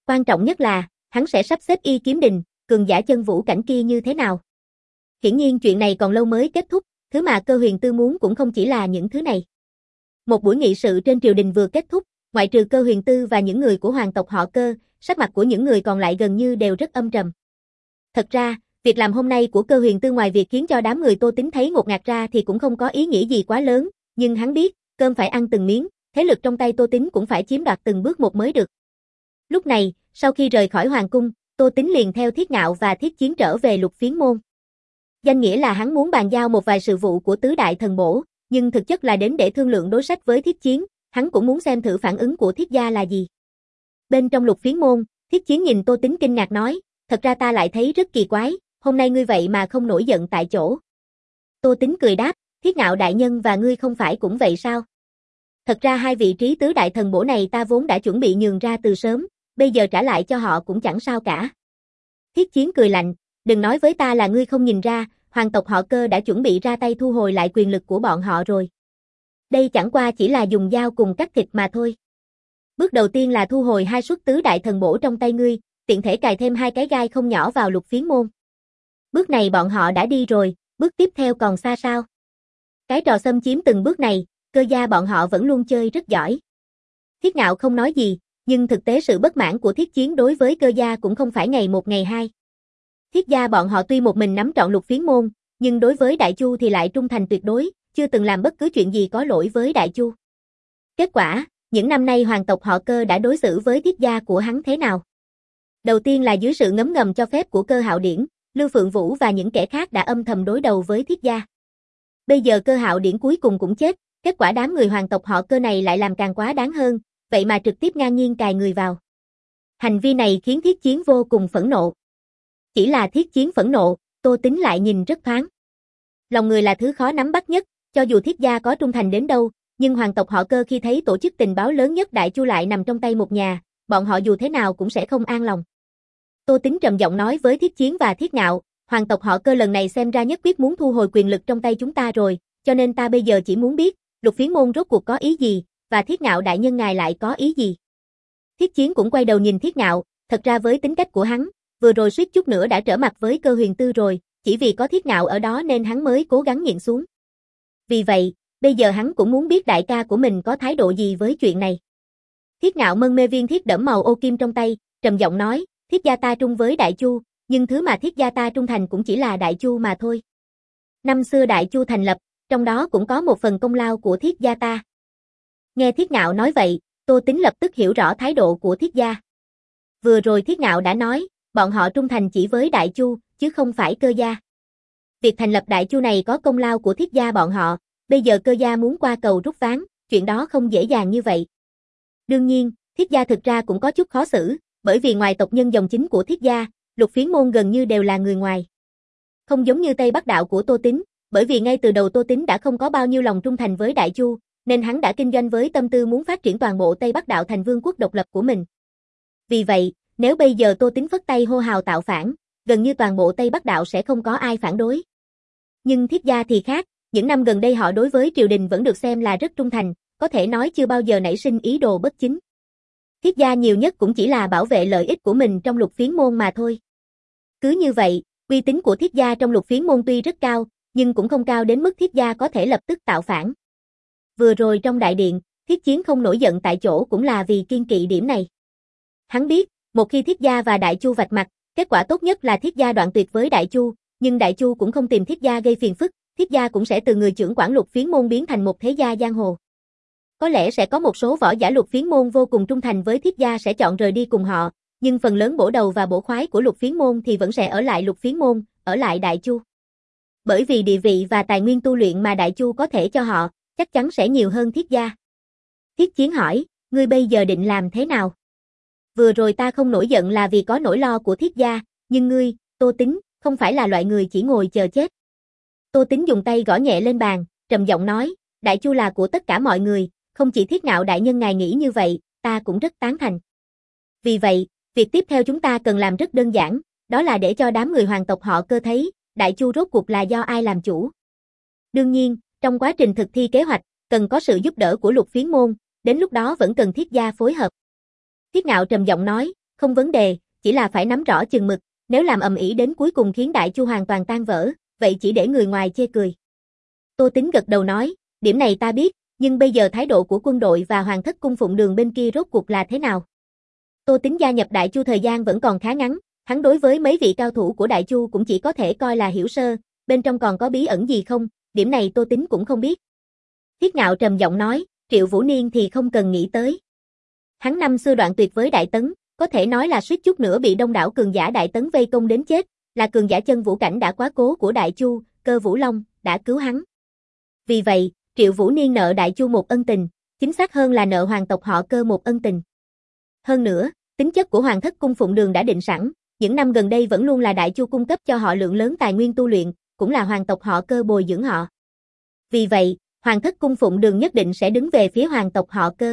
Quan trọng nhất là, hắn sẽ sắp xếp Y Kiếm Đình, cường giả chân vũ cảnh kia như thế nào. Hiển nhiên chuyện này còn lâu mới kết thúc, thứ mà Cơ Huyền Tư muốn cũng không chỉ là những thứ này. Một buổi nghị sự trên triều đình vừa kết thúc, ngoại trừ Cơ Huyền Tư và những người của hoàng tộc họ Cơ, sắc mặt của những người còn lại gần như đều rất âm trầm. Thật ra, việc làm hôm nay của Cơ Huyền Tư ngoài việc khiến cho đám người Tô Tín thấy ngột ngạt ra thì cũng không có ý nghĩa gì quá lớn, nhưng hắn biết, cơm phải ăn từng miếng, thế lực trong tay Tô Tín cũng phải chiếm đoạt từng bước một mới được. Lúc này, sau khi rời khỏi hoàng cung, Tô Tín liền theo Thiết Ngạo và Thiết Chiến trở về Lục Phiến Môn. Danh nghĩa là hắn muốn bàn giao một vài sự vụ của tứ đại thần bổ, nhưng thực chất là đến để thương lượng đối sách với Thiết Chiến, hắn cũng muốn xem thử phản ứng của Thiết gia là gì. Bên trong Lục Phiến Môn, Thiết Chiến nhìn Tô Tín kinh ngạc nói, thật ra ta lại thấy rất kỳ quái, hôm nay ngươi vậy mà không nổi giận tại chỗ. Tô Tín cười đáp, Thiết Ngạo đại nhân và ngươi không phải cũng vậy sao? Thật ra hai vị trí tứ đại thần bổ này ta vốn đã chuẩn bị nhường ra từ sớm, bây giờ trả lại cho họ cũng chẳng sao cả. Thiết Chiến cười lạnh, đừng nói với ta là ngươi không nhìn ra, hoàng tộc họ Cơ đã chuẩn bị ra tay thu hồi lại quyền lực của bọn họ rồi. Đây chẳng qua chỉ là dùng dao cùng cắt thịt mà thôi. Bước đầu tiên là thu hồi hai suất tứ đại thần bổ trong tay ngươi, tiện thể cài thêm hai cái gai không nhỏ vào Lục Phiến Môn. Bước này bọn họ đã đi rồi, bước tiếp theo còn xa sao? Cái trò xâm chiếm từng bước này, Cơ gia bọn họ vẫn luôn chơi rất giỏi. Thiết Ngạo không nói gì, nhưng thực tế sự bất mãn của Thiết Chiến đối với Cơ gia cũng không phải ngày một ngày hai. Thiết gia bọn họ tuy một mình nắm trọn Lục Phiến Môn, nhưng đối với Đại Chu thì lại trung thành tuyệt đối, chưa từng làm bất cứ chuyện gì có lỗi với Đại Chu. Kết quả, những năm nay hoàng tộc họ Cơ đã đối xử với Thiết gia của hắn thế nào? Đầu tiên là dưới sự ngấm ngầm cho phép của Cơ Hạo Điển, Lưu Phượng Vũ và những kẻ khác đã âm thầm đối đầu với Thiết gia. Bây giờ Cơ Hạo Điển cuối cùng cũng chết, kết quả đám người hoàng tộc họ Cơ này lại làm càng quá đáng hơn, vậy mà trực tiếp ngang nhiên cài người vào. Hành vi này khiến Thiết Chiến vô cùng phẫn nộ. Chỉ là Thiết Chiến phẫn nộ, Tô Tín lại nhìn rất thoáng. Lòng người là thứ khó nắm bắt nhất, cho dù Thiết gia có trung thành đến đâu, nhưng hoàng tộc họ Cơ khi thấy tổ chức tình báo lớn nhất Đại Chu lại nằm trong tay một nhà, bọn họ dù thế nào cũng sẽ không an lòng. Tô Tín trầm giọng nói với Thiết Chiến và Thiết Ngạo, hoàng tộc họ Cơ lần này xem ra nhất quyết muốn thu hồi quyền lực trong tay chúng ta rồi, cho nên ta bây giờ chỉ muốn biết, Lục Phiến Môn rốt cuộc có ý gì, và Thiết Ngạo đại nhân ngài lại có ý gì. Thiết Chiến cũng quay đầu nhìn Thiết Ngạo, thật ra với tính cách của hắn, vừa rồi suýt chút nữa đã trở mặt với Cơ Huyền Tư rồi, chỉ vì có Thiết Ngạo ở đó nên hắn mới cố gắng nhịn xuống. Vì vậy, bây giờ hắn cũng muốn biết đại ca của mình có thái độ gì với chuyện này. Thiết Ngạo mân mê viên thiết đẫm màu ô kim trong tay, trầm giọng nói, Thiết gia ta trung với Đại Chu, nhưng thứ mà Thiết gia ta trung thành cũng chỉ là Đại Chu mà thôi. Năm xưa Đại Chu thành lập, trong đó cũng có một phần công lao của Thiết gia ta. Nghe Thiết Ngạo nói vậy, Tô Tín lập tức hiểu rõ thái độ của Thiết gia. Vừa rồi Thiết Ngạo đã nói, bọn họ trung thành chỉ với Đại Chu, chứ không phải Cơ gia. Việc thành lập Đại Chu này có công lao của Thiết gia bọn họ, bây giờ Cơ gia muốn qua cầu rút ván, chuyện đó không dễ dàng như vậy. Đương nhiên, Thiết gia thực ra cũng có chút khó xử, bởi vì ngoài tộc nhân dòng chính của Thiết gia, Lục Phiến Môn gần như đều là người ngoài. Không giống như Tây Bắc đạo của Tô Tín, bởi vì ngay từ đầu Tô Tín đã không có bao nhiêu lòng trung thành với Đại Chu, nên hắn đã kinh doanh với tâm tư muốn phát triển toàn bộ Tây Bắc đạo thành vương quốc độc lập của mình. Vì vậy, nếu bây giờ Tô Tín phất tay hô hào tạo phản, gần như toàn bộ Tây Bắc đạo sẽ không có ai phản đối. Nhưng Thiết gia thì khác, những năm gần đây họ đối với triều đình vẫn được xem là rất trung thành, có thể nói chưa bao giờ nảy sinh ý đồ bất chính. Thiết gia nhiều nhất cũng chỉ là bảo vệ lợi ích của mình trong Lục Phiến Môn mà thôi. Cứ như vậy, uy tín của Thiết gia trong Lục Phiến Môn tuy rất cao, nhưng cũng không cao đến mức Thiết gia có thể lập tức tạo phản. Vừa rồi trong đại điện, Thiết Chiến không nổi giận tại chỗ cũng là vì kiên kỵ điểm này. Hắn biết, một khi Thiết gia và Đại Chu vạch mặt, kết quả tốt nhất là Thiết gia đoạn tuyệt với Đại Chu, nhưng Đại Chu cũng không tìm Thiết gia gây phiền phức, Thiết gia cũng sẽ từ người trưởng quản Lục Phiến Môn biến thành một thế gia giang hồ. Có lẽ sẽ có một số võ giả Lục Phiến Môn vô cùng trung thành với Thiết gia sẽ chọn rời đi cùng họ, nhưng phần lớn bổ đầu và bổ khoái của Lục Phiến Môn thì vẫn sẽ ở lại Lục Phiến Môn, ở lại Đại Chu. Bởi vì địa vị và tài nguyên tu luyện mà Đại Chu có thể cho họ, chắc chắn sẽ nhiều hơn Thiết gia. Thiết Chiến hỏi, ngươi bây giờ định làm thế nào? Vừa rồi ta không nổi giận là vì có nỗi lo của Thiết gia, nhưng ngươi, Tô Tín, không phải là loại người chỉ ngồi chờ chết. Tô Tín dùng tay gõ nhẹ lên bàn, trầm giọng nói, Đại Chu là của tất cả mọi người, không chỉ Thiết Ngạo đại nhân ngài nghĩ như vậy, ta cũng rất tán thành. Vì vậy, việc tiếp theo chúng ta cần làm rất đơn giản, đó là để cho đám người hoàng tộc họ Cơ thấy, Đại Chu rốt cuộc là do ai làm chủ. Đương nhiên, trong quá trình thực thi kế hoạch, cần có sự giúp đỡ của Lục Phiến Môn, đến lúc đó vẫn cần Thiết gia phối hợp. Thiết Ngạo trầm giọng nói, không vấn đề, chỉ là phải nắm rõ chừng mực, nếu làm ầm ĩ đến cuối cùng khiến Đại Chu hoàn toàn tan vỡ, vậy chỉ để người ngoài chê cười. Tô Tính gật đầu nói, điểm này ta biết, nhưng bây giờ thái độ của quân đội và Hoàng thất cung phụng Đường bên kia rốt cuộc là thế nào? Tô Tính gia nhập Đại Chu thời gian vẫn còn khá ngắn, hắn đối với mấy vị cao thủ của Đại Chu cũng chỉ có thể coi là hiểu sơ, bên trong còn có bí ẩn gì không, điểm này Tô Tính cũng không biết. Thiết Ngạo trầm giọng nói, Triệu Vũ Niên thì không cần nghĩ tới. Hắn năm xưa đoạn tuyệt với Đại Tấn, có thể nói là suýt chút nữa bị đông đảo cường giả Đại Tấn vây công đến chết, là cường giả chân vũ cảnh đã quá cố của Đại Chu, Cơ Vũ Long, đã cứu hắn. Vì vậy, Triệu Vũ Niên nợ Đại Chu một ân tình, chính xác hơn là nợ hoàng tộc họ Cơ một ân tình. Hơn nữa, tính chất của Hoàng thất cung phụng Đường đã định sẵn, những năm gần đây vẫn luôn là Đại Chu cung cấp cho họ lượng lớn tài nguyên tu luyện, cũng là hoàng tộc họ Cơ bồi dưỡng họ. Vì vậy, Hoàng thất cung phụng Đường nhất định sẽ đứng về phía hoàng tộc họ Cơ.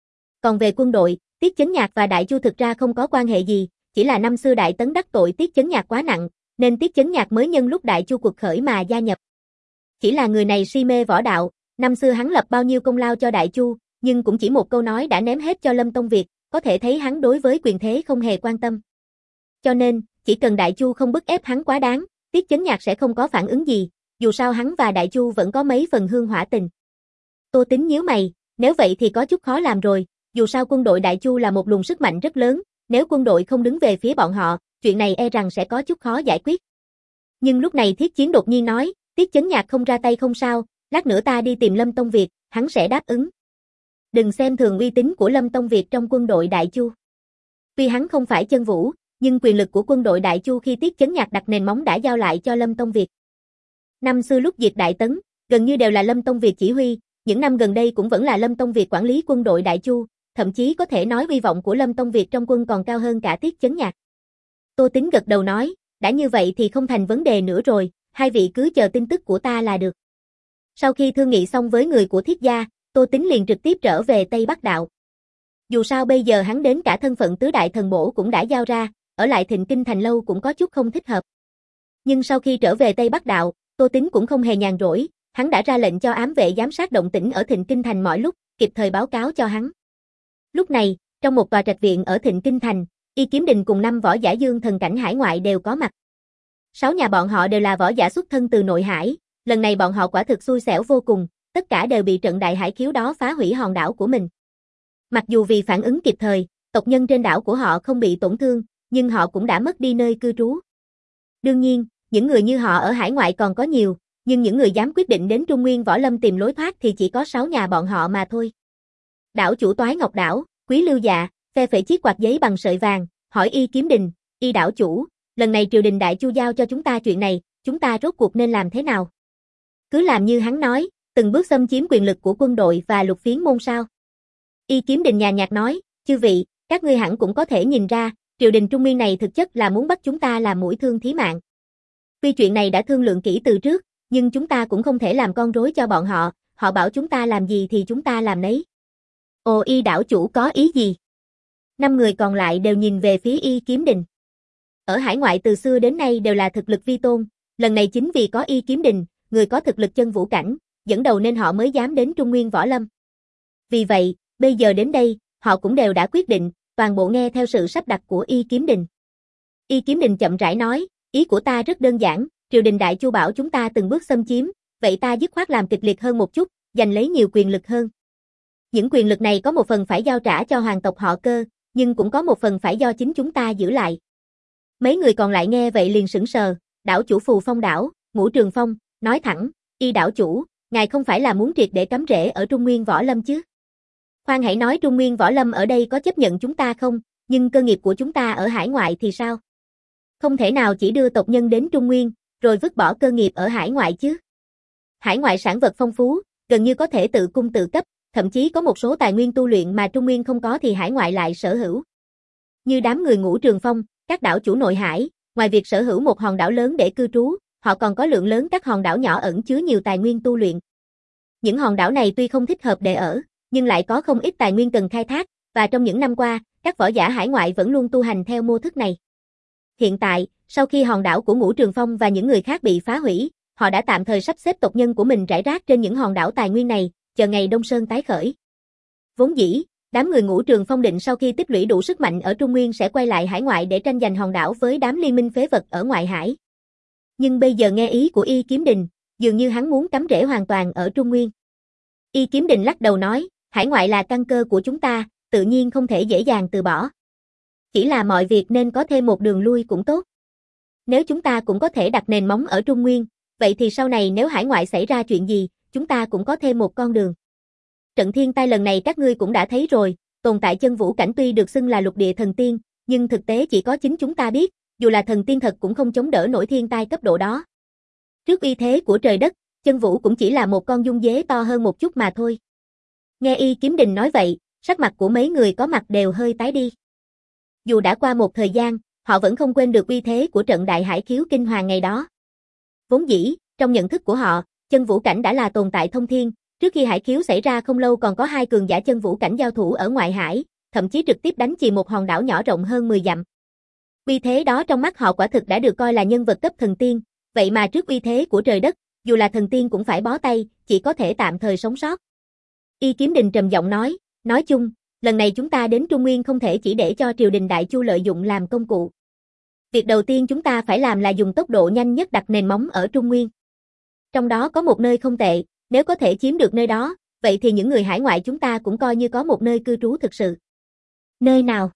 Còn về quân đội, Tiết Chấn Nhạc và Đại Chu thực ra không có quan hệ gì, chỉ là năm xưa Đại Tấn đắc tội Tiết Chấn Nhạc quá nặng, nên Tiết Chấn Nhạc mới nhân lúc Đại Chu cuộc khởi mà gia nhập. Chỉ là người này si mê võ đạo, năm xưa hắn lập bao nhiêu công lao cho Đại Chu, nhưng cũng chỉ một câu nói đã ném hết cho Lâm Tông Việt, có thể thấy hắn đối với quyền thế không hề quan tâm. Cho nên, chỉ cần Đại Chu không bức ép hắn quá đáng, Tiết Chấn Nhạc sẽ không có phản ứng gì, dù sao hắn và Đại Chu vẫn có mấy phần hương hỏa tình. Tô Tính nhíu mày, nếu vậy thì có chút khó làm rồi, dù sao quân đội Đại Chu là một luồng sức mạnh rất lớn, nếu quân đội không đứng về phía bọn họ, chuyện này e rằng sẽ có chút khó giải quyết. Nhưng lúc này Thiết Chiến đột nhiên nói, Tiết Chấn Nhạc không ra tay không sao, lát nữa ta đi tìm Lâm Tông Việt, hắn sẽ đáp ứng. Đừng xem thường uy tín của Lâm Tông Việt trong quân đội Đại Chu. Tuy hắn không phải chân vũ, nhưng quyền lực của quân đội Đại Chu khi Tiết Chấn Nhạc đặt nền móng đã giao lại cho Lâm Tông Việt. Năm xưa lúc diệt Đại Tấn, gần như đều là Lâm Tông Việt chỉ huy, những năm gần đây cũng vẫn là Lâm Tông Việt quản lý quân đội Đại Chu, thậm chí có thể nói uy vọng của Lâm Tông Việt trong quân còn cao hơn cả Tiết Chấn Nhạc. Tô Tính gật đầu nói, đã như vậy thì không thành vấn đề nữa rồi, hai vị cứ chờ tin tức của ta là được. Sau khi thương nghị xong với người của Thiết gia, Tô Tính liền trực tiếp trở về Tây Bắc Đạo. Dù sao bây giờ hắn đến cả thân phận tứ đại thần bổ cũng đã giao ra, ở lại Thịnh Kinh Thành lâu cũng có chút không thích hợp. Nhưng sau khi trở về Tây Bắc Đạo, Tô Tính cũng không hề nhàn rỗi, hắn đã ra lệnh cho ám vệ giám sát động tĩnh ở Thịnh Kinh Thành mọi lúc, kịp thời báo cáo cho hắn. Lúc này, trong một tòa trạch viện ở Thịnh Kinh Thành, Y Kiếm Đình cùng năm võ giả dương thần cảnh hải ngoại đều có mặt. Sáu nhà bọn họ đều là võ giả xuất thân từ nội hải, lần này bọn họ quả thực xui xẻo vô cùng, tất cả đều bị trận đại hải khiếu đó phá hủy hòn đảo của mình. Mặc dù vì phản ứng kịp thời, tộc nhân trên đảo của họ không bị tổn thương, nhưng họ cũng đã mất đi nơi cư trú. Đương nhiên, những người như họ ở hải ngoại còn có nhiều, nhưng những người dám quyết định đến Trung Nguyên Võ Lâm tìm lối thoát thì chỉ có sáu nhà bọn họ mà thôi. Đảo chủ Toái Ngọc Đảo, Quý Lưu Dạ, phe phẩy chiếc quạt giấy bằng sợi vàng, hỏi Y Kiếm Đình, Y đảo chủ, lần này triều đình Đại Chu giao cho chúng ta chuyện này, chúng ta rốt cuộc nên làm thế nào? Cứ làm như hắn nói, từng bước xâm chiếm quyền lực của quân đội và lục phiến môn sao? Y Kiếm Đình nhàn nhạt nói, chư vị, các ngươi hẳn cũng có thể nhìn ra, triều đình Trung Nguyên này thực chất là muốn bắt chúng ta làm mũi thương thí mạng. Tuy chuyện này đã thương lượng kỹ từ trước, nhưng chúng ta cũng không thể làm con rối cho bọn họ, họ bảo chúng ta làm gì thì chúng ta làm nấy. Ồ, Y đảo chủ có ý gì? Năm người còn lại đều nhìn về phía Y Kiếm Đình. Ở hải ngoại từ xưa đến nay đều là thực lực vi tôn, lần này chính vì có Y Kiếm Đình, người có thực lực chân vũ cảnh, dẫn đầu nên họ mới dám đến Trung Nguyên Võ Lâm. Vì vậy, bây giờ đến đây, họ cũng đều đã quyết định, toàn bộ nghe theo sự sắp đặt của Y Kiếm Đình. Y Kiếm Đình chậm rãi nói, ý của ta rất đơn giản, triều đình Đại Chu bảo chúng ta từng bước xâm chiếm, vậy ta dứt khoát làm kịch liệt hơn một chút, giành lấy nhiều quyền lực hơn. Những quyền lực này có một phần phải giao trả cho hoàng tộc họ Cơ, nhưng cũng có một phần phải do chính chúng ta giữ lại. Mấy người còn lại nghe vậy liền sững sờ, đảo chủ Phù Phong đảo, Ngũ Trường Phong, nói thẳng, Y đảo chủ, ngài không phải là muốn triệt để cắm rễ ở Trung Nguyên Võ Lâm chứ? Khoan hãy nói Trung Nguyên Võ Lâm ở đây có chấp nhận chúng ta không, nhưng cơ nghiệp của chúng ta ở hải ngoại thì sao? Không thể nào chỉ đưa tộc nhân đến Trung Nguyên, rồi vứt bỏ cơ nghiệp ở hải ngoại chứ. Hải ngoại sản vật phong phú, gần như có thể tự cung tự cấp, thậm chí có một số tài nguyên tu luyện mà Trung Nguyên không có thì hải ngoại lại sở hữu. Như đám người Ngũ Trường Phong, các đảo chủ nội hải, ngoài việc sở hữu một hòn đảo lớn để cư trú, họ còn có lượng lớn các hòn đảo nhỏ ẩn chứa nhiều tài nguyên tu luyện. Những hòn đảo này tuy không thích hợp để ở, nhưng lại có không ít tài nguyên cần khai thác, và trong những năm qua, các võ giả hải ngoại vẫn luôn tu hành theo mô thức này. Hiện tại, sau khi hòn đảo của Ngũ Trường Phong và những người khác bị phá hủy, họ đã tạm thời sắp xếp tộc nhân của mình rải rác trên những hòn đảo tài nguyên này, chờ ngày Đông Sơn tái khởi. Vốn dĩ, Đám người Ngũ Trường Phong định sau khi tích lũy đủ sức mạnh ở Trung Nguyên sẽ quay lại hải ngoại để tranh giành hòn đảo với đám liên minh phế vật ở ngoại hải. Nhưng bây giờ nghe ý của Y Kiếm Đình, dường như hắn muốn cắm rễ hoàn toàn ở Trung Nguyên. Y Kiếm Đình lắc đầu nói, hải ngoại là căn cơ của chúng ta, tự nhiên không thể dễ dàng từ bỏ. Chỉ là mọi việc nên có thêm một đường lui cũng tốt. Nếu chúng ta cũng có thể đặt nền móng ở Trung Nguyên, vậy thì sau này nếu hải ngoại xảy ra chuyện gì, chúng ta cũng có thêm một con đường. Trận thiên tai lần này các ngươi cũng đã thấy rồi, tồn tại chân vũ cảnh tuy được xưng là lục địa thần tiên, nhưng thực tế chỉ có chính chúng ta biết, dù là thần tiên thật cũng không chống đỡ nổi thiên tai cấp độ đó. Trước uy thế của trời đất, chân vũ cũng chỉ là một con dung dế to hơn một chút mà thôi. Nghe Y Kiếm Đình nói vậy, sắc mặt của mấy người có mặt đều hơi tái đi. Dù đã qua một thời gian, họ vẫn không quên được uy thế của trận đại hải khiếu kinh hoàng ngày đó. Vốn dĩ, trong nhận thức của họ, chân vũ cảnh đã là tồn tại thông thiên, trước khi hải khiếu xảy ra không lâu còn có hai cường giả chân vũ cảnh giao thủ ở ngoại hải, thậm chí trực tiếp đánh chìm một hòn đảo nhỏ rộng hơn mười dặm. Uy thế đó trong mắt họ quả thực đã được coi là nhân vật cấp thần tiên, vậy mà trước uy thế của trời đất, dù là thần tiên cũng phải bó tay, chỉ có thể tạm thời sống sót. Y Kiếm Đình trầm giọng nói, nói chung, lần này chúng ta đến Trung Nguyên không thể chỉ để cho triều đình Đại Chu lợi dụng làm công cụ. Việc đầu tiên chúng ta phải làm là dùng tốc độ nhanh nhất đặt nền móng ở Trung Nguyên. Trong đó có một nơi không tệ, nếu có thể chiếm được nơi đó, vậy thì những người hải ngoại chúng ta cũng coi như có một nơi cư trú thực sự. Nơi nào?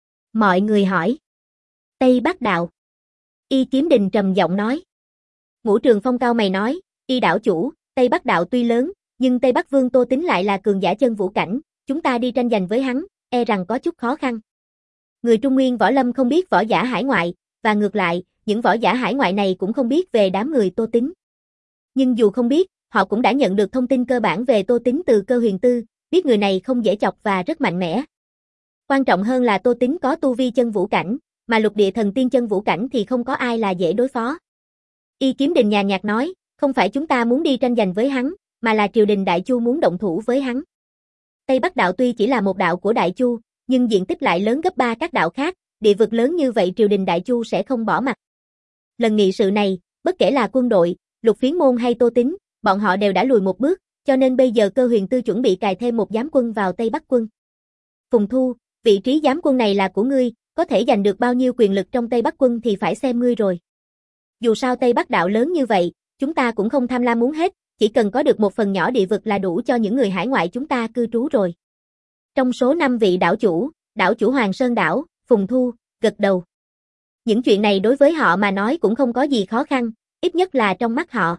Mọi người hỏi. Tây Bắc Đạo. Y Kiếm Đình trầm giọng nói. Ngũ Trường Phong cao mày nói, Y đảo chủ, Tây Bắc Đạo tuy lớn, nhưng Tây Bắc Vương Tô Tính lại là cường giả chân vũ cảnh, chúng ta đi tranh giành với hắn, e rằng có chút khó khăn. Người Trung Nguyên võ lâm không biết võ giả hải ngoại, và ngược lại, những võ giả hải ngoại này cũng không biết về đám người Tô Tính. Nhưng dù không biết, họ cũng đã nhận được thông tin cơ bản về Tô Tính từ Cơ Huyền Tư, biết người này không dễ chọc và rất mạnh mẽ. Quan trọng hơn là Tô Tính có tu vi chân vũ cảnh, mà lục địa thần tiên chân vũ cảnh thì không có ai là dễ đối phó. Y Kiếm Đình nhàn nhạt nói, không phải chúng ta muốn đi tranh giành với hắn, mà là triều đình Đại Chu muốn động thủ với hắn. Tây Bắc Đạo tuy chỉ là một đạo của Đại Chu, nhưng diện tích lại lớn gấp ba các đạo khác, địa vực lớn như vậy triều đình Đại Chu sẽ không bỏ mặc. Lần nghị sự này, bất kể là quân đội, Lục Phiến Môn hay Tô Tính, bọn họ đều đã lùi một bước, cho nên bây giờ Cơ Huyền Tư chuẩn bị cài thêm một giám quân vào Tây Bắc quân. Phùng Thu, vị trí giám quân này là của ngươi, có thể giành được bao nhiêu quyền lực trong Tây Bắc quân thì phải xem ngươi rồi. Dù sao Tây Bắc Đạo lớn như vậy, chúng ta cũng không tham lam muốn hết, chỉ cần có được một phần nhỏ địa vực là đủ cho những người hải ngoại chúng ta cư trú rồi. Trong số năm vị đảo chủ, đảo chủ Hoàng Sơn Đảo, Phùng Thu, gật đầu. Những chuyện này đối với họ mà nói cũng không có gì khó khăn, ít nhất là trong mắt họ.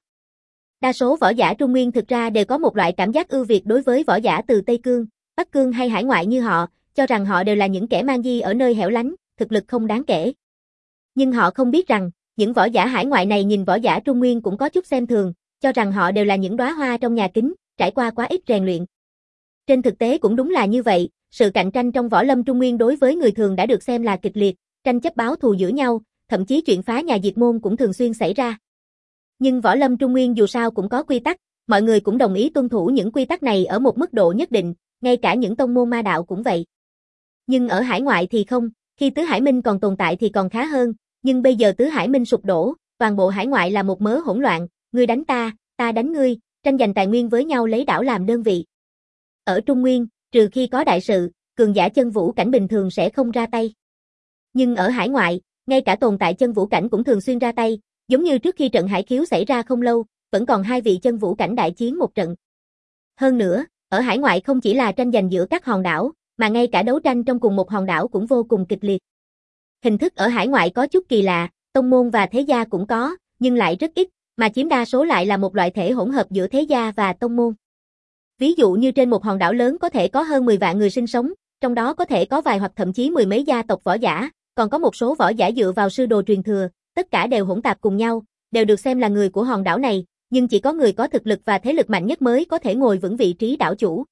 Đa số võ giả Trung Nguyên thực ra đều có một loại cảm giác ưu việt đối với võ giả từ Tây Cương, Bắc Cương hay hải ngoại như họ, cho rằng họ đều là những kẻ mang di ở nơi hẻo lánh, thực lực không đáng kể. Nhưng họ không biết rằng, những võ giả hải ngoại này nhìn võ giả Trung Nguyên cũng có chút xem thường, cho rằng họ đều là những đóa hoa trong nhà kính, trải qua quá ít rèn luyện. Trên thực tế cũng đúng là như vậy, sự cạnh tranh trong võ lâm Trung Nguyên đối với người thường đã được xem là kịch liệt, tranh chấp báo thù giữa nhau, thậm chí chuyện phá nhà diệt môn cũng thường xuyên xảy ra. Nhưng võ lâm Trung Nguyên dù sao cũng có quy tắc, mọi người cũng đồng ý tuân thủ những quy tắc này ở một mức độ nhất định, ngay cả những tông môn ma đạo cũng vậy. Nhưng ở hải ngoại thì không, khi Tứ Hải Minh còn tồn tại thì còn khá hơn, nhưng bây giờ Tứ Hải Minh sụp đổ, toàn bộ hải ngoại là một mớ hỗn loạn, ngươi đánh ta, ta đánh ngươi, tranh giành tài nguyên với nhau lấy đảo làm đơn vị. Ở Trung Nguyên, trừ khi có đại sự, cường giả chân vũ cảnh bình thường sẽ không ra tay. Nhưng ở hải ngoại, ngay cả tồn tại chân vũ cảnh cũng thường xuyên ra tay, giống như trước khi trận hải khiếu xảy ra không lâu, vẫn còn hai vị chân vũ cảnh đại chiến một trận. Hơn nữa, ở hải ngoại không chỉ là tranh giành giữa các hòn đảo, mà ngay cả đấu tranh trong cùng một hòn đảo cũng vô cùng kịch liệt. Hình thức ở hải ngoại có chút kỳ lạ, tông môn và thế gia cũng có, nhưng lại rất ít, mà chiếm đa số lại là một loại thể hỗn hợp giữa thế gia và tông môn. Ví dụ như trên một hòn đảo lớn có thể có hơn mười vạn người sinh sống, trong đó có thể có vài hoặc thậm chí mười mấy gia tộc võ giả, còn có một số võ giả dựa vào sư đồ truyền thừa, tất cả đều hỗn tạp cùng nhau, đều được xem là người của hòn đảo này, nhưng chỉ có người có thực lực và thế lực mạnh nhất mới có thể ngồi vững vị trí đảo chủ.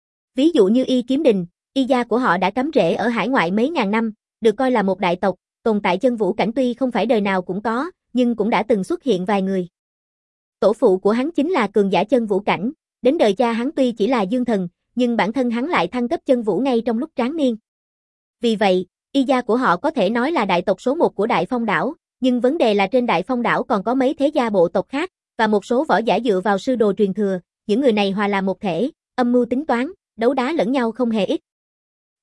Ví dụ như Y Kiếm Đình, Y gia của họ đã cắm rễ ở hải ngoại mấy ngàn năm, được coi là một đại tộc, tồn tại chân vũ cảnh tuy không phải đời nào cũng có, nhưng cũng đã từng xuất hiện vài người. Tổ phụ của hắn chính là cường giả chân vũ cảnh, đến đời cha hắn tuy chỉ là dương thần, nhưng bản thân hắn lại thăng cấp chân vũ ngay trong lúc tráng niên. Vì vậy, Y gia của họ có thể nói là đại tộc số một của Đại Phong đảo, nhưng vấn đề là trên Đại Phong đảo còn có mấy thế gia bộ tộc khác, và một số võ giả dựa vào sư đồ truyền thừa, những người này hòa làm một thể, âm mưu tính toán, đấu đá lẫn nhau không hề ít.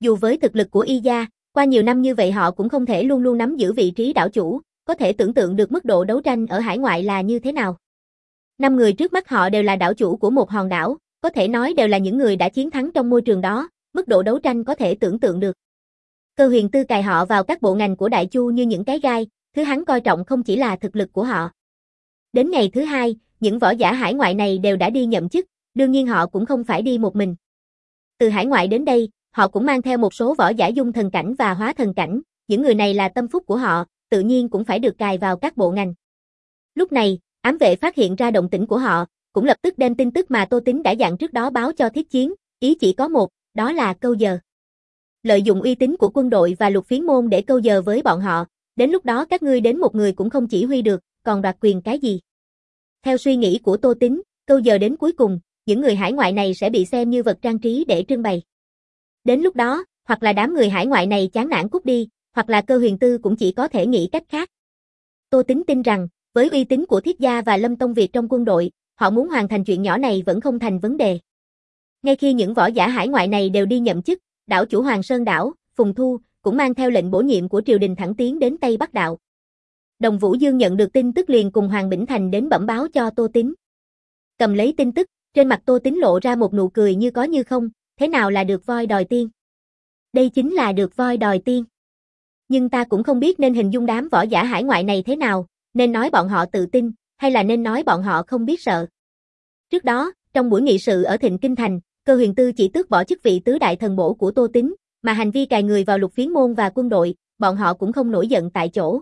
Dù với thực lực của Y gia, qua nhiều năm như vậy họ cũng không thể luôn luôn nắm giữ vị trí đảo chủ, có thể tưởng tượng được mức độ đấu tranh ở hải ngoại là như thế nào. Năm người trước mắt họ đều là đảo chủ của một hòn đảo, có thể nói đều là những người đã chiến thắng trong môi trường đó, mức độ đấu tranh có thể tưởng tượng được. Cơ Huyền Tư cài họ vào các bộ ngành của Đại Chu như những cái gai, thứ hắn coi trọng không chỉ là thực lực của họ. Đến ngày thứ hai, những võ giả hải ngoại này đều đã đi nhậm chức, đương nhiên họ cũng không phải đi một mình. Từ hải ngoại đến đây, họ cũng mang theo một số võ giả dung thần cảnh và hóa thần cảnh, những người này là tâm phúc của họ, tự nhiên cũng phải được cài vào các bộ ngành. Lúc này, ám vệ phát hiện ra động tĩnh của họ, cũng lập tức đem tin tức mà Tô Tín đã dặn trước đó báo cho Thiết Chiến, ý chỉ có một, đó là câu giờ. Lợi dụng uy tín của quân đội và Lục Phiến môn để câu giờ với bọn họ, đến lúc đó các ngươi đến một người cũng không chỉ huy được, còn đoạt quyền cái gì. Theo suy nghĩ của Tô Tín, câu giờ đến cuối cùng, những người hải ngoại này sẽ bị xem như vật trang trí để trưng bày. Đến lúc đó, hoặc là đám người hải ngoại này chán nản cút đi, hoặc là Cơ Huyền Tư cũng chỉ có thể nghĩ cách khác. Tô Tín tin rằng, với uy tín của Thiết gia và Lâm Tông Việt trong quân đội, họ muốn hoàn thành chuyện nhỏ này vẫn không thành vấn đề. Ngay khi những võ giả hải ngoại này đều đi nhậm chức, đảo chủ Hoàng Sơn đảo, Phùng Thu, cũng mang theo lệnh bổ nhiệm của triều đình thẳng tiến đến Tây Bắc đạo. Đồng Vũ Dương nhận được tin tức liền cùng Hoàng Bỉnh Thành đến bẩm báo cho Tô Tín. Cầm lấy tin tức, trên mặt Tô Tín lộ ra một nụ cười như có như không, thế nào là được voi đòi tiên? Đây chính là được voi đòi tiên. Nhưng ta cũng không biết nên hình dung đám võ giả hải ngoại này thế nào, nên nói bọn họ tự tin, hay là nên nói bọn họ không biết sợ. Trước đó, trong buổi nghị sự ở Thịnh Kinh Thành, Cơ Huyền Tư chỉ tước bỏ chức vị tứ đại thần bổ của Tô Tín, mà hành vi cài người vào Lục Phiến môn và quân đội, bọn họ cũng không nổi giận tại chỗ.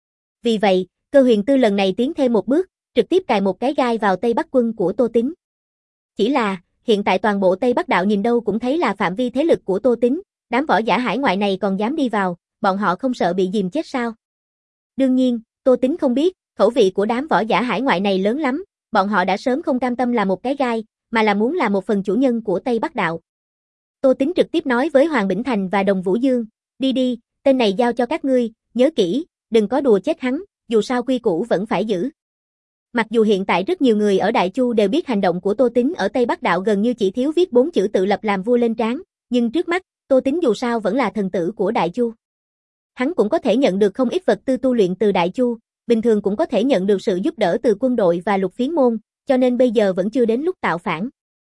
Vì vậy, Cơ Huyền Tư lần này tiến thêm một bước, trực tiếp cài một cái gai vào Tây Bắc quân của Tô Tín. Chỉ là, hiện tại toàn bộ Tây Bắc đạo nhìn đâu cũng thấy là phạm vi thế lực của Tô Tín, đám võ giả hải ngoại này còn dám đi vào, bọn họ không sợ bị dìm chết sao? Đương nhiên, Tô Tín không biết, khẩu vị của đám võ giả hải ngoại này lớn lắm, bọn họ đã sớm không cam tâm là một cái gai, mà là muốn là một phần chủ nhân của Tây Bắc đạo. Tô Tín trực tiếp nói với Hoàng Bỉnh Thành và Đồng Vũ Dương, đi đi, tên này giao cho các ngươi, nhớ kỹ, đừng có đùa chết hắn, dù sao quy củ vẫn phải giữ. Mặc dù hiện tại rất nhiều người ở Đại Chu đều biết hành động của Tô Tín ở Tây Bắc đạo gần như chỉ thiếu viết bốn chữ tự lập làm vua lên trán, nhưng trước mắt, Tô Tín dù sao vẫn là thần tử của Đại Chu. Hắn cũng có thể nhận được không ít vật tư tu luyện từ Đại Chu, bình thường cũng có thể nhận được sự giúp đỡ từ quân đội và Lục Phiến môn, cho nên bây giờ vẫn chưa đến lúc tạo phản.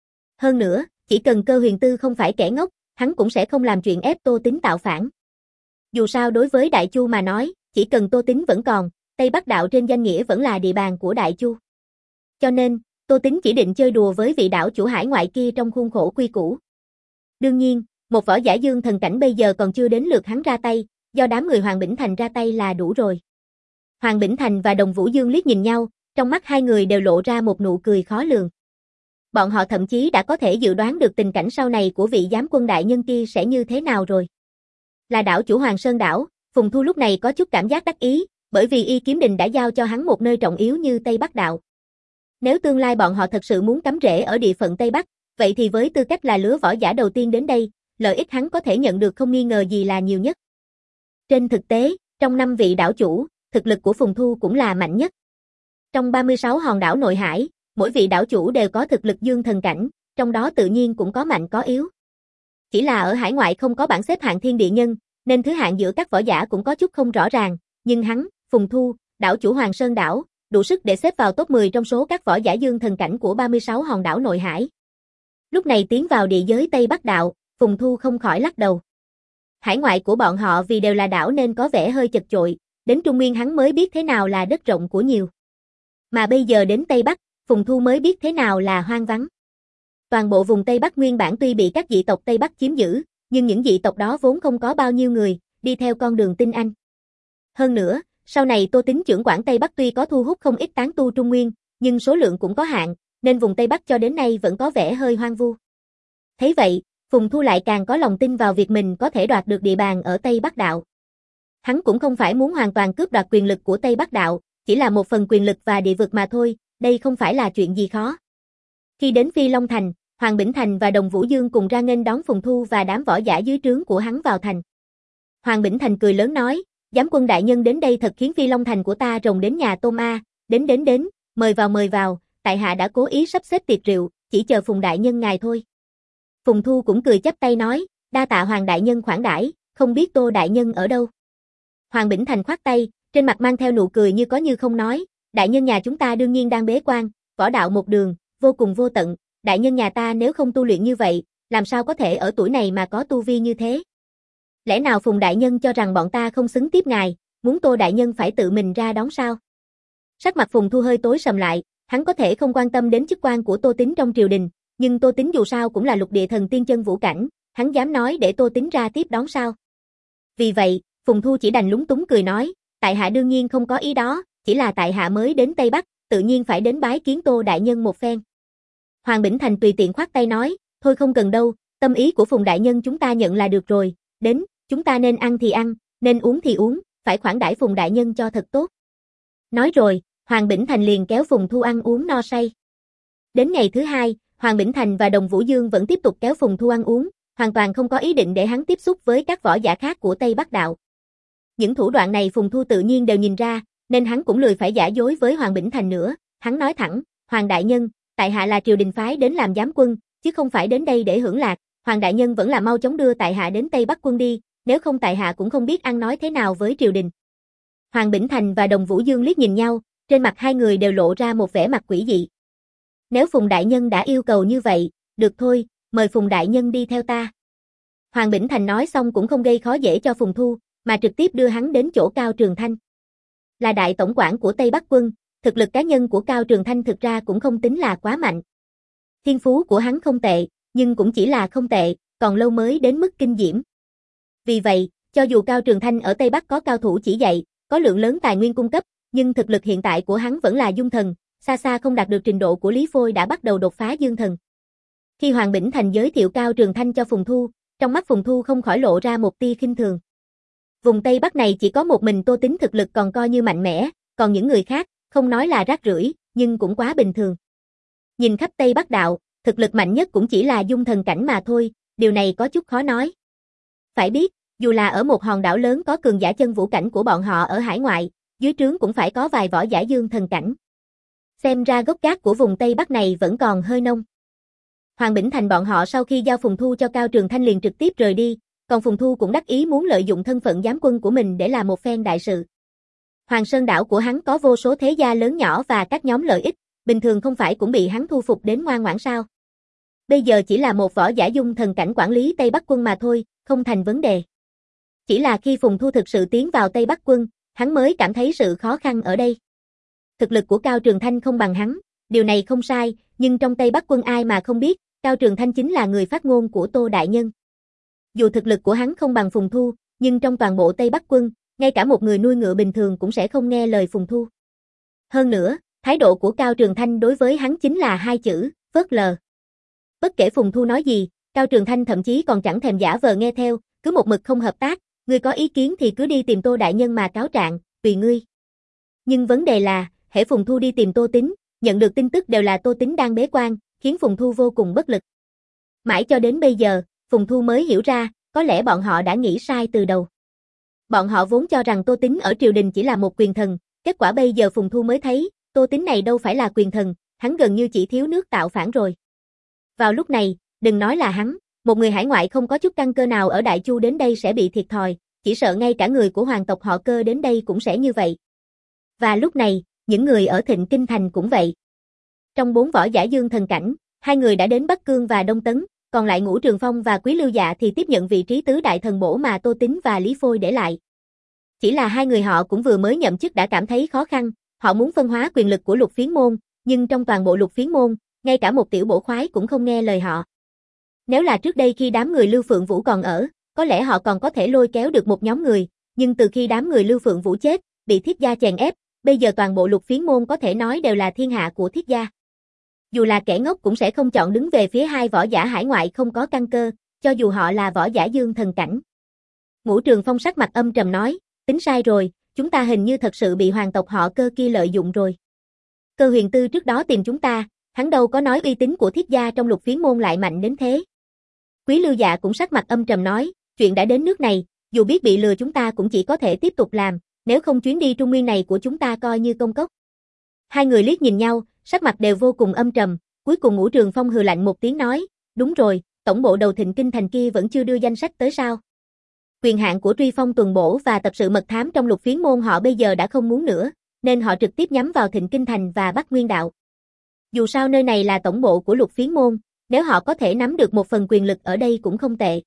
Hơn nữa, chỉ cần Cơ Huyền Tư không phải kẻ ngốc, hắn cũng sẽ không làm chuyện ép Tô Tín tạo phản. Dù sao đối với Đại Chu mà nói, chỉ cần Tô Tín vẫn còn, Tây Bắc đạo trên danh nghĩa vẫn là địa bàn của Đại Chu. Cho nên, Tô Tín chỉ định chơi đùa với vị đảo chủ hải ngoại kia trong khuôn khổ quy củ. Đương nhiên, một võ giả dương thần cảnh bây giờ còn chưa đến lượt hắn ra tay, do đám người Hoàng Bỉnh Thành ra tay là đủ rồi. Hoàng Bỉnh Thành và Đồng Vũ Dương liếc nhìn nhau, trong mắt hai người đều lộ ra một nụ cười khó lường. Bọn họ thậm chí đã có thể dự đoán được tình cảnh sau này của vị giám quân đại nhân kia sẽ như thế nào rồi. Là đảo chủ Hoàng Sơn đảo, Phùng Thu lúc này có chút cảm giác đắc ý, bởi vì Y Kiếm Đình đã giao cho hắn một nơi trọng yếu như Tây Bắc đạo. Nếu tương lai bọn họ thật sự muốn cắm rễ ở địa phận Tây Bắc, vậy thì với tư cách là lứa võ giả đầu tiên đến đây, lợi ích hắn có thể nhận được không nghi ngờ gì là nhiều nhất. Trên thực tế, trong năm vị đảo chủ, thực lực của Phùng Thu cũng là mạnh nhất. Trong ba mươi sáu hòn đảo nội hải, mỗi vị đảo chủ đều có thực lực dương thần cảnh, trong đó tự nhiên cũng có mạnh có yếu. Chỉ là ở hải ngoại không có bảng xếp hạng thiên địa nhân, nên thứ hạng giữa các võ giả cũng có chút không rõ ràng, nhưng hắn, Phùng Thu, đảo chủ Hoàng Sơn đảo, đủ sức để xếp vào top mười trong số các võ giả dương thần cảnh của ba mươi sáu hòn đảo nội hải. Lúc này tiến vào địa giới Tây Bắc đạo, Phùng Thu không khỏi lắc đầu. Hải ngoại của bọn họ vì đều là đảo nên có vẻ hơi chật chội, đến Trung Nguyên hắn mới biết thế nào là đất rộng của nhiều. Mà bây giờ đến Tây Bắc, Phùng Thu mới biết thế nào là hoang vắng. Toàn bộ vùng Tây Bắc nguyên bản tuy bị các dị tộc Tây Bắc chiếm giữ, nhưng những dị tộc đó vốn không có bao nhiêu người, đi theo con đường tinh anh. Hơn nữa, sau này Tô Tín trưởng quản Tây Bắc tuy có thu hút không ít tán tu Trung Nguyên, nhưng số lượng cũng có hạn, nên vùng Tây Bắc cho đến nay vẫn có vẻ hơi hoang vu. Thấy vậy, Phùng Thu lại càng có lòng tin vào việc mình có thể đoạt được địa bàn ở Tây Bắc đạo. Hắn cũng không phải muốn hoàn toàn cướp đoạt quyền lực của Tây Bắc đạo, chỉ là một phần quyền lực và địa vực mà thôi, đây không phải là chuyện gì khó. Khi đến Phi Long Thành, Hoàng Bỉnh Thành và Đồng Vũ Dương cùng ra nghênh đón Phùng Thu và đám võ giả dưới trướng của hắn vào thành. Hoàng Bỉnh Thành cười lớn nói, giám quân đại nhân đến đây thật khiến Phi Long Thành của ta rồng đến nhà tôm a, đến đến đến, mời vào mời vào, tại hạ đã cố ý sắp xếp tiệc rượu, chỉ chờ Phùng đại nhân ngài thôi. Phùng Thu cũng cười chắp tay nói, đa tạ Hoàng đại nhân khoản đãi, không biết Tô đại nhân ở đâu. Hoàng Bỉnh Thành khoát tay, trên mặt mang theo nụ cười như có như không nói, đại nhân nhà chúng ta đương nhiên đang bế quan, võ đạo một đường, vô cùng vô tận, đại nhân nhà ta nếu không tu luyện như vậy, làm sao có thể ở tuổi này mà có tu vi như thế? Lẽ nào Phùng đại nhân cho rằng bọn ta không xứng tiếp ngài, muốn Tô đại nhân phải tự mình ra đón sao? Sắc mặt Phùng Thu hơi tối sầm lại, hắn có thể không quan tâm đến chức quan của Tô Tín trong triều đình, nhưng Tô Tín dù sao cũng là lục địa thần tiên chân vũ cảnh, hắn dám nói để Tô Tín ra tiếp đón sao? Vì vậy, Phùng Thu chỉ đành lúng túng cười nói, tại hạ đương nhiên không có ý đó, chỉ là tại hạ mới đến Tây Bắc, tự nhiên phải đến bái kiến Tô đại nhân một phen. Hoàng Bỉnh Thành tùy tiện khoát tay nói, thôi không cần đâu, tâm ý của Phùng đại nhân chúng ta nhận là được rồi, đến, chúng ta nên ăn thì ăn, nên uống thì uống, phải khoản đãi Phùng đại nhân cho thật tốt. Nói rồi, Hoàng Bỉnh Thành liền kéo Phùng Thu ăn uống no say. Đến ngày thứ hai, Hoàng Bỉnh Thành và Đồng Vũ Dương vẫn tiếp tục kéo Phùng Thu ăn uống, hoàn toàn không có ý định để hắn tiếp xúc với các võ giả khác của Tây Bắc Đạo. Những thủ đoạn này Phùng Thu tự nhiên đều nhìn ra, nên hắn cũng lười phải giả dối với Hoàng Bỉnh Thành nữa, hắn nói thẳng, Hoàng đại nhân, tại hạ là triều đình phái đến làm giám quân, chứ không phải đến đây để hưởng lạc, Hoàng đại nhân vẫn là mau chóng đưa tại hạ đến Tây Bắc quân đi, nếu không tại hạ cũng không biết ăn nói thế nào với triều đình. Hoàng Bỉnh Thành và Đồng Vũ Dương liếc nhìn nhau, trên mặt hai người đều lộ ra một vẻ mặt quỷ dị. Nếu Phùng đại nhân đã yêu cầu như vậy, được thôi, mời Phùng đại nhân đi theo ta. Hoàng Bỉnh Thành nói xong cũng không gây khó dễ cho Phùng Thu, mà trực tiếp đưa hắn đến chỗ Cao Trường Thanh. Là đại tổng quản của Tây Bắc quân, thực lực cá nhân của Cao Trường Thanh thực ra cũng không tính là quá mạnh. Thiên phú của hắn không tệ, nhưng cũng chỉ là không tệ, còn lâu mới đến mức kinh diễm. Vì vậy, cho dù Cao Trường Thanh ở Tây Bắc có cao thủ chỉ dạy, có lượng lớn tài nguyên cung cấp, nhưng thực lực hiện tại của hắn vẫn là dung thần, xa xa không đạt được trình độ của Lý Phôi đã bắt đầu đột phá dương thần. Khi Hoàng Bỉnh Thành giới thiệu Cao Trường Thanh cho Phùng Thu, trong mắt Phùng Thu không khỏi lộ ra một tia khinh thường. Vùng Tây Bắc này chỉ có một mình Tô Tín thực lực còn coi như mạnh mẽ, còn những người khác, không nói là rác rưởi, nhưng cũng quá bình thường. Nhìn khắp Tây Bắc Đạo, thực lực mạnh nhất cũng chỉ là dung thần cảnh mà thôi, điều này có chút khó nói. Phải biết, dù là ở một hòn đảo lớn có cường giả chân vũ cảnh của bọn họ ở hải ngoại, dưới trướng cũng phải có vài võ giả dương thần cảnh. Xem ra gốc gác của vùng Tây Bắc này vẫn còn hơi nông. Hoàng Bỉnh Thành bọn họ sau khi giao Phùng Thu cho Cao Trường Thanh liền trực tiếp rời đi, còn Phùng Thu cũng đắc ý muốn lợi dụng thân phận giám quân của mình để làm một phen đại sự. Hoàng Sơn đảo của hắn có vô số thế gia lớn nhỏ và các nhóm lợi ích, bình thường không phải cũng bị hắn thu phục đến ngoan ngoãn sao. Bây giờ chỉ là một võ giả dung thần cảnh quản lý Tây Bắc quân mà thôi, không thành vấn đề. Chỉ là khi Phùng Thu thực sự tiến vào Tây Bắc quân, hắn mới cảm thấy sự khó khăn ở đây. Thực lực của Cao Trường Thanh không bằng hắn, điều này không sai, nhưng trong Tây Bắc quân ai mà không biết, Cao Trường Thanh chính là người phát ngôn của Tô đại nhân. Dù thực lực của hắn không bằng Phùng Thu, nhưng trong toàn bộ Tây Bắc quân, ngay cả một người nuôi ngựa bình thường cũng sẽ không nghe lời Phùng Thu. Hơn nữa, thái độ của Cao Trường Thanh đối với hắn chính là hai chữ, phớt lờ. Bất kể Phùng Thu nói gì, Cao Trường Thanh thậm chí còn chẳng thèm giả vờ nghe theo, cứ một mực không hợp tác, ngươi có ý kiến thì cứ đi tìm Tô đại nhân mà cáo trạng, tùy ngươi. Nhưng vấn đề là, hễ Phùng Thu đi tìm Tô Tín, nhận được tin tức đều là Tô Tín đang bế quan, khiến Phùng Thu vô cùng bất lực. Mãi cho đến bây giờ, Phùng Thu mới hiểu ra, có lẽ bọn họ đã nghĩ sai từ đầu. Bọn họ vốn cho rằng Tô Tín ở triều đình chỉ là một quyền thần, kết quả bây giờ Phùng Thu mới thấy, Tô Tín này đâu phải là quyền thần, hắn gần như chỉ thiếu nước tạo phản rồi. Vào lúc này, đừng nói là hắn, một người hải ngoại không có chút căn cơ nào ở Đại Chu đến đây sẽ bị thiệt thòi, chỉ sợ ngay cả người của hoàng tộc họ Cơ đến đây cũng sẽ như vậy. Và lúc này, những người ở Thịnh Kinh Thành cũng vậy. Trong bốn võ giả dương thần cảnh, hai người đã đến Bắc Cương và Đông Tấn, còn lại Ngũ Trường Phong và Quý Lưu Dạ thì tiếp nhận vị trí tứ đại thần bổ mà Tô Tín và Lý Phôi để lại. Chỉ là hai người họ cũng vừa mới nhậm chức đã cảm thấy khó khăn, họ muốn phân hóa quyền lực của Lục Phiến môn, nhưng trong toàn bộ Lục Phiến môn, ngay cả một tiểu bổ khoái cũng không nghe lời họ. Nếu là trước đây khi đám người Lưu Phượng Vũ còn ở, có lẽ họ còn có thể lôi kéo được một nhóm người, nhưng từ khi đám người Lưu Phượng Vũ chết, bị Thiết gia chèn ép, bây giờ toàn bộ Lục Phiến môn có thể nói đều là thiên hạ của Thiết gia. Dù là kẻ ngốc cũng sẽ không chọn đứng về phía hai võ giả hải ngoại không có căn cơ, cho dù họ là võ giả dương thần cảnh. Ngũ Trường Phong sắc mặt âm trầm nói, tính sai rồi, chúng ta hình như thật sự bị hoàng tộc họ Cơ kia lợi dụng rồi. Cơ Huyền Tư trước đó tìm chúng ta, hắn đâu có nói uy tín của Thiết gia trong Lục Phiến môn lại mạnh đến thế. Quý Lưu Dạ cũng sắc mặt âm trầm nói, chuyện đã đến nước này, dù biết bị lừa chúng ta cũng chỉ có thể tiếp tục làm, nếu không chuyến đi Trung Nguyên này của chúng ta coi như công cốc. Hai người liếc nhìn nhau, sắc mặt đều vô cùng âm trầm, cuối cùng Ngũ Trường Phong hừ lạnh một tiếng nói, đúng rồi, tổng bộ đầu Thịnh Kinh Thành kia vẫn chưa đưa danh sách tới sao? Quyền hạn của Truy Phong tuần bổ và tập sự mật thám trong Lục Phiến môn họ bây giờ đã không muốn nữa, nên họ trực tiếp nhắm vào Thịnh Kinh Thành và bắt Nguyên Đạo. Dù sao nơi này là tổng bộ của Lục Phiến môn, nếu họ có thể nắm được một phần quyền lực ở đây cũng không tệ.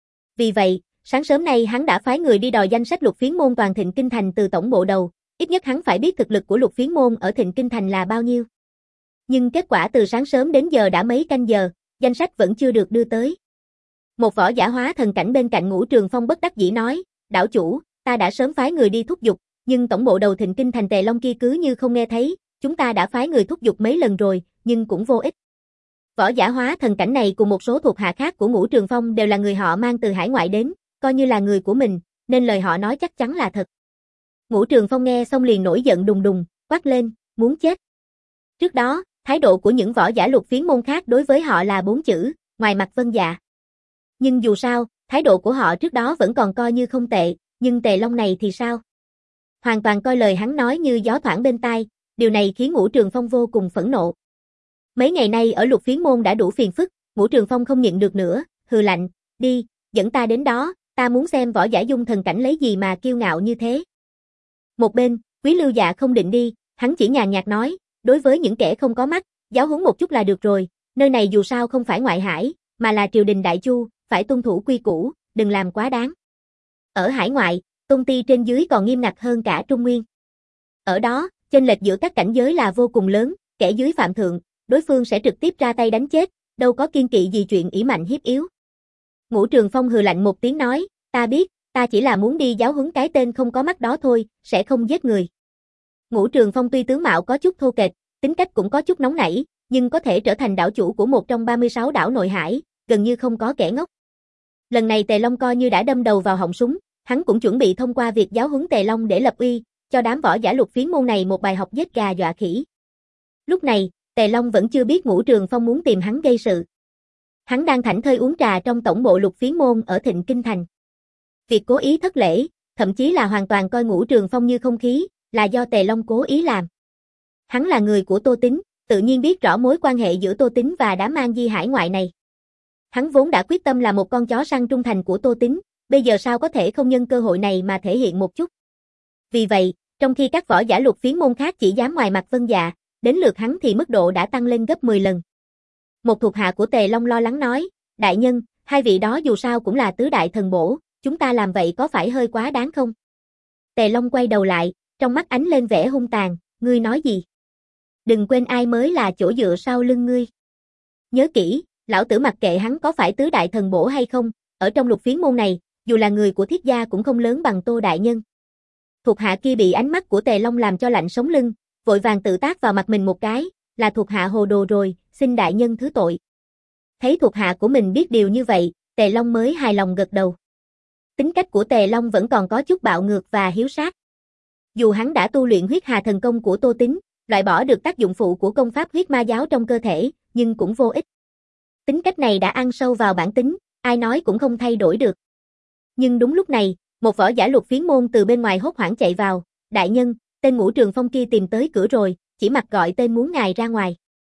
Vì vậy, sáng sớm nay hắn đã phái người đi đòi danh sách Lục Phiến môn toàn Thịnh Kinh Thành từ tổng bộ đầu, ít nhất hắn phải biết thực lực của Lục Phiến môn ở Thịnh Kinh Thành là bao nhiêu. Nhưng kết quả từ sáng sớm đến giờ đã mấy canh giờ, danh sách vẫn chưa được đưa tới. Một võ giả hóa thần cảnh bên cạnh Ngũ Trường Phong bất đắc dĩ nói, đảo chủ, ta đã sớm phái người đi thúc giục, nhưng tổng bộ đầu Thịnh Kinh Thành Tề Long kia cứ như không nghe thấy, chúng ta đã phái người thúc giục mấy lần rồi, nhưng cũng vô ích. Võ giả hóa thần cảnh này cùng một số thuộc hạ khác của Ngũ Trường Phong đều là người họ mang từ hải ngoại đến, coi như là người của mình, nên lời họ nói chắc chắn là thật. Ngũ Trường Phong nghe xong liền nổi giận đùng đùng, quát lên, muốn chết. Trước đó, thái độ của những võ giả Lục Phiến môn khác đối với họ là bốn chữ, ngoài mặt vâng dạ. Nhưng dù sao, thái độ của họ trước đó vẫn còn coi như không tệ, nhưng Tề Long này thì sao? Hoàn toàn coi lời hắn nói như gió thoảng bên tai, điều này khiến Ngũ Trường Phong vô cùng phẫn nộ. Mấy ngày nay ở Lục Phiến môn đã đủ phiền phức, Ngũ Trường Phong không nhịn được nữa, hừ lạnh, đi, dẫn ta đến đó, ta muốn xem võ giả dung thần cảnh lấy gì mà kiêu ngạo như thế. Một bên, Quý Lưu Dạ không định đi, hắn chỉ nhàn nhạt nói, đối với những kẻ không có mắt, giáo huấn một chút là được rồi, nơi này dù sao không phải ngoại hải, mà là triều đình Đại Chu, phải tuân thủ quy củ, đừng làm quá đáng. Ở hải ngoại, tôn ti trên dưới còn nghiêm ngặt hơn cả Trung Nguyên. Ở đó, chênh lệch giữa các cảnh giới là vô cùng lớn, kẻ dưới phạm thượng, đối phương sẽ trực tiếp ra tay đánh chết, đâu có kiên kỵ gì chuyện ỷ mạnh hiếp yếu. Ngũ Trường Phong hừ lạnh một tiếng nói, ta biết, ta chỉ là muốn đi giáo huấn cái tên không có mắt đó thôi, sẽ không giết người. Ngũ Trường Phong tuy tướng mạo có chút thô kệch, tính cách cũng có chút nóng nảy, nhưng có thể trở thành đảo chủ của một trong ba mươi sáu đảo nội hải, gần như không có kẻ ngốc. Lần này Tề Long coi như đã đâm đầu vào họng súng, hắn cũng chuẩn bị thông qua việc giáo huấn Tề Long để lập uy, cho đám võ giả Lục Phiến môn này một bài học giết gà dọa khỉ. Lúc này, Tề Long vẫn chưa biết Ngũ Trường Phong muốn tìm hắn gây sự. Hắn đang thảnh thơi uống trà trong tổng bộ Lục Phiến môn ở Thịnh Kinh Thành. Việc cố ý thất lễ, thậm chí là hoàn toàn coi Ngũ Trường Phong như không khí, là do Tề Long cố ý làm. Hắn là người của Tô Tín, tự nhiên biết rõ mối quan hệ giữa Tô Tín và đám An Di hải ngoại này. Hắn vốn đã quyết tâm là một con chó săn trung thành của Tô Tín, bây giờ sao có thể không nhân cơ hội này mà thể hiện một chút. Vì vậy, trong khi các võ giả Lục Phiến môn khác chỉ dám ngoài mặt vâng dạ, đến lượt hắn thì mức độ đã tăng lên gấp mười lần. Một thuộc hạ của Tề Long lo lắng nói, đại nhân, hai vị đó dù sao cũng là tứ đại thần bổ, chúng ta làm vậy có phải hơi quá đáng không? Tề Long quay đầu lại, trong mắt ánh lên vẻ hung tàn, ngươi nói gì? Đừng quên ai mới là chỗ dựa sau lưng ngươi. Nhớ kỹ, lão tử mặc kệ hắn có phải tứ đại thần bổ hay không, ở trong Lục Phiến môn này, dù là người của Thiết gia cũng không lớn bằng Tô đại nhân. Thuộc hạ kia bị ánh mắt của Tề Long làm cho lạnh sống lưng, vội vàng tự tác vào mặt mình một cái, là thuộc hạ hồ đồ rồi, xin đại nhân thứ tội. Thấy thuộc hạ của mình biết điều như vậy, Tề Long mới hài lòng gật đầu. Tính cách của Tề Long vẫn còn có chút bạo ngược và hiếu sát. Dù hắn đã tu luyện huyết hà thần công của Tô Tín, loại bỏ được tác dụng phụ của công pháp huyết ma giáo trong cơ thể, nhưng cũng vô ích. Tính cách này đã ăn sâu vào bản tính, ai nói cũng không thay đổi được. Nhưng đúng lúc này, một võ giả Lục Phiến môn từ bên ngoài hốt hoảng chạy vào, đại nhân, tên Ngũ Trường Phong kia tìm tới cửa rồi, chỉ mặc gọi tên muốn ngài ra ngoài.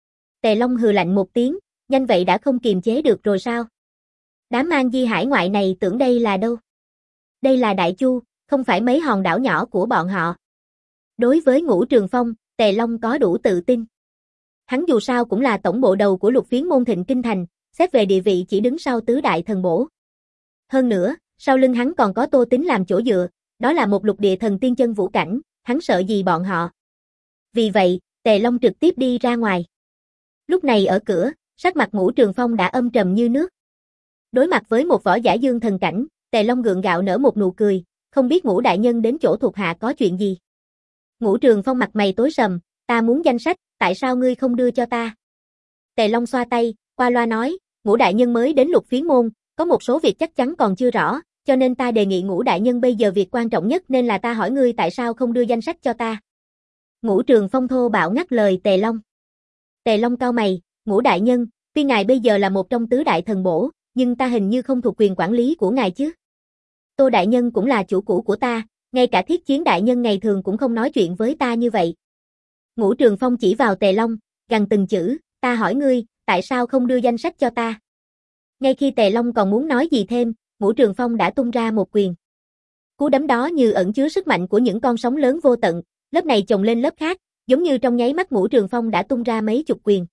Tề Long hừ lạnh một tiếng, nhanh vậy đã không kiềm chế được rồi sao? Đám An Di hải ngoại này tưởng đây là đâu? Đây là Đại Chu, không phải mấy hòn đảo nhỏ của bọn họ. Đối với Ngũ Trường Phong, Tề Long có đủ tự tin. Hắn dù sao cũng là tổng bộ đầu của Lục Phiến môn Thịnh Kinh Thành, xét về địa vị chỉ đứng sau tứ đại thần bổ. Hơn nữa, sau lưng hắn còn có Tô Tín làm chỗ dựa, đó là một lục địa thần tiên chân vũ cảnh, hắn sợ gì bọn họ. Vì vậy, Tề Long trực tiếp đi ra ngoài. Lúc này ở cửa, sắc mặt Ngũ Trường Phong đã âm trầm như nước. Đối mặt với một võ giả dương thần cảnh, Tề Long gượng gạo nở một nụ cười, không biết Ngũ đại nhân đến chỗ thuộc hạ có chuyện gì. Ngũ Trường Phong mặt mày tối sầm, ta muốn danh sách, tại sao ngươi không đưa cho ta? Tề Long xoa tay, qua loa nói, Ngũ đại nhân mới đến Lục Phiến môn, có một số việc chắc chắn còn chưa rõ, cho nên ta đề nghị Ngũ đại nhân bây giờ việc quan trọng nhất nên là ta hỏi ngươi tại sao không đưa danh sách cho ta. Ngũ Trường Phong thô bạo ngắt lời Tề Long. Tề Long cau mày, Ngũ đại nhân, tuy ngài bây giờ là một trong tứ đại thần bổ, nhưng ta hình như không thuộc quyền quản lý của ngài chứ. Tô đại nhân cũng là chủ cũ của ta, ngay cả Thiết Chiến đại nhân ngày thường cũng không nói chuyện với ta như vậy. Ngũ Trường Phong chỉ vào Tề Long, gằn từng chữ, ta hỏi ngươi, tại sao không đưa danh sách cho ta? Ngay khi Tề Long còn muốn nói gì thêm, Ngũ Trường Phong đã tung ra một quyền. Cú đấm đó như ẩn chứa sức mạnh của những con sóng lớn vô tận, lớp này chồng lên lớp khác, giống như trong nháy mắt Ngũ Trường Phong đã tung ra mấy chục quyền.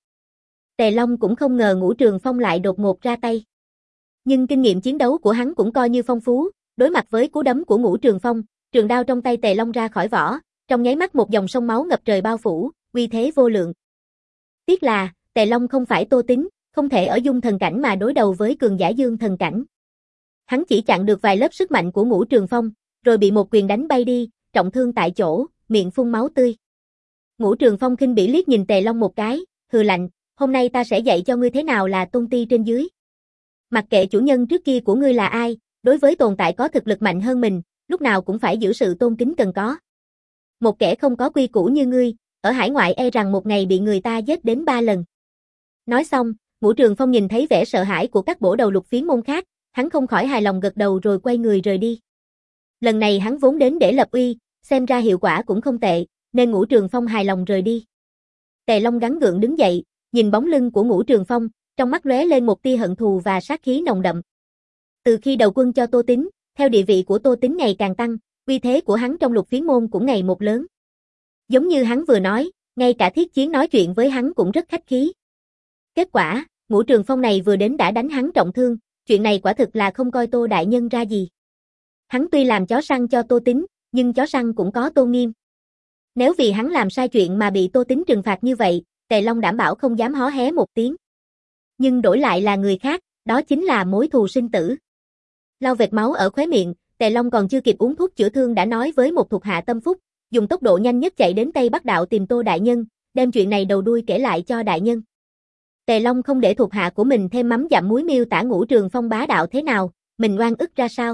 Tề Long cũng không ngờ Ngũ Trường Phong lại đột ngột ra tay. Nhưng kinh nghiệm chiến đấu của hắn cũng coi như phong phú, đối mặt với cú đấm của Ngũ Trường Phong, trường đao trong tay Tề Long ra khỏi vỏ, trong nháy mắt một dòng sông máu ngập trời bao phủ, uy thế vô lượng. Tiếc là, Tề Long không phải Tô Tín, không thể ở dung thần cảnh mà đối đầu với cường giả dương thần cảnh. Hắn chỉ chặn được vài lớp sức mạnh của Ngũ Trường Phong, rồi bị một quyền đánh bay đi, trọng thương tại chỗ, miệng phun máu tươi. Ngũ Trường Phong khinh bỉ liếc nhìn Tề Long một cái, hừ lạnh, hôm nay ta sẽ dạy cho ngươi thế nào là tôn ti trên dưới. Mặc kệ chủ nhân trước kia của ngươi là ai, đối với tồn tại có thực lực mạnh hơn mình, lúc nào cũng phải giữ sự tôn kính cần có. Một kẻ không có quy củ như ngươi, ở hải ngoại e rằng một ngày bị người ta giết đến ba lần. Nói xong, Ngũ Trường Phong nhìn thấy vẻ sợ hãi của các bổ đầu lục phiến môn khác, hắn không khỏi hài lòng gật đầu rồi quay người rời đi. Lần này hắn vốn đến để lập uy, xem ra hiệu quả cũng không tệ, nên Ngũ Trường Phong hài lòng rời đi. Tề Long gắng gượng đứng dậy, nhìn bóng lưng của Ngũ Trường Phong, trong mắt lóe lên một tia hận thù và sát khí nồng đậm. Từ khi đầu quân cho Tô Tín, theo địa vị của Tô Tín ngày càng tăng, uy thế của hắn trong lục phiến môn cũng ngày một lớn. Giống như hắn vừa nói, ngay cả Thiết Chiến nói chuyện với hắn cũng rất khách khí. Kết quả, Ngũ Trường Phong này vừa đến đã đánh hắn trọng thương, chuyện này quả thực là không coi Tô đại nhân ra gì. Hắn tuy làm chó săn cho Tô Tín, nhưng chó săn cũng có tôn nghiêm. Nếu vì hắn làm sai chuyện mà bị Tô Tín trừng phạt như vậy, Tề Long đảm bảo không dám hó hé một tiếng. Nhưng đổi lại là người khác, đó chính là mối thù sinh tử. Lau vệt máu ở khóe miệng, Tề Long còn chưa kịp uống thuốc chữa thương đã nói với một thuộc hạ tâm phúc, dùng tốc độ nhanh nhất chạy đến Tây Bắc Đạo tìm Tô đại nhân, đem chuyện này đầu đuôi kể lại cho đại nhân. Tề Long không để thuộc hạ của mình thêm mắm dặm muối miêu tả Ngũ Trường Phong bá đạo thế nào, mình oan ức ra sao.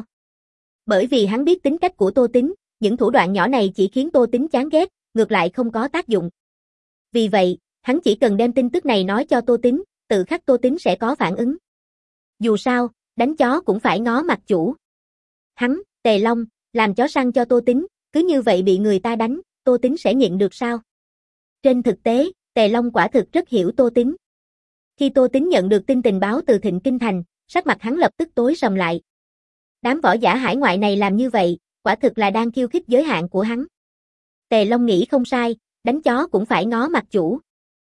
Bởi vì hắn biết tính cách của Tô Tín, những thủ đoạn nhỏ này chỉ khiến Tô Tín chán ghét, ngược lại không có tác dụng. Vì vậy, hắn chỉ cần đem tin tức này nói cho Tô Tín, tự khắc Tô Tín sẽ có phản ứng. Dù sao, đánh chó cũng phải ngó mặt chủ. Hắn, Tề Long, làm chó săn cho Tô Tín, cứ như vậy bị người ta đánh, Tô Tín sẽ nhịn được sao? Trên thực tế, Tề Long quả thực rất hiểu Tô Tín. Khi Tô Tín nhận được tin tình báo từ Thịnh Kinh Thành, sắc mặt hắn lập tức tối sầm lại. Đám võ giả hải ngoại này làm như vậy, quả thực là đang khiêu khích giới hạn của hắn. Tề Long nghĩ không sai, đánh chó cũng phải ngó mặt chủ.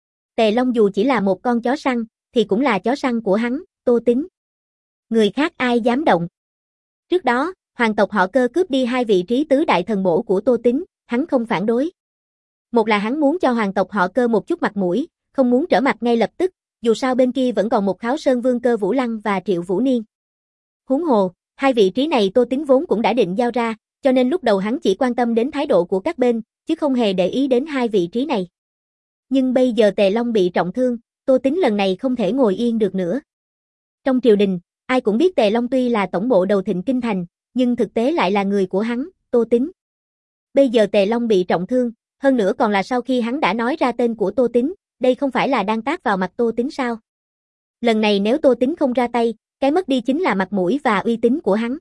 Tề Long dù chỉ là một con chó săn, thì cũng là chó săn của hắn, Tô Tín. Người khác ai dám động. Trước đó, hoàng tộc họ Cơ cướp đi hai vị trí tứ đại thần bổ của Tô Tín, hắn không phản đối. Một là hắn muốn cho hoàng tộc họ Cơ một chút mặt mũi, không muốn trở mặt ngay lập tức, dù sao bên kia vẫn còn một Kháo Sơn Vương Cơ Vũ Lăng và Triệu Vũ Niên. Huống hồ, hai vị trí này Tô Tín vốn cũng đã định giao ra, cho nên lúc đầu hắn chỉ quan tâm đến thái độ của các bên, chứ không hề để ý đến hai vị trí này. Nhưng bây giờ Tề Long bị trọng thương, Tô Tín lần này không thể ngồi yên được nữa. Trong triều đình, ai cũng biết Tề Long tuy là tổng bộ đầu Thịnh Kinh Thành, nhưng thực tế lại là người của hắn, Tô Tín. Bây giờ Tề Long bị trọng thương, hơn nữa còn là sau khi hắn đã nói ra tên của Tô Tín, đây không phải là đang tát vào mặt Tô Tín sao? Lần này nếu Tô Tín không ra tay, cái mất đi chính là mặt mũi và uy tín của hắn.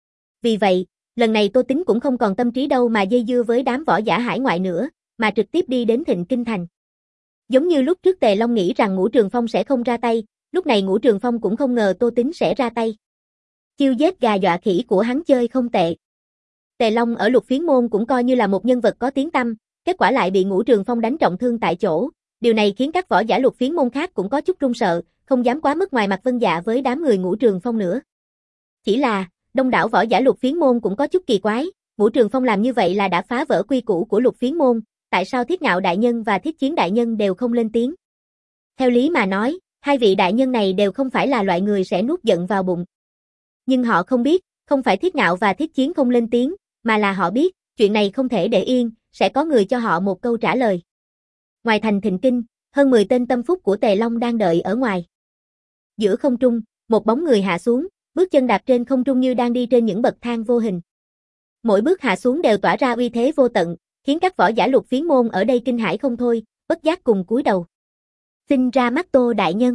Vì vậy, lần này Tô Tín cũng không còn tâm trí đâu mà dây dưa với đám võ giả hải ngoại nữa, mà trực tiếp đi đến Thịnh Kinh Thành. Giống như lúc trước Tề Long nghĩ rằng Ngũ Trường Phong sẽ không ra tay, lúc này Ngũ Trường Phong cũng không ngờ Tô Tín sẽ ra tay. Chiêu giết gà dọa khỉ của hắn chơi không tệ. Tề Long ở lục phiến môn cũng coi như là một nhân vật có tiếng tăm, kết quả lại bị Ngũ Trường Phong đánh trọng thương tại chỗ. Điều này khiến các võ giả lục phiến môn khác cũng có chút run sợ, không dám quá mức ngoài mặt vâng dạ với đám người Ngũ Trường Phong nữa. Chỉ là, đông đảo võ giả lục phiến môn cũng có chút kỳ quái, Ngũ Trường Phong làm như vậy là đã phá vỡ quy củ của lục phiến môn, tại sao Thiết Ngạo đại nhân và Thiết Chiến đại nhân đều không lên tiếng? Theo lý mà nói, hai vị đại nhân này đều không phải là loại người sẽ nuốt giận vào bụng. Nhưng họ không biết, không phải Thiết Ngạo và Thiết Chiến không lên tiếng, mà là họ biết, chuyện này không thể để yên, sẽ có người cho họ một câu trả lời. Ngoài thành Thịnh Kinh, hơn mười tên tâm phúc của Tề Long đang đợi ở ngoài. Giữa không trung, một bóng người hạ xuống, bước chân đạp trên không trung như đang đi trên những bậc thang vô hình. Mỗi bước hạ xuống đều tỏa ra uy thế vô tận, khiến các võ giả lục phiến môn ở đây kinh hãi không thôi, bất giác cùng cúi đầu. Xin ra mắt Tô đại nhân.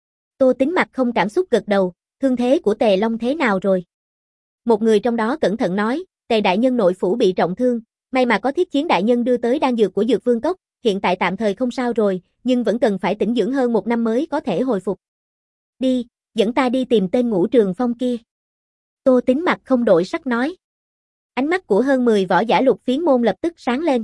Tô Tín mặt không cảm xúc gật đầu, thương thế của Tề Long thế nào rồi? Một người trong đó cẩn thận nói, Tề đại nhân nội phủ bị trọng thương, may mà có Thiết Chiến đại nhân đưa tới đan dược của Dược Vương Cốc, hiện tại tạm thời không sao rồi, nhưng vẫn cần phải tĩnh dưỡng hơn một năm mới có thể hồi phục. Đi, Dẫn ta đi tìm tên Ngũ Trường Phong kia. Tô Tính mặt không đổi sắc nói. Ánh mắt của hơn mười võ giả Lục Phiến môn lập tức sáng lên.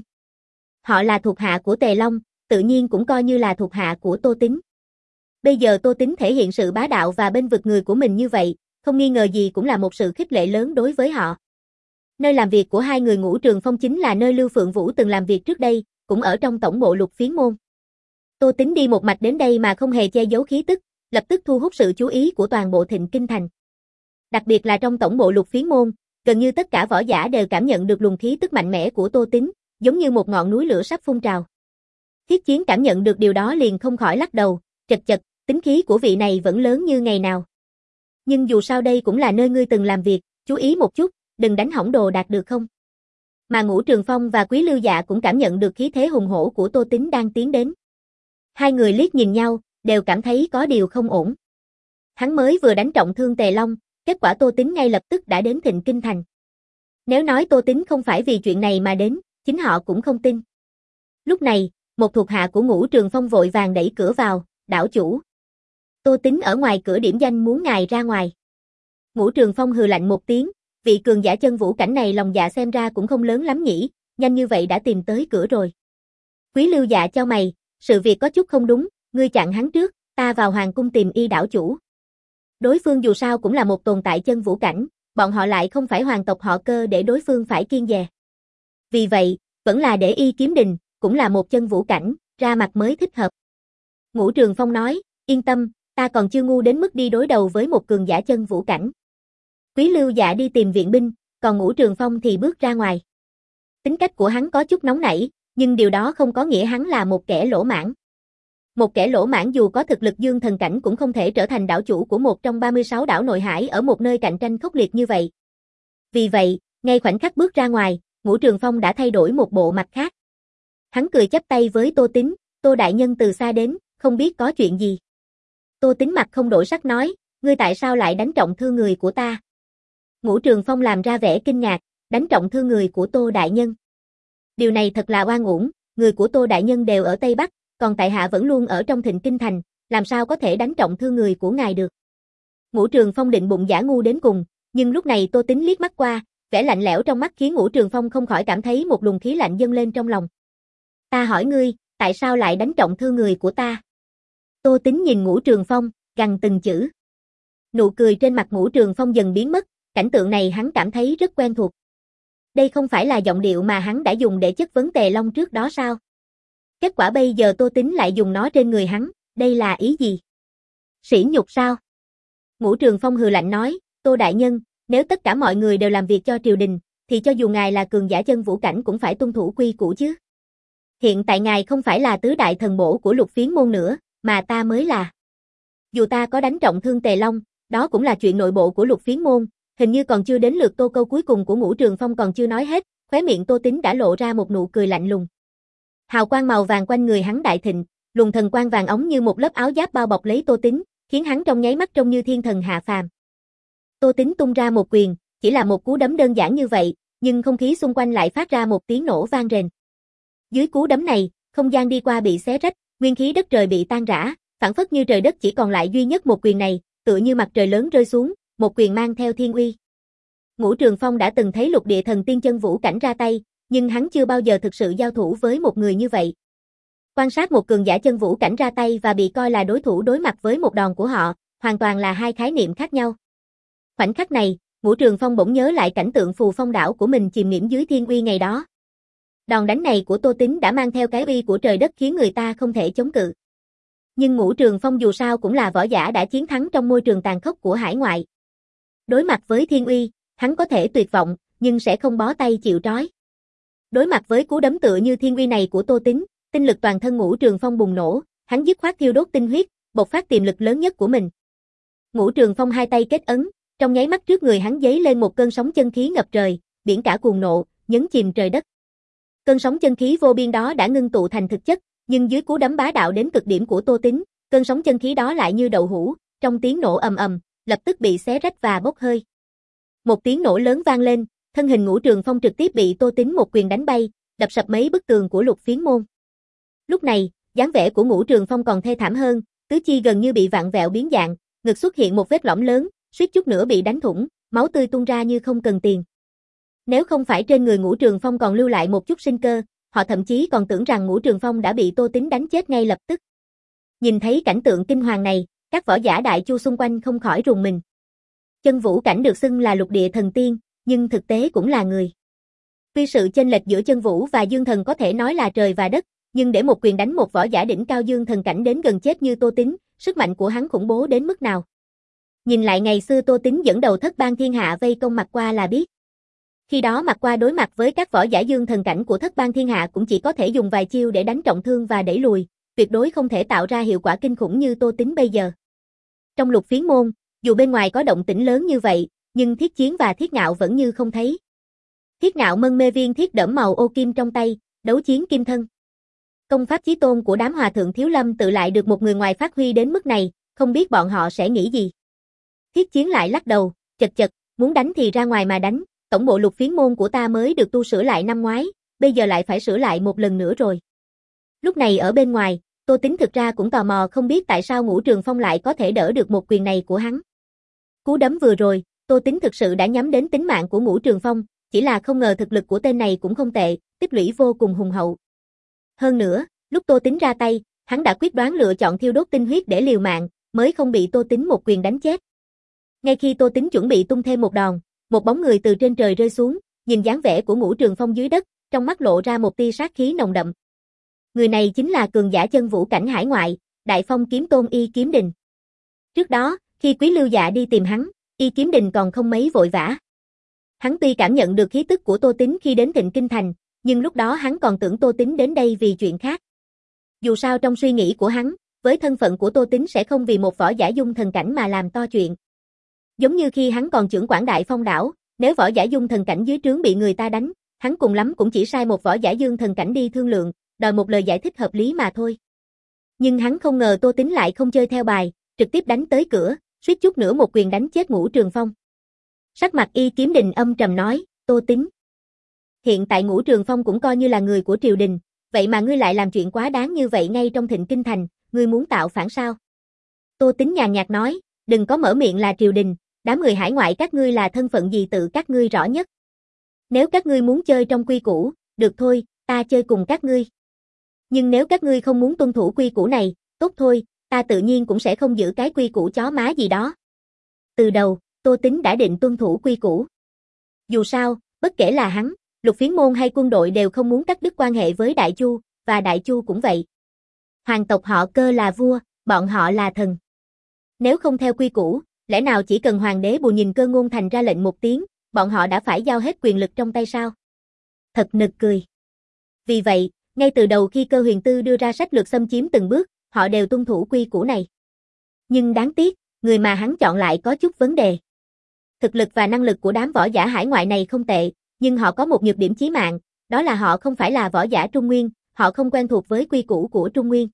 Họ là thuộc hạ của Tề Long, tự nhiên cũng coi như là thuộc hạ của Tô Tính. Bây giờ Tô Tính thể hiện sự bá đạo và bên vực người của mình như vậy, không nghi ngờ gì cũng là một sự khích lệ lớn đối với họ. Nơi làm việc của hai người Ngũ Trường Phong chính là nơi Lưu Phượng Vũ từng làm việc trước đây, cũng ở trong tổng bộ Lục Phiến môn. Tô Tính đi một mạch đến đây mà không hề che giấu khí tức, lập tức thu hút sự chú ý của toàn bộ Thịnh Kinh thành. Đặc biệt là trong tổng bộ Lục Phiến môn, gần như tất cả võ giả đều cảm nhận được luồng khí tức mạnh mẽ của Tô Tính, giống như một ngọn núi lửa sắp phun trào. Thiết Chiến cảm nhận được điều đó liền không khỏi lắc đầu, chật chật, tính khí của vị này vẫn lớn như ngày nào. Nhưng dù sao đây cũng là nơi ngươi từng làm việc, chú ý một chút, đừng đánh hỏng đồ đạt được không? Mà Ngũ Trường Phong và Quý Lưu Dạ cũng cảm nhận được khí thế hùng hổ của Tô Tính đang tiến đến. Hai người liếc nhìn nhau, đều cảm thấy có điều không ổn. Hắn mới vừa đánh trọng thương Tề Long, kết quả Tô Tính ngay lập tức đã đến Thịnh Kinh thành. Nếu nói Tô Tính không phải vì chuyện này mà đến, chính họ cũng không tin. Lúc này, một thuộc hạ của Ngũ Trường Phong vội vàng đẩy cửa vào, đảo chủ. Tô Tính ở ngoài cửa điểm danh muốn ngài ra ngoài. Ngũ Trường Phong hừ lạnh một tiếng, vị cường giả chân vũ cảnh này lòng dạ xem ra cũng không lớn lắm nhỉ, nhanh như vậy đã tìm tới cửa rồi. Quý Lưu Dạ chau mày, sự việc có chút không đúng, ngươi chặn hắn trước, ta vào hoàng cung tìm y đảo chủ. Đối phương dù sao cũng là một tồn tại chân vũ cảnh, bọn họ lại không phải hoàng tộc họ Cơ để đối phương phải kiêng dè. Vì vậy, vẫn là để y Kiếm Đình, cũng là một chân vũ cảnh, ra mặt mới thích hợp. Ngũ Trường Phong nói, yên tâm, ta còn chưa ngu đến mức đi đối đầu với một cường giả chân vũ cảnh. Quý Lưu Dạ đi tìm viện binh, còn Ngũ Trường Phong thì bước ra ngoài. Tính cách của hắn có chút nóng nảy, nhưng điều đó không có nghĩa hắn là một kẻ lỗ mãng. Một kẻ lỗ mãng dù có thực lực dương thần cảnh cũng không thể trở thành đảo chủ của một trong ba mươi sáu đảo nội hải ở một nơi cạnh tranh khốc liệt như vậy. Vì vậy, ngay khoảnh khắc bước ra ngoài, Ngũ Trường Phong đã thay đổi một bộ mặt khác. Hắn cười chắp tay với Tô Tính, Tô đại nhân từ xa đến, không biết có chuyện gì. Tô Tính mặt không đổi sắc nói, ngươi tại sao lại đánh trọng thương người của ta? Ngũ Trường Phong làm ra vẻ kinh ngạc, đánh trọng thương người của Tô đại nhân. Điều này thật là oan uổng, người của Tô đại nhân đều ở Tây Bắc, còn tại hạ vẫn luôn ở trong Thịnh Kinh thành, làm sao có thể đánh trọng thương người của ngài được. Ngũ Trường Phong định bụng giả ngu đến cùng, nhưng lúc này Tô Tính liếc mắt qua, vẻ lạnh lẽo trong mắt khiến Ngũ Trường Phong không khỏi cảm thấy một luồng khí lạnh dâng lên trong lòng. Ta hỏi ngươi, tại sao lại đánh trọng thương người của ta? Tô Tính nhìn Ngũ Trường Phong, gằn từng chữ. Nụ cười trên mặt Ngũ Trường Phong dần biến mất, cảnh tượng này hắn cảm thấy rất quen thuộc. Đây không phải là giọng điệu mà hắn đã dùng để chất vấn Tề Long trước đó sao? Kết quả bây giờ Tô Tính lại dùng nó trên người hắn, đây là ý gì? Sỉ nhục sao? Ngũ Trường Phong hừ lạnh nói, Tô đại nhân, nếu tất cả mọi người đều làm việc cho triều đình, thì cho dù ngài là cường giả chân vũ cảnh cũng phải tuân thủ quy củ chứ. Hiện tại ngài không phải là tứ đại thần bổ của Lục Phiến môn nữa, mà ta mới là. Dù ta có đánh trọng thương Tề Long, đó cũng là chuyện nội bộ của Lục Phiến môn, hình như còn chưa đến lượt Tô câu cuối cùng của Ngũ Trường Phong còn chưa nói hết, khóe miệng Tô Tính đã lộ ra một nụ cười lạnh lùng. Hào quang màu vàng quanh người hắn đại thịnh, luồng thần quang vàng óng như một lớp áo giáp bao bọc lấy Tô Tính, khiến hắn trong nháy mắt trông như thiên thần hạ phàm. Tô Tính tung ra một quyền, chỉ là một cú đấm đơn giản như vậy, nhưng không khí xung quanh lại phát ra một tiếng nổ vang rền. Dưới cú đấm này, không gian đi qua bị xé rách, nguyên khí đất trời bị tan rã, phảng phất như trời đất chỉ còn lại duy nhất một quyền này, tựa như mặt trời lớn rơi xuống, một quyền mang theo thiên uy. Ngũ Trường Phong đã từng thấy Lục Địa Thần Tiên chân vũ cảnh ra tay, nhưng hắn chưa bao giờ thực sự giao thủ với một người như vậy. Quan sát một cường giả chân vũ cảnh ra tay và bị coi là đối thủ đối mặt với một đòn của họ, hoàn toàn là hai khái niệm khác nhau. Khoảnh khắc này, Ngũ Trường Phong bỗng nhớ lại cảnh tượng Phù Phong đảo của mình chìm nghỉm dưới thiên uy ngày đó. Đòn đánh này của Tô Tính đã mang theo cái uy của trời đất khiến người ta không thể chống cự. Nhưng Ngũ Trường Phong dù sao cũng là võ giả đã chiến thắng trong môi trường tàn khốc của hải ngoại. Đối mặt với thiên uy, hắn có thể tuyệt vọng, nhưng sẽ không bó tay chịu trói. Đối mặt với cú đấm tựa như thiên uy này của Tô Tính, tinh lực toàn thân Ngũ Trường Phong bùng nổ, hắn dứt khoát thiêu đốt tinh huyết, bộc phát tiềm lực lớn nhất của mình. Ngũ Trường Phong hai tay kết ấn, trong nháy mắt trước người hắn giấy lên một cơn sóng chân khí ngập trời, biển cả cuồng nộ, nhấn chìm trời đất. Cơn sóng chân khí vô biên đó đã ngưng tụ thành thực chất, nhưng dưới cú đấm bá đạo đến cực điểm của Tô Tính, cơn sóng chân khí đó lại như đậu hũ, trong tiếng nổ ầm ầm, lập tức bị xé rách và bốc hơi. Một tiếng nổ lớn vang lên, thân hình Ngũ Trường Phong trực tiếp bị Tô Tính một quyền đánh bay, đập sập mấy bức tường của Lục Phiến môn. Lúc này, dáng vẻ của Ngũ Trường Phong còn thê thảm hơn, tứ chi gần như bị vặn vẹo biến dạng, ngực xuất hiện một vết lõm lớn, suýt chút nữa bị đánh thủng, máu tươi tung ra như không cần tiền. Nếu không phải trên người Ngũ Trường Phong còn lưu lại một chút sinh cơ, họ thậm chí còn tưởng rằng Ngũ Trường Phong đã bị Tô Tín đánh chết ngay lập tức. Nhìn thấy cảnh tượng kinh hoàng này, các võ giả Đại Chu xung quanh không khỏi rùng mình. Chân Vũ Cảnh được xưng là lục địa thần tiên, nhưng thực tế cũng là người. Tuy sự chênh lệch giữa Chân Vũ và Dương Thần có thể nói là trời và đất, nhưng để một quyền đánh một võ giả đỉnh cao Dương Thần cảnh đến gần chết như Tô Tín, sức mạnh của hắn khủng bố đến mức nào. Nhìn lại ngày xưa Tô Tín dẫn đầu Thất Bang Thiên Hạ vây công Mạc Qua là biết. Khi đó Mạc Qua đối mặt với các võ giả Dương Thần cảnh của Thất Bang Thiên Hạ cũng chỉ có thể dùng vài chiêu để đánh trọng thương và đẩy lùi, tuyệt đối không thể tạo ra hiệu quả kinh khủng như Tô Tín bây giờ. Trong Lục Phiến môn, dù bên ngoài có động tĩnh lớn như vậy, nhưng Thiết Chiến và Thiết Ngạo vẫn như không thấy. Thiết Ngạo mân mê viên thiết đẫm màu ô kim trong tay, đấu chiến kim thân. Công pháp chí tôn của đám hòa thượng thiếu lâm tự lại được một người ngoài phát huy đến mức này, không biết bọn họ sẽ nghĩ gì. Thiết Chiến lại lắc đầu, chật chật, muốn đánh thì ra ngoài mà đánh, tổng bộ Lục Phiến môn của ta mới được tu sửa lại năm ngoái, bây giờ lại phải sửa lại một lần nữa rồi. Lúc này ở bên ngoài, Tô Tín thực ra cũng tò mò không biết tại sao Ngũ Trường Phong lại có thể đỡ được một quyền này của hắn. Cú đấm vừa rồi, Tô Tín thực sự đã nhắm đến tính mạng của Ngũ Trường Phong, chỉ là không ngờ thực lực của tên này cũng không tệ, tích lũy vô cùng hùng hậu. Hơn nữa, lúc Tô Tín ra tay, hắn đã quyết đoán lựa chọn thiêu đốt tinh huyết để liều mạng, mới không bị Tô Tín một quyền đánh chết. Ngay khi Tô Tín chuẩn bị tung thêm một đòn, một bóng người từ trên trời rơi xuống, nhìn dáng vẻ của Ngũ Trường Phong dưới đất, trong mắt lộ ra một tia sát khí nồng đậm. Người này chính là cường giả chân vũ cảnh hải ngoại, Đại Phong kiếm tôn Y Kiếm Đình. Trước đó, khi Quý Lưu Dạ đi tìm hắn, Y Kiếm Đình còn không mấy vội vã. Hắn tuy cảm nhận được khí tức của Tô Tín khi đến Thịnh Kinh Thành, nhưng lúc đó hắn còn tưởng Tô Tín đến đây vì chuyện khác. Dù sao trong suy nghĩ của hắn, với thân phận của Tô Tín sẽ không vì một võ giả dung thần cảnh mà làm to chuyện. Giống như khi hắn còn trưởng quản Đại Phong đảo, nếu võ giả dung thần cảnh dưới trướng bị người ta đánh, hắn cùng lắm cũng chỉ sai một võ giả dương thần cảnh đi thương lượng, đòi một lời giải thích hợp lý mà thôi. Nhưng hắn không ngờ Tô Tín lại không chơi theo bài, trực tiếp đánh tới cửa, suýt chút nữa một quyền đánh chết Ngũ Trường Phong. Sắc mặt Y Kiếm Đình âm trầm nói, Tô Tín. Hiện tại Ngũ Trường Phong cũng coi như là người của triều đình, vậy mà ngươi lại làm chuyện quá đáng như vậy ngay trong Thịnh Kinh Thành, ngươi muốn tạo phản sao? Tô Tín nhàn nhạt nói, đừng có mở miệng là triều đình, đám người hải ngoại các ngươi là thân phận gì tự các ngươi rõ nhất. Nếu các ngươi muốn chơi trong quy củ, được thôi, ta chơi cùng các ngươi. Nhưng nếu các ngươi không muốn tuân thủ quy củ này, tốt thôi, ta tự nhiên cũng sẽ không giữ cái quy củ chó má gì đó. Từ đầu, Tô Tín đã định tuân thủ quy củ. Dù sao, bất kể là hắn, Lục Phiến môn hay quân đội đều không muốn cắt đứt quan hệ với Đại Chu, và Đại Chu cũng vậy. Hoàng tộc họ Cơ là vua, bọn họ là thần. Nếu không theo quy củ, lẽ nào chỉ cần hoàng đế Bù Nhìn Cơ Ngôn Thành ra lệnh một tiếng, bọn họ đã phải giao hết quyền lực trong tay sao? Thật nực cười. Vì vậy, ngay từ đầu khi Cơ Huyền Tư đưa ra sách lược xâm chiếm từng bước, họ đều tuân thủ quy củ này. Nhưng đáng tiếc, người mà hắn chọn lại có chút vấn đề. Thực lực và năng lực của đám võ giả hải ngoại này không tệ, nhưng họ có một nhược điểm chí mạng, đó là họ không phải là võ giả Trung Nguyên, họ không quen thuộc với quy củ của Trung Nguyên.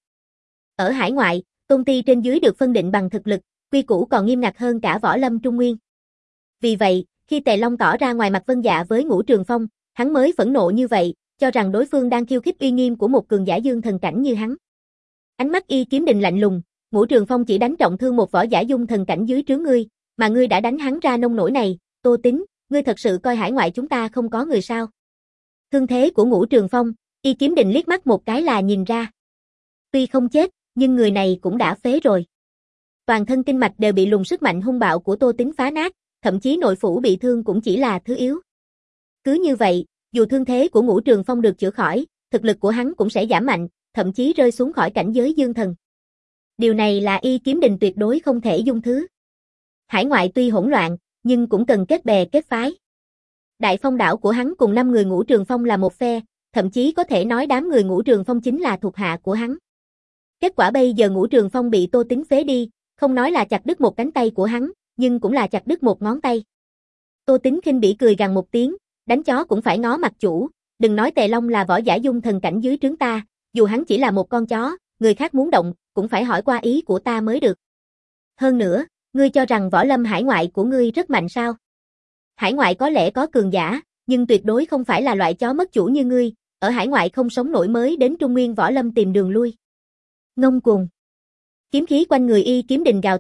Ở hải ngoại, tôn ti trên dưới được phân định bằng thực lực, quy củ còn nghiêm ngặt hơn cả võ lâm Trung Nguyên. Vì vậy, khi Tề Long tỏ ra ngoài mặt vâng dạ với Ngũ Trường Phong, hắn mới phẫn nộ như vậy, cho rằng đối phương đang khiêu khích uy nghiêm của một cường giả dương thần cảnh như hắn. Ánh mắt Y Kiếm Đình lạnh lùng, Ngũ Trường Phong chỉ đánh trọng thương một võ giả dung thần cảnh dưới trướng ngươi, mà ngươi đã đánh hắn ra nông nổi này, Tô Tín, ngươi thật sự coi hải ngoại chúng ta không có người sao? Thương thế của Ngũ Trường Phong, Y Kiếm Đình liếc mắt một cái là nhìn ra. Tuy không chết, nhưng người này cũng đã phế rồi. Toàn thân kinh mạch đều bị luồng sức mạnh hung bạo của Tô Tín phá nát, thậm chí nội phủ bị thương cũng chỉ là thứ yếu. Cứ như vậy, dù thương thế của Ngũ Trường Phong được chữa khỏi, thực lực của hắn cũng sẽ giảm mạnh, thậm chí rơi xuống khỏi cảnh giới dương thần. Điều này là Y Kiếm Đình tuyệt đối không thể dung thứ. Hải ngoại tuy hỗn loạn, nhưng cũng cần kết bè kết phái. Đại Phong đảo của hắn cùng năm người Ngũ Trường Phong là một phe, thậm chí có thể nói đám người Ngũ Trường Phong chính là thuộc hạ của hắn. Kết quả bây giờ Ngũ Trường Phong bị Tô Tín phế đi, không nói là chặt đứt một cánh tay của hắn, nhưng cũng là chặt đứt một ngón tay. Tô Tín khinh bỉ cười gằn một tiếng, đánh chó cũng phải ngó mặt chủ, đừng nói Tề Long là võ giả dung thần cảnh dưới trướng ta, dù hắn chỉ là một con chó, người khác muốn động, cũng phải hỏi qua ý của ta mới được. Hơn nữa, ngươi cho rằng võ lâm hải ngoại của ngươi rất mạnh sao? Hải ngoại có lẽ có cường giả, nhưng tuyệt đối không phải là loại chó mất chủ như ngươi, ở hải ngoại không sống nổi mới đến Trung Nguyên võ lâm tìm đường lui. Ngông cuồng. Kiếm khí quanh người Y Kiếm Đình gào thét,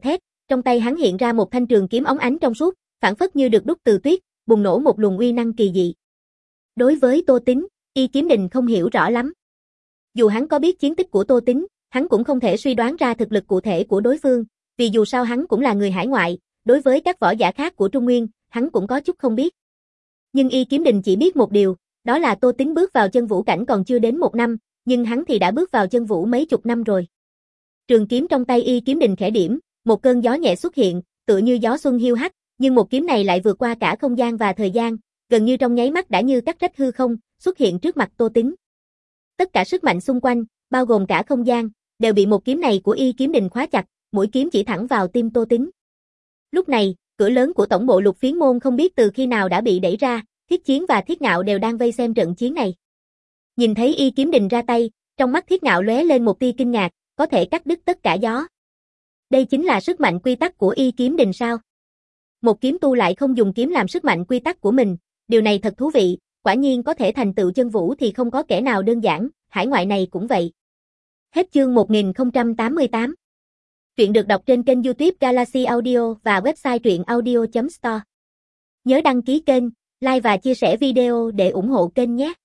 Trong tay hắn hiện ra một thanh trường kiếm óng ánh trong suốt, phản phất như được đúc từ tuyết, bùng nổ một luồng uy năng kỳ dị. Đối với Tô Tính, Y Kiếm Đình không hiểu rõ lắm. Dù hắn có biết chiến tích của Tô Tính, hắn cũng không thể suy đoán ra thực lực cụ thể của đối phương, vì dù sao hắn cũng là người hải ngoại, đối với các võ giả khác của Trung Nguyên, hắn cũng có chút không biết. Nhưng Y Kiếm Đình chỉ biết một điều, đó là Tô Tính bước vào chân vũ cảnh còn chưa đến một năm, nhưng hắn thì đã bước vào chân vũ mấy chục năm rồi. Trường kiếm trong tay Y Kiếm Đình khẽ điểm, một cơn gió nhẹ xuất hiện, tựa như gió xuân hiu hắt, nhưng một kiếm này lại vượt qua cả không gian và thời gian, gần như trong nháy mắt đã như cắt rách hư không, xuất hiện trước mặt Tô Tính. Tất cả sức mạnh xung quanh, bao gồm cả không gian, đều bị một kiếm này của Y Kiếm Đình khóa chặt, mũi kiếm chỉ thẳng vào tim Tô Tính. Lúc này, cửa lớn của tổng bộ Lục Phiến môn không biết từ khi nào đã bị đẩy ra, Thiết Chiến và Thiết Ngạo đều đang vây xem trận chiến này. Nhìn thấy Y Kiếm Đình ra tay, trong mắt Thiết Ngạo lóe lên một tia kinh ngạc, có thể cắt đứt tất cả gió. Đây chính là sức mạnh quy tắc của Y Kiếm Đình sao? Một kiếm tu lại không dùng kiếm làm sức mạnh quy tắc của mình, điều này thật thú vị, quả nhiên có thể thành tựu chân vũ thì không có kẻ nào đơn giản, hải ngoại này cũng vậy. Hết chương một nghìn không trăm tám mươi tám. Truyện được đọc trên kênh YouTube Galaxy Audio và website truyện audio chấm store. Nhớ đăng ký kênh, like và chia sẻ video để ủng hộ kênh nhé.